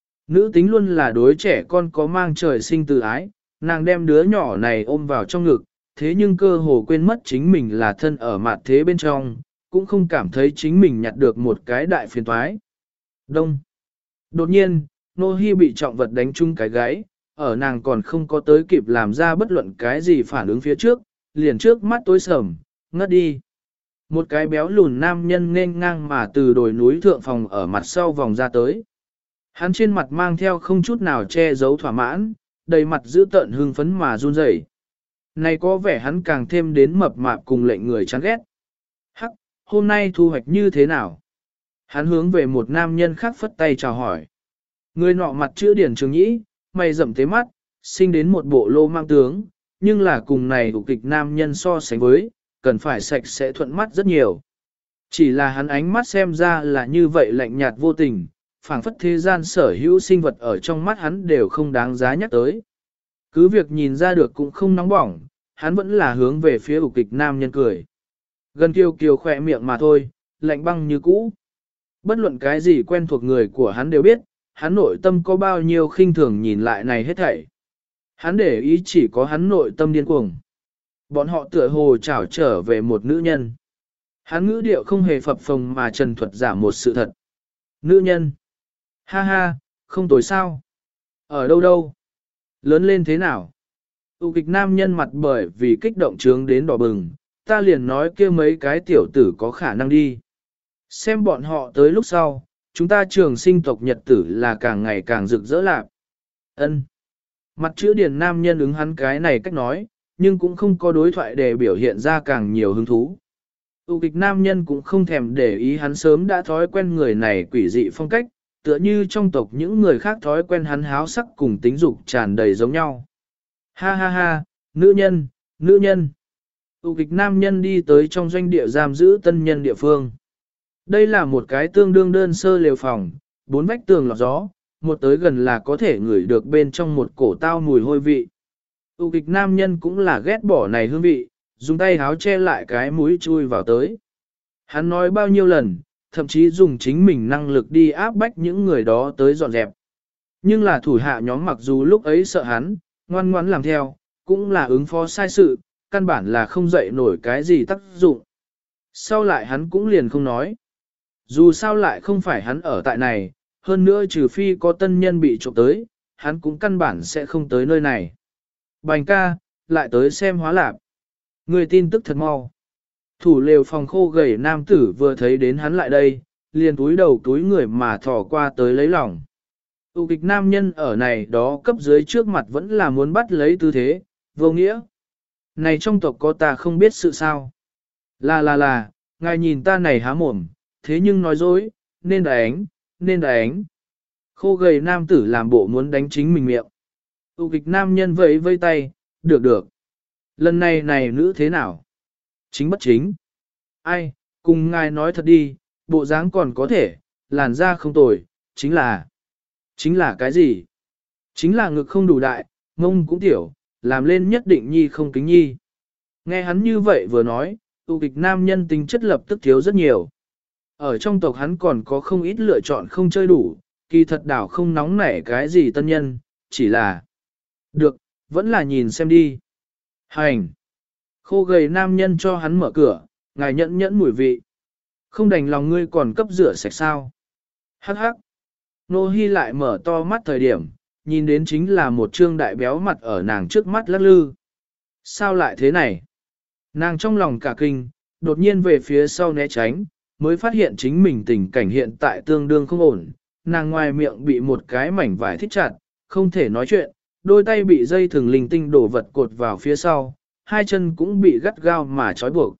Nữ tính luôn là đối trẻ con có mang trời sinh từ ái, nàng đem đứa nhỏ này ôm vào trong ngực, thế nhưng cơ hồ quên mất chính mình là thân ở mặt thế bên trong, cũng không cảm thấy chính mình nhặt được một cái đại phiền toái. Đông. Đột nhiên, Nô Hi bị trọng vật đánh trúng cái gáy, ở nàng còn không có tới kịp làm ra bất luận cái gì phản ứng phía trước, liền trước mắt tối sầm, ngất đi. Một cái béo lùn nam nhân nên ngang mà từ đồi núi thượng phòng ở mặt sau vòng ra tới. Hắn trên mặt mang theo không chút nào che giấu thỏa mãn, đầy mặt giữ tợn hưng phấn mà run rẩy. Này có vẻ hắn càng thêm đến mập mạp cùng lệnh người chán ghét. Hắc, hôm nay thu hoạch như thế nào? Hắn hướng về một nam nhân khác phất tay chào hỏi. Người nọ mặt chữ điển trường nhĩ, mày rậm tế mắt, sinh đến một bộ lô mang tướng, nhưng là cùng này thủ kịch nam nhân so sánh với, cần phải sạch sẽ thuận mắt rất nhiều. Chỉ là hắn ánh mắt xem ra là như vậy lạnh nhạt vô tình, phảng phất thế gian sở hữu sinh vật ở trong mắt hắn đều không đáng giá nhắc tới. Cứ việc nhìn ra được cũng không nóng bỏng, hắn vẫn là hướng về phía ủ kịch nam nhân cười. Gần kiều kiều khỏe miệng mà thôi, lạnh băng như cũ. Bất luận cái gì quen thuộc người của hắn đều biết, hắn nội tâm có bao nhiêu khinh thường nhìn lại này hết thảy. Hắn để ý chỉ có hắn nội tâm điên cuồng. Bọn họ tựa hồ trảo trở về một nữ nhân. Hắn ngữ điệu không hề phập phồng mà trần thuật giả một sự thật. Nữ nhân. Ha ha, không tối sao. Ở đâu đâu. Lớn lên thế nào. Tụ kịch nam nhân mặt bởi vì kích động trướng đến đỏ bừng, ta liền nói kia mấy cái tiểu tử có khả năng đi. Xem bọn họ tới lúc sau, chúng ta trường sinh tộc nhật tử là càng ngày càng rực rỡ lạc. Ân. Mặt chữ điển nam nhân ứng hắn cái này cách nói, nhưng cũng không có đối thoại để biểu hiện ra càng nhiều hứng thú. Tụ kịch nam nhân cũng không thèm để ý hắn sớm đã thói quen người này quỷ dị phong cách, tựa như trong tộc những người khác thói quen hắn háo sắc cùng tính dục tràn đầy giống nhau. Ha ha ha, nữ nhân, nữ nhân. Tụ kịch nam nhân đi tới trong doanh địa giam giữ tân nhân địa phương. Đây là một cái tương đương đơn sơ lều phòng, 4 vách tường lọt gió, một tới gần là có thể ngửi được bên trong một cổ tao mùi hôi vị. Tụ kịch nam nhân cũng là ghét bỏ này hương vị, dùng tay háo che lại cái mũi chui vào tới. Hắn nói bao nhiêu lần, thậm chí dùng chính mình năng lực đi áp bách những người đó tới dọn dẹp. Nhưng là thủ hạ nhóm mặc dù lúc ấy sợ hắn, ngoan ngoãn làm theo, cũng là ứng phó sai sự, căn bản là không dậy nổi cái gì tác dụng. Sau lại hắn cũng liền không nói. Dù sao lại không phải hắn ở tại này, hơn nữa trừ phi có tân nhân bị trộm tới, hắn cũng căn bản sẽ không tới nơi này. Bành ca, lại tới xem hóa lạp. Người tin tức thật mau. Thủ lều phòng khô gầy nam tử vừa thấy đến hắn lại đây, liền túi đầu túi người mà thò qua tới lấy lòng. Tụ kịch nam nhân ở này đó cấp dưới trước mặt vẫn là muốn bắt lấy tư thế, vô nghĩa. Này trong tộc có ta không biết sự sao. Là, ngài nhìn ta này há mồm, thế nhưng nói dối, nên đánh. Khô gầy nam tử làm bộ muốn đánh chính mình miệng. Tụ kịch nam nhân vẫy tay, được. Lần này nữ thế nào? Chính bất chính. Ai, cùng ngài nói thật đi, bộ dáng còn có thể, làn da không tồi, chính là cái gì? Chính là ngực không đủ đại, mông cũng tiểu, làm lên nhất định nhi không kính nhi. Nghe hắn như vậy vừa nói, tụ kịch nam nhân tính chất lập tức thiếu rất nhiều. Ở trong tộc hắn còn có không ít lựa chọn không chơi đủ, kỳ thật đảo không nóng nảy cái gì tân nhân, chỉ là được, vẫn là nhìn xem đi. Hành! Khô gầy nam nhân cho hắn mở cửa, ngài nhẫn mùi vị. Không đành lòng ngươi còn cấp rửa sạch sao. Hắc hắc! Nô Hi lại mở to mắt thời điểm, nhìn đến chính là một trương đại béo mặt ở nàng trước mắt lắc lư. Sao lại thế này? Nàng trong lòng cả kinh, đột nhiên về phía sau né tránh, mới phát hiện chính mình tình cảnh hiện tại tương đương không ổn. Nàng ngoài miệng bị một cái mảnh vải thít chặt, không thể nói chuyện, đôi tay bị dây thừng linh tinh đổ vật cột vào phía sau, hai chân cũng bị gắt gao mà trói buộc.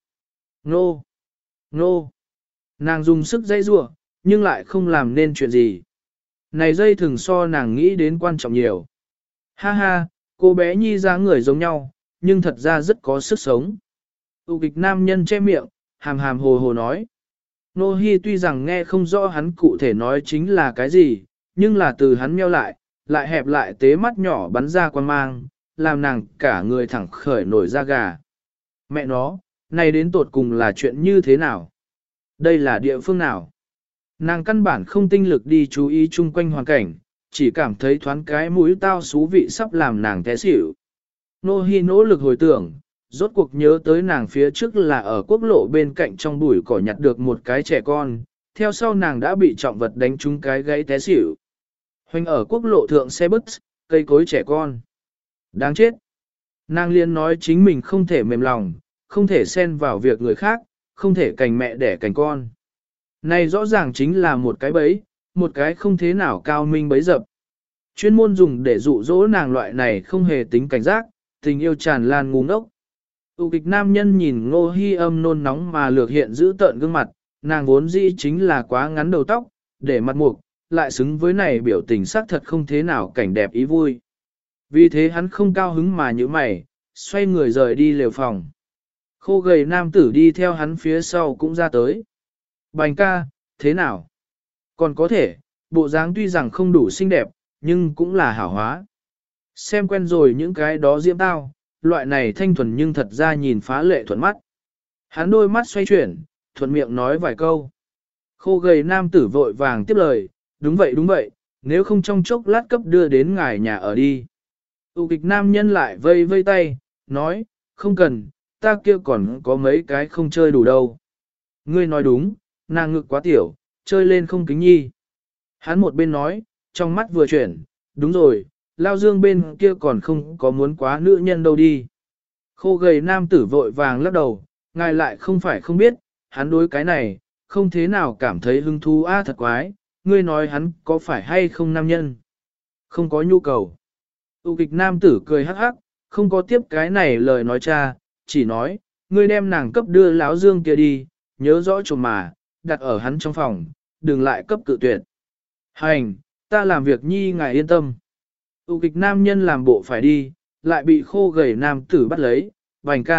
Nô! Nàng dùng sức dây rủa, nhưng lại không làm nên chuyện gì. Này dây thừng so nàng nghĩ đến quan trọng nhiều. Ha ha, cô bé nhi dáng người giống nhau, nhưng thật ra rất có sức sống. Tụ kịch nam nhân che miệng, hàm hồ nói. Nô Hi tuy rằng nghe không rõ hắn cụ thể nói chính là cái gì, nhưng là từ hắn meo lại hẹp lại tế mắt nhỏ bắn ra quan mang, làm nàng cả người thẳng khởi nổi da gà. Mẹ nó, này đến tột cùng là chuyện như thế nào? Đây là địa phương nào? Nàng căn bản không tinh lực đi chú ý chung quanh hoàn cảnh, chỉ cảm thấy thoáng cái mũi tao xú vị sắp làm nàng té xỉu. Nô Hi nỗ lực hồi tưởng, rốt cuộc nhớ tới nàng phía trước là ở quốc lộ bên cạnh trong bụi cỏ nhặt được một cái trẻ con, theo sau nàng đã bị trọng vật đánh trúng cái gãy té xỉu. Hoành ở quốc lộ thượng xe bus, cây cối trẻ con. Đáng chết. Nàng liên nói chính mình không thể mềm lòng, không thể xen vào việc người khác, không thể cành mẹ đẻ cành con. Này rõ ràng chính là một cái bẫy, một cái không thế nào cao minh bẫy dập. Chuyên môn dùng để dụ dỗ nàng loại này không hề tính cảnh giác, tình yêu tràn lan ngu ngốc. Tụ kịch nam nhân nhìn Ngô Hi Âm nôn nóng mà lược hiện giữ tợn gương mặt, nàng vốn dĩ chính là quá ngắn đầu tóc, để mặt mục, lại xứng với này biểu tình sắc thật không thế nào cảnh đẹp ý vui. Vì thế hắn không cao hứng mà như mày, xoay người rời đi lều phòng. Khô gầy nam tử đi theo hắn phía sau cũng ra tới. Bành ca, thế nào? Còn có thể, bộ dáng tuy rằng không đủ xinh đẹp, nhưng cũng là hảo hóa. Xem quen rồi những cái đó diễm tao, loại này thanh thuần nhưng thật ra nhìn phá lệ thuận mắt. Hắn đôi mắt xoay chuyển, thuận miệng nói vài câu. Khô gầy nam tử vội vàng tiếp lời, đúng vậy, nếu không trong chốc lát cấp đưa đến ngài nhà ở đi. Tụ kịch nam nhân lại vây tay, nói, không cần, ta kia còn có mấy cái không chơi đủ đâu. Ngươi nói đúng, nàng ngực quá tiểu, chơi lên không kính nhi. Hắn một bên nói, trong mắt vừa chuyển, đúng rồi, Lao Dương bên kia còn không có muốn quá nữ nhân đâu đi. Khô gầy nam tử vội vàng lắc đầu, ngài lại không phải không biết, hắn đối cái này, không thế nào cảm thấy hứng thú thật quái, ngươi nói hắn có phải hay không nam nhân. Không có nhu cầu. Tụ kịch nam tử cười hắc hắc, không có tiếp cái này lời nói cha, chỉ nói, ngươi đem nàng cấp đưa Lão Dương kia đi, nhớ rõ chùm mà, đặt ở hắn trong phòng, đừng lại cấp cự tuyệt. Hành, ta làm việc nhi ngài yên tâm. Tụ kịch nam nhân làm bộ phải đi, lại bị khô gầy nam tử bắt lấy, Bành ca,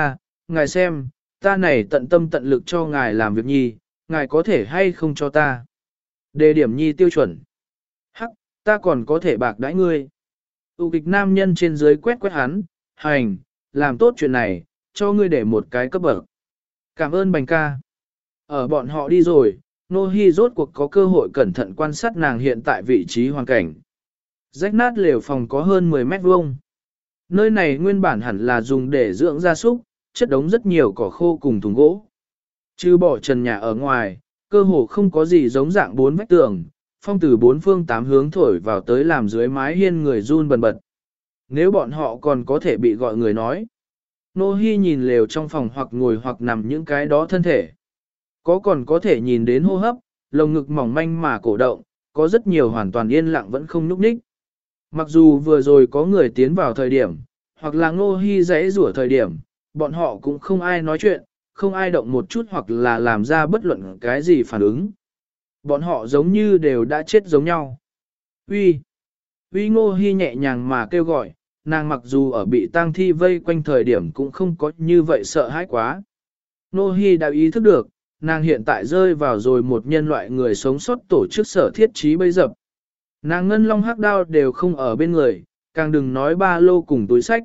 ngài xem, ta này tận tâm tận lực cho ngài làm việc nhi, ngài có thể hay không cho ta. Đề điểm nhi tiêu chuẩn. Hắc, ta còn có thể bạc đãi ngươi. Tụ kịch nam nhân trên dưới quét quét hắn, hành, làm tốt chuyện này, cho ngươi để một cái cấp bậc. Cảm ơn Bành ca. Ở bọn họ đi rồi, Nô Hi rốt cuộc có cơ hội cẩn thận quan sát nàng hiện tại vị trí hoàn cảnh. Rách nát lều phòng có hơn 10 mét vuông. Nơi này nguyên bản hẳn là dùng để dưỡng gia súc, chất đống rất nhiều cỏ khô cùng thùng gỗ. Trừ bỏ trần nhà ở ngoài, cơ hồ không có gì giống dạng bốn vách tường, phong từ bốn phương tám hướng thổi vào tới làm dưới mái hiên người run bần bật. Nếu bọn họ còn có thể bị gọi người nói. Nô Hi nhìn lều trong phòng hoặc ngồi hoặc nằm những cái đó thân thể. Có còn có thể nhìn đến hô hấp, lồng ngực mỏng manh mà cổ động, có rất nhiều hoàn toàn yên lặng vẫn không nhúc nhích. Mặc dù vừa rồi có người tiến vào thời điểm, hoặc là Nô Hi giãy rủa thời điểm, bọn họ cũng không ai nói chuyện, không ai động một chút hoặc là làm ra bất luận cái gì phản ứng. Bọn họ giống như đều đã chết giống nhau. Uy, uy Ngô Hi nhẹ nhàng mà kêu gọi, nàng mặc dù ở bị tang thi vây quanh thời điểm cũng không có như vậy sợ hãi quá. Ngô Hi đã ý thức được, nàng hiện tại rơi vào rồi một nhân loại người sống sót tổ chức sở thiết trí bây dập. Nàng ngân long hắc đao đều không ở bên người, càng đừng nói ba lô cùng túi sách.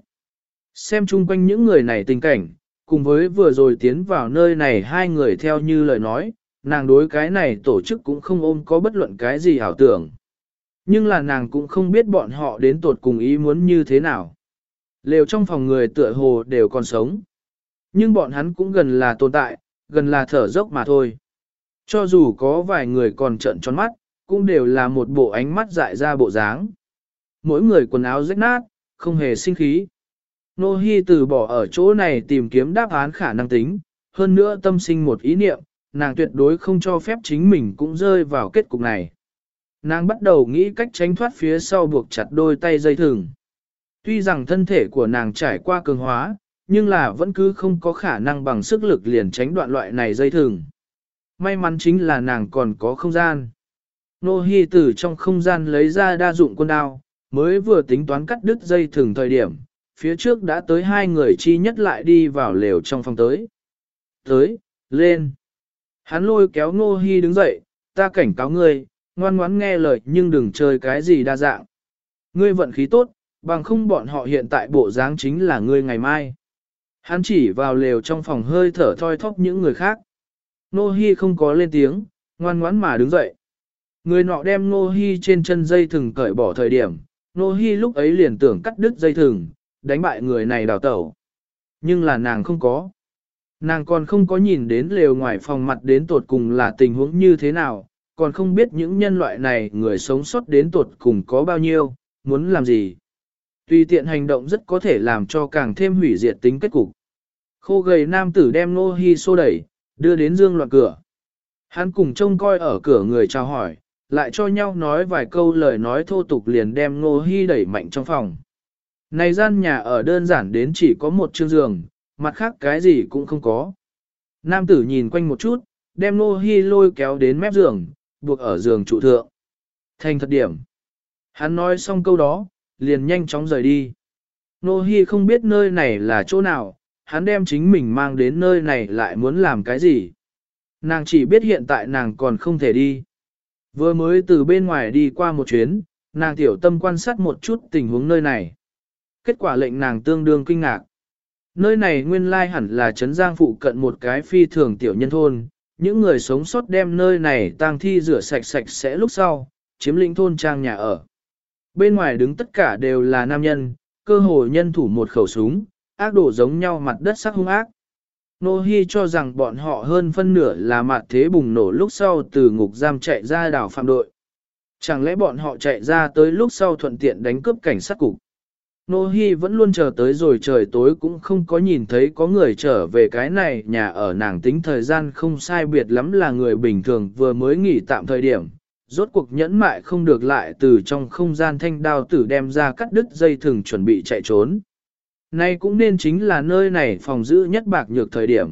Xem chung quanh những người này tình cảnh, cùng với vừa rồi tiến vào nơi này hai người theo như lời nói, nàng đối cái này tổ chức cũng không ôm có bất luận cái gì ảo tưởng. Nhưng là nàng cũng không biết bọn họ đến tột cùng ý muốn như thế nào. Lều trong phòng người tựa hồ đều còn sống. Nhưng bọn hắn cũng gần là tồn tại, gần là thở dốc mà thôi. Cho dù có vài người còn trợn tròn mắt, cũng đều là một bộ ánh mắt dại ra bộ dáng. Mỗi người quần áo rách nát, không hề sinh khí. Nô Hi từ bỏ ở chỗ này tìm kiếm đáp án khả năng tính, hơn nữa tâm sinh một ý niệm, nàng tuyệt đối không cho phép chính mình cũng rơi vào kết cục này. Nàng bắt đầu nghĩ cách tránh thoát phía sau buộc chặt đôi tay dây thừng. Tuy rằng thân thể của nàng trải qua cường hóa, nhưng là vẫn cứ không có khả năng bằng sức lực liền tránh đoạn loại này dây thừng. May mắn chính là nàng còn có không gian. Nô Hi từ trong không gian lấy ra đa dụng quân đao, mới vừa tính toán cắt đứt dây thừng thời điểm, phía trước đã tới hai người chi nhất lại đi vào lều trong phòng tới. Tới, lên. Hắn lôi kéo Nô Hi đứng dậy, ta cảnh cáo ngươi, ngoan ngoãn nghe lời nhưng đừng chơi cái gì đa dạng. Ngươi vận khí tốt, bằng không bọn họ hiện tại bộ dáng chính là ngươi ngày mai. Hắn chỉ vào lều trong phòng hơi thở thoi thóp những người khác. Nô Hi không có lên tiếng, ngoan ngoãn mà đứng dậy. Người nọ đem Nô Hi trên chân dây thừng cởi bỏ thời điểm, Nô Hi lúc ấy liền tưởng cắt đứt dây thừng, đánh bại người này đào tẩu. Nhưng là nàng không có. Nàng còn không có nhìn đến lều ngoài phòng mặt đến tột cùng là tình huống như thế nào, còn không biết những nhân loại này người sống sót đến tột cùng có bao nhiêu, muốn làm gì. Tùy tiện hành động rất có thể làm cho càng thêm hủy diệt tính kết cục. Khô gầy nam tử đem Nô Hi xô đẩy, đưa đến dương loạn cửa. Hắn cùng trông coi ở cửa người chào hỏi, lại cho nhau nói vài câu lời nói thô tục liền đem Nô Hi đẩy mạnh trong phòng. Này gian nhà ở đơn giản đến chỉ có một chiếc giường, mặt khác cái gì cũng không có. Nam tử nhìn quanh một chút, đem Nô Hi lôi kéo đến mép giường, buộc ở giường trụ thượng. Thành thật điểm. Hắn nói xong câu đó, liền nhanh chóng rời đi. Nô Hi không biết nơi này là chỗ nào, hắn đem chính mình mang đến nơi này lại muốn làm cái gì. Nàng chỉ biết hiện tại nàng còn không thể đi. Vừa mới từ bên ngoài đi qua một chuyến, nàng tiểu tâm quan sát một chút tình huống nơi này. Kết quả lệnh nàng tương đương kinh ngạc. Nơi này nguyên lai hẳn là trấn Giang phụ cận một cái phi thường tiểu nhân thôn, những người sống sót đem nơi này tang thi rửa sạch sạch sẽ lúc sau, chiếm lĩnh thôn trang nhà ở. Bên ngoài đứng tất cả đều là nam nhân, cơ hồ nhân thủ một khẩu súng, ác đổ giống nhau mặt đất sắc hung ác. Nô Hi cho rằng bọn họ hơn phân nửa là mặt thế bùng nổ lúc sau từ ngục giam chạy ra đảo phạm đội. Chẳng lẽ bọn họ chạy ra tới lúc sau thuận tiện đánh cướp cảnh sát cục. Nô Hi vẫn luôn chờ tới rồi trời tối cũng không có nhìn thấy có người trở về cái này nhà ở nàng tính thời gian không sai biệt lắm là người bình thường vừa mới nghỉ tạm thời điểm. Rốt cuộc nhẫn mại không được lại từ trong không gian thanh đao tử đem ra cắt đứt dây thừng chuẩn bị chạy trốn. Nay cũng nên chính là nơi này phòng giữ nhất bạc nhược thời điểm.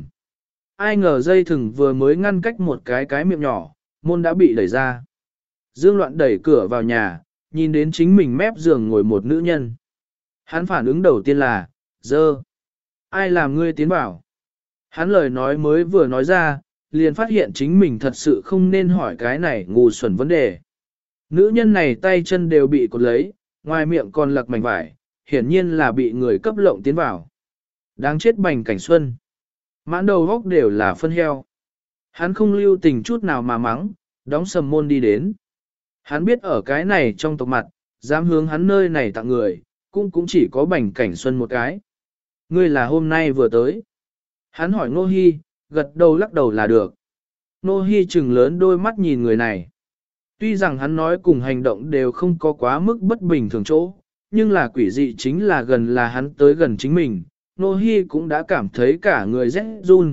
Ai ngờ dây thừng vừa mới ngăn cách một cái miệng nhỏ, môn đã bị đẩy ra. Dương Loạn đẩy cửa vào nhà, nhìn đến chính mình mép giường ngồi một nữ nhân. Hắn phản ứng đầu tiên là, dơ. Ai làm ngươi tiến vào? Hắn lời nói mới vừa nói ra, liền phát hiện chính mình thật sự không nên hỏi cái này ngu xuẩn vấn đề. Nữ nhân này tay chân đều bị cột lấy, ngoài miệng còn lặc mảnh vải, hiển nhiên là bị người cấp lộng tiến vào. Đáng chết Bành Cảnh Xuân. Mãn đầu góc đều là phân heo. Hắn không lưu tình chút nào mà mắng, đóng sầm môn đi đến. Hắn biết ở cái này trong tộc mặt, dám hướng hắn nơi này tặng người, cũng chỉ có Bành Cảnh Xuân một cái. Ngươi là hôm nay vừa tới. Hắn hỏi Nô Hi, gật đầu lắc đầu là được. Nô Hi trừng lớn đôi mắt nhìn người này. Tuy rằng hắn nói cùng hành động đều không có quá mức bất bình thường chỗ, nhưng là quỷ dị chính là gần là hắn tới gần chính mình. Nô Hi cũng đã cảm thấy cả người rét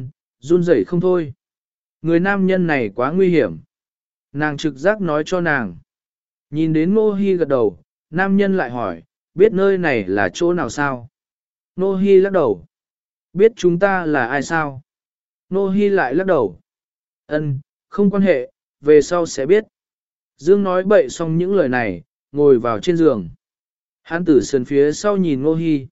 run rẩy không thôi. Người nam nhân này quá nguy hiểm. Nàng trực giác nói cho nàng. Nhìn đến Nô Hi gật đầu, nam nhân lại hỏi, biết nơi này là chỗ nào sao? Nô Hi lắc đầu. Biết chúng ta là ai sao? Nô Hi lại lắc đầu. Ân, không quan hệ, về sau sẽ biết. Dương nói bậy xong những lời này, ngồi vào trên giường. Hắn từ sườn phía sau nhìn Nô Hi.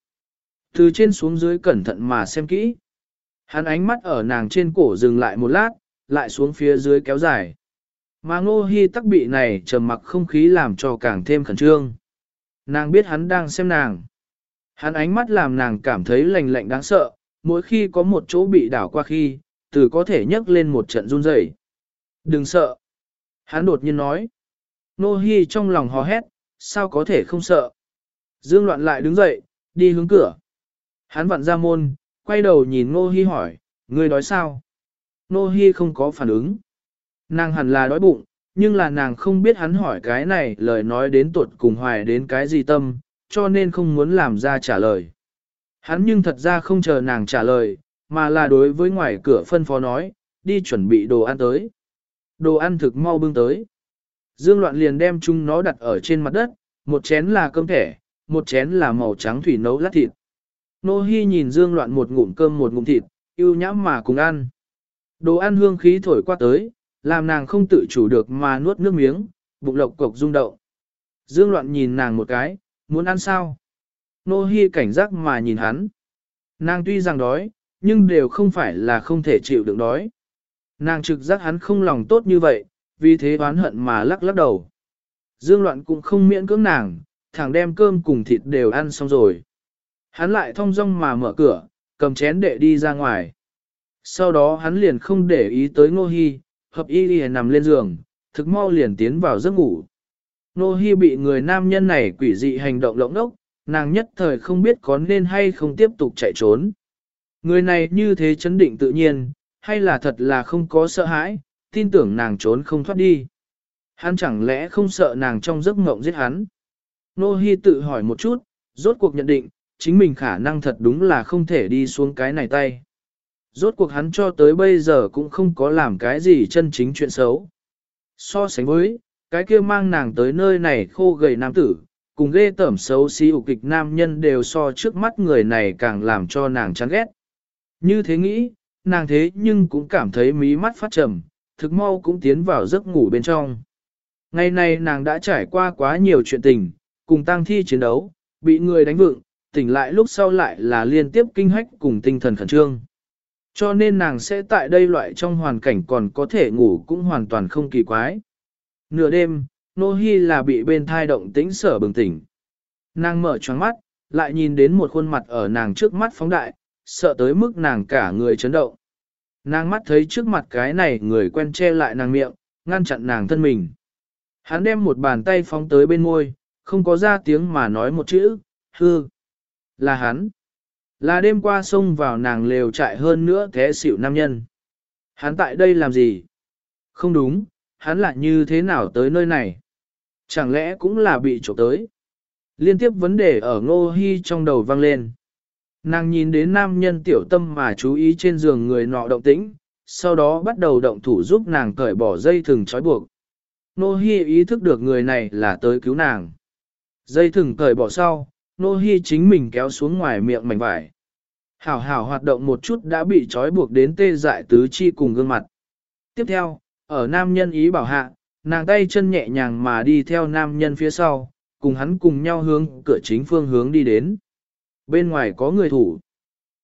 Từ trên xuống dưới cẩn thận mà xem kỹ. Hắn ánh mắt ở nàng trên cổ dừng lại một lát, lại xuống phía dưới kéo dài. Mà Nô Hi tắc bị này trầm mặc không khí làm cho càng thêm khẩn trương. Nàng biết hắn đang xem nàng. Hắn ánh mắt làm nàng cảm thấy lạnh lạnh đáng sợ, mỗi khi có một chỗ bị đảo qua khi, từ có thể nhấc lên một trận run rẩy. Đừng sợ. Hắn đột nhiên nói. Nô Hi trong lòng hò hét, sao có thể không sợ. Dương Loạn lại đứng dậy, đi hướng cửa. Hắn vặn ra môn, quay đầu nhìn Nô Hi hỏi, ngươi đói sao? Nô Hi không có phản ứng. Nàng hẳn là đói bụng, nhưng là nàng không biết hắn hỏi cái này lời nói đến tuột cùng hoài đến cái gì tâm, cho nên không muốn làm ra trả lời. Hắn nhưng thật ra không chờ nàng trả lời, mà là đối với ngoài cửa phân phó nói, đi chuẩn bị đồ ăn tới. Đồ ăn thực mau bưng tới. Dương Loạn liền đem chúng nó đặt ở trên mặt đất, một chén là cơm thẻ, một chén là màu trắng thủy nấu lát thịt. Nô Hi nhìn Dương Loạn một ngụm cơm một ngụm thịt, yêu nhãm mà cùng ăn. Đồ ăn hương khí thổi qua tới, làm nàng không tự chủ được mà nuốt nước miếng, bụng lộc cộc rung động. Dương Loạn nhìn nàng một cái, muốn ăn sao? Nô Hi cảnh giác mà nhìn hắn. Nàng tuy rằng đói, nhưng đều không phải là không thể chịu đựng đói. Nàng trực giác hắn không lòng tốt như vậy, vì thế oán hận mà lắc lắc đầu. Dương Loạn cũng không miễn cưỡng nàng, thẳng đem cơm cùng thịt đều ăn xong rồi. Hắn lại thong dong mà mở cửa, cầm chén đệ đi ra ngoài. Sau đó hắn liền không để ý tới Nô Hi, hợp y nằm lên giường, thực mau liền tiến vào giấc ngủ. Nô Hi bị người nam nhân này quỷ dị hành động lộng ốc, nàng nhất thời không biết có nên hay không tiếp tục chạy trốn. Người này như thế chấn định tự nhiên, hay là thật là không có sợ hãi, tin tưởng nàng trốn không thoát đi. Hắn chẳng lẽ không sợ nàng trong giấc mộng giết hắn? Nô Hi tự hỏi một chút, rốt cuộc nhận định, chính mình khả năng thật đúng là không thể đi xuống cái này tay. Rốt cuộc hắn cho tới bây giờ cũng không có làm cái gì chân chính chuyện xấu. So sánh với, cái kia mang nàng tới nơi này khô gầy nam tử, cùng ghê tởm xấu xí ục kịch nam nhân đều so trước mắt người này càng làm cho nàng chán ghét. Như thế nghĩ, nàng thế nhưng cũng cảm thấy mí mắt phát trầm, thực mau cũng tiến vào giấc ngủ bên trong. Ngày này nàng đã trải qua quá nhiều chuyện tình, cùng tang thi chiến đấu, bị người đánh vựng, tỉnh lại lúc sau lại là liên tiếp kinh hách cùng tinh thần khẩn trương. Cho nên nàng sẽ tại đây loại trong hoàn cảnh còn có thể ngủ cũng hoàn toàn không kỳ quái. Nửa đêm, Nô Hi là bị bên thai động tĩnh sở bừng tỉnh. Nàng mở choáng mắt, lại nhìn đến một khuôn mặt ở nàng trước mắt phóng đại, sợ tới mức nàng cả người chấn động. Nàng mắt thấy trước mặt cái này người quen che lại nàng miệng, ngăn chặn nàng thân mình. Hắn đem một bàn tay phóng tới bên môi, không có ra tiếng mà nói một chữ, hư. Là hắn. Là đêm qua xông vào nàng lều trại hơn nữa thế xỉu nam nhân. Hắn tại đây làm gì? Không đúng, hắn lại như thế nào tới nơi này? Chẳng lẽ cũng là bị trộm tới? Liên tiếp vấn đề ở Ngô Hi trong đầu vang lên. Nàng nhìn đến nam nhân tiểu tâm mà chú ý trên giường người nọ động tĩnh, sau đó bắt đầu động thủ giúp nàng cởi bỏ dây thừng trói buộc. Ngô Hi ý thức được người này là tới cứu nàng. Dây thừng cởi bỏ sau, Ngô Hi chính mình kéo xuống ngoài miệng mảnh vải. Hảo hảo hoạt động một chút đã bị trói buộc đến tê dại tứ chi cùng gương mặt. Tiếp theo, ở nam nhân ý bảo hạ, nàng tay chân nhẹ nhàng mà đi theo nam nhân phía sau, cùng hắn cùng nhau hướng cửa chính phương hướng đi đến. Bên ngoài có người thủ.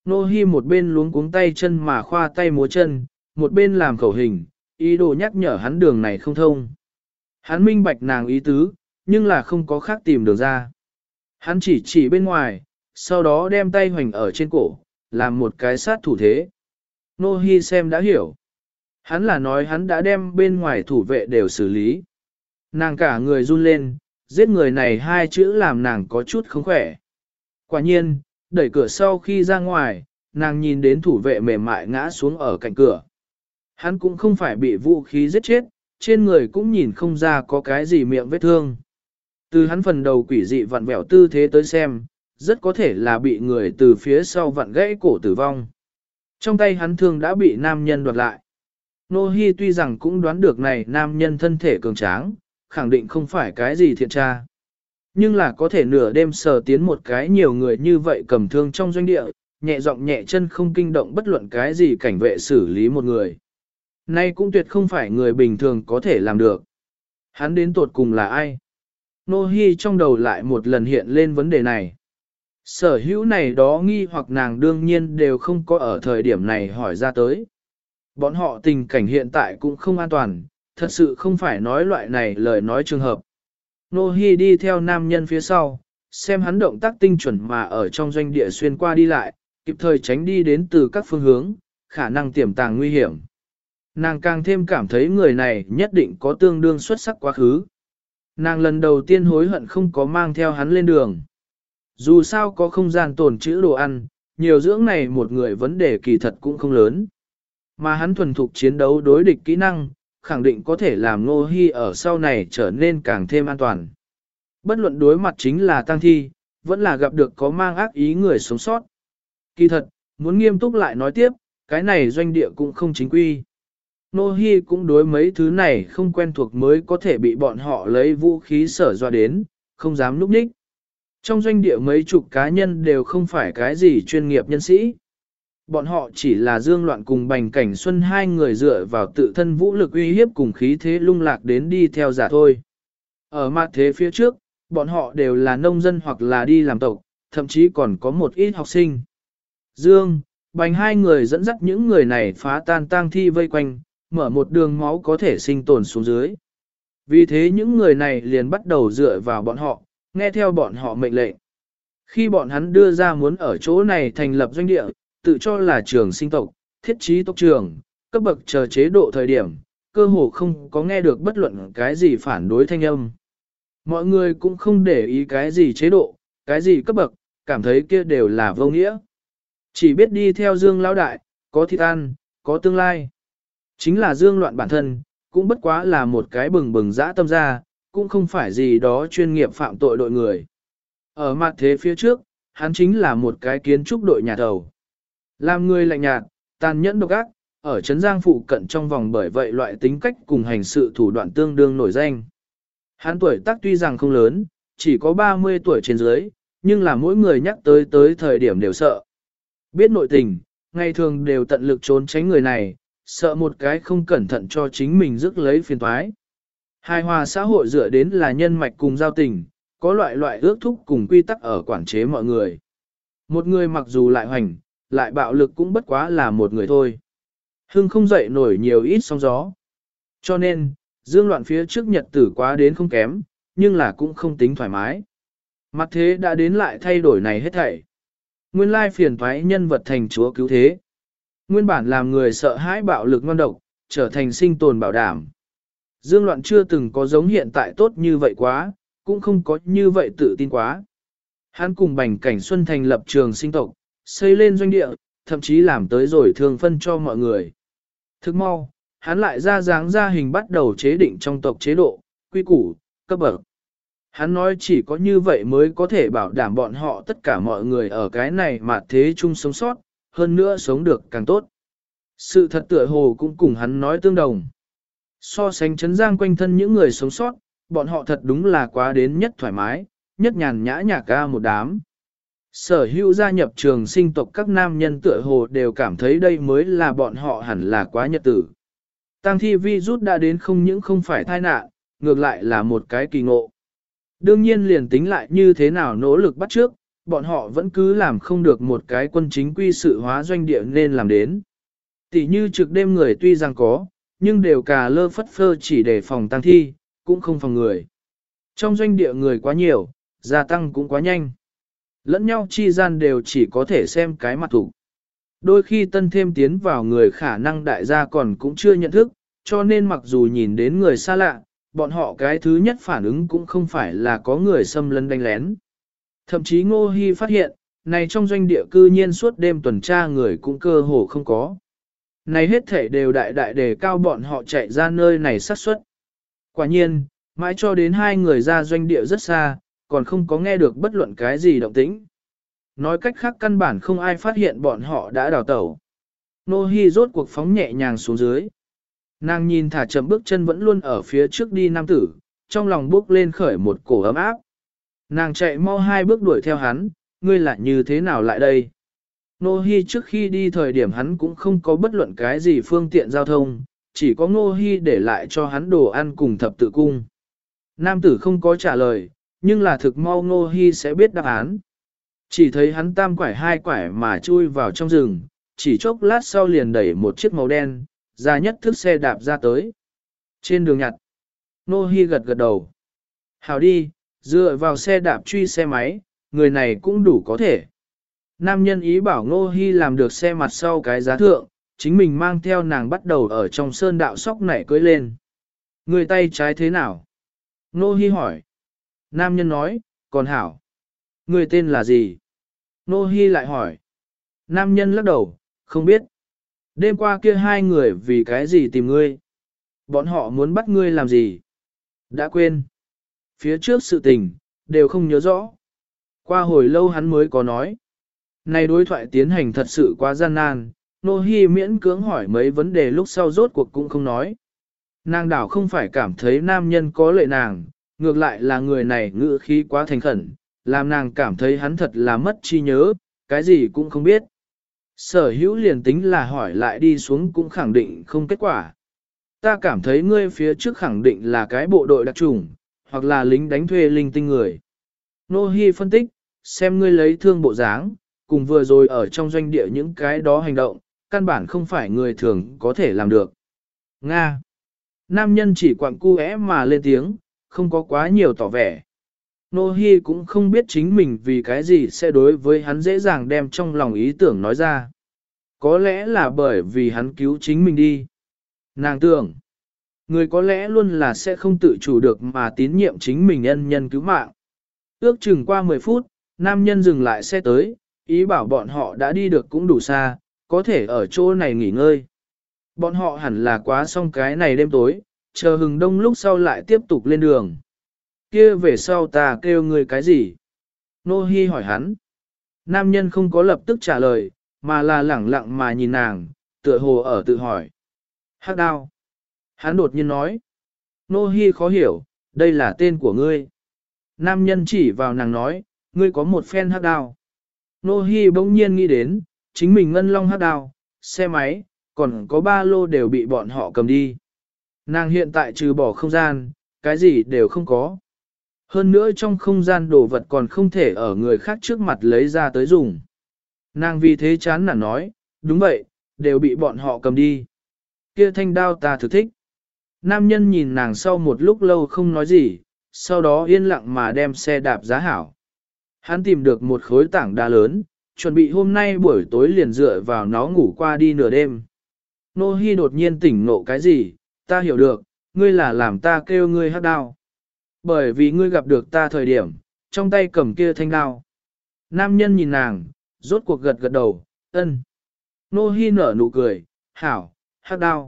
Nô Hi một bên luống cuống tay chân mà khoa tay múa chân, một bên làm khẩu hình, ý đồ nhắc nhở hắn đường này không thông. Hắn minh bạch nàng ý tứ, nhưng là không có khác tìm đường ra. Hắn chỉ bên ngoài, sau đó đem tay hoành ở trên cổ, làm một cái sát thủ thế. Nô Hi xem đã hiểu. Hắn là nói hắn đã đem bên ngoài thủ vệ đều xử lý. Nàng cả người run lên, giết người này hai chữ làm nàng có chút không khỏe. Quả nhiên, đẩy cửa sau khi ra ngoài, nàng nhìn đến thủ vệ mềm mại ngã xuống ở cạnh cửa. Hắn cũng không phải bị vũ khí giết chết, trên người cũng nhìn không ra có cái gì miệng vết thương. Từ hắn phần đầu quỷ dị vặn vẹo tư thế tới xem, rất có thể là bị người từ phía sau vặn gãy cổ tử vong. Trong tay hắn thương đã bị nam nhân đoạt lại. Nô Hi tuy rằng cũng đoán được này nam nhân thân thể cường tráng, khẳng định không phải cái gì thiện tra. Nhưng là có thể nửa đêm sờ tiến một cái nhiều người như vậy cầm thương trong doanh địa, nhẹ giọng nhẹ chân không kinh động bất luận cái gì cảnh vệ xử lý một người. Nay cũng tuyệt không phải người bình thường có thể làm được. Hắn đến tột cùng là ai? Nô Hi trong đầu lại một lần hiện lên vấn đề này. Sở hữu này đó nghi hoặc nàng đương nhiên đều không có ở thời điểm này hỏi ra tới. Bọn họ tình cảnh hiện tại cũng không an toàn, thật sự không phải nói loại này lời nói trường hợp. Nô Hi đi theo nam nhân phía sau, xem hắn động tác tinh chuẩn mà ở trong doanh địa xuyên qua đi lại, kịp thời tránh đi đến từ các phương hướng, khả năng tiềm tàng nguy hiểm. Nàng càng thêm cảm thấy người này nhất định có tương đương xuất sắc quá khứ. Nàng lần đầu tiên hối hận không có mang theo hắn lên đường. Dù sao có không gian tồn trữ đồ ăn, nhiều dưỡng này một người vấn đề kỳ thật cũng không lớn. Mà hắn thuần thục chiến đấu đối địch kỹ năng, khẳng định có thể làm Ngô Hi ở sau này trở nên càng thêm an toàn. Bất luận đối mặt chính là tang thi, vẫn là gặp được có mang ác ý người sống sót. Kỳ thật, muốn nghiêm túc lại nói tiếp, cái này doanh địa cũng không chính quy. Ngô Hi cũng đối mấy thứ này không quen thuộc mới có thể bị bọn họ lấy vũ khí sở dọa đến, không dám núp ních. Trong doanh địa mấy chục cá nhân đều không phải cái gì chuyên nghiệp nhân sĩ. Bọn họ chỉ là Dương Loạn cùng Bành Cảnh Xuân hai người dựa vào tự thân vũ lực uy hiếp cùng khí thế lung lạc đến đi theo giả thôi. Ở mặt thế phía trước, bọn họ đều là nông dân hoặc là đi làm tộc, thậm chí còn có một ít học sinh. Dương, Bành hai người dẫn dắt những người này phá tan tang thi vây quanh, mở một đường máu có thể sinh tồn xuống dưới. Vì thế những người này liền bắt đầu dựa vào bọn họ, nghe theo bọn họ mệnh lệnh. Khi bọn hắn đưa ra muốn ở chỗ này thành lập doanh địa, tự cho là trường sinh tộc, thiết trí tộc trường, cấp bậc chờ chế độ thời điểm, cơ hồ không có nghe được bất luận cái gì phản đối thanh âm. Mọi người cũng không để ý cái gì chế độ, cái gì cấp bậc, cảm thấy kia đều là vô nghĩa. Chỉ biết đi theo Dương lão đại, có thịt ăn, có tương lai. Chính là Dương Loạn bản thân, cũng bất quá là một cái bừng bừng dã tâm ra, cũng không phải gì đó chuyên nghiệp phạm tội đội người. Ở mặt thế phía trước, hắn chính là một cái kiến trúc đội nhà thầu. Làm người lạnh nhạt, tàn nhẫn độc ác, ở Trấn Giang phụ cận trong vòng bởi vậy loại tính cách cùng hành sự thủ đoạn tương đương nổi danh. Hắn tuổi tác tuy rằng không lớn, chỉ có 30 tuổi trên dưới, nhưng là mỗi người nhắc tới thời điểm đều sợ. Biết nội tình, ngày thường đều tận lực trốn tránh người này, sợ một cái không cẩn thận cho chính mình rước lấy phiền toái. Hài hòa xã hội dựa đến là nhân mạch cùng giao tình, có loại ước thúc cùng quy tắc ở quản chế mọi người. Một người mặc dù lại hoành, lại bạo lực cũng bất quá là một người thôi. Hưng không dậy nổi nhiều ít sóng gió. Cho nên, Dương Loạn phía trước nhật tử quá đến không kém, nhưng là cũng không tính thoải mái. Mặt thế đã đến lại thay đổi này hết thảy. Nguyên lai phiền toái nhân vật thành chúa cứu thế. Nguyên bản làm người sợ hãi bạo lực ngon độc, trở thành sinh tồn bảo đảm. Dương Loạn chưa từng có giống hiện tại tốt như vậy quá, cũng không có như vậy tự tin quá. Hắn cùng Bành Cảnh Xuân thành lập trường sinh tộc, xây lên doanh địa, thậm chí làm tới rồi thường phân cho mọi người. Thức mau, hắn lại ra dáng ra hình bắt đầu chế định trong tộc chế độ, quy củ, cấp bậc. Hắn nói chỉ có như vậy mới có thể bảo đảm bọn họ tất cả mọi người ở cái này mà thế chung sống sót, hơn nữa sống được càng tốt. Sự thật tựa hồ cũng cùng hắn nói tương đồng. So sánh Trấn Giang quanh thân những người sống sót, bọn họ thật đúng là quá đến nhất thoải mái, nhất nhàn nhã nhạc ca một đám. Sở hữu gia nhập trường sinh tộc các nam nhân tựa hồ đều cảm thấy đây mới là bọn họ hẳn là quá nhật tử. Tăng thi virus đã đến không những không phải tai nạn, ngược lại là một cái kỳ ngộ. Đương nhiên liền tính lại như thế nào nỗ lực bắt trước, bọn họ vẫn cứ làm không được một cái quân chính quy sự hóa doanh địa nên làm đến. Tỷ như trực đêm người tuy rằng có, nhưng đều cà lơ phất phơ chỉ để phòng tăng thi, cũng không phòng người. Trong doanh địa người quá nhiều, gia tăng cũng quá nhanh. Lẫn nhau chi gian đều chỉ có thể xem cái mặt thủ. Đôi khi tân thêm tiến vào người khả năng đại gia còn cũng chưa nhận thức, cho nên mặc dù nhìn đến người xa lạ, bọn họ cái thứ nhất phản ứng cũng không phải là có người xâm lấn đánh lén. Thậm chí Ngô Hi phát hiện, này trong doanh địa cư nhiên suốt đêm tuần tra người cũng cơ hồ không có. Này hết thể đều đại đại đề cao bọn họ chạy ra nơi này xác suất. Quả nhiên, mãi cho đến hai người ra doanh địa rất xa, còn không có nghe được bất luận cái gì động tĩnh. Nói cách khác căn bản không ai phát hiện bọn họ đã đào tẩu. Nô Hi rốt cuộc phóng nhẹ nhàng xuống dưới. Nàng nhìn thả chậm bước chân vẫn luôn ở phía trước đi nam tử, trong lòng bước lên khởi một cổ ấm áp. Nàng chạy mau 2 bước đuổi theo hắn, ngươi lại như thế nào lại đây? Nô Hi trước khi đi thời điểm hắn cũng không có bất luận cái gì phương tiện giao thông, chỉ có Nô Hi để lại cho hắn đồ ăn cùng thập tự cung. Nam tử không có trả lời, nhưng là thực mau Nô Hi sẽ biết đáp án. Chỉ thấy hắn tam quải 2 quải mà chui vào trong rừng, chỉ chốc lát sau liền đẩy một chiếc màu đen, ra nhất thức xe đạp ra tới. Trên đường nhặt, Nô Hi gật gật đầu. Hảo đi, dựa vào xe đạp truy xe máy, người này cũng đủ có thể. Nam nhân ý bảo Nô Hi làm được xe mặt sau cái giá thượng, chính mình mang theo nàng bắt đầu ở trong sơn đạo sóc nảy cưỡi lên. Người tay trái thế nào? Nô Hi hỏi. Nam nhân nói, còn hảo. Người tên là gì? Nô Hi lại hỏi. Nam nhân lắc đầu, không biết. Đêm qua kia 2 người vì cái gì tìm ngươi? Bọn họ muốn bắt ngươi làm gì? Đã quên. Phía trước sự tình, đều không nhớ rõ. Qua hồi lâu hắn mới có nói. Này đối thoại tiến hành thật sự quá gian nan, Nô Hi miễn cưỡng hỏi mấy vấn đề lúc sau rốt cuộc cũng không nói. Nàng đảo không phải cảm thấy nam nhân có lệ nàng, ngược lại là người này ngữ khí quá thành khẩn, làm nàng cảm thấy hắn thật là mất trí nhớ, cái gì cũng không biết. Sở hữu liền tính là hỏi lại đi xuống cũng khẳng định không kết quả. Ta cảm thấy ngươi phía trước khẳng định là cái bộ đội đặc chủng, hoặc là lính đánh thuê linh tinh người. Nô Hi phân tích, xem ngươi lấy thương bộ dáng, cùng vừa rồi ở trong doanh địa những cái đó hành động, căn bản không phải người thường có thể làm được. Nga. Nam nhân chỉ quặng cu mà lên tiếng, không có quá nhiều tỏ vẻ. Nô Hi cũng không biết chính mình vì cái gì sẽ đối với hắn dễ dàng đem trong lòng ý tưởng nói ra. Có lẽ là bởi vì hắn cứu chính mình đi. Nàng tưởng, người có lẽ luôn là sẽ không tự chủ được mà tín nhiệm chính mình ân nhân cứu mạng. Ước chừng qua 10 phút, nam nhân dừng lại xe tới, ý bảo bọn họ đã đi được cũng đủ xa, có thể ở chỗ này nghỉ ngơi. Bọn họ hẳn là quá xong cái này đêm tối, chờ hừng đông lúc sau lại tiếp tục lên đường. Kia về sau ta kêu người cái gì? Nô Hi hỏi hắn. Nam nhân không có lập tức trả lời, mà là lẳng lặng mà nhìn nàng, tựa hồ ở tự hỏi. Hắc đao. Hắn đột nhiên nói. Nô Hi khó hiểu, đây là tên của ngươi. Nam nhân chỉ vào nàng nói, ngươi có một phen hắc đao. Nô Hi bỗng nhiên nghĩ đến, chính mình ngân long hắc đao, xe máy, còn có ba lô đều bị bọn họ cầm đi. Nàng hiện tại trừ bỏ không gian, cái gì đều không có. Hơn nữa trong không gian đồ vật còn không thể ở người khác trước mặt lấy ra tới dùng. Nàng vì thế chán nản nói, đúng vậy, đều bị bọn họ cầm đi. Kia thanh đao ta thực thích. Nam nhân nhìn nàng sau một lúc lâu không nói gì, sau đó yên lặng mà đem xe đạp giá hảo. Hắn tìm được một khối tảng đá lớn, chuẩn bị hôm nay buổi tối liền dựa vào nó ngủ qua đi nửa đêm. Nô Hi đột nhiên tỉnh ngộ cái gì, ta hiểu được, ngươi là làm ta kêu ngươi hắc đao. Bởi vì ngươi gặp được ta thời điểm, trong tay cầm kia thanh đao. Nam nhân nhìn nàng, rốt cuộc gật gật đầu, ân. Nô Hi nở nụ cười, hảo, hắc đao.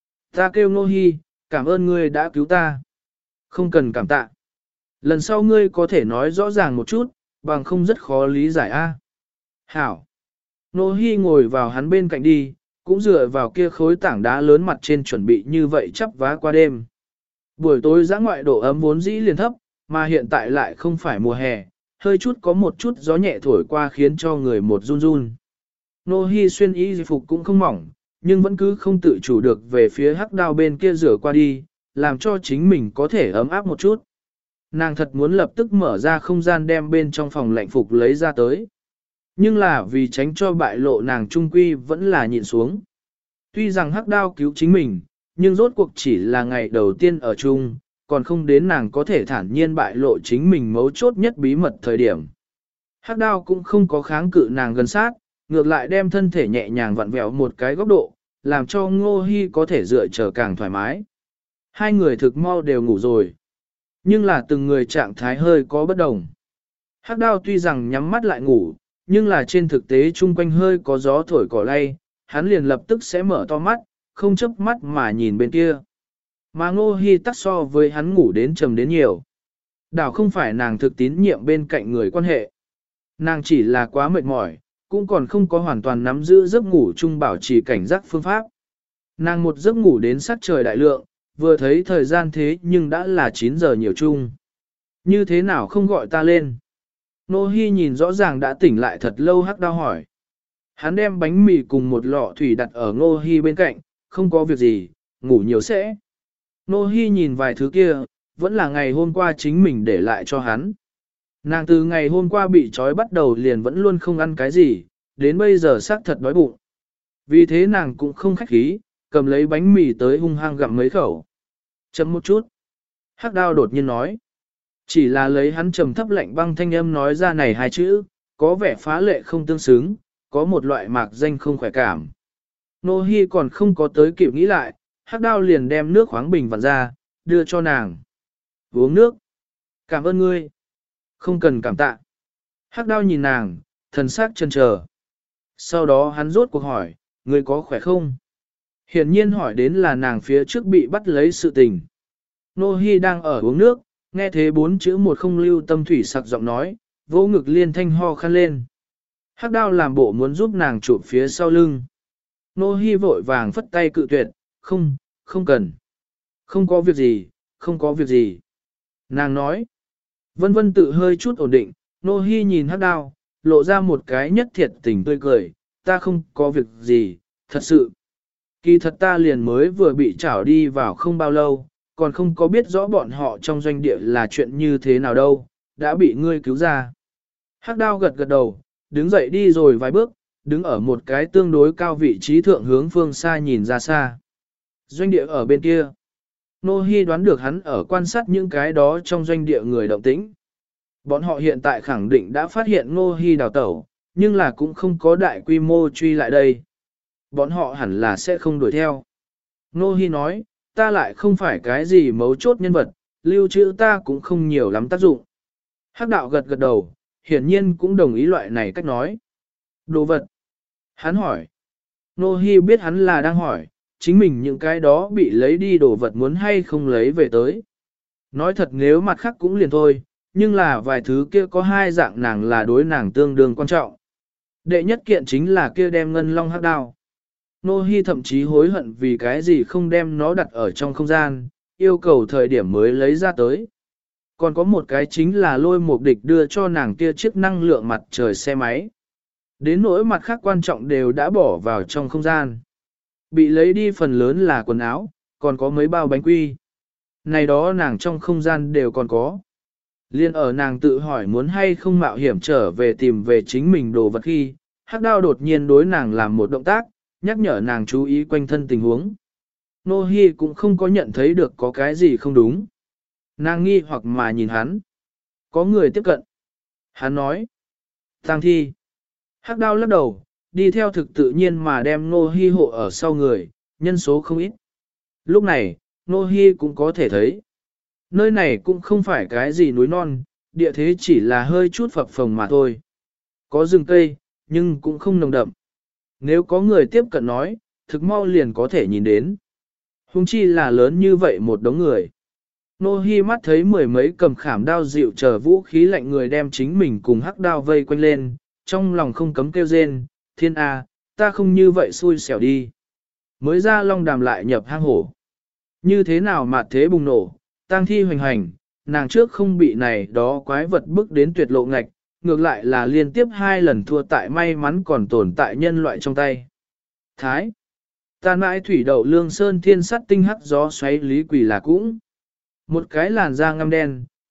Ta kêu Nô Hi, cảm ơn ngươi đã cứu ta. Không cần cảm tạ. Lần sau ngươi có thể nói rõ ràng một chút, bằng không rất khó lý giải a. Hảo. Nô Hi ngồi vào hắn bên cạnh đi, cũng dựa vào kia khối tảng đá lớn mặt trên chuẩn bị như vậy chắp vá qua đêm. Buổi tối giã ngoại độ ấm vốn dĩ liền thấp, mà hiện tại lại không phải mùa hè, hơi chút có một chút gió nhẹ thổi qua khiến cho người một run run. Nô Hi xuyên y phục cũng không mỏng, nhưng vẫn cứ không tự chủ được về phía hắc đao bên kia rửa qua đi, làm cho chính mình có thể ấm áp một chút. Nàng thật muốn lập tức mở ra không gian đem bên trong phòng lạnh phục lấy ra tới. Nhưng là vì tránh cho bại lộ nàng trung quy vẫn là nhịn xuống. Tuy rằng hắc đao cứu chính mình, nhưng rốt cuộc chỉ là ngày đầu tiên ở chung, còn không đến nàng có thể thản nhiên bại lộ chính mình mấu chốt nhất bí mật thời điểm. Hắc đao cũng không có kháng cự nàng gần sát, ngược lại đem thân thể nhẹ nhàng vặn vẹo một cái góc độ, làm cho Ngô Hi có thể dựa chờ càng thoải mái. Hai người thực mau đều ngủ rồi. Nhưng là từng người trạng thái hơi có bất đồng. Hắc đao tuy rằng nhắm mắt lại ngủ, nhưng là trên thực tế chung quanh hơi có gió thổi cỏ lay, hắn liền lập tức sẽ mở to mắt, không chớp mắt mà nhìn bên kia. Mà Ngô Hi tắc so với hắn ngủ đến trầm đến nhiều. Đảo không phải nàng thực tín nhiệm bên cạnh người quan hệ. Nàng chỉ là quá mệt mỏi, cũng còn không có hoàn toàn nắm giữ giấc ngủ chung bảo trì cảnh giác phương pháp. Nàng một giấc ngủ đến sắc trời đại lượng, vừa thấy thời gian thế nhưng đã là 9 giờ nhiều chung. Như thế nào không gọi ta lên? Nô Hi nhìn rõ ràng đã tỉnh lại thật lâu hắc đao hỏi. Hắn đem bánh mì cùng một lọ thủy đặt ở Nô Hi bên cạnh, không có việc gì, ngủ nhiều sẽ. Nô Hi nhìn vài thứ kia, vẫn là ngày hôm qua chính mình để lại cho hắn. Nàng từ ngày hôm qua bị trói bắt đầu liền vẫn luôn không ăn cái gì, đến bây giờ xác thật đói bụng. Vì thế nàng cũng không khách khí, cầm lấy bánh mì tới hung hăng gặm mấy khẩu. Chấm một chút. Hắc đao đột nhiên nói. Chỉ là lấy hắn trầm thấp lạnh băng thanh âm nói ra này hai chữ, có vẻ phá lệ không tương xứng, có một loại mạc danh không khỏe cảm. Nô Hi còn không có tới kịp nghĩ lại, hắc đao liền đem nước khoáng bình vặn ra, đưa cho nàng. Uống nước. Cảm ơn ngươi. Không cần cảm tạ. Hắc đao nhìn nàng, thần sắc chần chờ. Sau đó hắn rốt cuộc hỏi, ngươi có khỏe không? Hiển nhiên hỏi đến là nàng phía trước bị bắt lấy sự tình. Nô Hi đang ở uống nước, nghe thế 4 chữ một không lưu tâm thủy sặc giọng nói, vỗ ngực liên thanh ho khăn lên. Hắc đao làm bộ muốn giúp nàng chụp phía sau lưng. Nô Hi vội vàng phất tay cự tuyệt, không cần. Không có việc gì, không có việc gì. Nàng nói, vân vân tự hơi chút ổn định, Nô Hi nhìn hắc đao, lộ ra một cái nhất thiệt tình tươi cười, ta không có việc gì, thật sự. Kỳ thật ta liền mới vừa bị trảo đi vào không bao lâu, còn không có biết rõ bọn họ trong doanh địa là chuyện như thế nào đâu, đã bị ngươi cứu ra. Hắc đao gật gật đầu, đứng dậy đi rồi vài bước, đứng ở một cái tương đối cao vị trí thượng hướng phương xa nhìn ra xa. Doanh địa ở bên kia. Nô Hi đoán được hắn ở quan sát những cái đó trong doanh địa người động tĩnh. Bọn họ hiện tại khẳng định đã phát hiện Nô Hi đào tẩu, nhưng là cũng không có đại quy mô truy lại đây. Bọn họ hẳn là sẽ không đuổi theo. Nô Hi nói, ta lại không phải cái gì mấu chốt nhân vật, lưu trữ ta cũng không nhiều lắm tác dụng. Hắc đạo gật gật đầu, hiển nhiên cũng đồng ý loại này cách nói. Đồ vật. Hắn hỏi. Nô Hi biết hắn là đang hỏi, chính mình những cái đó bị lấy đi đồ vật muốn hay không lấy về tới. Nói thật nếu mặt khác cũng liền thôi, nhưng là vài thứ kia có hai dạng nàng là đối nàng tương đương quan trọng. Đệ nhất kiện chính là kia đem ngân long hắc đao. Nô Hi thậm chí hối hận vì cái gì không đem nó đặt ở trong không gian, yêu cầu thời điểm mới lấy ra tới. Còn có một cái chính là lôi mục địch đưa cho nàng kia chiếc năng lượng mặt trời xe máy. Đến nỗi mặt khác quan trọng đều đã bỏ vào trong không gian. Bị lấy đi phần lớn là quần áo, còn có mấy bao bánh quy. Này đó nàng trong không gian đều còn có. Liên ở nàng tự hỏi muốn hay không mạo hiểm trở về tìm về chính mình đồ vật khi, hắc đao đột nhiên đối nàng làm một động tác, nhắc nhở nàng chú ý quanh thân tình huống. Nô Hi cũng không có nhận thấy được có cái gì không đúng. Nàng nghi hoặc mà nhìn hắn. Có người tiếp cận. Hắn nói. Tang thi. Hắc đao lắc đầu, đi theo thực tự nhiên mà đem Nô Hi hộ ở sau người, nhân số không ít. Lúc này, Nô Hi cũng có thể thấy. Nơi này cũng không phải cái gì núi non, địa thế chỉ là hơi chút phập phồng mà thôi. Có rừng cây, nhưng cũng không nồng đậm. Nếu có người tiếp cận nói, thực mau liền có thể nhìn đến. Hùng chi là lớn như vậy một đống người. Nô Hi mắt thấy mười mấy cầm khảm đao dịu chờ vũ khí lạnh người đem chính mình cùng hắc đao vây quanh lên, trong lòng không cấm kêu rên, thiên a, ta không như vậy xui xẻo đi. Mới ra long đàm lại nhập hang hổ. Như thế nào mà thế bùng nổ, tang thi hoành hành, nàng trước không bị này đó quái vật bức đến tuyệt lộ ngạch, ngược lại là liên tiếp 2 lần thua tại may mắn còn tồn tại nhân loại trong tay. Thái. Tàn mãi thủy đậu lương sơn thiên sắt tinh hắc gió xoáy lý quỷ là cũng. Một cái làn da ngăm đen,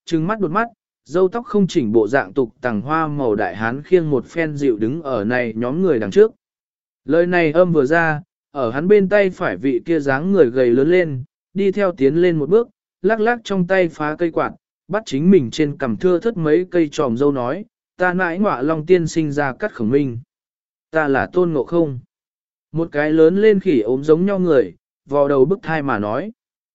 trừng mắt đột mắt, râu tóc không chỉnh bộ dạng tục tàng hoa màu đại hán khiêng một phen dịu đứng ở này nhóm người đằng trước. Lời này âm vừa ra, ở hắn bên tay phải vị kia dáng người gầy lớn lên, đi theo tiến lên một bước, lắc lắc trong tay phá cây quạt, bắt chính mình trên cằm thưa thất mấy cây tròm dâu nói, ta nãi ngọa Long tiên sinh ra cắt khổng minh. Ta là Tôn Ngộ Không. Một cái lớn lên khỉ ốm giống nhau người, vò đầu bức thai mà nói.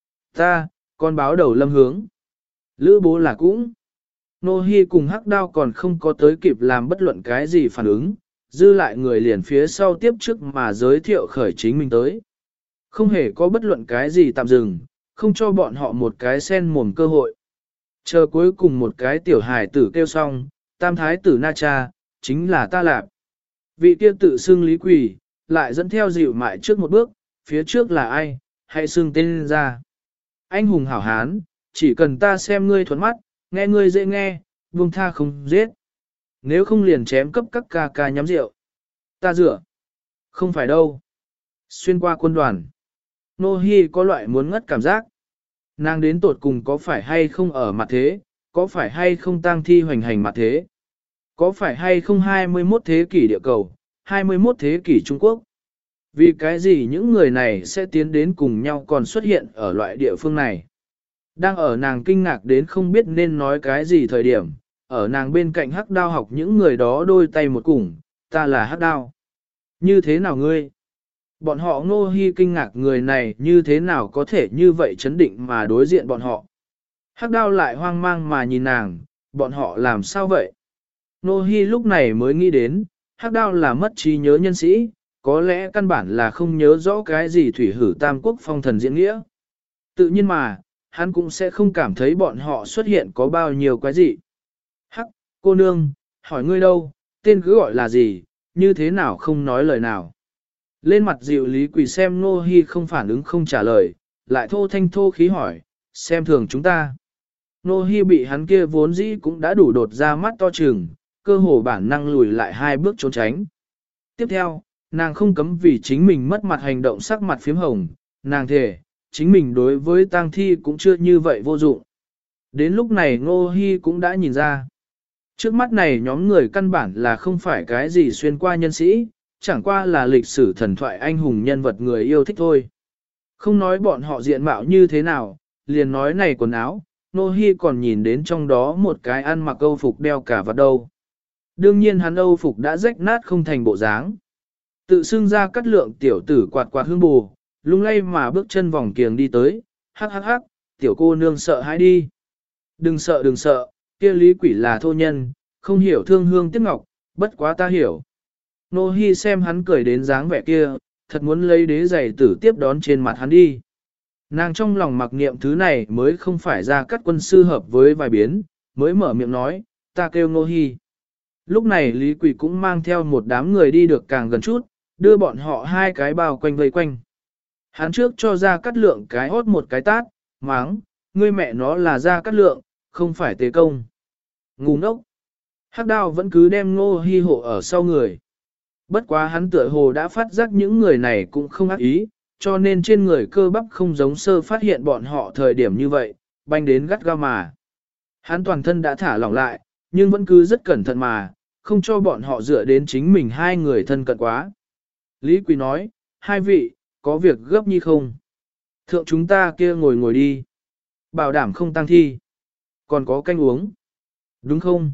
Ta, con báo đầu Lâm Hướng. Lữ bố là cũng. Nô Hi cùng Hắc Đao còn không có tới kịp làm bất luận cái gì phản ứng, dư lại người liền phía sau tiếp trước mà giới thiệu khởi chính mình tới. Không hề có bất luận cái gì tạm dừng, không cho bọn họ một cái sen mồm cơ hội. Chờ cuối cùng một cái tiểu hài tử kêu xong, tam thái tử Na Cha, chính là ta Lạp. Vị kia tự xưng Lý Quỳ, lại dẫn theo dịu mại trước một bước, phía trước là ai, hãy xưng tên ra. Anh hùng hảo hán, chỉ cần ta xem ngươi thuận mắt, nghe ngươi dễ nghe, buông tha không giết. Nếu không liền chém cấp các ca ca nhắm rượu. Ta dựa. Không phải đâu. Xuyên qua quân đoàn. Nô Hi có loại muốn ngất cảm giác. Nàng đến tột cùng có phải hay không ở mặt thế, có phải hay không tang thi hoành hành mặt thế, có phải hay không 21 thế kỷ địa cầu, 21 thế kỷ Trung Quốc. Vì cái gì những người này sẽ tiến đến cùng nhau còn xuất hiện ở loại địa phương này. Đang ở nàng kinh ngạc đến không biết nên nói cái gì thời điểm, ở nàng bên cạnh Hắc Đao học những người đó đôi tay một cùng, ta là Hắc Đao. Như thế nào ngươi? Bọn họ Ngô Hi kinh ngạc người này như thế nào có thể như vậy chấn định mà đối diện bọn họ. Hắc Đao lại hoang mang mà nhìn nàng, bọn họ làm sao vậy? Ngô Hi lúc này mới nghĩ đến, Hắc Đao là mất trí nhớ nhân sĩ, có lẽ căn bản là không nhớ rõ cái gì thủy hử tam quốc phong thần diễn nghĩa. Tự nhiên mà, hắn cũng sẽ không cảm thấy bọn họ xuất hiện có bao nhiêu quái gì. Hắc, cô nương, hỏi ngươi đâu, tên cứ gọi là gì, như thế nào không nói lời nào. Lên mặt dịu Lý Quỳ xem Nô Hi không phản ứng không trả lời, lại thô thanh thô khí hỏi, xem thường chúng ta. Nô Hi bị hắn kia vốn dĩ cũng đã đủ đột ra mắt to trừng, cơ hồ bản năng lùi lại hai bước trốn tránh. Tiếp theo, nàng không cấm vì chính mình mất mặt hành động sắc mặt phím hồng, nàng thề, chính mình đối với tang thi cũng chưa như vậy vô dụng. Đến lúc này Ngô Hi cũng đã nhìn ra. Trước mắt này nhóm người căn bản là không phải cái gì xuyên qua nhân sĩ, chẳng qua là lịch sử thần thoại anh hùng nhân vật người yêu thích thôi. Không nói bọn họ diện mạo như thế nào, liền nói này quần áo, Ngô Hi còn nhìn đến trong đó một cái ăn mặc âu phục đeo cả vật đâu. Đương nhiên hắn âu phục đã rách nát không thành bộ dáng. Tự xưng ra cắt lượng tiểu tử quạt quạt hương bù, lung lay mà bước chân vòng kiềng đi tới, hắc hắc hắc, tiểu cô nương sợ hãi đi. Đừng sợ, kia Lý Quỷ là thô nhân, không hiểu thương hương tiếc ngọc, bất quá ta hiểu. Nô Hi xem hắn cười đến dáng vẻ kia, thật muốn lấy đế giày tử tiếp đón trên mặt hắn đi. Nàng trong lòng mặc niệm thứ này mới không phải ra cắt quân sư hợp với vài biến, mới mở miệng nói, ta kêu Nô Hi. Lúc này Lý Quỷ cũng mang theo một đám người đi được càng gần chút, đưa bọn họ hai cái bao quanh vây quanh. Hắn trước cho ra cắt lượng cái hốt một cái tát, máng, ngươi mẹ nó là ra cắt lượng, không phải tế công. Ngu ngốc. Hắc Đao vẫn cứ đem Ngô Hi hộ ở sau người. Bất quá hắn tựa hồ đã phát giác những người này cũng không ác ý, cho nên trên người cơ bắp không giống sơ phát hiện bọn họ thời điểm như vậy, banh đến gắt gao mà. Hắn toàn thân đã thả lỏng lại, nhưng vẫn cứ rất cẩn thận mà, không cho bọn họ dựa đến chính mình hai người thân cận quá. Lý Quỳ nói, hai vị, có việc gấp nhi không? Thượng chúng ta kia ngồi ngồi đi. Bảo đảm không tăng thi. Còn có canh uống. Đúng không?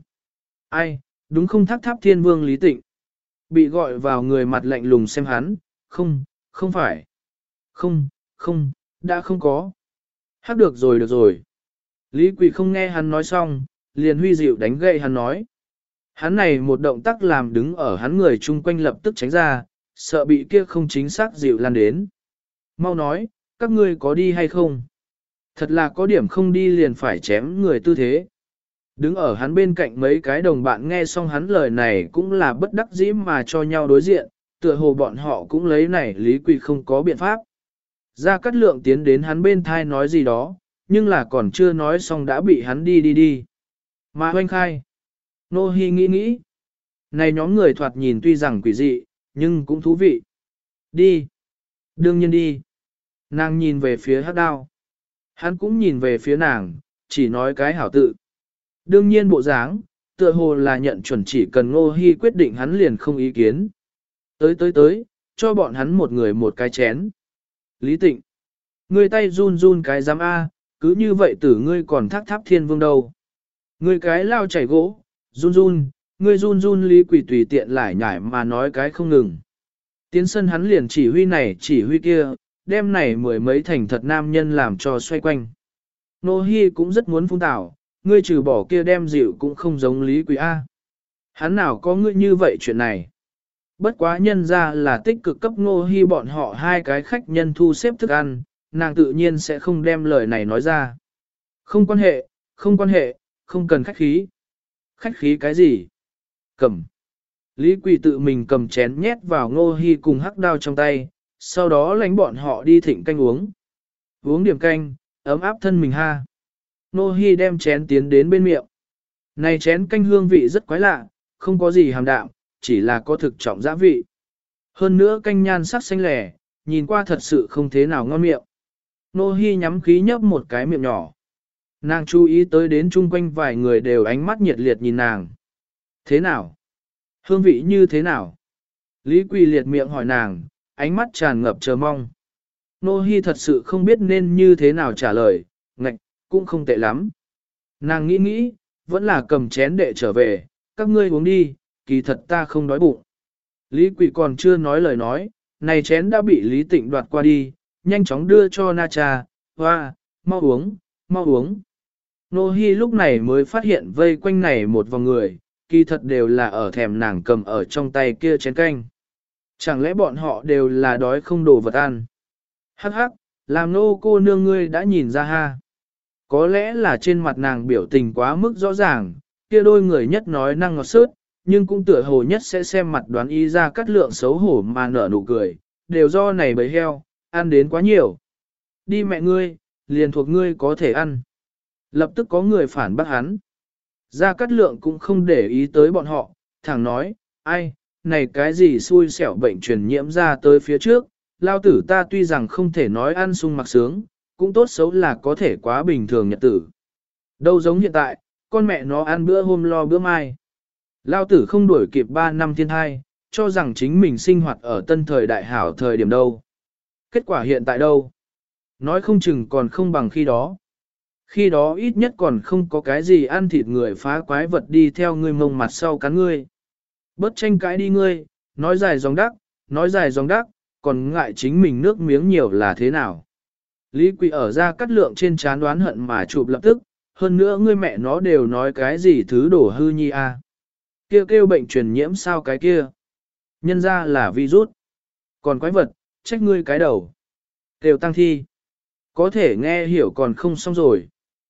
Ai, đúng không Thác Tháp Thiên Vương Lý Tịnh? Bị gọi vào người mặt lạnh lùng xem hắn, không phải. Không, đã không có. Hắc được rồi. Lý Quỳ không nghe hắn nói xong, liền huy dịu đánh gậy hắn nói. Hắn này một động tác làm đứng ở hắn người chung quanh lập tức tránh ra, sợ bị kia không chính xác dịu lan đến. Mau nói, các ngươi có đi hay không? Thật là có điểm không đi liền phải chém người tư thế. Đứng ở hắn bên cạnh mấy cái đồng bạn nghe xong hắn lời này cũng là bất đắc dĩ mà cho nhau đối diện, tựa hồ bọn họ cũng lấy này Lý Quỳ không có biện pháp. Gia Cát Lượng tiến đến hắn bên thai nói gì đó, nhưng là còn chưa nói xong đã bị hắn đi. Mà hoanh khai. Nô Hi nghĩ. Này nhóm người thoạt nhìn tuy rằng quỷ dị, nhưng cũng thú vị. Đi. Đương nhiên đi. Nàng nhìn về phía Hắc Đao. Hắn cũng nhìn về phía nàng, chỉ nói cái hảo tự. Đương nhiên bộ dáng, tựa hồ là nhận chuẩn chỉ cần Ngô Hi quyết định hắn liền không ý kiến. Tới, cho bọn hắn một người một cái chén. Lý Tịnh, ngươi tay run run cái giám A, cứ như vậy tử ngươi còn thác tháp thiên vương đâu. Ngươi cái lao chảy gỗ, ngươi run run Lý Quỳ tùy tiện lải nhải mà nói cái không ngừng. Tiến sân hắn liền chỉ huy này chỉ huy kia, đem này mười mấy thành thật nam nhân làm cho xoay quanh. Nô Hi cũng rất muốn phung tảo, ngươi trừ bỏ kia đem dịu cũng không giống Lý Quỳ A. Hắn nào có ngươi như vậy chuyện này. Bất quá nhân ra là tích cực cấp Nô Hi bọn họ hai cái khách nhân thu xếp thức ăn, nàng tự nhiên sẽ không đem lời này nói ra. Không quan hệ, không cần khách khí. Khách khí cái gì? Cầm. Lý Quỳ tự mình cầm chén nhét vào Ngô Hi cùng hắc đao trong tay, sau đó lãnh bọn họ đi thịnh canh uống. Uống điểm canh, ấm áp thân mình ha. Ngô Hi đem chén tiến đến bên miệng. Này chén canh hương vị rất quái lạ, không có gì hàm đạm, chỉ là có thực trọng dã vị. Hơn nữa canh nhan sắc xanh lẻ, nhìn qua thật sự không thế nào ngon miệng. Ngô Hi nhắm khí nhấp một cái miệng nhỏ. Nàng chú ý tới đến chung quanh vài người đều ánh mắt nhiệt liệt nhìn nàng. Thế nào? Hương vị như thế nào? Lý Quỳ liệt miệng hỏi nàng, ánh mắt tràn ngập chờ mong. Nô Hi thật sự không biết nên như thế nào trả lời, ngạch, cũng không tệ lắm. Nàng nghĩ, vẫn là cầm chén đệ trở về, các ngươi uống đi, kỳ thật ta không đói bụng. Lý Quỳ còn chưa nói lời nói, này chén đã bị Lý Tịnh đoạt qua đi, nhanh chóng đưa cho Na Cha, hoa, mau uống. Nô Hi lúc này mới phát hiện vây quanh này một vòng người, kỳ thật đều là ở thèm nàng cầm ở trong tay kia chén canh. Chẳng lẽ bọn họ đều là đói không đồ vật ăn? Hắc hắc, làm nô cô nương ngươi đã nhìn ra ha. Có lẽ là trên mặt nàng biểu tình quá mức rõ ràng, kia đôi người nhất nói năng ngọt sớt, nhưng cũng tựa hồ nhất sẽ xem mặt đoán ý ra cắt lượng xấu hổ mà nở nụ cười, đều do này bầy heo, ăn đến quá nhiều. Đi mẹ ngươi, liền thuộc ngươi có thể ăn. Lập tức có người phản bác hắn. Gia Cát Lượng cũng không để ý tới bọn họ, thẳng nói, ai, này cái gì xui xẻo bệnh truyền nhiễm ra tới phía trước, lao tử ta tuy rằng không thể nói ăn sung mặc sướng, cũng tốt xấu là có thể quá bình thường nhật tử. Đâu giống hiện tại, con mẹ nó ăn bữa hôm lo bữa mai. Lao tử không đuổi kịp 3 năm thiên thai, cho rằng chính mình sinh hoạt ở tân thời đại hảo thời điểm đâu. Kết quả hiện tại đâu? Nói không chừng còn không bằng khi đó. Khi đó ít nhất còn không có cái gì ăn thịt người phá quái vật đi theo ngươi mông mặt sau cắn ngươi. Bớt tranh cãi đi ngươi, nói dài dòng đắc, còn ngại chính mình nước miếng nhiều là thế nào. Lý Quỳ ở ra cắt lượng trên trán đoán hận mà chụp lập tức, hơn nữa ngươi mẹ nó đều nói cái gì thứ đổ hư nhi a. Kêu bệnh truyền nhiễm sao cái kia. Nhân ra là virus. Còn quái vật, trách ngươi cái đầu. Kêu tăng thi. Có thể nghe hiểu còn không xong rồi.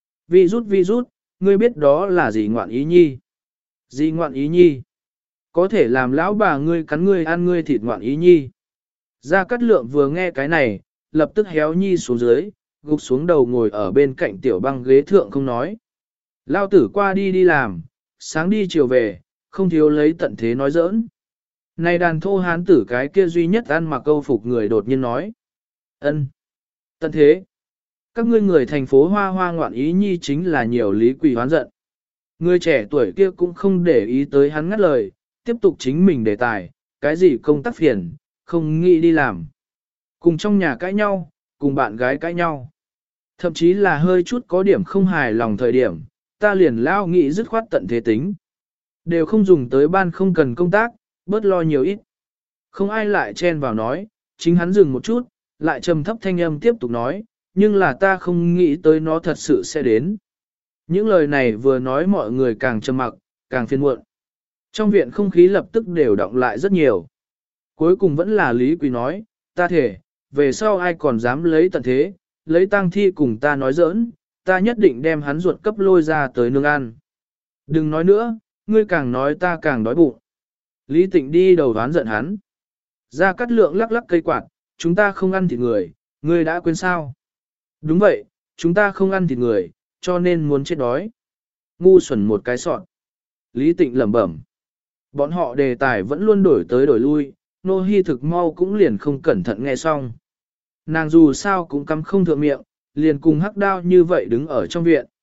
Virus, ngươi biết đó là gì ngoạn ý nhi? Gì ngoạn ý nhi? Có thể làm lão bà ngươi cắn ngươi ăn ngươi thịt ngoạn ý nhi. Gia Cát Lượng vừa nghe cái này, lập tức héo nhi xuống dưới, gục xuống đầu ngồi ở bên cạnh tiểu băng ghế thượng không nói. Lao tử qua đi làm, sáng đi chiều về, không thiếu lấy tận thế nói giỡn. Này đàn thô hán tử cái kia duy nhất ăn mặc câu phục người đột nhiên nói. Ân, tận thế. Các ngươi người thành phố hoa hoa ngoạn ý nhi chính là nhiều Lý Quỳ hoán giận. Người trẻ tuổi kia cũng không để ý tới hắn ngắt lời, tiếp tục chính mình đề tài, cái gì công tác phiền, không nghĩ đi làm. Cùng trong nhà cãi nhau, cùng bạn gái cãi nhau. Thậm chí là hơi chút có điểm không hài lòng thời điểm, ta liền lao nghĩ dứt khoát tận thế tính. Đều không dùng tới ban không cần công tác, bớt lo nhiều ít. Không ai lại chen vào nói, chính hắn dừng một chút, lại trầm thấp thanh âm tiếp tục nói, nhưng là ta không nghĩ tới nó thật sự sẽ đến. Những lời này vừa nói mọi người càng trầm mặc, càng phiền muộn. Trong viện không khí lập tức đều động lại rất nhiều. Cuối cùng vẫn là Lý Quỳ nói, ta thể, về sau ai còn dám lấy tận thế, lấy tang thi cùng ta nói giỡn, ta nhất định đem hắn ruột cấp lôi ra tới nương ăn. Đừng nói nữa, ngươi càng nói ta càng đói bụng. Lý Tịnh đi đầu đoán giận hắn. Gia Cát Lượng lắc lắc cây quạt, chúng ta không ăn thịt người, ngươi đã quên sao? Đúng vậy, chúng ta không ăn thịt người, cho nên muốn chết đói. Ngu xuẩn một cái sọn. Lý Tịnh lẩm bẩm. Bọn họ đề tài vẫn luôn đổi tới đổi lui, Nô Hi thực mau cũng liền không cẩn thận nghe xong. Nàng dù sao cũng cắm không thượng miệng, liền cùng hắc đao như vậy đứng ở trong viện.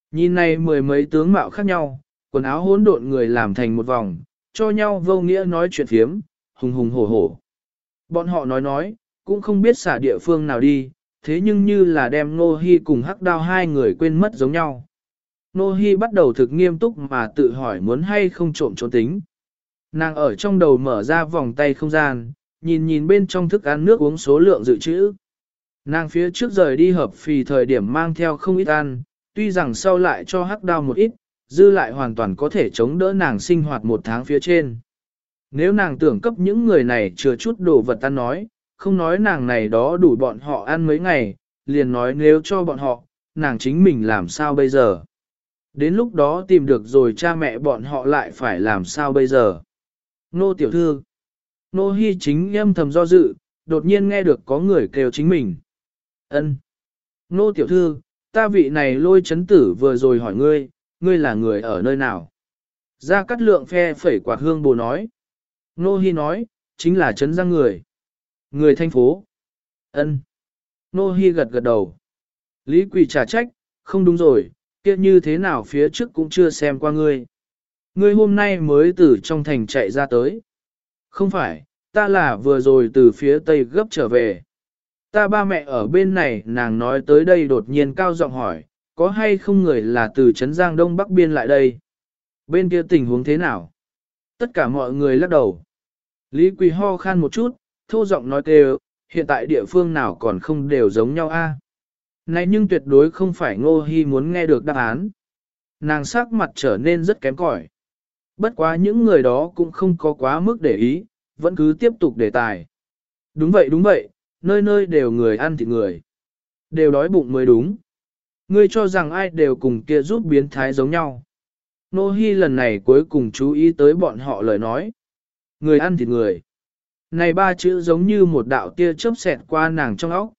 Nhìn này mười mấy tướng mạo khác nhau, quần áo hỗn độn người làm thành một vòng, cho nhau vô nghĩa nói chuyện phiếm, hùng hùng hổ hổ. Bọn họ nói, cũng không biết xả địa phương nào đi, thế nhưng như là đem Nô Hi cùng Hắc Đao hai người quên mất giống nhau. Nô Hi bắt đầu thực nghiêm túc mà tự hỏi muốn hay không trộm trốn tính. Nàng ở trong đầu mở ra vòng tay không gian, nhìn bên trong thức ăn nước uống số lượng dự trữ. Nàng phía trước rời đi hợp phì thời điểm mang theo không ít ăn, tuy rằng sau lại cho Hắc Đao một ít, dư lại hoàn toàn có thể chống đỡ nàng sinh hoạt một tháng phía trên. Nếu nàng tưởng cấp những người này chừa chút đồ vật ăn nói, không nói nàng này đó đủ bọn họ ăn mấy ngày, liền nói nếu cho bọn họ, nàng chính mình làm sao bây giờ. Đến lúc đó tìm được rồi cha mẹ bọn họ lại phải làm sao bây giờ. Nô tiểu thư, Nô Hi chính âm thầm do dự, đột nhiên nghe được có người kêu chính mình. Ân, Nô tiểu thư, ta vị này Lôi chấn tử vừa rồi hỏi ngươi, ngươi là người ở nơi nào? Gia Cát Lượng phe phẩy quạt hương bồ nói. Nô Hi nói, chính là Trấn Giang người. Người thành phố. Ân. Nô Hi gật gật đầu. Lý Quỳ trả trách, không đúng rồi, kia như thế nào phía trước cũng chưa xem qua ngươi. Ngươi hôm nay mới từ trong thành chạy ra tới. Không phải, ta là vừa rồi từ phía tây gấp trở về. Ta ba mẹ ở bên này, nàng nói tới đây đột nhiên cao giọng hỏi, có hay không người là từ Trấn Giang Đông Bắc Biên lại đây? Bên kia tình huống thế nào? Tất cả mọi người lắc đầu. Lý Quỳ ho khan một chút, thô giọng nói kêu, hiện tại địa phương nào còn không đều giống nhau a? Này nhưng tuyệt đối không phải Ngô Hi muốn nghe được đáp án. Nàng sắc mặt trở nên rất kém cỏi. Bất quá những người đó cũng không có quá mức để ý, vẫn cứ tiếp tục đề tài. Đúng vậy, nơi nơi đều người ăn thịt người. Đều đói bụng mới đúng. Ngươi cho rằng ai đều cùng kia giúp biến thái giống nhau. Nô Hi lần này cuối cùng chú ý tới bọn họ lời nói. Người ăn thịt người. Này ba chữ giống như một đạo tia chớp xẹt qua nàng trong óc.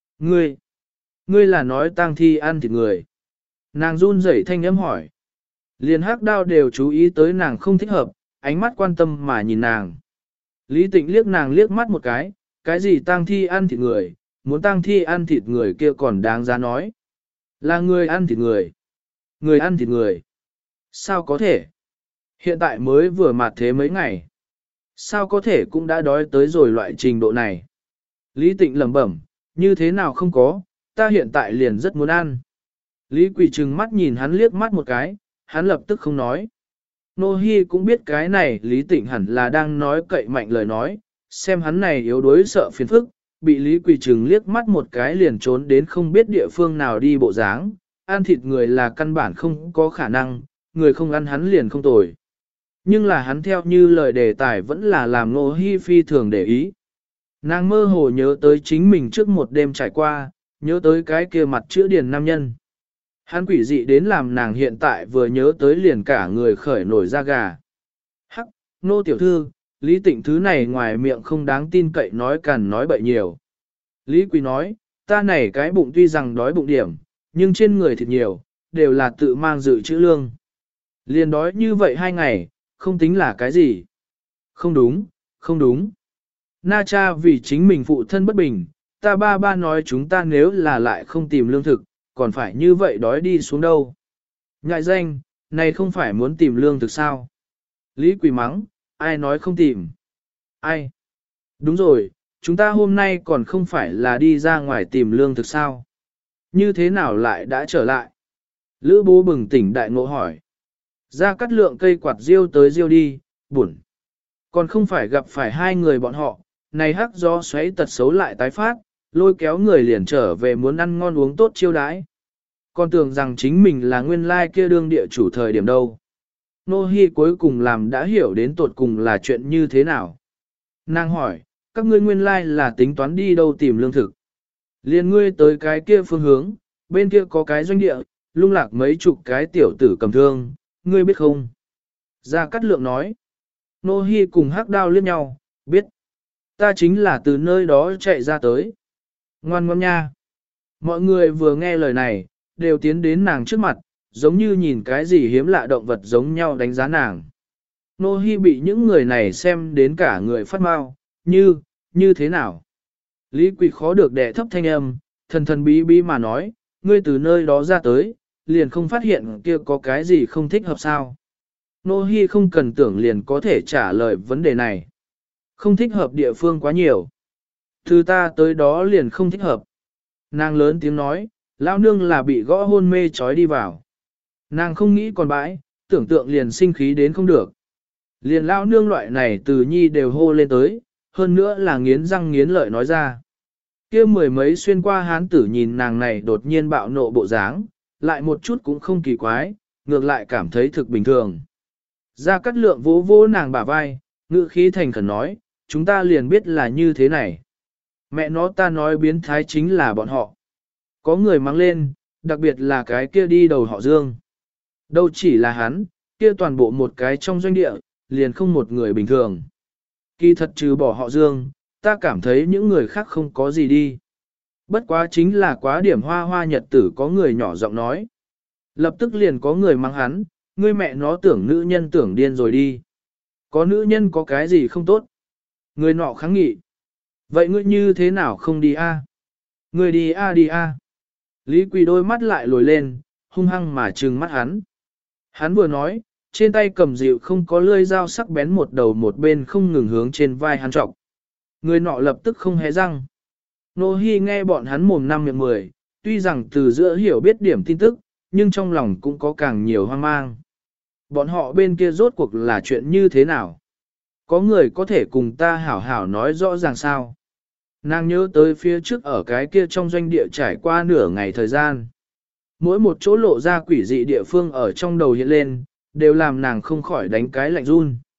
Ngươi là nói tang thi ăn thịt người. Nàng run rẩy thanh âm hỏi. Liền Hắc Đao đều chú ý tới nàng không thích hợp, ánh mắt quan tâm mà nhìn nàng. Lý Tịnh liếc nàng liếc mắt một cái gì tang thi ăn thịt người, muốn tang thi ăn thịt người kia còn đáng giá nói. Là người ăn thịt người. Người ăn thịt người. Sao có thể? Hiện tại mới vừa mạt thế mấy ngày. Sao có thể cũng đã đói tới rồi loại trình độ này? Lý Tịnh lẩm bẩm, như thế nào không có, ta hiện tại liền rất muốn ăn. Lý Quỳ trừng mắt nhìn hắn liếc mắt một cái, hắn lập tức không nói. Nô Hi cũng biết cái này Lý Tịnh hẳn là đang nói cậy mạnh lời nói, xem hắn này yếu đuối sợ phiền phức, bị Lý Quỳ trừng liếc mắt một cái liền trốn đến không biết địa phương nào đi bộ dáng, ăn thịt người là căn bản không có khả năng, người không ăn hắn liền không tồi. Nhưng là hắn theo như lời đề tài vẫn là làm Nô Hi phi thường để ý. Nàng mơ hồ nhớ tới chính mình trước một đêm trải qua, nhớ tới cái kia mặt chữa điền nam nhân. Hắn quỷ dị đến làm nàng hiện tại vừa nhớ tới liền cả người khởi nổi da gà. Hắc, Nô tiểu thư, Lý Tịnh thứ này ngoài miệng không đáng tin cậy nói càn nói bậy nhiều. Lý Quỳ nói, ta này cái bụng tuy rằng đói bụng điểm, nhưng trên người thịt nhiều, đều là tự mang dự trữ lương. Liền đói như vậy 2 ngày, không tính là cái gì. Không đúng. Na cha vì chính mình phụ thân bất bình, ta ba nói chúng ta nếu là lại không tìm lương thực, còn phải như vậy đói đi xuống đâu. Ngại danh, này không phải muốn tìm lương thực sao? Lý Quỳ mắng, ai nói không tìm? Ai? Đúng rồi, chúng ta hôm nay còn không phải là đi ra ngoài tìm lương thực sao? Như thế nào lại đã trở lại? Lữ bố bừng tỉnh đại ngộ hỏi. Ra cắt lượng cây quạt riêu tới riêu đi, buồn. Còn không phải gặp phải hai người bọn họ, này hắc gió xoáy tật xấu lại tái phát, lôi kéo người liền trở về muốn ăn ngon uống tốt chiêu đãi. Còn tưởng rằng chính mình là nguyên lai kia đương địa chủ thời điểm đâu. Nô Hi cuối cùng làm đã hiểu đến tột cùng là chuyện như thế nào. Nàng hỏi, các ngươi nguyên lai là tính toán đi đâu tìm lương thực. Liên ngươi tới cái kia phương hướng, bên kia có cái doanh địa, lung lạc mấy chục cái tiểu tử cầm thương, ngươi biết không? Gia Cát Lượng nói. Nô Hi cùng Hắc Đao liếc nhau, biết. Ta chính là từ nơi đó chạy ra tới. Ngoan ngoãn nha. Mọi người vừa nghe lời này, đều tiến đến nàng trước mặt, giống như nhìn cái gì hiếm lạ động vật giống nhau đánh giá nàng. Nô Hi bị những người này xem đến cả người phát mau, như thế nào? Lý Quỳ khó được đè thấp thanh âm, thần bí bí mà nói, ngươi từ nơi đó ra tới, liền không phát hiện kia có cái gì không thích hợp sao. Nô Hi không cần tưởng liền có thể trả lời vấn đề này. Không thích hợp địa phương quá nhiều. Từ ta tới đó liền không thích hợp. Nàng lớn tiếng nói, lão nương là bị gõ hôn mê trói đi vào. Nàng không nghĩ còn bãi, tưởng tượng liền sinh khí đến không được. Liền lão nương loại này từ nhi đều hô lên tới, hơn nữa là nghiến răng nghiến lợi nói ra. Kia mười mấy xuyên qua hán tử nhìn nàng này đột nhiên bạo nộ bộ dáng, lại một chút cũng không kỳ quái, ngược lại cảm thấy thực bình thường. Gia Cát Lượng vỗ vỗ nàng bả vai, ngữ khí thành khẩn nói, chúng ta liền biết là như thế này. Mẹ nó ta nói biến thái chính là bọn họ. Có người mắng lên, đặc biệt là cái kia đi đầu họ Dương. Đâu chỉ là hắn, kia toàn bộ một cái trong doanh địa, liền không một người bình thường. Kỳ thật trừ bỏ họ Dương, ta cảm thấy những người khác không có gì đi. Bất quá chính là quá điểm hoa hoa nhật tử có người nhỏ giọng nói. Lập tức liền có người mắng hắn, ngươi mẹ nó tưởng nữ nhân tưởng điên rồi đi. Có nữ nhân có cái gì không tốt? Người nọ kháng nghị. Vậy ngươi như thế nào không đi a? Ngươi đi a đi a. Lý Quỳ đôi mắt lại lồi lên, hung hăng mà trừng mắt hắn. Hắn vừa nói, trên tay cầm dịu không có lưỡi dao sắc bén một đầu một bên không ngừng hướng trên vai hắn trọc. Người nọ lập tức không hé răng. Nô Hi nghe bọn hắn mồm năm miệng mười, tuy rằng từ giữa hiểu biết điểm tin tức, nhưng trong lòng cũng có càng nhiều hoang mang. Bọn họ bên kia rốt cuộc là chuyện như thế nào? Có người có thể cùng ta hảo hảo nói rõ ràng sao? Nàng nhớ tới phía trước ở cái kia trong doanh địa trải qua nửa ngày thời gian. Mỗi một chỗ lộ ra quỷ dị địa phương ở trong đầu hiện lên, đều làm nàng không khỏi đánh cái lạnh run.